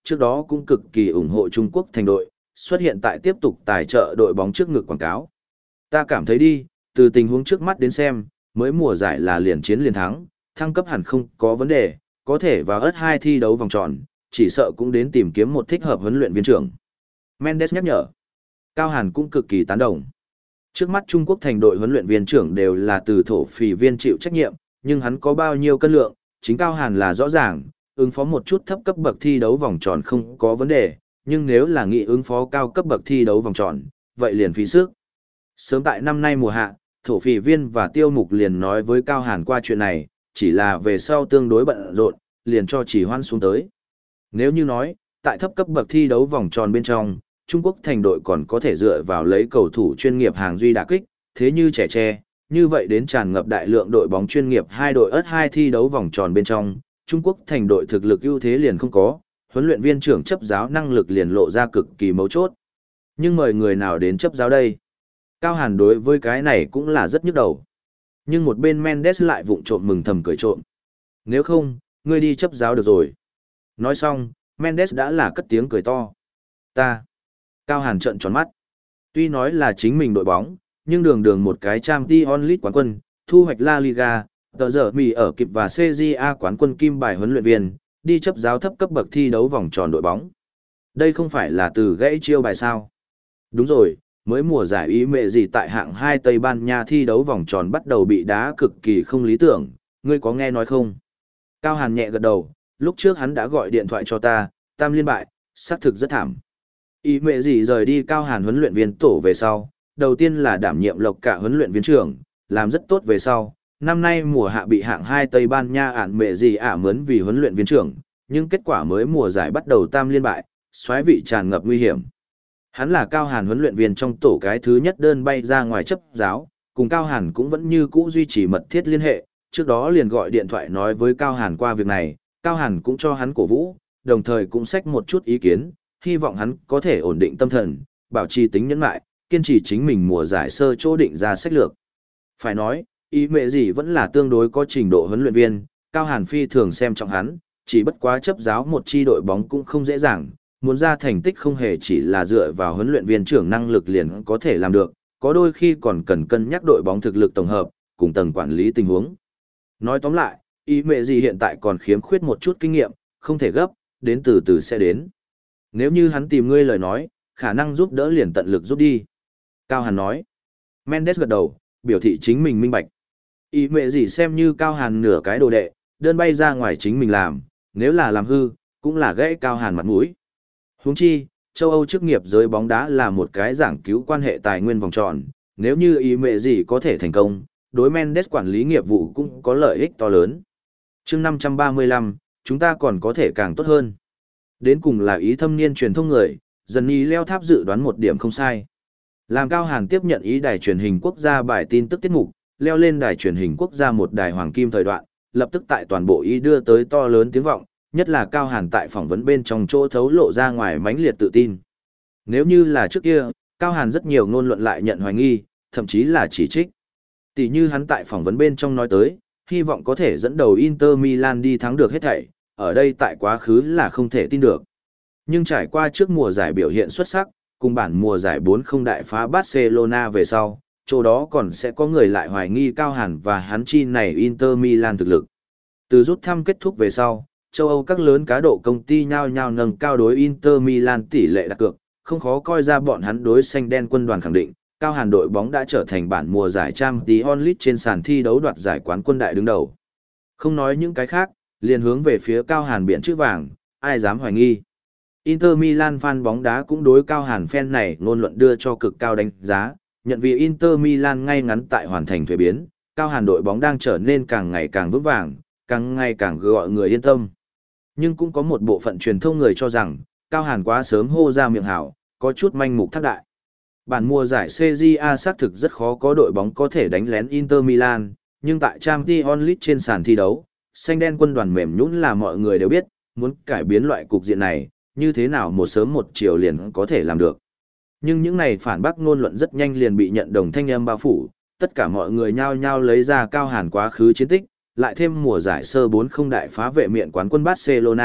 trước đó cũng cực kỳ ủng hộ Trung Quốc thành đội, xuất hiện tại tiếp tục tài trợ đội bóng trước ngực quảng cáo. Ta cảm thấy đi, từ tình huống trước mắt đến xem, mới mùa giải là liền chiến liền thắng, thăng cấp hẳn không có vấn đề, có thể vào ớt hai thi đấu vòng tròn, chỉ sợ cũng đến tìm kiếm một thích hợp huấn luyện viên trưởng. Mendes nhắc nhở. Cao Hàn cũng cực kỳ tán đồng. Trước mắt Trung Quốc thành đội huấn luyện viên trưởng đều là từ thổ phỉ viên chịu trách nhiệm, nhưng hắn có bao nhiêu cân lượng, chính Cao Hàn là rõ ràng, ứng phó một chút thấp cấp bậc thi đấu vòng tròn không có vấn đề, nhưng nếu là nghị ứng phó cao cấp bậc thi đấu vòng tròn, vậy liền phí sức. Sớm tại năm nay mùa hạ, thổ phỉ viên và tiêu mục liền nói với Cao Hàn qua chuyện này, chỉ là về sau tương đối bận rộn, liền cho chỉ hoan xuống tới. Nếu như nói, tại thấp cấp bậc thi đấu vòng tròn bên trong, Trung Quốc thành đội còn có thể dựa vào lấy cầu thủ chuyên nghiệp hàng duy đả kích, thế như trẻ tre, như vậy đến tràn ngập đại lượng đội bóng chuyên nghiệp hai đội ớt hai thi đấu vòng tròn bên trong, Trung Quốc thành đội thực lực ưu thế liền không có, huấn luyện viên trưởng chấp giáo năng lực liền lộ ra cực kỳ mấu chốt. Nhưng mời người nào đến chấp giáo đây? Cao Hàn đối với cái này cũng là rất nhức đầu. Nhưng một bên Mendes lại vụng trộm mừng thầm cười trộm. Nếu không, ngươi đi chấp giáo được rồi. Nói xong, Mendes đã là cất tiếng cười to. Ta. Cao Hàn trợn tròn mắt. Tuy nói là chính mình đội bóng, nhưng đường đường một cái Champions League quán quân, thu hoạch La Liga, tờ giờ mì ở kịp và xê giê a quán quân kim bài huấn luyện viên, đi chấp giáo thấp cấp bậc thi đấu vòng tròn đội bóng. Đây không phải là từ gãy chiêu bài sao? Đúng rồi, mới mùa giải ý mẹ gì tại hạng hai Tây Ban Nha thi đấu vòng tròn bắt đầu bị đá cực kỳ không lý tưởng, ngươi có nghe nói không? Cao Hàn nhẹ gật đầu, lúc trước hắn đã gọi điện thoại cho ta, tam liên bại, xác thực rất thảm. Ý mẹ gì rời đi Cao Hàn huấn luyện viên tổ về sau, đầu tiên là đảm nhiệm lộc cả huấn luyện viên trưởng, làm rất tốt về sau. Năm nay mùa hạ bị hạng hai Tây Ban Nha ản mẹ gì ả mướn vì huấn luyện viên trưởng, nhưng kết quả mới mùa giải bắt đầu tam liên bại, xoáy vị tràn ngập nguy hiểm. Hắn là Cao Hàn huấn luyện viên trong tổ cái thứ nhất đơn bay ra ngoài chấp giáo, cùng Cao Hàn cũng vẫn như cũ duy trì mật thiết liên hệ, trước đó liền gọi điện thoại nói với Cao Hàn qua việc này, Cao Hàn cũng cho hắn cổ vũ, đồng thời cũng xách một chút ý kiến, hy vọng hắn có thể ổn định tâm thần, bảo trì tính nhẫn lại, kiên trì chính mình mùa giải sơ chỗ định ra sách lược. Phải nói, ý mẹ gì vẫn là tương đối có trình độ huấn luyện viên, Cao Hàn phi thường xem trọng hắn, chỉ bất quá chấp giáo một chi đội bóng cũng không dễ dàng, muốn ra thành tích không hề chỉ là dựa vào huấn luyện viên trưởng năng lực liền có thể làm được, có đôi khi còn cần cân nhắc đội bóng thực lực tổng hợp, cùng tầng quản lý tình huống. Nói tóm lại, ý mẹ gì hiện tại còn khiếm khuyết một chút kinh nghiệm, không thể gấp, đến từ từ sẽ đến. Nếu như hắn tìm ngươi lời nói, khả năng giúp đỡ liền tận lực giúp đi. Cao Hàn nói. Mendes gật đầu, biểu thị chính mình minh bạch. Ý mẹ gì xem như Cao Hàn nửa cái đồ đệ, đơn bay ra ngoài chính mình làm, nếu là làm hư, cũng là gãy Cao Hàn mặt mũi. Huống chi, châu Âu chức nghiệp giới bóng đá là một cái giảng cứu quan hệ tài nguyên vòng tròn, nếu như ý mẹ gì có thể thành công, đối Mendes quản lý nghiệp vụ cũng có lợi ích to lớn. Chương năm trăm ba mươi lăm, chúng ta còn có thể càng tốt hơn. Đến cùng là ý thâm niên truyền thông người, dần ý leo tháp dự đoán một điểm không sai. Làm Cao Hàn tiếp nhận ý đài truyền hình quốc gia bài tin tức tiết mục, leo lên đài truyền hình quốc gia một đài hoàng kim thời đoạn, lập tức tại toàn bộ ý đưa tới to lớn tiếng vọng, nhất là Cao Hàn tại phỏng vấn bên trong chỗ thấu lộ ra ngoài mãnh liệt tự tin. Nếu như là trước kia, Cao Hàn rất nhiều ngôn luận lại nhận hoài nghi, thậm chí là chỉ trích. Tỷ như hắn tại phỏng vấn bên trong nói tới, hy vọng có thể dẫn đầu Inter Milan đi thắng được hết thảy, ở đây tại quá khứ là không thể tin được. Nhưng trải qua trước mùa giải biểu hiện xuất sắc, cùng bản mùa giải bốn không đại phá Barcelona về sau, chỗ đó còn sẽ có người lại hoài nghi Cao Hàn và hắn chi này Inter Milan thực lực. Từ rút thăm kết thúc về sau, châu Âu các lớn cá độ công ty nhao nhao nâng cao đối Inter Milan tỷ lệ đặt cược, không khó coi ra bọn hắn đối xanh đen quân đoàn khẳng định, Cao Hàn đội bóng đã trở thành bản mùa giải Champions League trên sàn thi đấu đoạt giải quán quân đại đứng đầu. Không nói những cái khác, liền hướng về phía Cao Hàn biển chữ vàng, ai dám hoài nghi. Inter Milan fan bóng đá cũng đối Cao Hàn fan này ngôn luận đưa cho cực cao đánh giá, nhận vì Inter Milan ngay ngắn tại hoàn thành thuế biến, Cao Hàn đội bóng đang trở nên càng ngày càng vững vàng, càng ngày càng gọi người yên tâm. Nhưng cũng có một bộ phận truyền thông người cho rằng, Cao Hàn quá sớm hô ra miệng hảo, có chút manh mục thác đại. Bản mùa giải xê giê a xác thực rất khó có đội bóng có thể đánh lén Inter Milan, nhưng tại Champions League trên sàn thi đấu, xanh đen quân đoàn mềm nhũn là mọi người đều biết, muốn cải biến loại cục diện này, như thế nào một sớm một chiều liền có thể làm được. Nhưng những này phản bác ngôn luận rất nhanh liền bị nhận đồng thanh âm bao phủ, tất cả mọi người nhao nhao lấy ra Cao Hàn quá khứ chiến tích, lại thêm mùa giải sơ bốn không đại phá vệ miện quán quân Barcelona,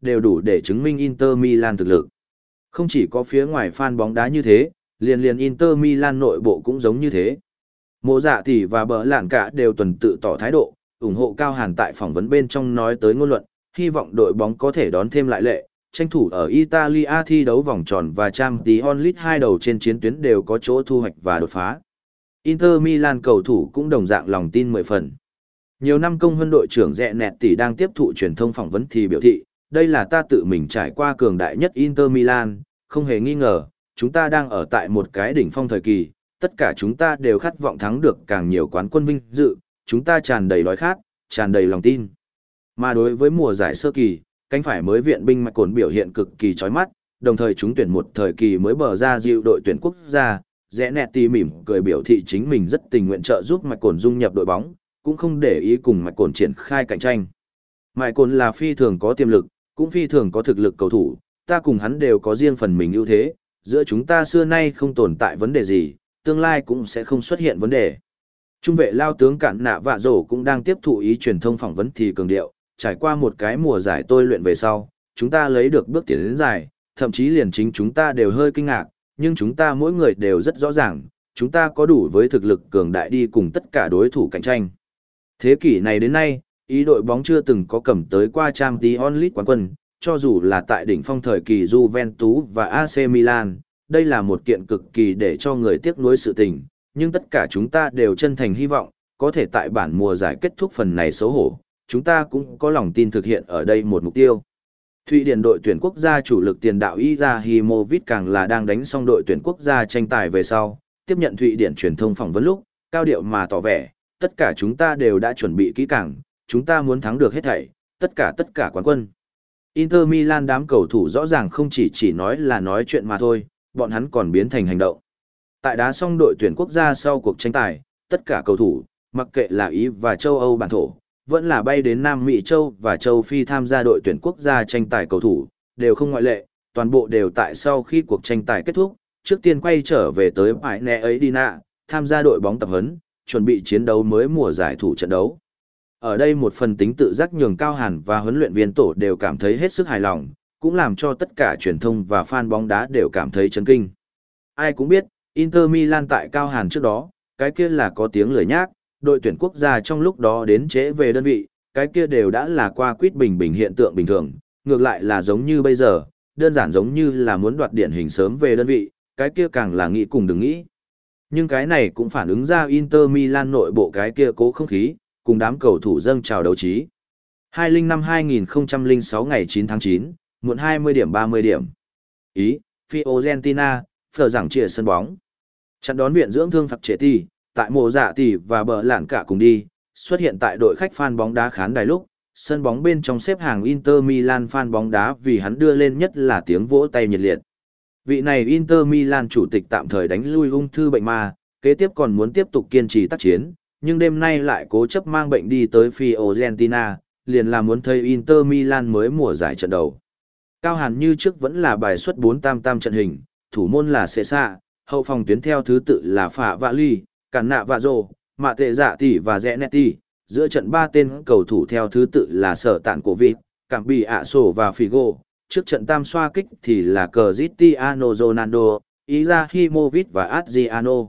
đều đủ để chứng minh Inter Milan thực lực. Không chỉ có phía ngoài fan bóng đá như thế, liền liền Inter Milan nội bộ cũng giống như thế. Mộ Dạ Tỷ và Bờ Lạn cả đều tuần tự tỏ thái độ, ủng hộ Cao Hàn tại phỏng vấn bên trong nói tới ngôn luận, hy vọng đội bóng có thể đón thêm lại lệ, tranh thủ ở Italia thi đấu vòng tròn và Champions League hai đầu trên chiến tuyến đều có chỗ thu hoạch và đột phá. Inter Milan cầu thủ cũng đồng dạng lòng tin mười phần. Nhiều năm công huấn đội trưởng Rẽ Nẹt Tỷ đang tiếp thụ truyền thông phỏng vấn thì biểu thị, đây là ta tự mình trải qua cường đại nhất Inter Milan, không hề nghi ngờ, chúng ta đang ở tại một cái đỉnh phong thời kỳ, tất cả chúng ta đều khát vọng thắng được càng nhiều quán quân vinh dự, chúng ta tràn đầy đói khát, tràn đầy lòng tin. Mà đối với mùa giải sơ kỳ, cánh phải mới viện binh Mạch Cồn biểu hiện cực kỳ chói mắt, đồng thời chúng tuyển một thời kỳ mới bờ ra dịu đội tuyển quốc gia, Rẽ Nẹt Tỷ mỉm cười biểu thị chính mình rất tình nguyện trợ giúp Mạch Cồn dung nhập đội bóng, cũng không để ý cùng Mạch Cồn triển khai cạnh tranh. Mạch Cồn là phi thường có tiềm lực, cũng phi thường có thực lực cầu thủ, ta cùng hắn đều có riêng phần mình ưu thế, giữa chúng ta xưa nay không tồn tại vấn đề gì, tương lai cũng sẽ không xuất hiện vấn đề. Trung vệ lao tướng Cản Nạ Vạ Rổ cũng đang tiếp thụ ý truyền thông phỏng vấn thì cường điệu, trải qua một cái mùa giải tôi luyện về sau, chúng ta lấy được bước tiến đến dài, thậm chí liền chính chúng ta đều hơi kinh ngạc, nhưng chúng ta mỗi người đều rất rõ ràng, chúng ta có đủ với thực lực cường đại đi cùng tất cả đối thủ cạnh tranh. Thế kỷ này đến nay, ý đội bóng chưa từng có cầm tới qua Champions League quán quân, cho dù là tại đỉnh phong thời kỳ Juventus và a xê Milan, đây là một kiện cực kỳ để cho người tiếc nuối sự tình, nhưng tất cả chúng ta đều chân thành hy vọng, có thể tại bản mùa giải kết thúc phần này xấu hổ, chúng ta cũng có lòng tin thực hiện ở đây một mục tiêu. Thụy Điển đội tuyển quốc gia chủ lực tiền đạo Izahimovic càng là đang đánh xong đội tuyển quốc gia tranh tài về sau, tiếp nhận Thụy Điển truyền thông phỏng vấn lúc, cao điệu mà tỏ vẻ, tất cả chúng ta đều đã chuẩn bị kỹ càng, chúng ta muốn thắng được hết thảy, tất cả tất cả quán quân. Inter Milan đám cầu thủ rõ ràng không chỉ chỉ nói là nói chuyện mà thôi, bọn hắn còn biến thành hành động. Tại đá xong đội tuyển quốc gia sau cuộc tranh tài, tất cả cầu thủ, mặc kệ là Ý và châu Âu bản thổ, vẫn là bay đến Nam Mỹ Châu và châu Phi tham gia đội tuyển quốc gia tranh tài cầu thủ, đều không ngoại lệ, toàn bộ đều tại sau khi cuộc tranh tài kết thúc, trước tiên quay trở về tới bãi nẹ ấy đi nạ, tham gia đội bóng tập huấn, chuẩn bị chiến đấu mới mùa giải thủ trận đấu. Ở đây một phần tính tự giác nhường Cao Hàn và huấn luyện viên tổ đều cảm thấy hết sức hài lòng, cũng làm cho tất cả truyền thông và fan bóng đá đều cảm thấy chấn kinh. Ai cũng biết, Inter Milan tại Cao Hàn trước đó, cái kia là có tiếng lười nhác, đội tuyển quốc gia trong lúc đó đến trễ về đơn vị, cái kia đều đã là qua quýt bình bình hiện tượng bình thường, ngược lại là giống như bây giờ, đơn giản giống như là muốn đoạt điển hình sớm về đơn vị, cái kia càng là nghĩ cùng đừng nghĩ. Nhưng cái này cũng phản ứng ra Inter Milan nội bộ cái kia cố không khí, cùng đám cầu thủ dâng chào đấu trí. hai mươi lăm hai nghìn không trăm lẻ sáu ngày chín tháng chín, muộn hai mươi điểm ba mươi điểm. Ý, Fiorentina, phở giảng trịa sân bóng. Chặn đón viện dưỡng thương phạt trẻ tỷ, tại mộ dạ tỷ và bờ lạn cả cùng đi, xuất hiện tại đội khách fan bóng đá khán đài lúc, sân bóng bên trong xếp hàng Inter Milan fan bóng đá vì hắn đưa lên nhất là tiếng vỗ tay nhiệt liệt. Vị này Inter Milan chủ tịch tạm thời đánh lui ung thư bệnh ma, kế tiếp còn muốn tiếp tục kiên trì tác chiến, nhưng đêm nay lại cố chấp mang bệnh đi tới Fiorentina, liền là muốn thấy Inter Milan mới mùa giải trận đầu. Cao Hàn như trước vẫn là bài xuất bốn tam tam trận hình, thủ môn là Cesa, hậu phòng tuyến theo thứ tự là Phạ Vạ Ly, Cản Nạ Vạ Rồ, Mạ Tệ Dạ Tỷ và Rẽ Netti, giữa trận ba tên cầu thủ theo thứ tự là Sở Tạn Cổ Vịt, Cảm Bì ạ Sổ và Figo, trước trận tam xoa kích thì là Cristiano Ronaldo, Izahimovic và Adriano.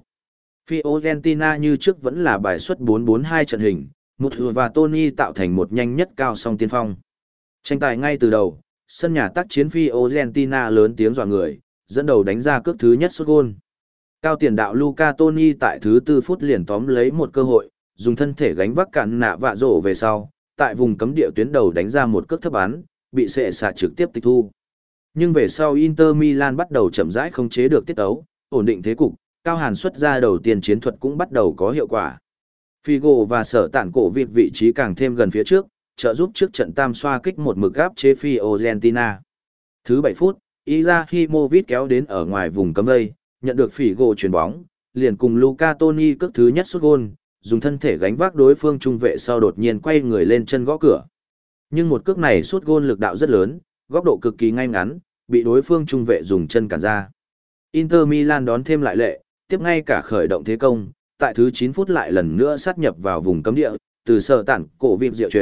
Fiorentina như trước vẫn là bài xuất bốn bốn hai trận hình, Mut và Tony tạo thành một nhanh nhất cao song tiên phong. Tranh tài ngay từ đầu, sân nhà tác chiến Fiorentina lớn tiếng dọa người, dẫn đầu đánh ra cước thứ nhất sút gol. Cao tiền đạo Luca Toni tại thứ tư phút liền tóm lấy một cơ hội, dùng thân thể gánh vác Cản Nạ Vạ Rổ về sau, tại vùng cấm địa tuyến đầu đánh ra một cước thấp án, bị sệ xạ trực tiếp tịch thu. Nhưng về sau Inter Milan bắt đầu chậm rãi không chế được tiết tấu, ổn định thế cục, Cao Hàn xuất ra đầu tiên chiến thuật cũng bắt đầu có hiệu quả. Figo và Sở Tạn Cổ Vịt vị trí càng thêm gần phía trước, trợ giúp trước trận tam xoa kích một mực gáp chế Fiorentina. Thứ bảy phút, Izahimovic kéo đến ở ngoài vùng cấm vây, nhận được Figo chuyền bóng, liền cùng Luca Toni cước thứ nhất sút gol, dùng thân thể gánh vác đối phương trung vệ sau đột nhiên quay người lên chân gõ cửa. Nhưng một cước này sút gol lực đạo rất lớn, góc độ cực kỳ ngay ngắn, bị đối phương trung vệ dùng chân cản ra. Inter Milan đón thêm lại lệ, tiếp ngay cả khởi động thế công, tại thứ chín phút lại lần nữa sát nhập vào vùng cấm địa, từ Sở Tạn Cổ Vịt diệu truyền,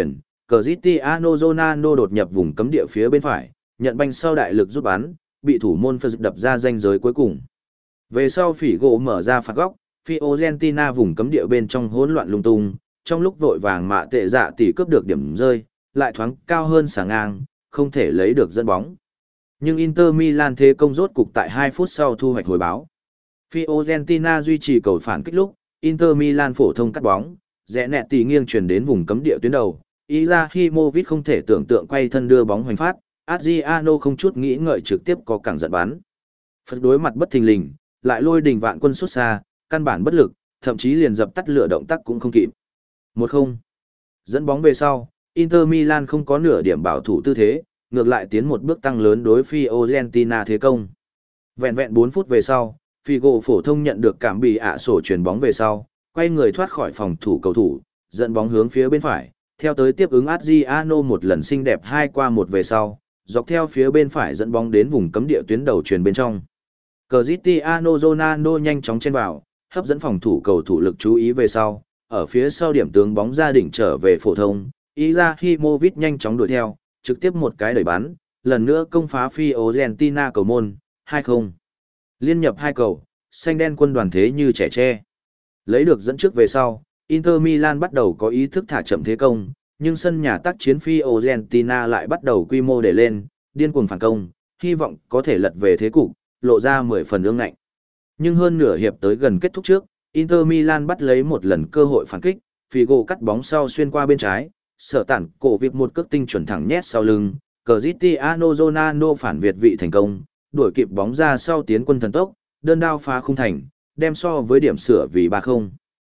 Cristiano Ronaldo đột nhập vùng cấm địa phía bên phải, nhận banh sau đại lực rút bắn, bị thủ môn Phật đập ra ranh giới cuối cùng. Về sau phỉ gỗ mở ra phạt góc, Fiorentina vùng cấm địa bên trong hỗn loạn lung tung, trong lúc vội vàng mạ tệ dạ tỷ cướp được điểm rơi, lại thoáng cao hơn xả ngang, không thể lấy được dẫn bóng. Nhưng Inter Milan thế công rốt cục tại hai phút sau thu hoạch hồi báo. Fiorentina duy trì cầu phản kích lúc, Inter Milan phổ thông cắt bóng, rẽ nẹt tỷ nghiêng chuyển đến vùng cấm địa tuyến đầu, Izahimovic không thể tưởng tượng quay thân đưa bóng hoành phát, Adriano không chút nghĩ ngợi trực tiếp có cẳng giận bắn. Phật đối mặt bất thình lình, lại lôi đình vạn quân xuất xa, căn bản bất lực, thậm chí liền dập tắt lửa động tác cũng không kịp. một không. Dẫn bóng về sau, Inter Milan không có nửa điểm bảo thủ tư thế, ngược lại tiến một bước tăng lớn đối Fiorentina thế công. Vẹn vẹn bốn phút về sau, Figo phổ thông nhận được cảm bị ạ sổ chuyển bóng về sau, quay người thoát khỏi phòng thủ cầu thủ, dẫn bóng hướng phía bên phải, theo tới tiếp ứng Adriano một lần xinh đẹp hai qua một về sau, dọc theo phía bên phải dẫn bóng đến vùng cấm địa tuyến đầu truyền bên trong. Cristiano Ronaldo nhanh chóng chen vào, hấp dẫn phòng thủ cầu thủ lực chú ý về sau, ở phía sau điểm tướng bóng ra đỉnh trở về phổ thông, Izahimovic nhanh chóng đuổi theo, trực tiếp một cái đẩy bắn, lần nữa công phá Fiorentina cầu môn, hai không. Liên nhập hai cầu, xanh đen quân đoàn thế như trẻ tre. Lấy được dẫn trước về sau, Inter Milan bắt đầu có ý thức thả chậm thế công, nhưng sân nhà tác chiến Fiorentina lại bắt đầu quy mô để lên, điên cuồng phản công, hy vọng có thể lật về thế cục, lộ ra mười phần ương ngạnh. Nhưng hơn nửa hiệp tới gần kết thúc trước, Inter Milan bắt lấy một lần cơ hội phản kích, Figo cắt bóng sau xuyên qua bên trái, sở tản cổ việc một cước tinh chuẩn thẳng nhét sau lưng, Cristiano Ronaldo phản việt vị thành công, đuổi kịp bóng ra sau tiến quân thần tốc, đơn đao phá khung thành, đem so với điểm sửa vì ba không.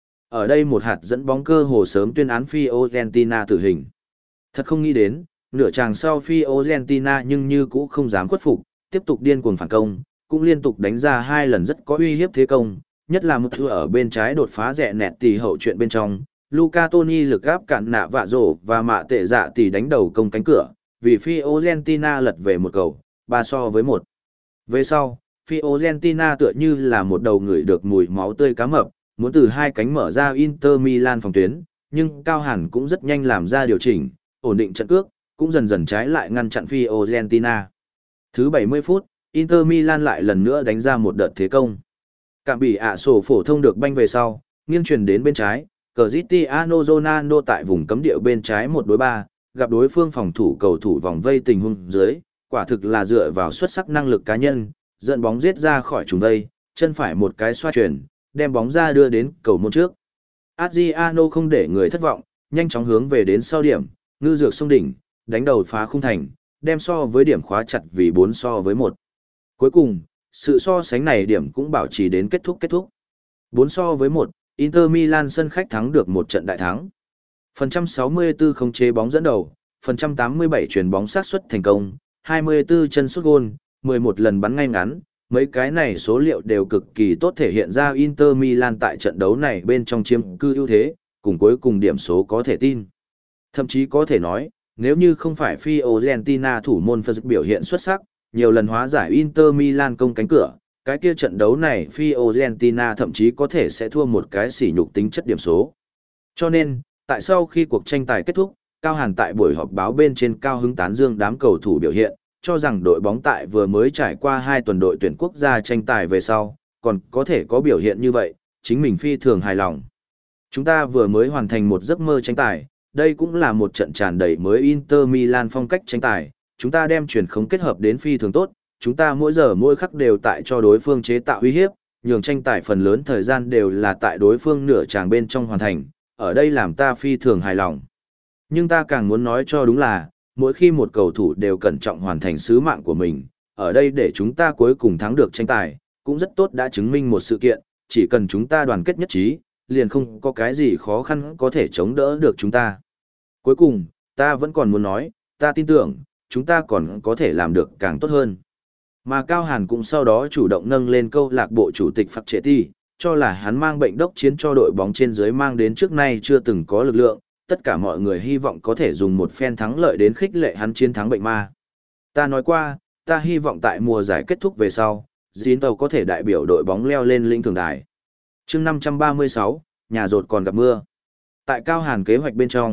Ở đây một hạt dẫn bóng cơ hồ sớm tuyên án Fiorentina tử hình. Thật không nghĩ đến, nửa chàng sau Fiorentina nhưng như cũ không dám khuất phục, tiếp tục điên cuồng phản công, cũng liên tục đánh ra hai lần rất có uy hiếp thế công, nhất là một thua ở bên trái đột phá rẽ nẹt tỷ hậu chuyện bên trong. Luca Toni lực gáp cản nạ vạ rổ và mạ tệ dạ tỷ đánh đầu công cánh cửa, vì Fiorentina lật về một cầu, ba so với một. Về sau, Fiorentina tựa như là một đầu người được mùi máu tươi cá mập, muốn từ hai cánh mở ra Inter Milan phòng tuyến, nhưng Cao Hàn cũng rất nhanh làm ra điều chỉnh, ổn định trận cước, cũng dần dần trái lại ngăn chặn Fiorentina. Thứ bảy mươi phút, Inter Milan lại lần nữa đánh ra một đợt thế công. Cảm bị ạ sổ phổ thông được banh về sau, nghiêng chuyển đến bên trái, Cristiano Ronaldo tại vùng cấm địa bên trái một đối ba, gặp đối phương phòng thủ cầu thủ vòng vây tình huống dưới, quả thực là dựa vào xuất sắc năng lực cá nhân, dẫn bóng giết ra khỏi trùng vây, chân phải một cái xoa chuyển, đem bóng ra đưa đến cầu môn trước. Adriano không để người thất vọng, nhanh chóng hướng về đến sau điểm, ngư dược sông đỉnh, đánh đầu phá khung thành, đem so với điểm khóa chặt vì bốn so với một. Cuối cùng, sự so sánh này điểm cũng bảo trì đến kết thúc kết thúc. bốn so với một, Inter Milan sân khách thắng được một trận đại thắng. Phần trăm sáu mươi tư khống chế bóng dẫn đầu, phần trăm tám mươi bảy chuyền bóng sát xuất thành công, hai mươi tư chân sút gôn, mười một lần bắn ngay ngắn, mấy cái này số liệu đều cực kỳ tốt thể hiện ra Inter Milan tại trận đấu này bên trong chiếm cư ưu thế, cùng cuối cùng điểm số có thể tin. Thậm chí có thể nói, nếu như không phải Fiorentina thủ môn Phật biểu hiện xuất sắc, nhiều lần hóa giải Inter Milan công cánh cửa, cái kia trận đấu này Fiorentina thậm chí có thể sẽ thua một cái sỉ nhục tính chất điểm số. Cho nên, tại sau khi cuộc tranh tài kết thúc, Cao Hàn tại buổi họp báo bên trên cao hứng tán dương đám cầu thủ biểu hiện, cho rằng đội bóng tại vừa mới trải qua hai tuần đội tuyển quốc gia tranh tài về sau, còn có thể có biểu hiện như vậy, chính mình phi thường hài lòng. Chúng ta vừa mới hoàn thành một giấc mơ tranh tài, đây cũng là một trận tràn đầy mới Inter Milan phong cách tranh tài, chúng ta đem truyền khống kết hợp đến phi thường tốt, chúng ta mỗi giờ mỗi khắc đều tại cho đối phương chế tạo uy hiếp, nhường tranh tài phần lớn thời gian đều là tại đối phương nửa tràng bên trong hoàn thành, ở đây làm ta phi thường hài lòng. Nhưng ta càng muốn nói cho đúng là, mỗi khi một cầu thủ đều cẩn trọng hoàn thành sứ mạng của mình, ở đây để chúng ta cuối cùng thắng được tranh tài, cũng rất tốt đã chứng minh một sự kiện, chỉ cần chúng ta đoàn kết nhất trí, liền không có cái gì khó khăn có thể chống đỡ được chúng ta. Cuối cùng, ta vẫn còn muốn nói, ta tin tưởng, chúng ta còn có thể làm được càng tốt hơn. Mà Cao Hàn cũng sau đó chủ động nâng lên câu lạc bộ chủ tịch Phạc Trệ Ti, cho là hắn mang bệnh đốc chiến cho đội bóng trên dưới mang đến trước nay chưa từng có lực lượng, tất cả mọi người hy vọng có thể dùng một phen thắng lợi đến khích lệ hắn chiến thắng bệnh ma. Ta nói qua, ta hy vọng tại mùa giải kết thúc về sau, Dín Tàu có thể đại biểu đội bóng leo lên lĩnh thưởng đài. Chương năm trăm ba mươi sáu, nhà rột còn gặp mưa. Tại Cao Hàn kế hoạch bên trong,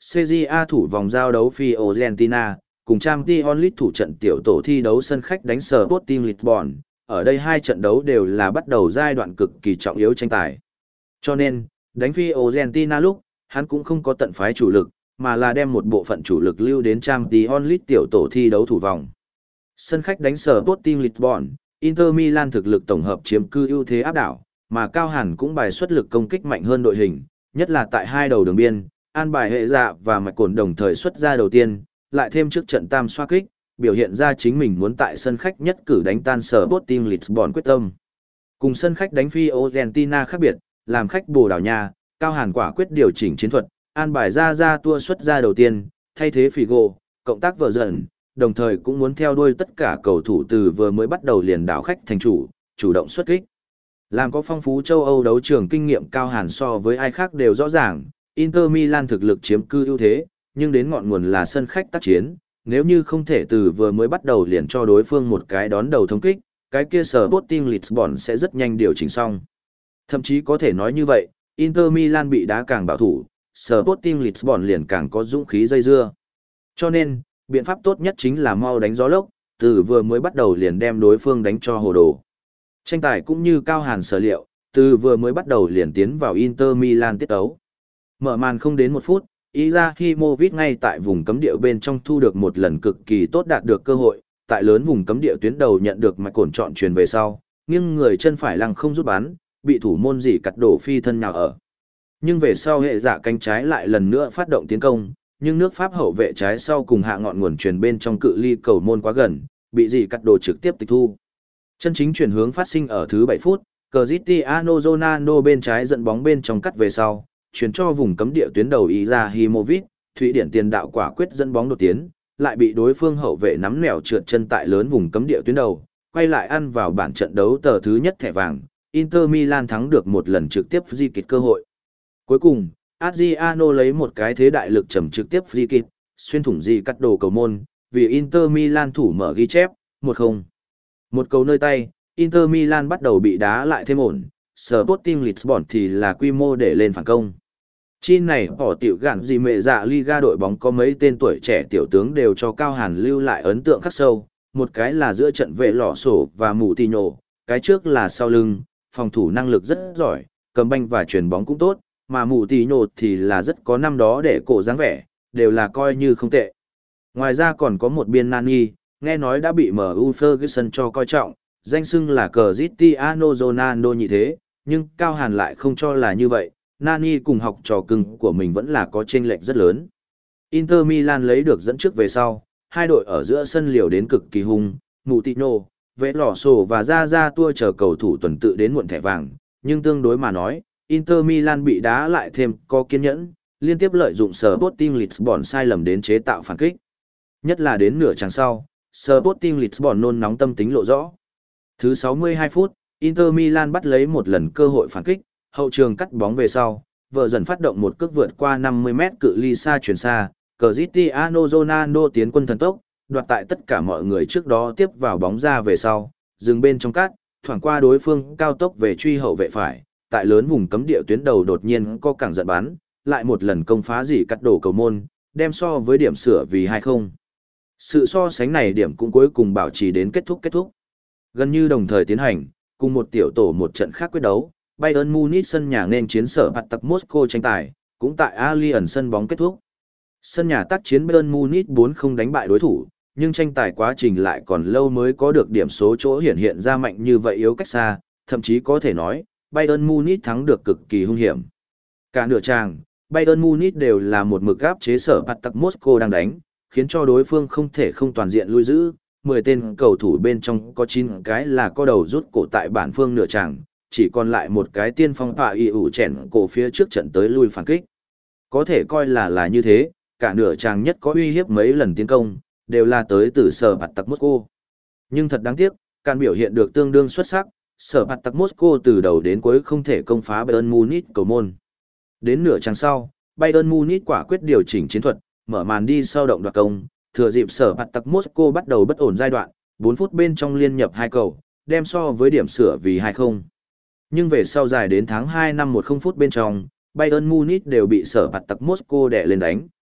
xê giê a thủ vòng giao đấu Fiorentina, cùng Champions League thủ trận tiểu tổ thi đấu sân khách đánh Sporting Lisbon, ở đây hai trận đấu đều là bắt đầu giai đoạn cực kỳ trọng yếu tranh tài. Cho nên, đánh Fiorentina lúc, hắn cũng không có tận phái chủ lực, mà là đem một bộ phận chủ lực lưu đến Champions League tiểu tổ thi đấu thủ vòng. Sân khách đánh Sporting Lisbon, Inter Milan thực lực tổng hợp chiếm cư ưu thế áp đảo, mà Cao Hàn cũng bài xuất lực công kích mạnh hơn đội hình, nhất là tại hai đầu đường biên, an bài hệ dạ và mạch cồn đồng thời xuất ra đầu tiên, lại thêm trước trận tam xoa kích, biểu hiện ra chính mình muốn tại sân khách nhất cử đánh tan Sporting Lisbon quyết tâm. Cùng sân khách đánh Fiorentina khác biệt, làm khách Bồ Đào Nha, Cao Hàn quả quyết điều chỉnh chiến thuật, an bài ra ra tua xuất ra đầu tiên, thay thế Figo, cộng tác vợ dần, đồng thời cũng muốn theo đuôi tất cả cầu thủ từ vừa mới bắt đầu liền đảo khách thành chủ, chủ động xuất kích. Làm có phong phú châu Âu đấu trường kinh nghiệm Cao Hàn so với ai khác đều rõ ràng, Inter Milan thực lực chiếm cư ưu thế, nhưng đến ngọn nguồn là sân khách tác chiến, nếu như không thể từ vừa mới bắt đầu liền cho đối phương một cái đón đầu thống kích, cái kia Sporting Lisbon sẽ rất nhanh điều chỉnh xong. Thậm chí có thể nói như vậy, Inter Milan bị đá càng bảo thủ, Sporting Lisbon liền càng có dũng khí dây dưa. Cho nên, biện pháp tốt nhất chính là mau đánh gió lốc, từ vừa mới bắt đầu liền đem đối phương đánh cho hồ đồ. Tranh tài cũng như Cao Hàn sở liệu, từ vừa mới bắt đầu liền tiến vào Inter Milan tiết ấu. Mở màn không đến một phút, Izahimovic ngay tại vùng cấm địa bên trong thu được một lần cực kỳ tốt đạt được cơ hội, tại lớn vùng cấm địa tuyến đầu nhận được mạch cồn chọn truyền về sau, nhưng người chân phải lăng không rút bắn, bị thủ môn dỉ cắt đổ phi thân nhào ở. Nhưng về sau hệ dạ cánh trái lại lần nữa phát động tiến công, nhưng nước Pháp hậu vệ trái sau cùng hạ ngọn nguồn truyền bên trong cự ly cầu môn quá gần, bị dỉ cắt đổ trực tiếp tịch thu. Chân chính chuyển hướng phát sinh ở thứ bảy phút, Cristiano Ronaldo bên trái dẫn bóng bên trong cắt về sau, chuyển cho vùng cấm địa tuyến đầu Izahimovic, Thụy Điển tiền đạo quả quyết dẫn bóng đột tiến, lại bị đối phương hậu vệ nắm nẻo trượt chân tại lớn vùng cấm địa tuyến đầu, quay lại ăn vào bản trận đấu tờ thứ nhất thẻ vàng, Inter Milan thắng được một lần trực tiếp di kịch cơ hội. Cuối cùng, Adriano lấy một cái thế đại lực trầm trực tiếp di kịch, xuyên thủng di cắt đồ cầu môn, vì Inter Milan thủ mở ghi chép, một không. Một cầu nơi tay, Inter Milan bắt đầu bị đá lại thêm ổn, Sporting Lisbon thì là quy mô để lên phản công. Chi này bỏ tiểu gạn gì mẹ dạ Liga đội bóng có mấy tên tuổi trẻ tiểu tướng đều cho Cao Hàn lưu lại ấn tượng khắc sâu, một cái là giữa trận vệ lọ sổ và mù tì nhổ, cái trước là sau lưng, phòng thủ năng lực rất giỏi, cầm banh và chuyền bóng cũng tốt, mà mù tì nhổ thì là rất có năm đó để cổ dáng vẻ, đều là coi như không tệ. Ngoài ra còn có một biên Nani, nghe nói đã bị em u Ferguson cho coi trọng, danh xưng là Cristiano Ronaldo nhị thế, nhưng Cao Hàn lại không cho là như vậy, Nani cùng học trò cưng của mình vẫn là có chênh lệch rất lớn. Inter Milan lấy được dẫn trước về sau, hai đội ở giữa sân liều đến cực kỳ hung, Moutinho, Vẽ Lò Sổ và Ra Ra tua chờ cầu thủ tuần tự đến muộn thẻ vàng, nhưng tương đối mà nói, Inter Milan bị đá lại thêm có kiên nhẫn, liên tiếp lợi dụng Sporting Lisbon sai lầm đến chế tạo phản kích. Nhất là đến nửa chặng sau, Sporting Lisbon nôn nóng tâm tính lộ rõ. Thứ sáu mươi hai phút, Inter Milan bắt lấy một lần cơ hội phản kích, hậu trường cắt bóng về sau, vợ dần phát động một cước vượt qua năm mươi mét cự ly xa chuyển xa, Cristiano Ronaldo tiến quân thần tốc, đoạt tại tất cả mọi người trước đó tiếp vào bóng ra về sau, dừng bên trong cắt, thoảng qua đối phương cao tốc về truy hậu vệ phải, tại lớn vùng cấm địa tuyến đầu đột nhiên có cảng giận bắn, lại một lần công phá dỉ cắt đổ cầu môn, đem so với điểm sửa vì hai không. Sự so sánh này điểm cũng cuối cùng bảo trì đến kết thúc kết thúc. Gần như đồng thời tiến hành, cùng một tiểu tổ một trận khác quyết đấu, Bayern Munich sân nhà nên chiến sở Spartak Moscow tranh tài, cũng tại Allianz sân bóng kết thúc. Sân nhà tác chiến Bayern Munich bốn không đánh bại đối thủ, nhưng tranh tài quá trình lại còn lâu mới có được điểm số chỗ hiển hiện ra mạnh như vậy yếu cách xa, thậm chí có thể nói, Bayern Munich thắng được cực kỳ hung hiểm. Cả nửa tràng, Bayern Munich đều là một mực áp chế sở Spartak Moscow đang đánh, khiến cho đối phương không thể không toàn diện lui giữ, mười tên cầu thủ bên trong có chín cái là có đầu rút cổ tại bản phương nửa tràng, chỉ còn lại một cái tiên phong Pạ Y ủ chèn cổ phía trước trận tới lui phản kích. Có thể coi là là như thế, cả nửa tràng nhất có uy hiếp mấy lần tiến công, đều là tới từ sở Spartak Moscow. Nhưng thật đáng tiếc, can biểu hiện được tương đương xuất sắc, sở Spartak Moscow từ đầu đến cuối không thể công phá Bayern Munich cầu môn. Đến nửa tràng sau, Bayern Munich quả quyết điều chỉnh chiến thuật, mở màn đi sau động đoạt công, thừa dịp sở Spartak Moscow bắt đầu bất ổn giai đoạn, bốn phút bên trong liên nhập hai cầu, đem so với điểm sửa vì hai không. Nhưng về sau dài đến tháng hai năm mười phút bên trong, Bayern Munich đều bị sở Spartak Moscow đè lên đánh.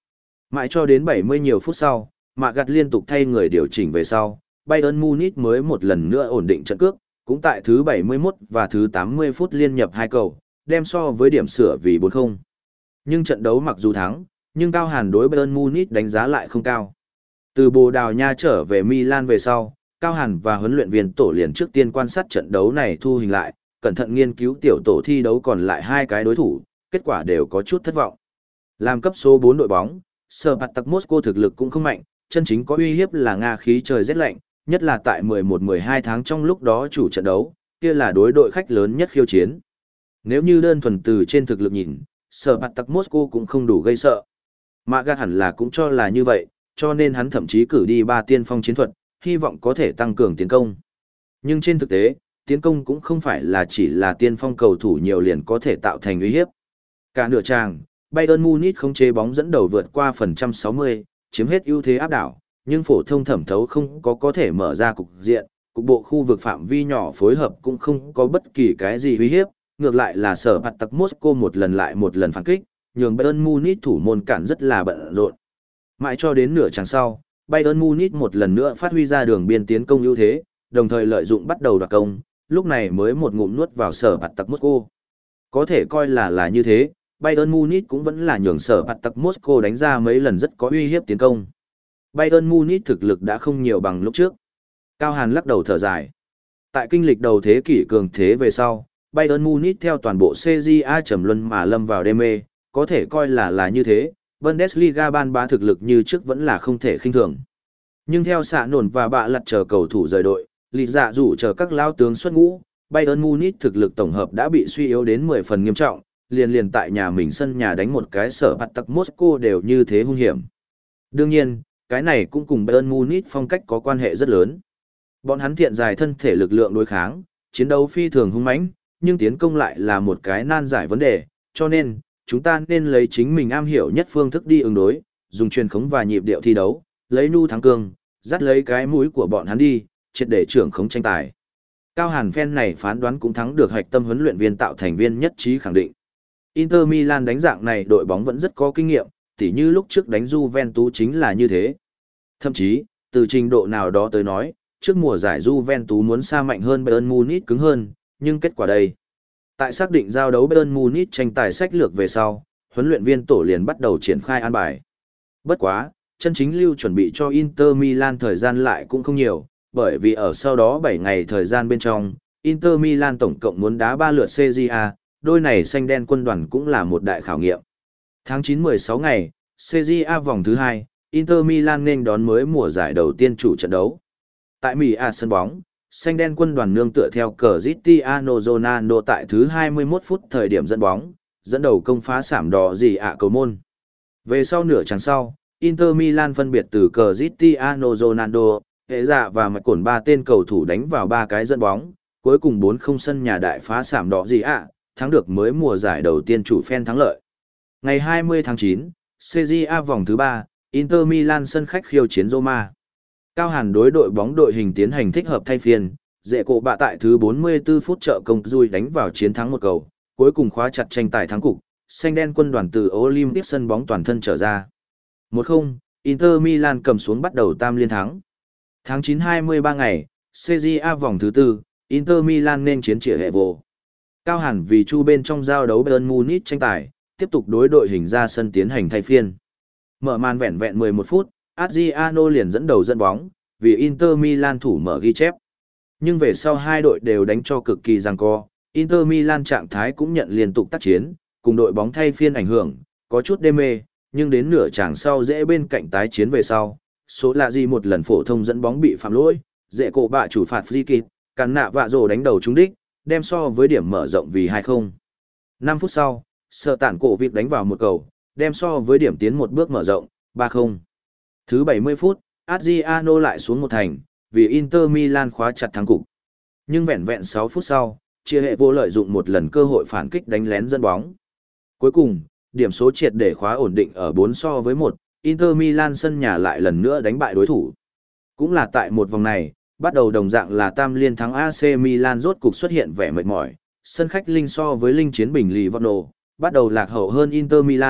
Mãi cho đến bảy mươi nhiều phút sau, Mạ Gặt liên tục thay người điều chỉnh về sau, Bayern Munich mới một lần nữa ổn định trận cước, cũng tại thứ bảy mươi mốt và thứ tám mươi phút liên nhập hai cầu, đem so với điểm sửa vì bốn không. Nhưng trận đấu mặc dù thắng, nhưng Cao Hàn đối Bayern Munich đánh giá lại không cao. Từ Bồ Đào Nha trở về Milan về sau, Cao Hàn và huấn luyện viên tổ liền trước tiên quan sát trận đấu này thu hình lại, cẩn thận nghiên cứu tiểu tổ thi đấu còn lại hai cái đối thủ, kết quả đều có chút thất vọng. Làm cấp số bốn đội bóng, Spartak Moscow thực lực cũng không mạnh, chân chính có uy hiếp là Nga khí trời rét lạnh, nhất là tại mười một mười hai tháng trong lúc đó chủ trận đấu, kia là đối đội khách lớn nhất khiêu chiến. Nếu như đơn thuần từ trên thực lực nhìn, Spartak Moscow cũng không đủ gây sợ. Mạ Gặt hẳn là cũng cho là như vậy, cho nên hắn thậm chí cử đi ba tiên phong chiến thuật, hy vọng có thể tăng cường tiến công. Nhưng trên thực tế, tiến công cũng không phải là chỉ là tiên phong cầu thủ nhiều liền có thể tạo thành uy hiếp. Cả nửa tràng, Bayern Munich không chế bóng dẫn đầu vượt qua phần trăm sáu mươi, chiếm hết ưu thế áp đảo, nhưng phổ thông thẩm thấu không có có thể mở ra cục diện, cục bộ khu vực phạm vi nhỏ phối hợp cũng không có bất kỳ cái gì uy hiếp, ngược lại là sở bạt tặc Moscow một lần lại một lần phản kích, nhường Bayern Munich thủ môn cản rất là bận rộn. Mãi cho đến nửa chặng sau, Bayern Munich một lần nữa phát huy ra đường biên tiến công ưu thế, đồng thời lợi dụng bắt đầu đoạt công, lúc này mới một ngụm nuốt vào sở bạt tặc Moscow. Có thể coi là là như thế, Bayern Munich cũng vẫn là nhường sở bạt tặc Moscow đánh ra mấy lần rất có uy hiếp tiến công. Bayern Munich thực lực đã không nhiều bằng lúc trước. Cao Hàn lắc đầu thở dài. Tại kinh lịch đầu thế kỷ cường thế về sau, Bayern Munich theo toàn bộ xê giê a trầm luân mà lâm vào đê mê, có thể coi là là như thế, Bundesliga ban bá thực lực như trước vẫn là không thể khinh thường. Nhưng theo xạ nổn và bạ lặt chờ cầu thủ rời đội, lì dạ rủ chờ các lao tướng xuất ngũ, Bayern Munich thực lực tổng hợp đã bị suy yếu đến mười phần nghiêm trọng, liền liền tại nhà mình sân nhà đánh một cái sở bạt tặc Moscow đều như thế hung hiểm. Đương nhiên, cái này cũng cùng Bayern Munich phong cách có quan hệ rất lớn. Bọn hắn thiện dài thân thể lực lượng đối kháng, chiến đấu phi thường hung mãnh, nhưng tiến công lại là một cái nan giải vấn đề, cho nên, chúng ta nên lấy chính mình am hiểu nhất phương thức đi ứng đối, dùng truyền khống và nhịp điệu thi đấu, lấy nu thắng cương, dắt lấy cái mũi của bọn hắn đi, triệt để trưởng khống tranh tài. Cao Hàn phen này phán đoán cũng thắng được hạch tâm huấn luyện viên tạo thành viên nhất trí khẳng định. Inter Milan đánh dạng này đội bóng vẫn rất có kinh nghiệm, tỉ như lúc trước đánh Juventus chính là như thế. Thậm chí, từ trình độ nào đó tới nói, trước mùa giải Juventus muốn xa mạnh hơn Bayern Munich cứng hơn, nhưng kết quả đây. Tại xác định giao đấu Bayern Munich tranh tài sách lược về sau, huấn luyện viên tổ liền bắt đầu triển khai an bài. Bất quá, chân chính lưu chuẩn bị cho Inter Milan thời gian lại cũng không nhiều, bởi vì ở sau đó bảy ngày thời gian bên trong, Inter Milan tổng cộng muốn đá ba lượt xê giê a, đôi này xanh đen quân đoàn cũng là một đại khảo nghiệm. Tháng chín mười sáu ngày, xê giê a vòng thứ hai, Inter Milan nên đón mới mùa giải đầu tiên chủ trận đấu. Tại Mỹ A sân bóng, xanh đen quân đoàn nương tựa theo Cristiano Ronaldo tại thứ hai mươi mốt phút thời điểm dẫn bóng, dẫn đầu công phá sảm đỏ gì ạ cầu môn. Về sau nửa chặng sau, Inter Milan phân biệt từ Cristiano Ronaldo, hệ dạ và mạch cổn ba tên cầu thủ đánh vào ba cái dẫn bóng, cuối cùng bốn không sân nhà đại phá sảm đỏ gì ạ, thắng được mới mùa giải đầu tiên chủ phen thắng lợi. Ngày hai mươi tháng chín, xê giê a vòng thứ ba, Inter Milan sân khách khiêu chiến Roma. Cao Hàn đối đội bóng đội hình tiến hành thích hợp thay phiên, dễ cổ bạ tại thứ bốn mươi tư phút trợ công Rui đánh vào chiến thắng một cầu, cuối cùng khóa chặt tranh tài thắng cục, xanh đen quân đoàn từ Olympic sân bóng toàn thân trở ra. một không, Inter Milan cầm xuống bắt đầu tam liên thắng. Tháng chín hai mươi ba ngày, xê giê a vòng thứ tư, Inter Milan nên chiến trịa hệ vô. Cao Hàn vì chu bên trong giao đấu Bayern Munich tranh tài, tiếp tục đối đội hình ra sân tiến hành thay phiên. Mở màn vẹn vẹn mười một phút, Adriano liền dẫn đầu dẫn bóng, vì Inter Milan thủ mở ghi chép. Nhưng về sau hai đội đều đánh cho cực kỳ giằng co, Inter Milan trạng thái cũng nhận liên tục tác chiến, cùng đội bóng thay phiên ảnh hưởng, có chút đê mê, nhưng đến nửa chàng sau dễ bên cạnh tái chiến về sau, số lạ gì một lần phổ thông dẫn bóng bị phạm lỗi, dễ cổ bạ chủ phạt free kick, cản nạ vạ rồ đánh đầu trúng đích, đem so với điểm mở rộng vì hai không. năm phút sau, sợ tản cổ việc đánh vào một cầu, đem so với điểm tiến một bước mở rộng, ba không. Thứ bảy mươi phút, Adriano lại xuống một thành, vì Inter Milan khóa chặt thắng cục. Nhưng vẹn vẹn sáu phút sau, chia hệ vô lợi dụng một lần cơ hội phản kích đánh lén dẫn bóng. Cuối cùng, điểm số triệt để khóa ổn định ở bốn so với một, Inter Milan sân nhà lại lần nữa đánh bại đối thủ. Cũng là tại một vòng này, bắt đầu đồng dạng là tam liên thắng a xê Milan rốt cục xuất hiện vẻ mệt mỏi, sân khách linh so với linh chiến bình Livorno, bắt đầu lạc hậu hơn Inter Milan,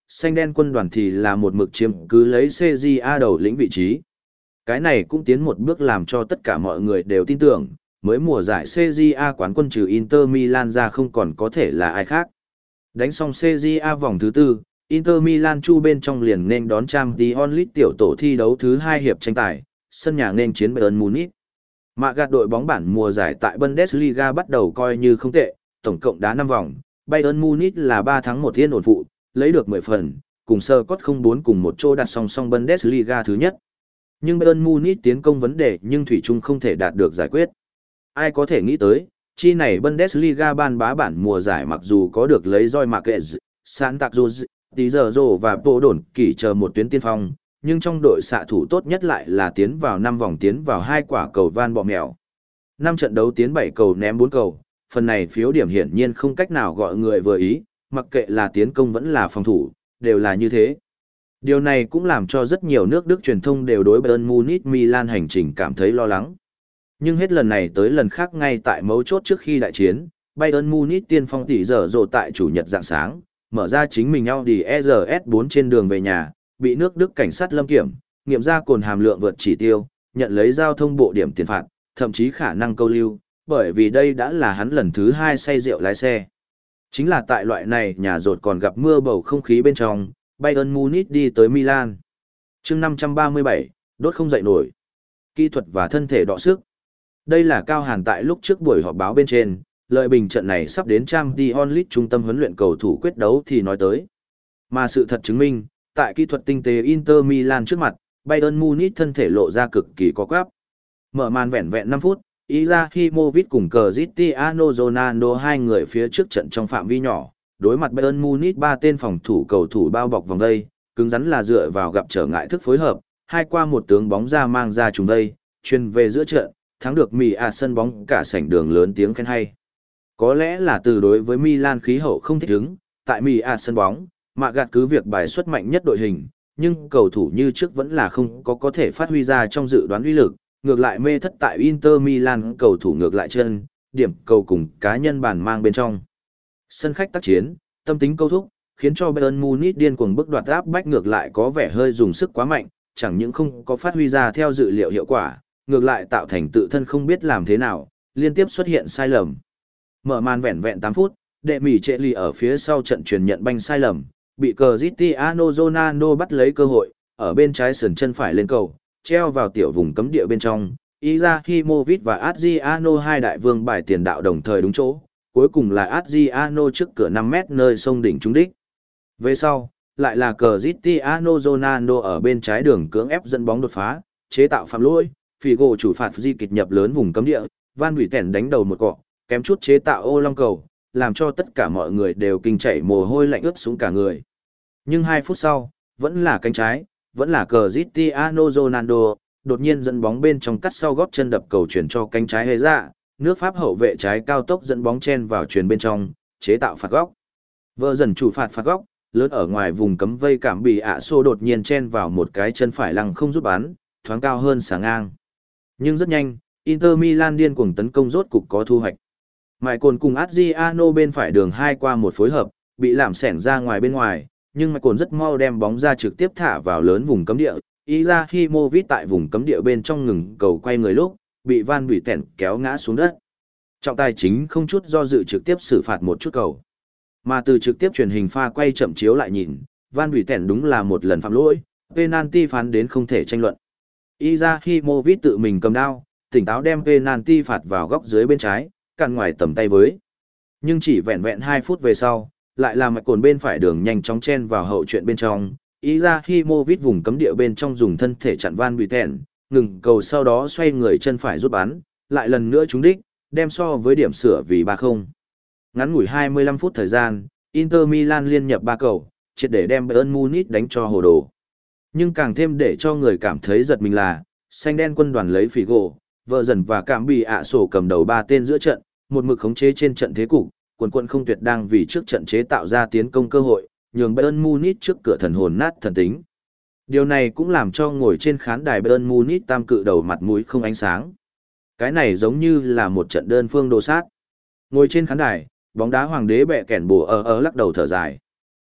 xanh đen quân đoàn thì là một mực chiếm cứ lấy xê giê a đầu lĩnh vị trí. Cái này cũng tiến một bước làm cho tất cả mọi người đều tin tưởng, mới mùa giải xê giê a quán quân trừ Inter Milan ra không còn có thể là ai khác. Đánh xong xê giê a vòng thứ tư, Inter Milan chu bên trong liền nên đón Champions League tiểu tổ thi đấu thứ hai hiệp tranh tài, sân nhà nên chiến Bayern Munich. Mạ gạt đội bóng bản mùa giải tại Bundesliga bắt đầu coi như không tệ, tổng cộng đá năm vòng, Bayern Munich là ba thắng một yên ổn phụ, lấy được mười phần, cùng Scott không bốn cùng một chỗ đặt song song Bundesliga thứ nhất. Nhưng Bayern Munich tiến công vấn đề nhưng thủy chung không thể đạt được giải quyết. Ai có thể nghĩ tới, chi này Bundesliga ban bá bản mùa giải mặc dù có được lấy roi Marquez, Santa Cruz, Tí giờ rồ và bộ đồn kỳ chờ một tuyến tiên phong, nhưng trong đội xạ thủ tốt nhất lại là tiến vào năm vòng tiến vào hai quả cầu van bọ mèo. năm trận đấu tiến bảy cầu ném bốn cầu, phần này phiếu điểm hiển nhiên không cách nào gọi người vừa ý, mặc kệ là tiến công vẫn là phòng thủ, đều là như thế. Điều này cũng làm cho rất nhiều nước Đức truyền thông đều đối Bayern Munich Milan hành trình cảm thấy lo lắng. Nhưng hết lần này tới lần khác ngay tại mấu chốt trước khi đại chiến, Bayern Munich tiên phong tỷ giờ rồ tại chủ nhật dạng sáng, mở ra chính mình Audi e rờ ét bốn trên đường về nhà, bị nước Đức cảnh sát lâm kiểm, nghiệm ra cồn hàm lượng vượt chỉ tiêu, nhận lấy giao thông bộ điểm tiền phạt, thậm chí khả năng câu lưu, bởi vì đây đã là hắn lần thứ hai say rượu lái xe. Chính là tại loại này nhà rột còn gặp mưa bầu không khí bên trong, Bayern Munich đi tới Milan. chương năm trăm ba mươi bảy, đốt không dậy nổi. Kỹ thuật và thân thể đọ sức. Đây là Cao Hàn tại lúc trước buổi họp báo bên trên, lợi bình trận này sắp đến Champions League trung tâm huấn luyện cầu thủ quyết đấu thì nói tới. Mà sự thật chứng minh, tại kỹ thuật tinh tế Inter Milan trước mặt, Bayern Munich thân thể lộ ra cực kỳ có quáp. Mở màn vẹn vẹn năm phút, Izahimovic cùng Cristiano Ronaldo hai người phía trước trận trong phạm vi nhỏ, đối mặt Bayern Munich ba tên phòng thủ cầu thủ bao bọc vòng đây, cứng rắn là dựa vào gặp trở ngại thức phối hợp, hai qua một tướng bóng ra mang ra trùng đây, chuyên về giữa trận, thắng được Mỹ à sân bóng cả sảnh đường lớn tiếng khen hay. Có lẽ là từ đối với Milan khí hậu không thích ứng, tại Mỹ à sân bóng, mạ gạt cứ việc bài xuất mạnh nhất đội hình, nhưng cầu thủ như trước vẫn là không có có thể phát huy ra trong dự đoán uy lực, ngược lại mê thất tại Inter Milan cầu thủ ngược lại chân, điểm cầu cùng cá nhân bàn mang bên trong. Sân khách tác chiến, tâm tính câu thúc, khiến cho Bayern Munich điên cuồng bức đoạt áp bách ngược lại có vẻ hơi dùng sức quá mạnh, chẳng những không có phát huy ra theo dự liệu hiệu quả, ngược lại tạo thành tự thân không biết làm thế nào, liên tiếp xuất hiện sai lầm. Mở màn vẹn vẹn tám phút, đệ mỉ trệ lì ở phía sau trận truyền nhận banh sai lầm, bị Cristiano Ronaldo bắt lấy cơ hội, ở bên trái sườn chân phải lên cầu, treo vào tiểu vùng cấm địa bên trong, Izahimovic và Adriano hai đại vương bài tiền đạo đồng thời đúng chỗ, cuối cùng là Adriano trước cửa năm mét nơi sông đỉnh trúng đích. Về sau, lại là Cristiano Ronaldo ở bên trái đường cưỡng ép dẫn bóng đột phá, chế tạo phạm lỗi, Figo chủ phạt di kịch nhập lớn vùng cấm địa, Van Buiten đánh đầu một cọ, kém chút chế tạo ô long cầu, làm cho tất cả mọi người đều kinh chảy mồ hôi lạnh ướt xuống cả người. Nhưng hai phút sau, vẫn là cánh trái, vẫn là Cristiano Ronaldo, đột nhiên dẫn bóng bên trong cắt sau gót chân đập cầu chuyển cho cánh trái hề ra, nước Pháp hậu vệ trái cao tốc dẫn bóng chen vào chuyền bên trong, chế tạo phạt góc. Vợ dần chủ phạt phạt góc, lớn ở ngoài vùng cấm vây cảm bị ạ xô đột nhiên chen vào một cái chân phải lăng không giúp bắn, thoáng cao hơn sáng ngang. Nhưng rất nhanh, Inter Milan điên cuồng tấn công rốt cục có thu hoạch. Mại cồn cùng Adriano bên phải đường hai qua một phối hợp, bị làm xẻng ra ngoài bên ngoài, nhưng Mại cồn rất mau đem bóng ra trực tiếp thả vào lớn vùng cấm địa. Izahimovic tại vùng cấm địa bên trong ngừng cầu quay người lúc, bị Van Buiten kéo ngã xuống đất. Trọng tài chính không chút do dự trực tiếp xử phạt một chút cầu. Mà từ trực tiếp truyền hình pha quay chậm chiếu lại nhìn, Van Buiten đúng là một lần phạm lỗi, penalty phán đến không thể tranh luận. Izahimovic tự mình cầm đao, tỉnh táo đem penalty phạt vào góc dưới bên trái, cản ngoài tầm tay với. Nhưng chỉ vẹn vẹn hai phút về sau, lại là Mạch cồn bên phải đường nhanh chóng chen vào hậu chuyện bên trong. Izahimovic vùng cấm địa bên trong dùng thân thể chặn Van Buiten, ngừng cầu sau đó xoay người chân phải rút bắn, lại lần nữa trúng đích, đem so với điểm sửa vì ba không. Ngắn ngủi hai mươi lăm phút thời gian, Inter Milan liên nhập ba cầu, triệt để đem Bayern Munich đánh cho hồ đồ. Nhưng càng thêm để cho người cảm thấy giật mình là, xanh đen quân đoàn lấy Figo, vợ dần và cảm bị ạ sổ cầm đầu ba tên giữa trận, một mực khống chế trên trận thế cục, quần quần không tuyệt đang vì trước trận chế tạo ra tiến công cơ hội, nhường Bayern Munich trước cửa thần hồn nát thần tính. Điều này cũng làm cho ngồi trên khán đài Bayern Munich tam cự đầu mặt mũi không ánh sáng. Cái này giống như là một trận đơn phương đồ sát. Ngồi trên khán đài, bóng đá hoàng đế bẹ kẻn bùa ở ở lắc đầu thở dài.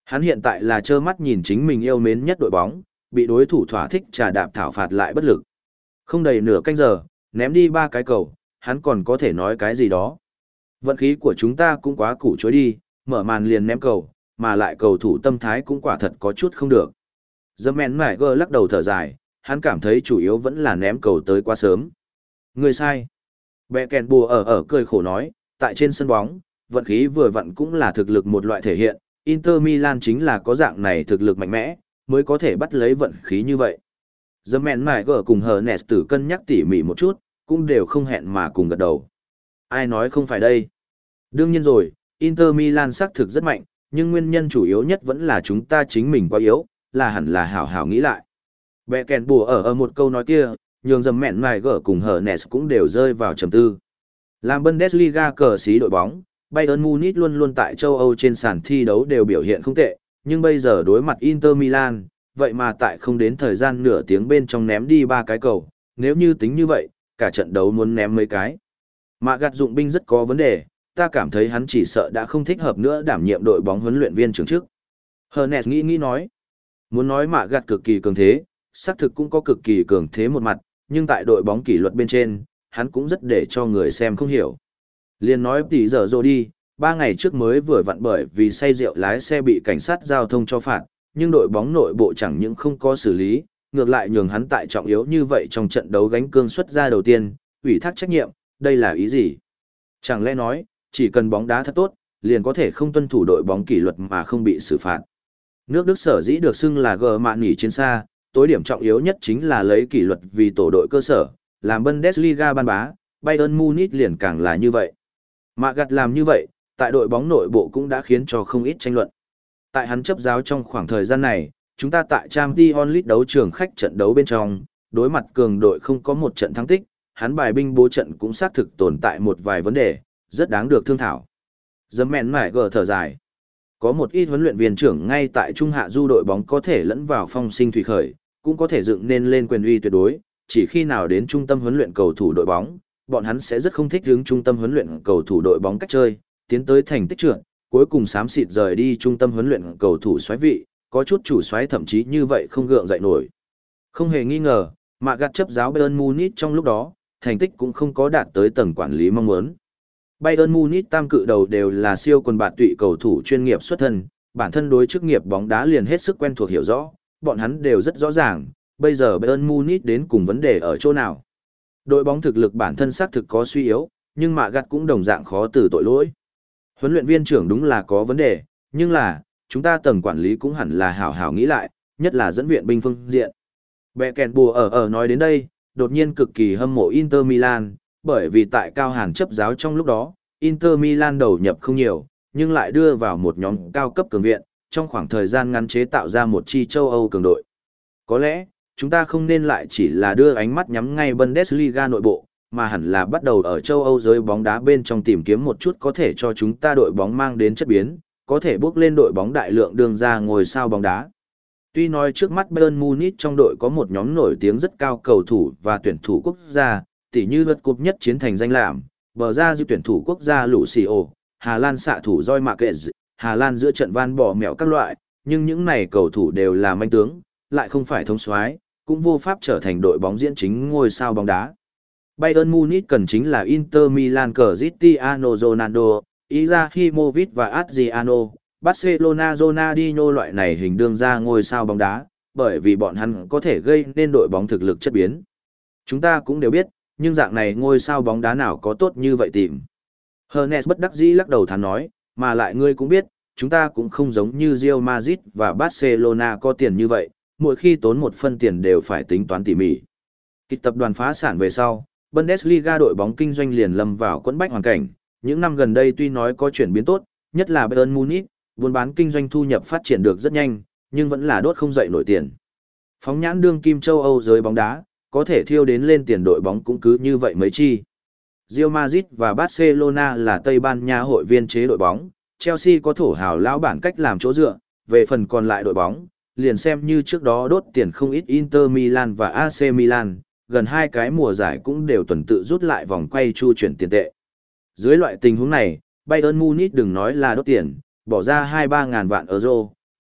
Hắn hiện tại là trơ mắt nhìn chính mình yêu mến nhất đội bóng, bị đối thủ thỏa thích trà đạp thảo phạt lại bất lực. Không đầy nửa canh giờ, ném đi ba cái cầu, hắn còn có thể nói cái gì đó. Vận khí của chúng ta cũng quá củ chối đi, mở màn liền ném cầu, mà lại cầu thủ tâm thái cũng quả thật có chút không được. The Man Tiger lắc đầu thở dài, hắn cảm thấy chủ yếu vẫn là ném cầu tới quá sớm. Người sai. Bẹ kèn bùa ở ở cười khổ nói, tại trên sân bóng, vận khí vừa vặn cũng là thực lực một loại thể hiện, Inter Milan chính là có dạng này thực lực mạnh mẽ, mới có thể bắt lấy vận khí như vậy. The Man Tiger cùng Hernes tử cân nhắc tỉ mỉ một chút, cũng đều không hẹn mà cùng gật đầu. Ai nói không phải đây? Đương nhiên rồi, Inter Milan xác thực rất mạnh, nhưng nguyên nhân chủ yếu nhất vẫn là chúng ta chính mình quá yếu, là hẳn là hảo hảo nghĩ lại. Bẹ kèn bùa ở ở một câu nói kia, nhường dầm mẹn mài gở cùng Hernes cũng đều rơi vào trầm tư. Làm Bundesliga cờ xí đội bóng, Bayern Munich luôn luôn tại châu Âu trên sàn thi đấu đều biểu hiện không tệ, nhưng bây giờ đối mặt Inter Milan, vậy mà tại không đến thời gian nửa tiếng bên trong ném đi ba cái cầu, nếu như tính như vậy, cả trận đấu muốn ném mấy cái. Mạ gạt dụng binh rất có vấn đề, ta cảm thấy hắn chỉ sợ đã không thích hợp nữa đảm nhiệm đội bóng huấn luyện viên trưởng trước. Hernes nghĩ nghĩ nói, muốn nói mạ gạt cực kỳ cường thế, xác thực cũng có cực kỳ cường thế một mặt, nhưng tại đội bóng kỷ luật bên trên, hắn cũng rất để cho người xem không hiểu. Liên nói tỷ giờ rồi đi, ba ngày trước mới vừa vặn bởi vì say rượu lái xe bị cảnh sát giao thông cho phạt, nhưng đội bóng nội bộ chẳng những không có xử lý, ngược lại nhường hắn tại trọng yếu như vậy trong trận đấu gánh cương xuất ra đầu tiên, ủy thác trách nhiệm, đây là ý gì? Chẳng lẽ nói, chỉ cần bóng đá thật tốt, liền có thể không tuân thủ đội bóng kỷ luật mà không bị xử phạt. Nước Đức sở dĩ được xưng là gờ mạn nghỉ chiến xa, tối điểm trọng yếu nhất chính là lấy kỷ luật vì tổ đội cơ sở, làm Bundesliga ban bá, Bayern Munich liền càng là như vậy. Mạ gặt làm như vậy, tại đội bóng nội bộ cũng đã khiến cho không ít tranh luận. Tại hắn chấp giáo trong khoảng thời gian này, chúng ta tại Champions League đấu trường khách trận đấu bên trong, đối mặt cường đội không có một trận thắng tích, hắn bài binh bố trận cũng xác thực tồn tại một vài vấn đề, rất đáng được thương thảo. Dấm mẹn mải gờ thở dài. Có một ít huấn luyện viên trưởng ngay tại trung hạ du đội bóng có thể lẫn vào phong sinh thủy khởi, cũng có thể dựng nên lên quyền uy tuyệt đối, chỉ khi nào đến trung tâm huấn luyện cầu thủ đội bóng, bọn hắn sẽ rất không thích hướng trung tâm huấn luyện cầu thủ đội bóng cách chơi, tiến tới thành tích trượt, cuối cùng xám xịt rời đi trung tâm huấn luyện cầu thủ soái vị, có chút chủ soái thậm chí như vậy không gượng dậy nổi. Không hề nghi ngờ, Mạ gặt chấp giáo Bayern Munich trong lúc đó, thành tích cũng không có đạt tới tầng quản lý mong muốn. Bayern Munich tam cự đầu đều là siêu quần bạt tụy cầu thủ chuyên nghiệp xuất thân, bản thân đối chức nghiệp bóng đá liền hết sức quen thuộc hiểu rõ, bọn hắn đều rất rõ ràng, bây giờ Bayern Munich đến cùng vấn đề ở chỗ nào. Đội bóng thực lực bản thân xác thực có suy yếu, nhưng Mạ gặt cũng đồng dạng khó từ tội lỗi. Huấn luyện viên trưởng đúng là có vấn đề, nhưng là, chúng ta tầng quản lý cũng hẳn là hảo hảo nghĩ lại, nhất là dẫn viện binh phương diện. Bẹ kèn bùa ở ở nói đến đây, đột nhiên cực kỳ hâm mộ Inter Milan, bởi vì tại Cao Hàn chấp giáo trong lúc đó, Inter Milan đầu nhập không nhiều, nhưng lại đưa vào một nhóm cao cấp cường viện, trong khoảng thời gian ngắn chế tạo ra một chi châu Âu cường đội. Có lẽ, chúng ta không nên lại chỉ là đưa ánh mắt nhắm ngay Bundesliga nội bộ, mà hẳn là bắt đầu ở châu Âu giới bóng đá bên trong tìm kiếm một chút có thể cho chúng ta đội bóng mang đến chất biến, có thể bước lên đội bóng đại lượng đường ra ngồi sao bóng đá. Tuy nói trước mắt Bayern Munich trong đội có một nhóm nổi tiếng rất cao cầu thủ và tuyển thủ quốc gia, tỉ như vượt cúp nhất chiến thành danh làm, bờ ra dư tuyển thủ quốc gia Lucio, Hà Lan xạ thủ Roy Marquez, Hà Lan giữa trận van bỏ mẹo các loại, nhưng những này cầu thủ đều là manh tướng, lại không phải thống soái, cũng vô pháp trở thành đội bóng diễn chính ngôi sao bóng đá. Bayern Munich cần chính là Inter Milan Cristiano Ronaldo, Izahimovic và Adriano, Barcelona Ronaldinho loại này hình đương ra ngôi sao bóng đá, bởi vì bọn hắn có thể gây nên đội bóng thực lực chất biến. Chúng ta cũng đều biết, nhưng dạng này ngôi sao bóng đá nào có tốt như vậy tìm. Hernes bất đắc dĩ lắc đầu thắn nói, mà lại ngươi cũng biết, chúng ta cũng không giống như Real Madrid và Barcelona có tiền như vậy, mỗi khi tốn một phân tiền đều phải tính toán tỉ mỉ. Kịch tập đoàn phá sản về sau, Bundesliga đội bóng kinh doanh liền lâm vào quẫn bách hoàn cảnh, những năm gần đây tuy nói có chuyển biến tốt, nhất là Bayern Munich, buôn bán kinh doanh thu nhập phát triển được rất nhanh, nhưng vẫn là đốt không dậy nổi tiền. Phóng nhãn đương kim châu Âu giới bóng đá, có thể thiêu đến lên tiền đội bóng cũng cứ như vậy mấy chi. Real Madrid và Barcelona là Tây Ban Nha hội viên chế đội bóng, Chelsea có thổ hào lão bản cách làm chỗ dựa, về phần còn lại đội bóng, liền xem như trước đó đốt tiền không ít Inter Milan và a xê Milan, gần hai cái mùa giải cũng đều tuần tự rút lại vòng quay chu chuyển tiền tệ. Dưới loại tình huống này, Bayern Munich đừng nói là đốt tiền, bỏ ra hai ba ngàn vạn euro,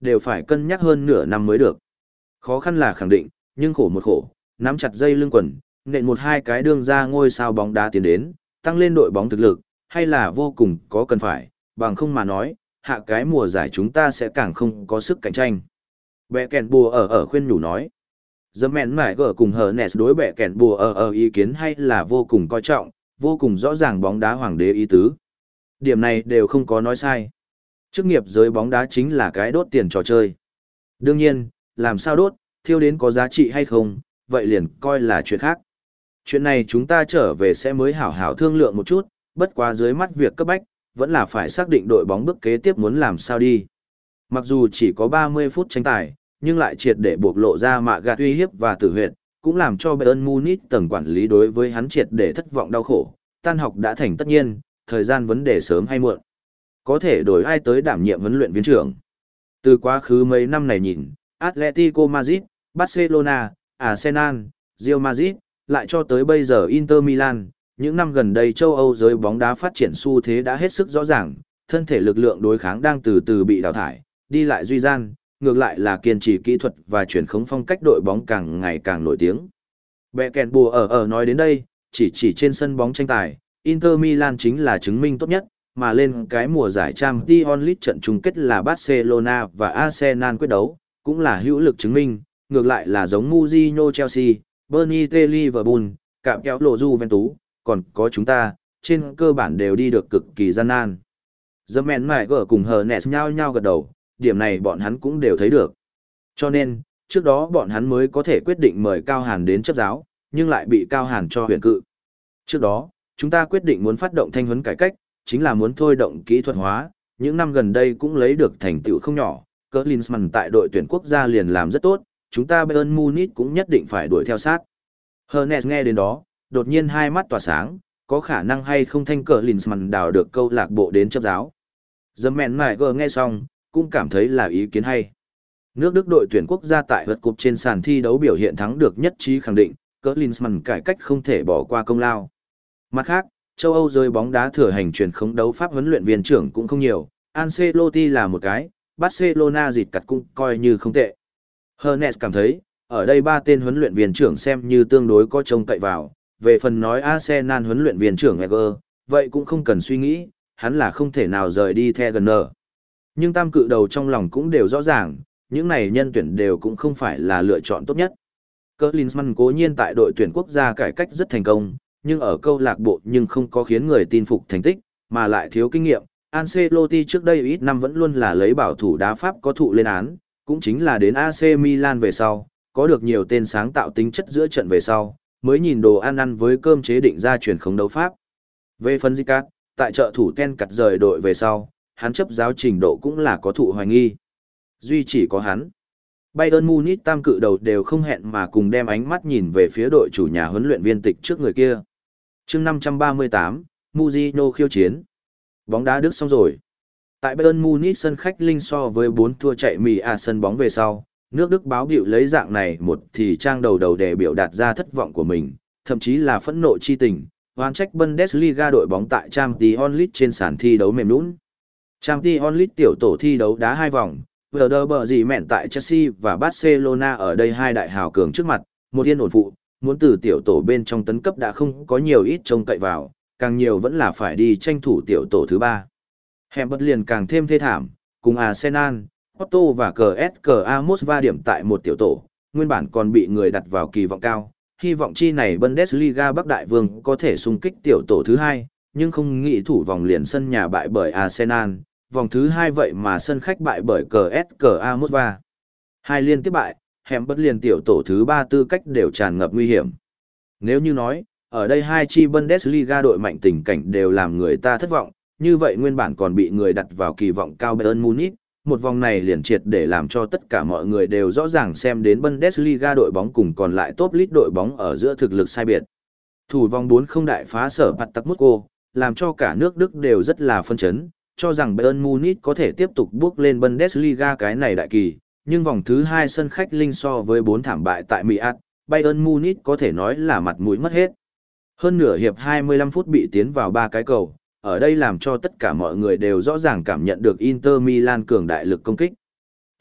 đều phải cân nhắc hơn nửa năm mới được. Khó khăn là khẳng định, nhưng khổ một khổ, nắm chặt dây lưng quần, nện một hai cái đường ra ngôi sao bóng đá tiến đến, tăng lên đội bóng thực lực, hay là vô cùng có cần phải, bằng không mà nói, hạ cái mùa giải chúng ta sẽ càng không có sức cạnh tranh. Bẻ kèn bùa ở ở khuyên nhủ nói. Dâm mẹn mải gở cùng hờ nẹt đối bẻ kèn bùa ở ở ý kiến hay là vô cùng coi trọng, vô cùng rõ ràng bóng đá hoàng đế ý tứ. Điểm này đều không có nói sai. Chức nghiệp giới bóng đá chính là cái đốt tiền trò chơi. Đương nhiên, làm sao đốt, thiêu đến có giá trị hay không, vậy liền coi là chuyện khác. Chuyện này chúng ta trở về sẽ mới hảo hảo thương lượng một chút, bất quá dưới mắt việc cấp bách, vẫn là phải xác định đội bóng bước kế tiếp muốn làm sao đi. Mặc dù chỉ có ba mươi phút tranh tài, nhưng lại triệt để bộc lộ ra mạ gạt uy hiếp và tử huyệt, cũng làm cho Bayern Munich tầng quản lý đối với hắn triệt để thất vọng đau khổ, tan học đã thành tất nhiên, thời gian vấn đề sớm hay muộn. Có thể đổi ai tới đảm nhiệm huấn luyện viên trưởng. Từ quá khứ mấy năm này nhìn, Atletico Madrid, Barcelona, Arsenal, Real Madrid, lại cho tới bây giờ Inter Milan, những năm gần đây châu Âu giới bóng đá phát triển xu thế đã hết sức rõ ràng, thân thể lực lượng đối kháng đang từ từ bị đào thải, đi lại duy gian, ngược lại là kiên trì kỹ thuật và chuyển khống phong cách đội bóng càng ngày càng nổi tiếng. Bẻ kèn bùa ở ở nói đến đây, chỉ chỉ trên sân bóng tranh tài, Inter Milan chính là chứng minh tốt nhất, mà lên cái mùa giải Champions League trận chung kết là Barcelona và Arsenal quyết đấu, cũng là hữu lực chứng minh, ngược lại là giống Mourinho Chelsea, Bernie T Liverpool, cạm kéo lộ Juventus, còn có chúng ta, trên cơ bản đều đi được cực kỳ gian nan. The Man Mải gở cùng Hernes nhau nhau gật đầu, điểm này bọn hắn cũng đều thấy được. Cho nên, trước đó bọn hắn mới có thể quyết định mời Cao Hàn đến chấp giáo, nhưng lại bị Cao Hàn cho huyền cự. Trước đó, chúng ta quyết định muốn phát động thanh huấn cải cách, chính là muốn thôi động kỹ thuật hóa, những năm gần đây cũng lấy được thành tựu không nhỏ. Klinsmann tại đội tuyển quốc gia liền làm rất tốt, chúng ta Bayern Munich cũng nhất định phải đuổi theo sát. Hernes nghe đến đó, đột nhiên hai mắt tỏa sáng, có khả năng hay không thanh Klinsmann đào được câu lạc bộ đến chấp giáo. Dâm mẹn mải gờ nghe xong, cũng cảm thấy là ý kiến hay. Nước Đức đội tuyển quốc gia tại vượt cúp trên sàn thi đấu biểu hiện thắng được nhất trí khẳng định, Klinsmann cải cách không thể bỏ qua công lao. Mặt khác, châu Âu rơi bóng đá thừa hành truyền khống đấu pháp huấn luyện viên trưởng cũng không nhiều, Ancelotti là một cái, Barcelona dịt cặt cũng coi như không tệ. Hernes cảm thấy, ở đây ba tên huấn luyện viên trưởng xem như tương đối có trông cậy vào, về phần nói Arsenal huấn luyện viên trưởng Eger, vậy cũng không cần suy nghĩ, hắn là không thể nào rời đi The Gunner. Nhưng tam cự đầu trong lòng cũng đều rõ ràng, những này nhân tuyển đều cũng không phải là lựa chọn tốt nhất. Klinsmann cố nhiên tại đội tuyển quốc gia cải cách rất thành công, nhưng ở câu lạc bộ nhưng không có khiến người tin phục thành tích, mà lại thiếu kinh nghiệm. Ancelotti trước đây ít năm vẫn luôn là lấy bảo thủ đá pháp có thụ lên án, cũng chính là đến a xê Milan về sau, có được nhiều tên sáng tạo tính chất giữa trận về sau, mới nhìn đồ ăn ăn với cơm chế định ra truyền khống đấu pháp. Về phần Zicat, tại trợ thủ Ten cặt rời đội về sau, hắn chấp giáo trình độ cũng là có thụ hoài nghi. Duy chỉ có hắn. Bayern Munich tam cự đầu đều không hẹn mà cùng đem ánh mắt nhìn về phía đội chủ nhà huấn luyện viên tịch trước người kia. Chương năm trăm ba mươi tám, Mourinho khiêu chiến. Bóng đá Đức xong rồi. Tại Bayern Munich sân khách linh so với bốn thua chạy mì à sân bóng về sau, nước Đức báo biểu lấy dạng này một thì trang đầu đầu để biểu đạt ra thất vọng của mình, thậm chí là phẫn nộ chi tình, oán trách Bundesliga đội bóng tại Champions League trên sàn thi đấu mềm nhũn. Champions League tiểu tổ thi đấu đá hai vòng, Werder bờ gì mẹn tại Chelsea và Barcelona ở đây hai đại hào cường trước mặt, một yên ổn phụ, muốn từ tiểu tổ bên trong tấn cấp đã không có nhiều ít trông cậy vào, càng nhiều vẫn là phải đi tranh thủ tiểu tổ thứ ba. Hẻm bất liền càng thêm thê thảm, cùng Arsenal, Porto và cờ ét ca a Mosva điểm tại một tiểu tổ, nguyên bản còn bị người đặt vào kỳ vọng cao, hy vọng chi này Bundesliga Bắc Đại Vương có thể xung kích tiểu tổ thứ hai, nhưng không nghĩ thủ vòng liền sân nhà bại bởi Arsenal, vòng thứ hai vậy mà sân khách bại bởi cờ ét ca a Mosva. Hai liên tiếp bại, hẻm bất liền tiểu tổ thứ ba tư cách đều tràn ngập nguy hiểm. Nếu như nói, ở đây hai chi Bundesliga đội mạnh tình cảnh đều làm người ta thất vọng, như vậy nguyên bản còn bị người đặt vào kỳ vọng cao Bayern Munich, một vòng này liền triệt để làm cho tất cả mọi người đều rõ ràng xem đến Bundesliga đội bóng cùng còn lại top league đội bóng ở giữa thực lực sai biệt. Thủ vòng bốn không đại phá sở Spartak Moscow, làm cho cả nước Đức đều rất là phân chấn, cho rằng Bayern Munich có thể tiếp tục bước lên Bundesliga cái này đại kỳ, nhưng vòng thứ hai sân khách linh so với bốn thảm bại tại Miat, Bayern Munich có thể nói là mặt mũi mất hết. Hơn nửa hiệp hai mươi lăm phút bị tiến vào ba cái cầu, ở đây làm cho tất cả mọi người đều rõ ràng cảm nhận được Inter Milan cường đại lực công kích.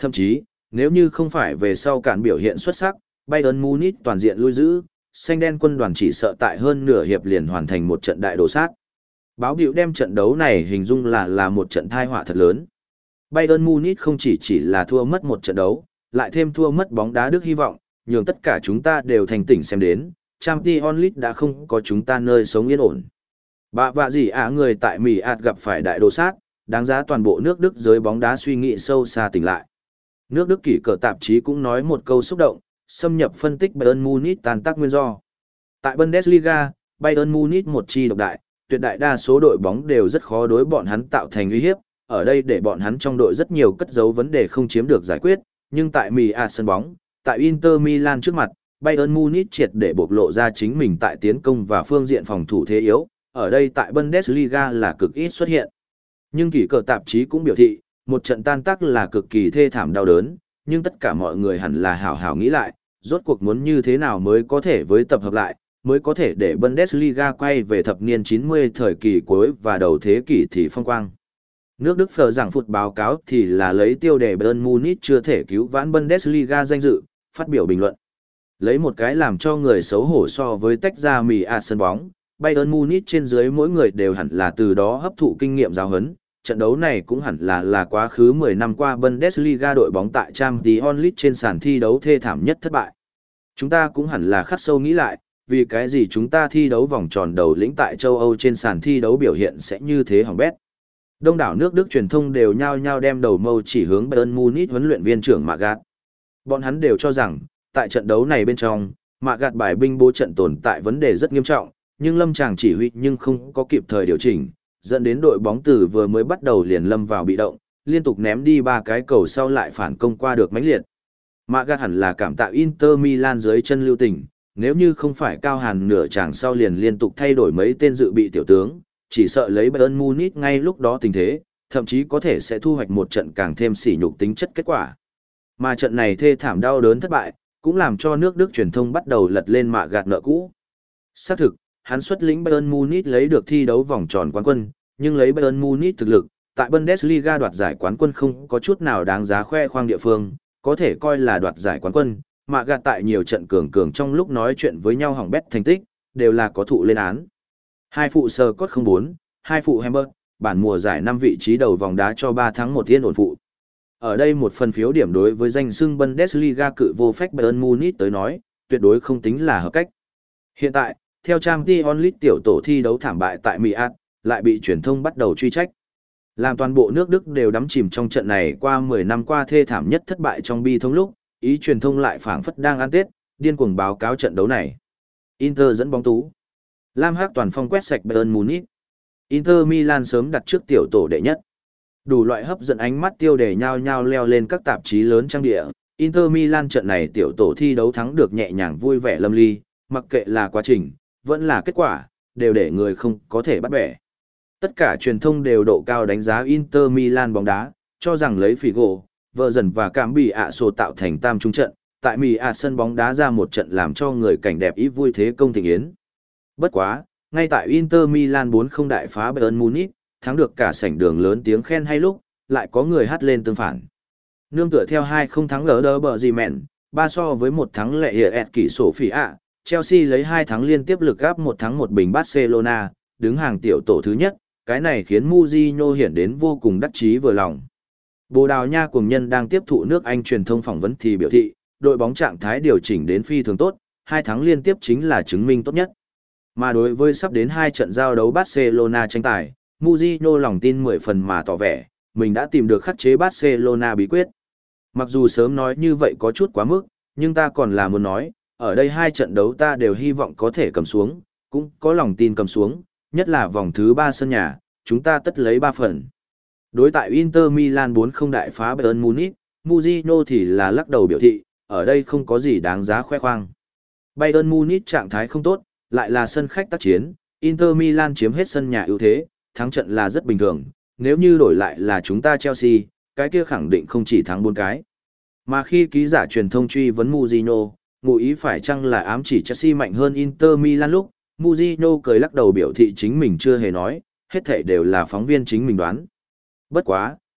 Thậm chí, nếu như không phải về sau cản biểu hiện xuất sắc, Bayern Munich toàn diện lui giữ, xanh đen quân đoàn chỉ sợ tại hơn nửa hiệp liền hoàn thành một trận đại đổ sát. Báo biểu đem trận đấu này hình dung là là một trận tai họa thật lớn. Bayern Munich không chỉ chỉ là thua mất một trận đấu, lại thêm thua mất bóng đá Đức hy vọng, nhường tất cả chúng ta đều thành tỉnh xem đến, Champions League đã không có chúng ta nơi sống yên ổn. Bạ vạ gì ạ người tại Mỹ ạt gặp phải đại đồ sát, đáng giá toàn bộ nước Đức giới bóng đá suy nghĩ sâu xa tỉnh lại. Nước Đức kỷ cờ tạp chí cũng nói một câu xúc động, xâm nhập phân tích Bayern Munich tàn tác nguyên do. Tại Bundesliga, Bayern Munich một chi độc đại, tuyệt đại đa số đội bóng đều rất khó đối bọn hắn tạo thành uy hiếp, ở đây để bọn hắn trong đội rất nhiều cất giấu vấn đề không chiếm được giải quyết, nhưng tại Mỹ ạt sân bóng, tại Inter Milan trước mặt, Bayern Munich triệt để bộc lộ ra chính mình tại tiến công và phương diện phòng thủ thế yếu, ở đây tại Bundesliga là cực ít xuất hiện. Nhưng kỷ cờ tạp chí cũng biểu thị, một trận tan tác là cực kỳ thê thảm đau đớn, nhưng tất cả mọi người hẳn là hảo hảo nghĩ lại, rốt cuộc muốn như thế nào mới có thể với tập hợp lại, mới có thể để Bundesliga quay về thập niên chín mươi thời kỳ cuối và đầu thế kỷ thì phong quang. Nước Đức phờ giảng phụt báo cáo thì là lấy tiêu đề Bayern Munich chưa thể cứu vãn Bundesliga danh dự, phát biểu bình luận. Lấy một cái làm cho người xấu hổ so với tách ra mì ạt sân bóng, Bayern Munich trên dưới mỗi người đều hẳn là từ đó hấp thụ kinh nghiệm giáo huấn. Trận đấu này cũng hẳn là là quá khứ mười năm qua Bundesliga đội bóng tại Champions League trên sàn thi đấu thê thảm nhất thất bại. Chúng ta cũng hẳn là khắc sâu nghĩ lại, vì cái gì chúng ta thi đấu vòng tròn đầu lĩnh tại châu Âu trên sàn thi đấu biểu hiện sẽ như thế hỏng bét. Đông đảo nước Đức truyền thông đều nhao nhao đem đầu mâu chỉ hướng Bayern Munich huấn luyện viên trưởng Magath. Bọn hắn đều cho rằng, tại trận đấu này bên trong, Magath bài binh bố trận tồn tại vấn đề rất nghiêm trọng, nhưng lâm chàng chỉ huy nhưng không có kịp thời điều chỉnh, dẫn đến đội bóng từ vừa mới bắt đầu liền lâm vào bị động, liên tục ném đi ba cái cầu sau lại phản công qua được mãnh liệt. Magath hẳn là cảm tạ Inter Milan dưới chân lưu tình, nếu như không phải Cao Hàn nửa chàng sau liền liên tục thay đổi mấy tên dự bị tiểu tướng, chỉ sợ lấy Bayern Munich ngay lúc đó tình thế, thậm chí có thể sẽ thu hoạch một trận càng thêm sỉ nhục tính chất kết quả. Mà trận này thê thảm đau đớn thất bại, cũng làm cho nước Đức truyền thông bắt đầu lật lên mạ gạt nợ cũ. Xác thực, hắn xuất lĩnh Bayern Munich lấy được thi đấu vòng tròn quán quân, nhưng lấy Bayern Munich thực lực, tại Bundesliga đoạt giải quán quân không có chút nào đáng giá khoe khoang địa phương, có thể coi là đoạt giải quán quân, mạ gạt tại nhiều trận cường cường trong lúc nói chuyện với nhau hỏng bét thành tích, đều là có thụ lên án. Hai phụ sờ cốt không bốn, hai phụ Hamburg, bản mùa giải năm vị trí đầu vòng đá cho ba thắng một thiên ổn phụ. Ở đây một phần phiếu điểm đối với danh xưng Bundesliga cự vô phách Bayern Munich tới nói, tuyệt đối không tính là hợp cách. Hiện tại, theo Champions League tiểu tổ thi đấu thảm bại tại Mỹ Át, lại bị truyền thông bắt đầu truy trách. Làm toàn bộ nước Đức đều đắm chìm trong trận này qua mười năm qua thê thảm nhất thất bại trong bi thống lúc, ý truyền thông lại phảng phất đang ăn Tết, điên cuồng báo cáo trận đấu này. Inter dẫn bóng tú. Lam Hắc toàn phong quét sạch Bayern Munich. Inter Milan sớm đặt trước tiểu tổ đệ nhất. Đủ loại hấp dẫn ánh mắt tiêu đề nhau nhau leo lên các tạp chí lớn trang địa. Inter Milan trận này tiểu tổ thi đấu thắng được nhẹ nhàng vui vẻ lâm ly, mặc kệ là quá trình, vẫn là kết quả, đều để người không có thể bắt bẻ. Tất cả truyền thông đều độ cao đánh giá Inter Milan bóng đá, cho rằng lấy Figo, vợ dần và cảm bị ạ sổ tạo thành tam trung trận, tại Mỹ ạ sân bóng đá ra một trận làm cho người cảnh đẹp ý vui thế công thịnh yến. Bất quá, ngay tại Inter Milan bốn không đại phá Bayern Munich, thắng được cả sảnh đường lớn tiếng khen hay lúc, lại có người hát lên tương phản. Nương tựa theo hai không thắng lỡ đỡ bờ gì mẹn, ba so với một thắng lệ hiệp ẹt kỷ sổ phỉ ạ, Chelsea lấy hai thắng liên tiếp lực gáp một thắng một bình Barcelona, đứng hàng tiểu tổ thứ nhất, cái này khiến Mourinho hiển đến vô cùng đắc chí vừa lòng. Bồ Đào Nha cuồng nhân đang tiếp thụ nước Anh truyền thông phỏng vấn thì biểu thị, đội bóng trạng thái điều chỉnh đến phi thường tốt, hai thắng liên tiếp chính là chứng minh tốt nhất. Mà đối với sắp đến hai trận giao đấu Barcelona tranh tài, Mourinho lòng tin mười phần mà tỏ vẻ, mình đã tìm được khắc chế Barcelona bí quyết. Mặc dù sớm nói như vậy có chút quá mức, nhưng ta còn là muốn nói, ở đây hai trận đấu ta đều hy vọng có thể cầm xuống, cũng có lòng tin cầm xuống, nhất là vòng thứ ba sân nhà, chúng ta tất lấy ba phần. Đối tại Inter Milan bốn không đại phá Bayern Munich, Mourinho thì là lắc đầu biểu thị, ở đây không có gì đáng giá khoe khoang. Bayern Munich trạng thái không tốt, lại là sân khách tác chiến, Inter Milan chiếm hết sân nhà ưu thế, thắng trận là rất bình thường, nếu như đổi lại là chúng ta Chelsea, cái kia khẳng định không chỉ thắng bốn cái. Mà khi ký giả truyền thông truy vấn Mourinho, ngụ ý phải chăng là ám chỉ Chelsea mạnh hơn Inter Milan lúc, Mourinho cười lắc đầu biểu thị chính mình chưa hề nói, hết thảy đều là phóng viên chính mình đoán. Bất quá,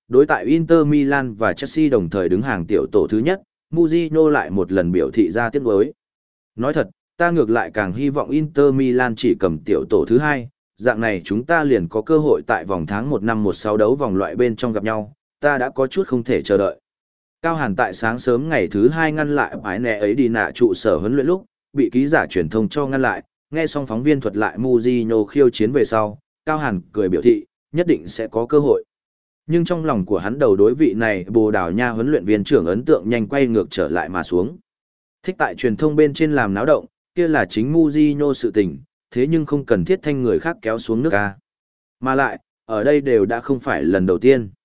đối tại Inter Milan và Chelsea đồng thời đứng hàng tiểu tổ thứ nhất, Mourinho lại một lần biểu thị ra tiếc nuối. Nói thật, ta ngược lại càng hy vọng Inter Milan chỉ cầm tiểu tổ thứ hai, dạng này chúng ta liền có cơ hội tại vòng tháng một năm một sáu đấu vòng loại bên trong gặp nhau, ta đã có chút không thể chờ đợi. Cao Hàn tại sáng sớm ngày thứ hai ngăn lại ái nẹ ấy đi nạ trụ sở huấn luyện lúc, bị ký giả truyền thông cho ngăn lại, nghe xong phóng viên thuật lại Mourinho khiêu chiến về sau, Cao Hàn cười biểu thị, nhất định sẽ có cơ hội. Nhưng trong lòng của hắn đầu đối vị này Bồ Đào Nha huấn luyện viên trưởng ấn tượng nhanh quay ngược trở lại mà xuống. Thích tại truyền thông bên trên làm náo động, kia là chính Mourinho sự tình, thế nhưng không cần thiết thanh người khác kéo xuống nước ca. Mà lại, ở đây đều đã không phải lần đầu tiên.